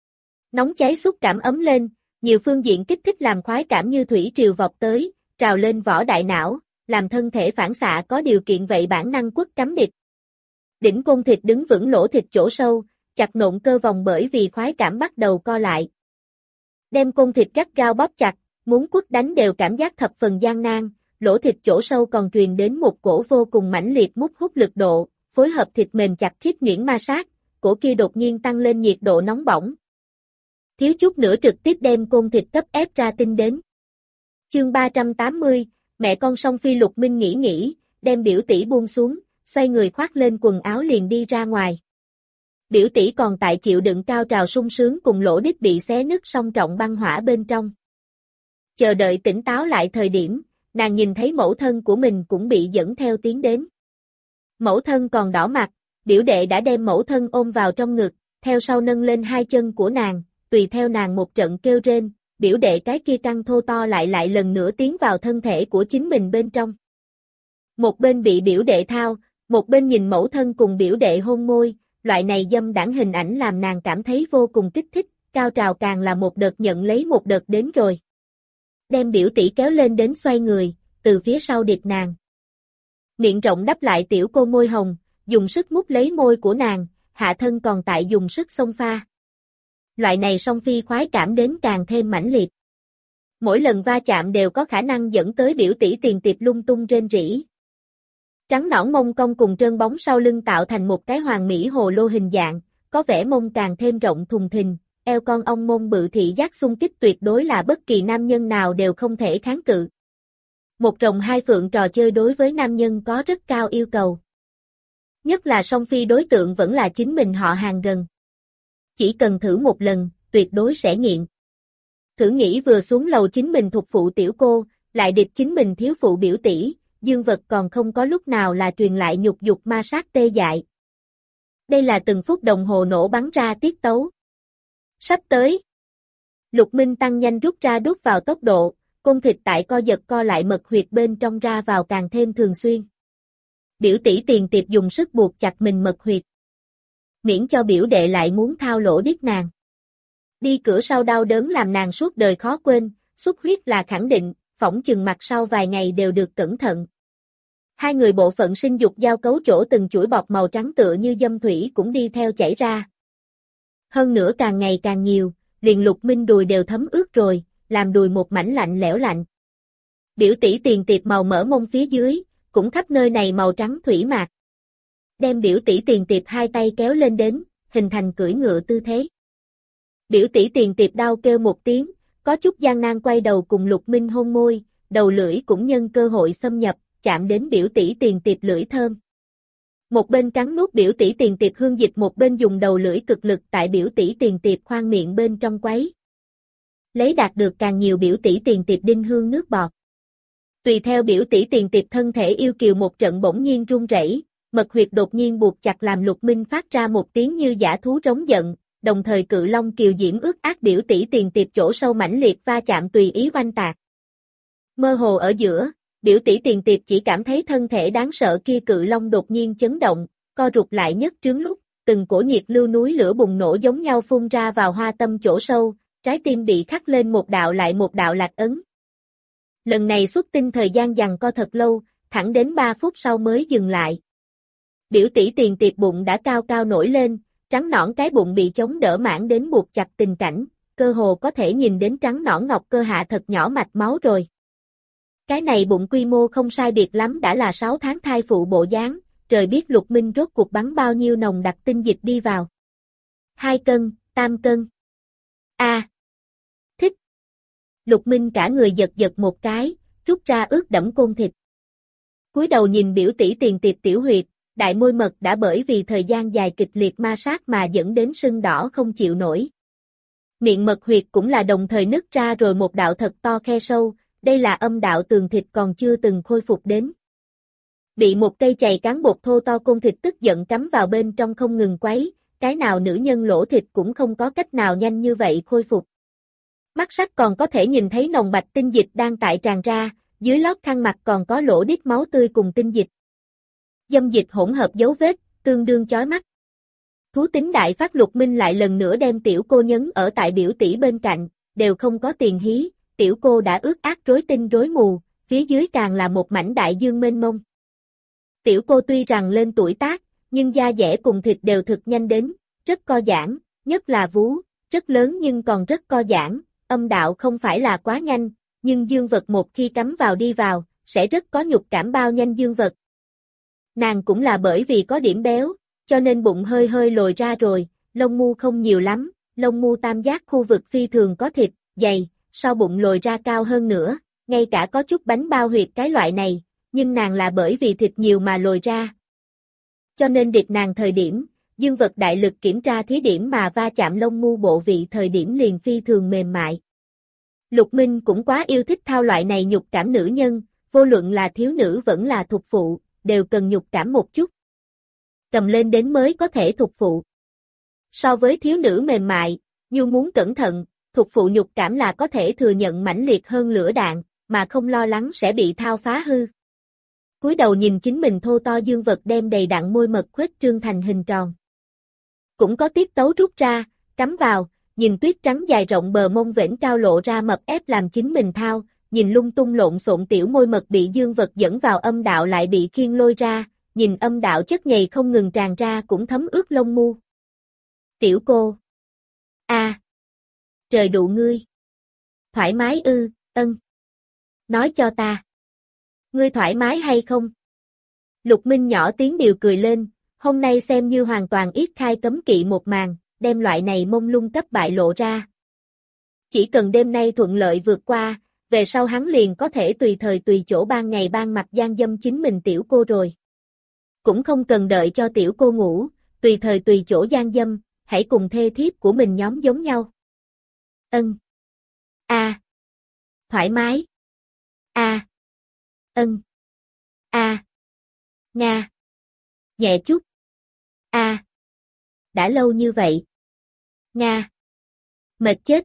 Speaker 1: Nóng cháy xúc cảm ấm lên, nhiều phương diện kích thích làm khoái cảm như thủy triều vọt tới, trào lên vỏ đại não, làm thân thể phản xạ có điều kiện vậy bản năng quất cắm địch. Đỉnh côn thịt đứng vững lỗ thịt chỗ sâu, chặt nộn cơ vòng bởi vì khoái cảm bắt đầu co lại. Đem côn thịt gắt gao bóp chặt, muốn quất đánh đều cảm giác thập phần gian nan, lỗ thịt chỗ sâu còn truyền đến một cổ vô cùng mãnh liệt mút hút lực độ, phối hợp thịt mềm chặt khít nhuyễn ma sát, cổ kia đột nhiên tăng lên nhiệt độ nóng bỏng. Thiếu chút nữa trực tiếp đem côn thịt cấp ép ra tinh đến. Chương ba trăm tám mươi, mẹ con song phi Lục Minh nghĩ nghĩ, đem biểu tỷ buông xuống, xoay người khoác lên quần áo liền đi ra ngoài. Biểu tỷ còn tại chịu đựng cao trào sung sướng cùng lỗ đít bị xé nứt song trọng băng hỏa bên trong. Chờ đợi tỉnh táo lại thời điểm, nàng nhìn thấy mẫu thân của mình cũng bị dẫn theo tiến đến. Mẫu thân còn đỏ mặt, biểu đệ đã đem mẫu thân ôm vào trong ngực, theo sau nâng lên hai chân của nàng, tùy theo nàng một trận kêu rên, biểu đệ cái kia căng thô to lại lại lần nữa tiến vào thân thể của chính mình bên trong. Một bên bị biểu đệ thao, một bên nhìn mẫu thân cùng biểu đệ hôn môi, loại này dâm đãng hình ảnh làm nàng cảm thấy vô cùng kích thích, cao trào càng là một đợt nhận lấy một đợt đến rồi. Đem biểu tỷ kéo lên đến xoay người, từ phía sau điệp nàng. Miệng rộng đắp lại tiểu cô môi hồng, dùng sức mút lấy môi của nàng, hạ thân còn tại dùng sức xông pha. Loại này song phi khoái cảm đến càng thêm mãnh liệt. Mỗi lần va chạm đều có khả năng dẫn tới biểu tỷ tiền tiệp lung tung rên rỉ. Trắng nõn mông cong cùng trơn bóng sau lưng tạo thành một cái hoàn mỹ hồ lô hình dạng, có vẻ mông càng thêm rộng thùng thình, eo con ong mông bự thị giác xung kích tuyệt đối là bất kỳ nam nhân nào đều không thể kháng cự. Một rồng hai phượng trò chơi đối với nam nhân có rất cao yêu cầu. Nhất là song phi đối tượng vẫn là chính mình họ hàng gần. Chỉ cần thử một lần, tuyệt đối sẽ nghiện. Thử nghĩ vừa xuống lầu chính mình thuộc phụ tiểu cô, lại điệp chính mình thiếu phụ biểu tỷ, dương vật còn không có lúc nào là truyền lại nhục dục ma sát tê dại. Đây là từng phút đồng hồ nổ bắn ra tiết tấu. Sắp tới. Lục Minh tăng nhanh rút ra đút vào tốc độ, côn thịt tại co giật co lại mật huyệt bên trong ra vào càng thêm thường xuyên. Biểu tỷ Tiền Tiệp dùng sức buộc chặt mình mật huyệt. Miễn cho biểu đệ lại muốn thao lỗ điếc nàng. Đi cửa sau đau đớn làm nàng suốt đời khó quên, xuất huyết là khẳng định, phỏng chừng mặt sau vài ngày đều được cẩn thận. Hai người bộ phận sinh dục giao cấu chỗ từng chuỗi bọt màu trắng tựa như dâm thủy cũng đi theo chảy ra. Hơn nữa càng ngày càng nhiều, liền Lục Minh đùi đều thấm ướt rồi, làm đùi một mảnh lạnh lẽo lạnh. Biểu tỷ Tiền Tiệp màu mỡ mông phía dưới, cũng khắp nơi này màu trắng thủy mạc. Đem biểu tỷ Tiền Tiệp hai tay kéo lên đến, hình thành cưỡi ngựa tư thế. Biểu tỷ Tiền Tiệp đau kêu một tiếng, có chút gian nan quay đầu cùng Lục Minh hôn môi, đầu lưỡi cũng nhân cơ hội xâm nhập, chạm đến biểu tỷ Tiền Tiệp lưỡi thơm. Một bên cắn nuốt biểu tỷ Tiền Tiệp hương dịch, một bên dùng đầu lưỡi cực lực tại biểu tỷ Tiền Tiệp khoang miệng bên trong quấy. Lấy đạt được càng nhiều biểu tỷ Tiền Tiệp đinh hương nước bọt. Tùy theo biểu tỷ Tiền Tiệp thân thể yêu kiều một trận bỗng nhiên run rẩy, mật huyệt đột nhiên buộc chặt làm Lục Minh phát ra một tiếng như dã thú rống giận, đồng thời cự long kiều diễm ướt át biểu tỷ Tiền Tiệp chỗ sâu mãnh liệt va chạm tùy ý oanh tạc. Mơ hồ ở giữa, biểu tỷ Tiền Tiệp chỉ cảm thấy thân thể đáng sợ kia cự long đột nhiên chấn động, co rụt lại nhất trướng lúc, từng cổ nhiệt lưu núi lửa bùng nổ giống nhau phun ra vào hoa tâm chỗ sâu, trái tim bị khắc lên một đạo lại một đạo lạc ấn. Lần này xuất tinh thời gian giằng co thật lâu, thẳng đến ba phút sau mới dừng lại. Biểu tỷ Tiền Tiệp bụng đã cao cao nổi lên, trắng nõn cái bụng bị chống đỡ mãn đến buộc chặt tình cảnh, cơ hồ có thể nhìn đến trắng nõn ngọc cơ hạ thật nhỏ mạch máu rồi. Cái này bụng quy mô không sai biệt lắm đã là sáu tháng thai phụ bộ dáng, trời biết Lục Minh rốt cuộc bắn bao nhiêu nồng đặc tinh dịch đi vào. Hai cân, tam cân. A. À, thích. Lục Minh cả người giật giật một cái, rút ra ướt đẫm côn thịt. Cúi đầu nhìn biểu tỷ Tiền Tiệp tiểu huyệt, đại môi mật đã bởi vì thời gian dài kịch liệt ma sát mà dẫn đến sưng đỏ không chịu nổi. Miệng mật huyệt cũng là đồng thời nứt ra rồi một đạo thật to khe sâu, đây là âm đạo tường thịt còn chưa từng khôi phục đến. Bị một cây chày cán bột thô to côn thịt tức giận cắm vào bên trong không ngừng quấy, cái nào nữ nhân lỗ thịt cũng không có cách nào nhanh như vậy khôi phục. Mắt sắc còn có thể nhìn thấy nồng bạch tinh dịch đang tại tràn ra, dưới lót khăn mặt còn có lỗ đít máu tươi cùng tinh dịch. Dâm dịch hỗn hợp dấu vết, tương đương chói mắt. Thú tính đại phát Lục Minh lại lần nữa đem tiểu cô nhấn ở tại biểu tỷ bên cạnh, đều không có tiền hí, tiểu cô đã ướt át rối tinh rối mù, phía dưới càng là một mảnh đại dương mênh mông. Tiểu cô tuy rằng lên tuổi tác, nhưng da dẻ cùng thịt đều thực nhanh đến, rất co giãn, nhất là vú, rất lớn nhưng còn rất co giãn, âm đạo không phải là quá nhanh, nhưng dương vật một khi cắm vào đi vào, sẽ rất có nhục cảm bao nhanh dương vật. Nàng cũng là bởi vì có điểm béo, cho nên bụng hơi hơi lồi ra rồi, lông mu không nhiều lắm, lông mu tam giác khu vực phi thường có thịt, dày, sau bụng lồi ra cao hơn nữa, ngay cả có chút bánh bao huyệt cái loại này, nhưng nàng là bởi vì thịt nhiều mà lồi ra. Cho nên điệt nàng thời điểm, dương vật đại lực kiểm tra thí điểm mà va chạm lông mu bộ vị thời điểm liền phi thường mềm mại. Lục Minh cũng quá yêu thích thao loại này nhục cảm nữ nhân, vô luận là thiếu nữ vẫn là thục phụ, đều cần nhục cảm một chút. Cầm lên đến mới có thể thục phụ. So với thiếu nữ mềm mại, như muốn cẩn thận, thục phụ nhục cảm là có thể thừa nhận mãnh liệt hơn lửa đạn, mà không lo lắng sẽ bị thao phá hư. Cúi đầu nhìn chính mình thô to dương vật đem đầy đặn môi mật khuếch trương thành hình tròn. Cũng có tiết tấu rút ra, cắm vào, nhìn tuyết trắng dài rộng bờ mông vểnh cao lộ ra mập ép làm chính mình thao, nhìn lung tung lộn xộn tiểu môi mật bị dương vật dẫn vào âm đạo lại bị khiêng lôi ra, nhìn âm đạo chất nhầy không ngừng tràn ra cũng thấm ướt lông mu. Tiểu cô. A. À, trời đụ ngươi. Thoải mái ư, ân. Nói cho ta. Ngươi thoải mái hay không? Lục Minh nhỏ tiếng điều cười lên, hôm nay xem như hoàn toàn yết khai cấm kỵ một màn, đem loại này mông lung cấp bại lộ ra. Chỉ cần đêm nay thuận lợi vượt qua, về sau hắn liền có thể tùy thời tùy chỗ ban ngày ban mặt gian dâm chính mình tiểu cô rồi. Cũng không cần đợi cho tiểu cô ngủ, tùy thời tùy chỗ gian dâm, hãy cùng thê thiếp của mình nhóm giống nhau. Ân. A. À. Thoải mái. A. À. Ân. A. À. Nga. Nhẹ chút. A. À. Đã lâu như vậy. Nga. Mệt chết.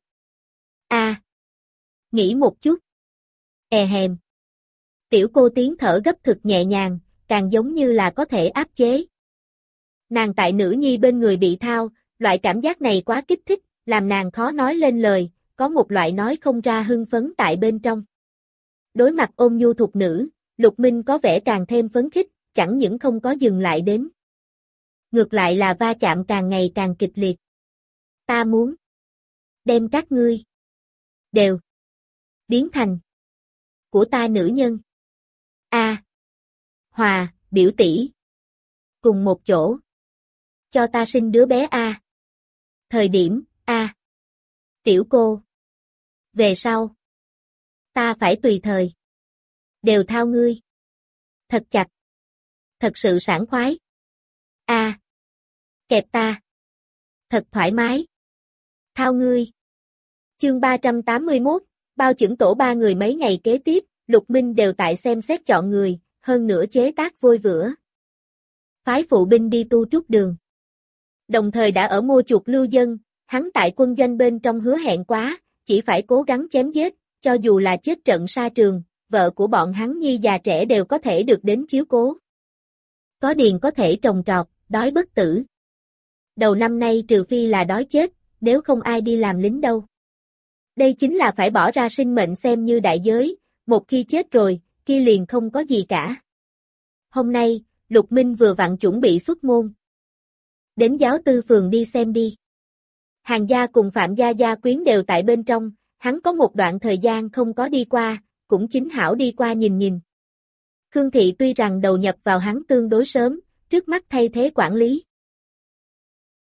Speaker 1: A. À. Nghỉ một chút. E hèm. Tiểu cô tiếng thở gấp thực nhẹ nhàng, càng giống như là có thể áp chế. Nàng tại nữ nhi bên người bị thao, loại cảm giác này quá kích thích, làm nàng khó nói lên lời, có một loại nói không ra hưng phấn tại bên trong. Đối mặt ôn nhu thục nữ, Lục Minh có vẻ càng thêm phấn khích, chẳng những không có dừng lại đến. Ngược lại là va chạm càng ngày càng kịch liệt. Ta muốn đem các ngươi đều biến thành của ta nữ nhân. A. Hòa, biểu tỷ. Cùng một chỗ. Cho ta sinh đứa bé A. Thời điểm, A. Tiểu cô. Về sau. Ta phải tùy thời. Đều thao ngươi. Thật chặt. Thật sự sảng khoái. A. Kẹp ta. Thật thoải mái. Thao ngươi. Chương ba trăm tám mươi mốt, bao chững tổ ba người mấy ngày kế tiếp, Lục Minh đều tại xem xét chọn người, hơn nữa chế tác vôi vữa. Phái phụ binh đi tu trúc đường. Đồng thời đã ở mua chuộc lưu dân, hắn tại quân doanh bên trong hứa hẹn quá, chỉ phải cố gắng chém giết, cho dù là chết trận sa trường, vợ của bọn hắn nhi già trẻ đều có thể được đến chiếu cố. Có điền có thể trồng trọt, đói bất tử. Đầu năm nay trừ phi là đói chết, nếu không ai đi làm lính đâu. Đây chính là phải bỏ ra sinh mệnh xem như đại giới, một khi chết rồi, kia liền không có gì cả. Hôm nay, Lục Minh vừa vặn chuẩn bị xuất môn. Đến giáo tư phường đi xem đi. Hàng gia cùng Phạm gia gia quyến đều tại bên trong, hắn có một đoạn thời gian không có đi qua, cũng chính hảo đi qua nhìn nhìn. Khương Thị tuy rằng đầu nhập vào hắn tương đối sớm, trước mắt thay thế quản lý.